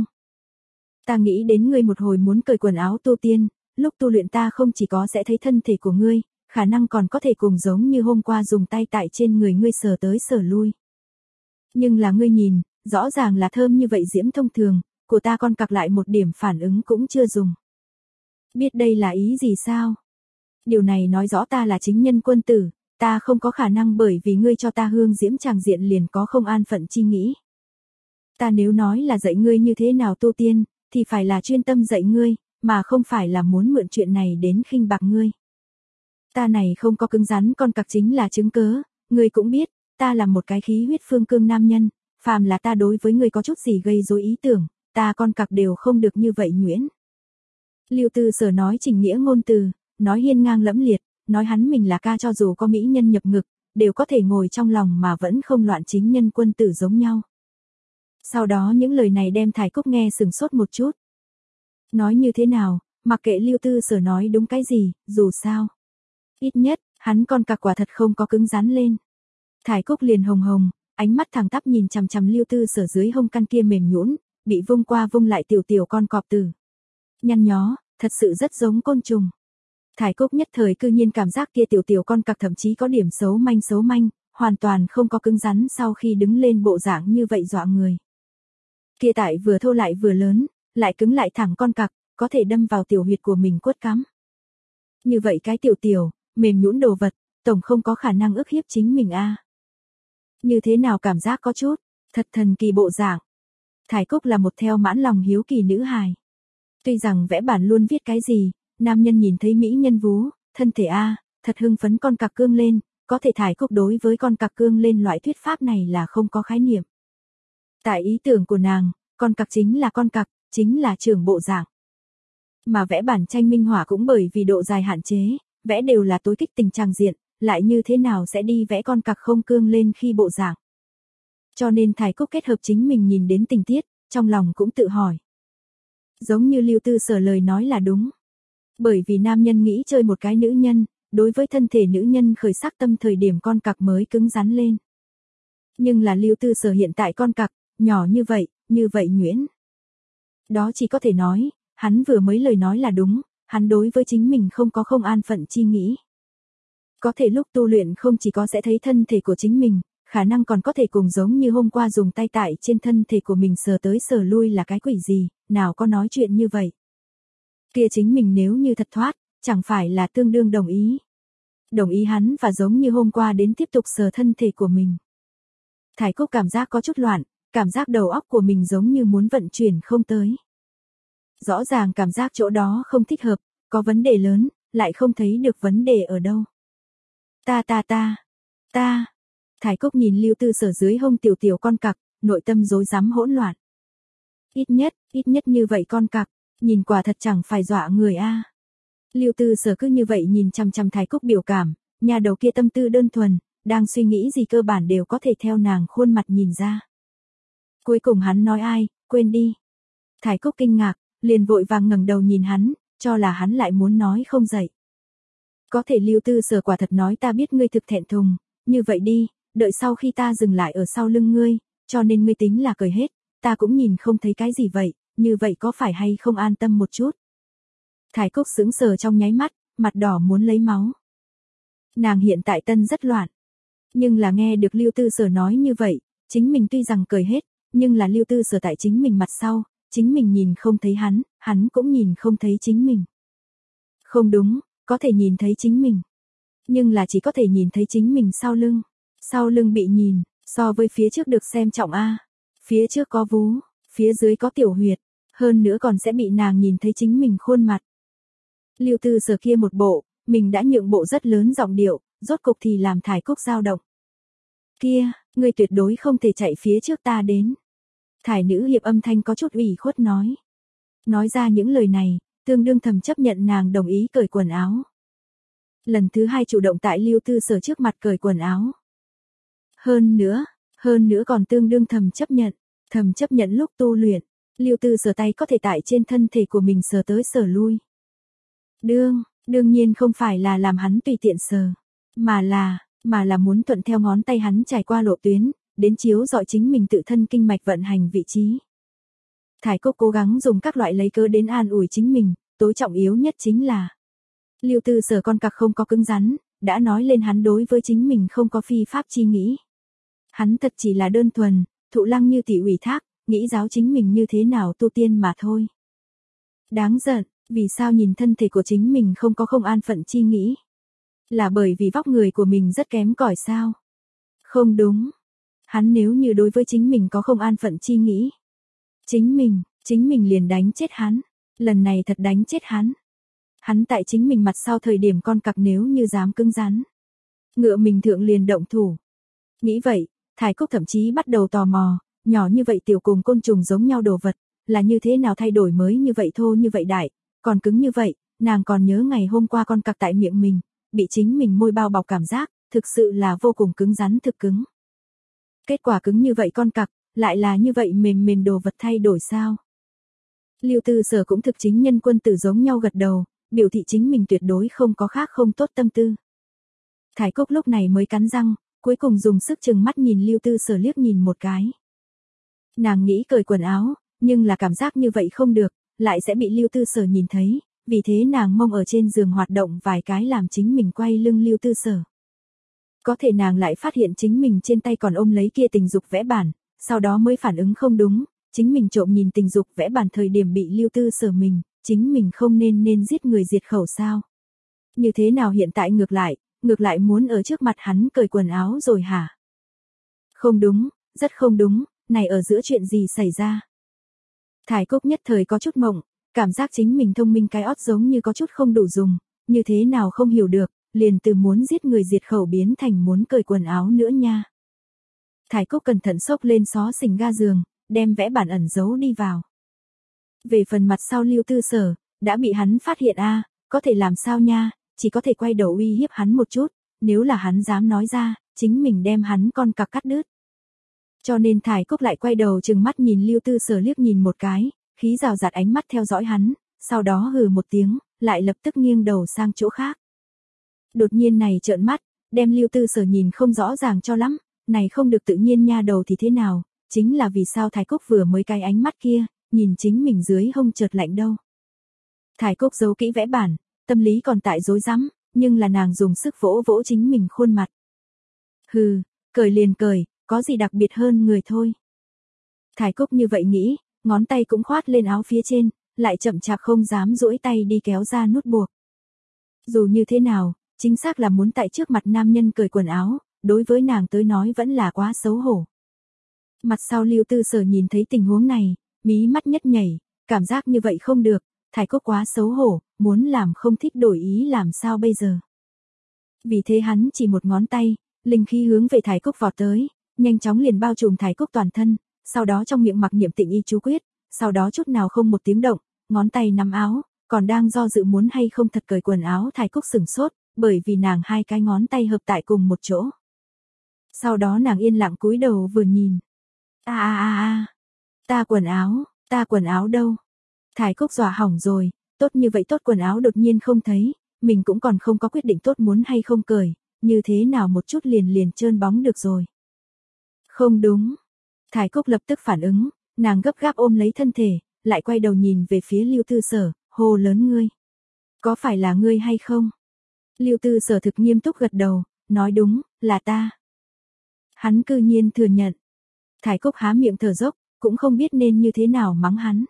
Ta nghĩ đến ngươi một hồi muốn cởi quần áo tu tiên, lúc tu luyện ta không chỉ có sẽ thấy thân thể của ngươi, khả năng còn có thể cùng giống như hôm qua dùng tay tại trên người ngươi sờ tới sờ lui. Nhưng là ngươi nhìn, rõ ràng là thơm như vậy diễm thông thường, của ta con cặc lại một điểm phản ứng cũng chưa dùng. Biết đây là ý gì sao? Điều này nói rõ ta là chính nhân quân tử, ta không có khả năng bởi vì ngươi cho ta hương diễm tràng diện liền có không an phận chi nghĩ. Ta nếu nói là dạy ngươi như thế nào tu tiên, thì phải là chuyên tâm dạy ngươi, mà không phải là muốn mượn chuyện này đến khinh bạc ngươi. Ta này không có cứng rắn con cặc chính là chứng cớ, ngươi cũng biết, ta là một cái khí huyết phương cương nam nhân, phàm là ta đối với ngươi có chút gì gây rối ý tưởng, ta con cặc đều không được như vậy nhuyễn. Lưu Tư Sở nói trình nghĩa ngôn từ, nói hiên ngang lẫm liệt, nói hắn mình là ca cho dù có mỹ nhân nhập ngực, đều có thể ngồi trong lòng mà vẫn không loạn chính nhân quân tử giống nhau. Sau đó những lời này đem Thải Cúc nghe sừng sốt một chút. Nói như thế nào, mặc kệ Lưu Tư Sở nói đúng cái gì, dù sao. Ít nhất, hắn con cặc quả thật không có cứng rắn lên. Thải Cúc liền hồng hồng, ánh mắt thẳng tắp nhìn chằm chằm Lưu Tư Sở dưới hông căn kia mềm nhũn, bị vung qua vung lại tiểu tiểu con cọp tử. Nhăn nhó, thật sự rất giống côn trùng. Thải Cúc nhất thời cư nhiên cảm giác kia tiểu tiểu con cặc thậm chí có điểm xấu manh xấu manh, hoàn toàn không có cứng rắn sau khi đứng lên bộ dạng như vậy dọa người. Kia tại vừa thô lại vừa lớn, lại cứng lại thẳng con cặc, có thể đâm vào tiểu huyệt của mình quất cắm. Như vậy cái tiểu tiểu, mềm nhũn đồ vật, tổng không có khả năng ức hiếp chính mình a. Như thế nào cảm giác có chút, thật thần kỳ bộ dạng. Thải Cúc là một theo mãn lòng hiếu kỳ nữ hài. Tuy rằng vẽ bản luôn viết cái gì, nam nhân nhìn thấy mỹ nhân vú, thân thể a, thật hưng phấn con cặc cương lên, có thể Thải Cúc đối với con cặc cương lên loại thuyết pháp này là không có khái niệm. Tại ý tưởng của nàng, con cặc chính là con cặc, chính là trưởng bộ dạng. Mà vẽ bản tranh minh họa cũng bởi vì độ dài hạn chế, vẽ đều là tối kích tình tràng diện, lại như thế nào sẽ đi vẽ con cặc không cương lên khi bộ dạng. Cho nên Thải Cúc kết hợp chính mình nhìn đến tình tiết, trong lòng cũng tự hỏi. Giống như Lưu Tư Sở lời nói là đúng. Bởi vì nam nhân nghĩ chơi một cái nữ nhân, đối với thân thể nữ nhân khởi sắc tâm thời điểm con cặc mới cứng rắn lên. Nhưng là Lưu Tư Sở hiện tại con cặc, nhỏ như vậy, như vậy nhuyễn. Đó chỉ có thể nói, hắn vừa mới lời nói là đúng, hắn đối với chính mình không có không an phận chi nghĩ. Có thể lúc tu luyện không chỉ có sẽ thấy thân thể của chính mình, khả năng còn có thể cùng giống như hôm qua dùng tay tại trên thân thể của mình sờ tới sờ lui là cái quỷ gì, nào có nói chuyện như vậy. Kia chính mình nếu như thật thoát, chẳng phải là tương đương đồng ý. Đồng ý hắn và giống như hôm qua đến tiếp tục sờ thân thể của mình. Thải Cúc cảm giác có chút loạn, cảm giác đầu óc của mình giống như muốn vận chuyển không tới. Rõ ràng cảm giác chỗ đó không thích hợp, có vấn đề lớn, lại không thấy được vấn đề ở đâu. Ta ta ta, ta. Thải Cúc nhìn Lưu Tư Sở dưới hông tiểu tiểu con cặc, nội tâm rối rắm hỗn loạn. Ít nhất, ít nhất như vậy con cặc, nhìn quả thật chẳng phải dọa người a. À. Lưu Tư Sở cứ như vậy nhìn chằm chằm Thải Cúc biểu cảm, nhà đầu kia tâm tư đơn thuần, đang suy nghĩ gì cơ bản đều có thể theo nàng khuôn mặt nhìn ra. Cuối cùng hắn nói ai, quên đi. Thải Cúc kinh ngạc, liền vội vàng ngẩng đầu nhìn hắn, cho là hắn lại muốn nói không dậy. Có thể Lưu Tư Sở quả thật nói ta biết ngươi thực thẹn thùng, như vậy đi, đợi sau khi ta dừng lại ở sau lưng ngươi, cho nên ngươi tính là cười hết, ta cũng nhìn không thấy cái gì vậy, như vậy có phải hay không an tâm một chút. Thải Cúc sững sờ trong nháy mắt, mặt đỏ muốn lấy máu. Nàng hiện tại tân rất loạn. Nhưng là nghe được Lưu Tư Sở nói như vậy, chính mình tuy rằng cười hết, nhưng là Lưu Tư Sở tại chính mình mặt sau, chính mình nhìn không thấy hắn, hắn cũng nhìn không thấy chính mình. Không đúng, có thể nhìn thấy chính mình. Nhưng là chỉ có thể nhìn thấy chính mình sau lưng. Sau lưng bị nhìn, so với phía trước được xem trọng a. Phía trước có vú, phía dưới có tiểu huyệt, hơn nữa còn sẽ bị nàng nhìn thấy chính mình khuôn mặt. Lưu Tư Sở kia một bộ, mình đã nhượng bộ rất lớn giọng điệu, rốt cục thì làm Thải Cúc dao động. Kia, ngươi tuyệt đối không thể chạy phía trước ta đến. Thải nữ hiệp âm thanh có chút ủy khuất nói. Nói ra những lời này, tương đương thầm chấp nhận nàng đồng ý cởi quần áo. Lần thứ hai chủ động tại Lưu Tư Sở trước mặt cởi quần áo. Hơn nữa, hơn nữa còn tương đương thầm chấp nhận, thầm chấp nhận lúc tu luyện, Lưu Tư Sở tay có thể tại trên thân thể của mình sờ tới sờ lui. Đương, đương nhiên không phải là làm hắn tùy tiện sờ, mà là, mà là muốn thuận theo ngón tay hắn trải qua lộ tuyến, đến chiếu dọi chính mình tự thân kinh mạch vận hành vị trí. Thải Cúc cố gắng dùng các loại lấy cớ đến an ủi chính mình, tối trọng yếu nhất chính là Lưu Tư Sở con cặc không có cứng rắn, đã nói lên hắn đối với chính mình không có phi pháp chi nghĩ. Hắn thật chỉ là đơn thuần, thụ lăng như tỷ ủy thác, nghĩ giáo chính mình như thế nào tu tiên mà thôi. Đáng giận, vì sao nhìn thân thể của chính mình không có không an phận chi nghĩ? Là bởi vì vóc người của mình rất kém cỏi sao? Không đúng. Hắn nếu như đối với chính mình có không an phận chi nghĩ. Chính mình, chính mình liền đánh chết hắn. Lần này thật đánh chết hắn. Hắn tại chính mình mặt sau thời điểm con cặc nếu như dám cứng rắn. Ngựa mình thượng liền động thủ. Nghĩ vậy, Thải Cúc thậm chí bắt đầu tò mò, nhỏ như vậy tiểu cùng côn trùng giống nhau đồ vật, là như thế nào thay đổi mới như vậy thô như vậy đại, còn cứng như vậy, nàng còn nhớ ngày hôm qua con cặc tại miệng mình, bị chính mình môi bao bọc cảm giác, thực sự là vô cùng cứng rắn thực cứng. Kết quả cứng như vậy con cặc, lại là như vậy mềm mềm đồ vật thay đổi sao? Lưu Tư Sở cũng thực chính nhân quân tử giống nhau gật đầu, biểu thị chính mình tuyệt đối không có khác không tốt tâm tư. Thải Cúc lúc này mới cắn răng, cuối cùng dùng sức chừng mắt nhìn Lưu Tư Sở liếc nhìn một cái. Nàng nghĩ cởi quần áo, nhưng là cảm giác như vậy không được, lại sẽ bị Lưu Tư Sở nhìn thấy, vì thế nàng mông ở trên giường hoạt động vài cái làm chính mình quay lưng Lưu Tư Sở. Có thể nàng lại phát hiện chính mình trên tay còn ôm lấy kia tình dục vẽ bản, sau đó mới phản ứng không đúng, chính mình trộm nhìn tình dục vẽ bản thời điểm bị Lưu Tư Sở mình, chính mình không nên nên giết người diệt khẩu sao. Như thế nào hiện tại ngược lại, ngược lại muốn ở trước mặt hắn cởi quần áo rồi hả? Không đúng, rất không đúng, này ở giữa chuyện gì xảy ra? Thải Cúc nhất thời có chút mộng, cảm giác chính mình thông minh cái ót giống như có chút không đủ dùng, như thế nào không hiểu được, liền từ muốn giết người diệt khẩu biến thành muốn cởi quần áo nữa nha. Thải Cúc cẩn thận xốc lên xó xình ga giường, đem vẽ bản ẩn giấu đi vào. Về phần mặt sau Lưu Tư Sở, đã bị hắn phát hiện a, có thể làm sao nha, chỉ có thể quay đầu uy hiếp hắn một chút, nếu là hắn dám nói ra, chính mình đem hắn con cặc cắt đứt. Cho nên Thải Cúc lại quay đầu trừng mắt nhìn Lưu Tư Sở liếc nhìn một cái, khí rào rạt ánh mắt theo dõi hắn, sau đó hừ một tiếng, lại lập tức nghiêng đầu sang chỗ khác. Đột nhiên này trợn mắt, đem Lưu Tư Sở nhìn không rõ ràng cho lắm, này không được tự nhiên nha đầu thì thế nào, chính là vì sao Thải Cúc vừa mới cái ánh mắt kia, nhìn chính mình dưới hông chợt lạnh đâu. Thải Cúc giấu kỹ vẽ bản, tâm lý còn tại rối rắm, nhưng là nàng dùng sức vỗ vỗ chính mình khuôn mặt. Hừ, cởi liền cởi, có gì đặc biệt hơn người thôi. Thải Cúc như vậy nghĩ, ngón tay cũng khoát lên áo phía trên, lại chậm chạp không dám duỗi tay đi kéo ra nút buộc. Dù như thế nào, chính xác là muốn tại trước mặt nam nhân cởi quần áo, đối với nàng tới nói vẫn là quá xấu hổ. Mặt sau Lưu Tư Sở nhìn thấy tình huống này, mí mắt nhất nhảy, cảm giác như vậy không được, Thải Cúc quá xấu hổ, muốn làm không thích đổi ý làm sao bây giờ. Vì thế hắn chỉ một ngón tay, linh khí hướng về Thải Cúc vọt tới, nhanh chóng liền bao trùm Thải Cúc toàn thân, sau đó trong miệng mặc niệm tịnh y chú quyết, sau đó chút nào không một tiếng động, ngón tay nắm áo, còn đang do dự muốn hay không thật cởi quần áo Thải Cúc sửng sốt, bởi vì nàng hai cái ngón tay hợp tại cùng một chỗ. Sau đó nàng yên lặng cúi đầu vừa nhìn. A a a a, ta quần áo, ta quần áo đâu? Thải Cúc dọa hỏng rồi, tốt như vậy tốt quần áo đột nhiên không thấy, mình cũng còn không có quyết định tốt muốn hay không cởi, như thế nào một chút liền liền trơn bóng được rồi. Không đúng. Thải Cúc lập tức phản ứng, nàng gấp gáp ôm lấy thân thể, lại quay đầu nhìn về phía Lưu Tư Sở, hô lớn ngươi. Có phải là ngươi hay không? Lưu Tư Sở thực nghiêm túc gật đầu, nói đúng, là ta. Hắn cư nhiên thừa nhận. Thải Cúc há miệng thở dốc, cũng không biết nên như thế nào mắng hắn.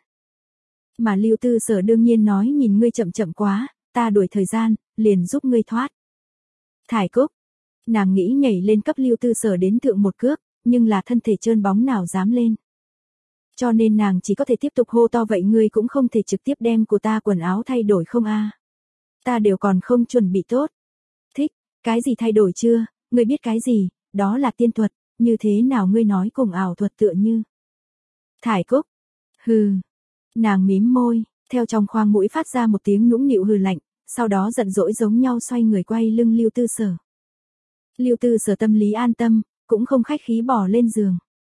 Mà Lưu Tư Sở đương nhiên nói nhìn ngươi chậm chậm quá, ta đuổi thời gian, liền giúp ngươi thoát. Thải Cúc, nàng nghĩ nhảy lên cấp Lưu Tư Sở đến thượng một cước, nhưng là thân thể trơn bóng nào dám lên. Cho nên nàng chỉ có thể tiếp tục hô to vậy ngươi cũng không thể trực tiếp đem của ta quần áo thay đổi không a? Ta đều còn không chuẩn bị tốt. Thích, cái gì thay đổi chưa, ngươi biết cái gì, đó là tiên thuật, như thế nào ngươi nói cùng ảo thuật tựa như. Thải Cúc, hừ, nàng mím môi, theo trong khoang mũi phát ra một tiếng nũng nịu hừ lạnh, sau đó giận dỗi giống nhau xoay người quay lưng Lưu Tư Sở. Lưu Tư Sở tâm lý an tâm, cũng không khách khí bỏ lên giường.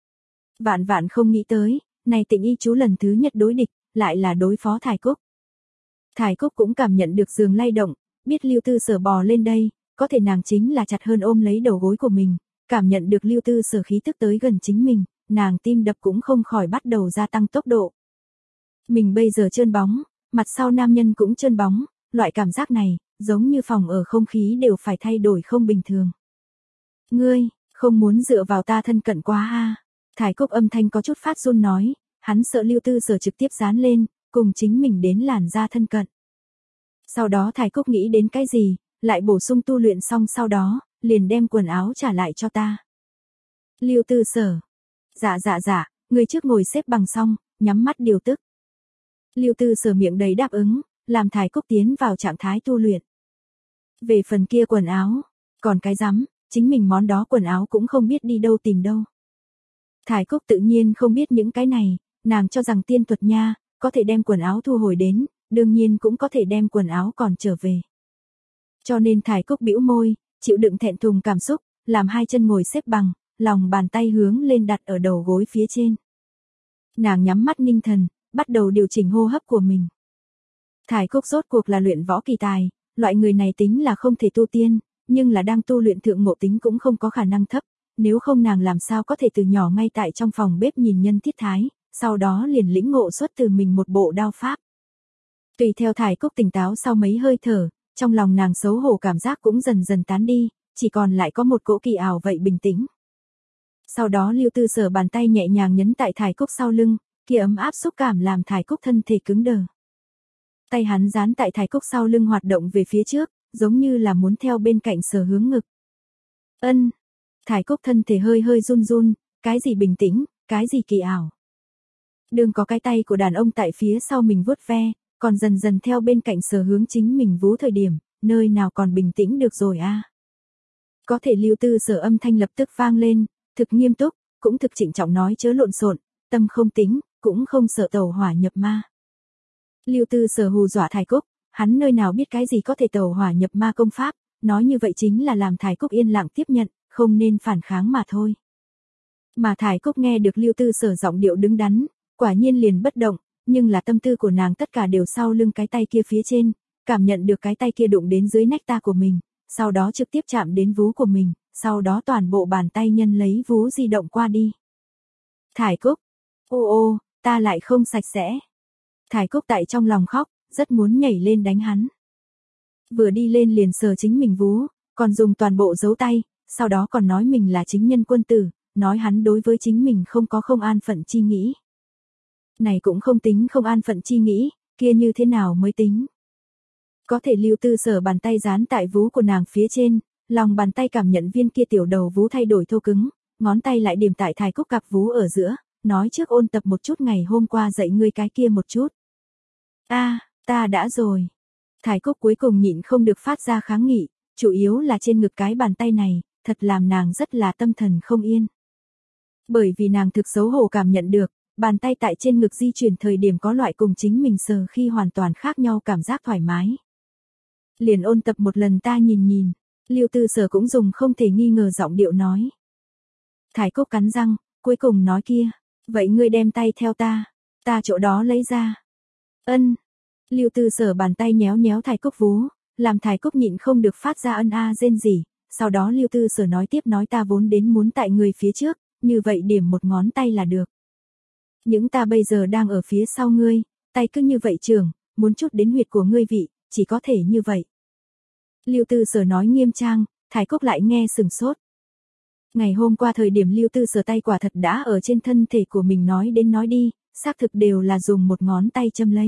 Vạn vạn không nghĩ tới, này tịnh y chú lần thứ nhất đối địch, lại là đối phó Thải Cúc. Thải Cúc cũng cảm nhận được giường lay động, biết Lưu Tư Sở bò lên đây, có thể nàng chính là chặt hơn ôm lấy đầu gối của mình, cảm nhận được Lưu Tư Sở khí tức tới gần chính mình, nàng tim đập cũng không khỏi bắt đầu gia tăng tốc độ. Mình bây giờ trơn bóng, mặt sau nam nhân cũng trơn bóng, loại cảm giác này, giống như phòng ở không khí đều phải thay đổi không bình thường. Ngươi, không muốn dựa vào ta thân cận quá ha. Thải Cúc âm thanh có chút phát run nói, hắn sợ Lưu Tư Sở trực tiếp dán lên, cùng chính mình đến làn da thân cận. Sau đó Thải Cúc nghĩ đến cái gì, lại bổ sung tu luyện xong sau đó, liền đem quần áo trả lại cho ta. Lưu Tư Sở. Dạ dạ dạ, người trước ngồi xếp bằng xong, nhắm mắt điều tức. Lưu Tư Sở miệng đầy đáp ứng, làm Thải Cúc tiến vào trạng thái tu luyện. Về phần kia quần áo, còn cái rắm, chính mình món đó quần áo cũng không biết đi đâu tìm đâu. Thải Cúc tự nhiên không biết những cái này, nàng cho rằng tiên thuật nha, có thể đem quần áo thu hồi đến, đương nhiên cũng có thể đem quần áo còn trở về. Cho nên Thải Cúc bĩu môi, chịu đựng thẹn thùng cảm xúc, làm hai chân ngồi xếp bằng, lòng bàn tay hướng lên đặt ở đầu gối phía trên. Nàng nhắm mắt ninh thần, bắt đầu điều chỉnh hô hấp của mình. Thải Cúc rốt cuộc là luyện võ kỳ tài, loại người này tính là không thể tu tiên, nhưng là đang tu luyện thượng ngộ tính cũng không có khả năng thấp, nếu không nàng làm sao có thể từ nhỏ ngay tại trong phòng bếp nhìn nhân thiết thái, sau đó liền lĩnh ngộ xuất từ mình một bộ đao pháp. Tùy theo Thải Cúc tỉnh táo sau mấy hơi thở, trong lòng nàng xấu hổ cảm giác cũng dần dần tán đi, chỉ còn lại có một cỗ kỳ ảo vậy bình tĩnh. Sau đó Lưu Tư Sở bàn tay nhẹ nhàng nhấn tại Thải Cúc sau lưng, kia ấm áp xúc cảm làm Thải Cúc thân thể cứng đờ. Tay hắn dán tại Thải Cúc sau lưng hoạt động về phía trước, giống như là muốn theo bên cạnh sờ hướng ngực. Ân. Thải Cúc thân thể hơi hơi run run, cái gì bình tĩnh, cái gì kỳ ảo. Đừng có cái tay của đàn ông tại phía sau mình vuốt ve, còn dần dần theo bên cạnh sờ hướng chính mình vú thời điểm, nơi nào còn bình tĩnh được rồi a. À. Có thể Lưu Tư Sở âm thanh lập tức vang lên, thực nghiêm túc, cũng thực trịnh trọng nói chớ lộn xộn, tâm không tính, cũng không sợ tẩu hỏa nhập ma. Lưu Tư Sở hù dọa Thải Cúc, hắn nơi nào biết cái gì có thể tẩu hỏa nhập ma công pháp, nói như vậy chính là làm Thải Cúc yên lặng tiếp nhận, không nên phản kháng mà thôi. Mà Thải Cúc nghe được Lưu Tư Sở giọng điệu đứng đắn, quả nhiên liền bất động, nhưng là tâm tư của nàng tất cả đều sau lưng cái tay kia phía trên, cảm nhận được cái tay kia đụng đến dưới nách ta của mình, sau đó trực tiếp chạm đến vú của mình, sau đó toàn bộ bàn tay nhân lấy vú di động qua đi. Thải Cúc, ô ô, ta lại không sạch sẽ. Thải Cúc tại trong lòng khóc, rất muốn nhảy lên đánh hắn. Vừa đi lên liền sờ chính mình vú, còn dùng toàn bộ dấu tay, sau đó còn nói mình là chính nhân quân tử, nói hắn đối với chính mình không có không an phận chi nghĩ. Này cũng không tính không an phận chi nghĩ, kia như thế nào mới tính. Có thể Lưu Tư Sở bàn tay dán tại vú của nàng phía trên, lòng bàn tay cảm nhận viên kia tiểu đầu vú thay đổi thô cứng, ngón tay lại điểm tại Thải Cúc cặp vú ở giữa, nói trước ôn tập một chút ngày hôm qua dạy ngươi cái kia một chút. A, à, ta đã rồi. Thải Cúc cuối cùng nhịn không được phát ra kháng nghị, chủ yếu là trên ngực cái bàn tay này, thật làm nàng rất là tâm thần không yên. Bởi vì nàng thực xấu hổ cảm nhận được, bàn tay tại trên ngực di chuyển thời điểm có loại cùng chính mình sờ khi hoàn toàn khác nhau cảm giác thoải mái. Liền ôn tập một lần ta nhìn nhìn, Lưu Tư Sở cũng dùng không thể nghi ngờ giọng điệu nói. Thải Cúc cắn răng, cuối cùng nói kia, vậy ngươi đem tay theo ta, ta chỗ đó lấy ra. Ân. Lưu Tư Sở bàn tay nhéo nhéo Thải Cúc vú, làm Thải Cúc nhịn không được phát ra ân a rên rỉ, sau đó Lưu Tư Sở nói tiếp nói ta vốn đến muốn tại người phía trước, như vậy điểm một ngón tay là được. Những ta bây giờ đang ở phía sau ngươi, tay cứ như vậy trường, muốn chút đến huyệt của ngươi vị, chỉ có thể như vậy. Lưu Tư Sở nói nghiêm trang, Thải Cúc lại nghe sừng sốt. Ngày hôm qua thời điểm Lưu Tư Sở tay quả thật đã ở trên thân thể của mình nói đến nói đi, xác thực đều là dùng một ngón tay châm lấy.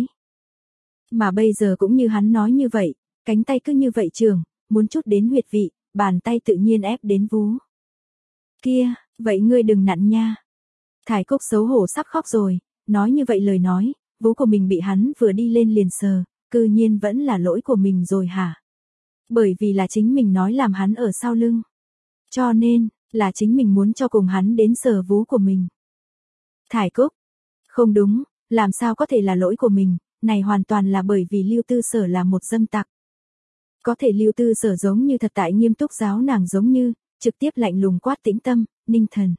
Mà bây giờ cũng như hắn nói như vậy, cánh tay cứ như vậy trường, muốn chút đến huyệt vị, bàn tay tự nhiên ép đến vú. Kia, vậy ngươi đừng nặn nha. Thải Cúc xấu hổ sắp khóc rồi, nói như vậy lời nói, vú của mình bị hắn vừa đi lên liền sờ, cư nhiên vẫn là lỗi của mình rồi hả? Bởi vì là chính mình nói làm hắn ở sau lưng. Cho nên, là chính mình muốn cho cùng hắn đến sờ vú của mình. Thải Cúc, không đúng, làm sao có thể là lỗi của mình, này hoàn toàn là bởi vì Lưu Tư Sở là một dâm tặc. Có thể Lưu Tư Sở giống như thật tại nghiêm túc giáo nàng giống như, trực tiếp lạnh lùng quát tĩnh tâm, ninh thần.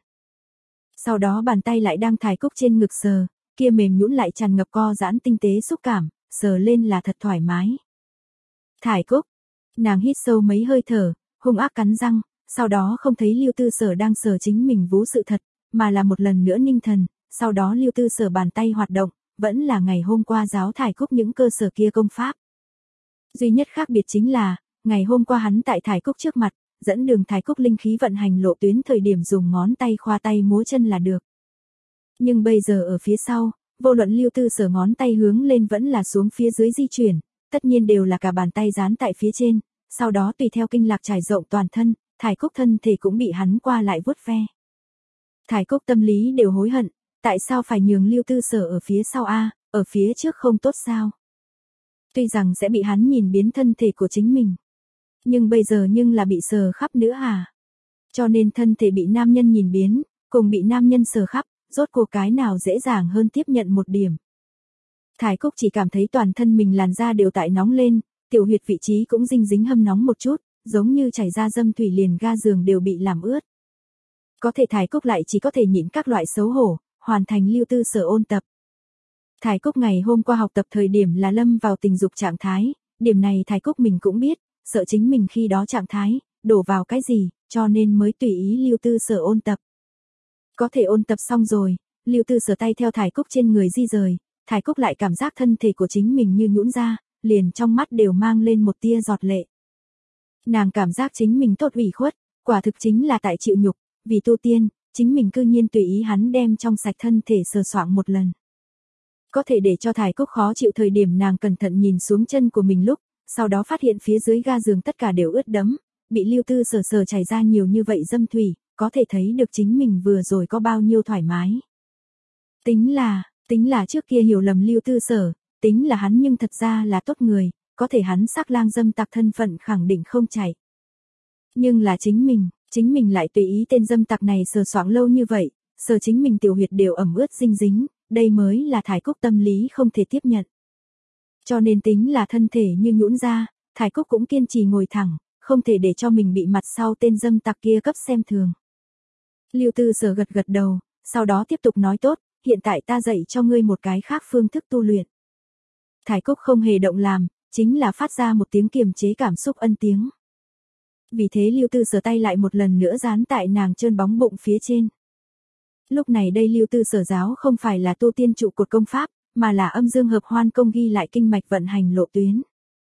Sau đó bàn tay lại đang Thải Cúc trên ngực sờ, kia mềm nhũn lại tràn ngập co giãn tinh tế xúc cảm, sờ lên là thật thoải mái. Thải Cúc, nàng hít sâu mấy hơi thở, hung ác cắn răng, sau đó không thấy Lưu Tư Sở đang sờ chính mình vú sự thật, mà là một lần nữa ninh thần, sau đó Lưu Tư Sở bàn tay hoạt động, vẫn là ngày hôm qua giáo Thải Cúc những cơ sở kia công pháp. Duy nhất khác biệt chính là, ngày hôm qua hắn tại Thải Cúc trước mặt, dẫn đường Thải Cúc linh khí vận hành lộ tuyến thời điểm dùng ngón tay khoa tay múa chân là được. Nhưng bây giờ ở phía sau, vô luận Lưu Tư Sở ngón tay hướng lên vẫn là xuống phía dưới di chuyển, tất nhiên đều là cả bàn tay dán tại phía trên, sau đó tùy theo kinh lạc trải rộng toàn thân, Thải Cúc thân thể cũng bị hắn qua lại vuốt ve. Thải Cúc tâm lý đều hối hận, tại sao phải nhường Lưu Tư Sở ở phía sau a, ở phía trước không tốt sao? Tuy rằng sẽ bị hắn nhìn biến thân thể của chính mình, nhưng bây giờ nhưng là bị sờ khắp nữa à? Cho nên thân thể bị nam nhân nhìn biến, cùng bị nam nhân sờ khắp, rốt cuộc cái nào dễ dàng hơn tiếp nhận một điểm. Thải Cúc chỉ cảm thấy toàn thân mình làn da đều tại nóng lên, tiểu huyệt vị trí cũng dinh dính hâm nóng một chút, giống như chảy ra dâm thủy liền ga giường đều bị làm ướt. Có thể Thải Cúc lại chỉ có thể nhịn các loại xấu hổ, hoàn thành Lưu Tư Sở ôn tập. Thải Cúc ngày hôm qua học tập thời điểm là lâm vào tình dục trạng thái, điểm này Thải Cúc mình cũng biết, sợ chính mình khi đó trạng thái, đổ vào cái gì, cho nên mới tùy ý Lưu Tư Sở ôn tập. Có thể ôn tập xong rồi, Lưu Tư Sở tay theo Thải Cúc trên người di rời, Thải Cúc lại cảm giác thân thể của chính mình như nhũn ra, liền trong mắt đều mang lên một tia giọt lệ. Nàng cảm giác chính mình tốt ủy khuất, quả thực chính là tại chịu nhục, vì tu tiên, chính mình cư nhiên tùy ý hắn đem trong sạch thân thể sờ soạng một lần. Có thể để cho Thải Cúc khó chịu thời điểm nàng cẩn thận nhìn xuống chân của mình lúc, sau đó phát hiện phía dưới ga giường tất cả đều ướt đẫm, bị Lưu Tư Sở sờ chảy ra nhiều như vậy dâm thủy, có thể thấy được chính mình vừa rồi có bao nhiêu thoải mái. Tính là, tính là trước kia hiểu lầm Lưu Tư Sở, tính là hắn nhưng thật ra là tốt người, có thể hắn sắc lang dâm tặc thân phận khẳng định không chạy. Nhưng là chính mình, chính mình lại tùy ý tên dâm tặc này sờ soạng lâu như vậy, sờ chính mình tiểu huyệt đều ẩm ướt dinh dính, đây mới là Thải Cúc tâm lý không thể tiếp nhận. Cho nên tính là thân thể như nhũn ra, Thải Cúc cũng kiên trì ngồi thẳng, không thể để cho mình bị mặt sau tên dâm tặc kia cấp xem thường. Lưu Tư Sở gật gật đầu, sau đó tiếp tục nói tốt, hiện tại ta dạy cho ngươi một cái khác phương thức tu luyện. Thải Cúc không hề động làm, chính là phát ra một tiếng kiềm chế cảm xúc ân tiếng. Vì thế Lưu Tư Sở tay lại một lần nữa dán tại nàng trơn bóng bụng phía trên. Lúc này đây Lưu Tư Sở giáo không phải là tu tiên trụ cột công pháp, mà là âm dương hợp hoan công ghi lại kinh mạch vận hành lộ tuyến.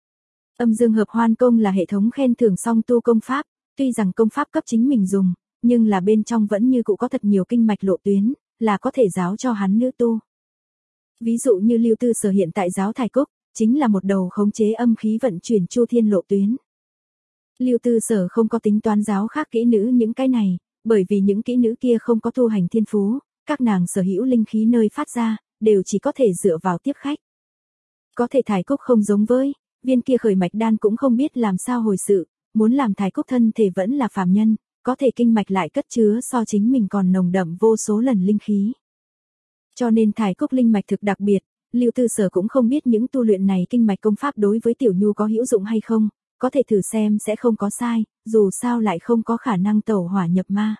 Âm dương hợp hoan công là hệ thống khen thưởng song tu công pháp, tuy rằng công pháp cấp chính mình dùng, nhưng là bên trong vẫn như cũ có thật nhiều kinh mạch lộ tuyến, là có thể giáo cho hắn nữ tu. Ví dụ như Lưu Tư Sở hiện tại giáo Thải Cúc, chính là một đầu khống chế âm khí vận chuyển chu thiên lộ tuyến. Lưu Tư Sở không có tính toán giáo khác kỹ nữ những cái này, bởi vì những kỹ nữ kia không có tu hành thiên phú, các nàng sở hữu linh khí nơi phát ra, đều chỉ có thể dựa vào tiếp khách. Có thể Thải Cúc không giống với, viên kia khởi mạch đan cũng không biết làm sao hồi sự, muốn làm Thải Cúc thân thể vẫn là phàm nhân, có thể kinh mạch lại cất chứa so chính mình còn nồng đậm vô số lần linh khí. Cho nên Thải Cúc linh mạch thực đặc biệt, Lưu Tư Sở cũng không biết những tu luyện này kinh mạch công pháp đối với Tiểu Nhu có hữu dụng hay không, có thể thử xem sẽ không có sai, dù sao lại không có khả năng tẩu hỏa nhập ma.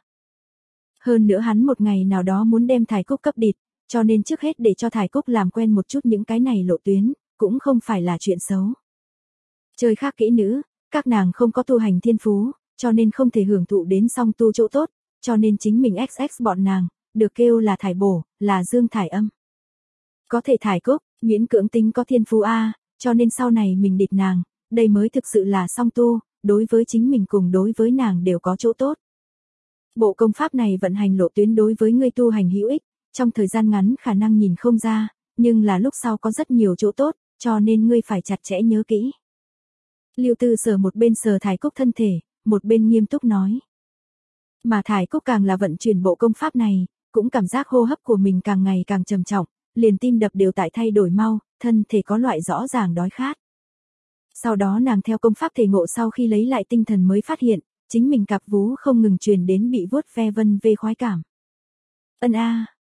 Hơn nữa hắn một ngày nào đó muốn đem Thải Cúc cấp địt, cho nên trước hết để cho Thải Cúc làm quen một chút những cái này lộ tuyến, cũng không phải là chuyện xấu. Chơi khác kỹ nữ, các nàng không có tu hành thiên phú, cho nên không thể hưởng thụ đến song tu chỗ tốt, cho nên chính mình ích ích bọn nàng, được kêu là thải bổ, là dương thải âm. Có thể Thải Cúc, miễn cưỡng tính có thiên phú A, cho nên sau này mình địt nàng, đây mới thực sự là song tu, đối với chính mình cùng đối với nàng đều có chỗ tốt. Bộ công pháp này vận hành lộ tuyến đối với người tu hành hữu ích, trong thời gian ngắn khả năng nhìn không ra, nhưng là lúc sau có rất nhiều chỗ tốt, cho nên ngươi phải chặt chẽ nhớ kỹ. Lưu Tư Sở một bên sờ Thải Cúc thân thể, một bên nghiêm túc nói. Mà Thải Cúc càng là vận chuyển bộ công pháp này, cũng cảm giác hô hấp của mình càng ngày càng trầm trọng, liền tim đập đều tại thay đổi mau, thân thể có loại rõ ràng đói khát. Sau đó nàng theo công pháp thể ngộ sau khi lấy lại tinh thần mới phát hiện, chính mình cặp vú không ngừng truyền đến bị vuốt ve vân vê khoái cảm. Ân a,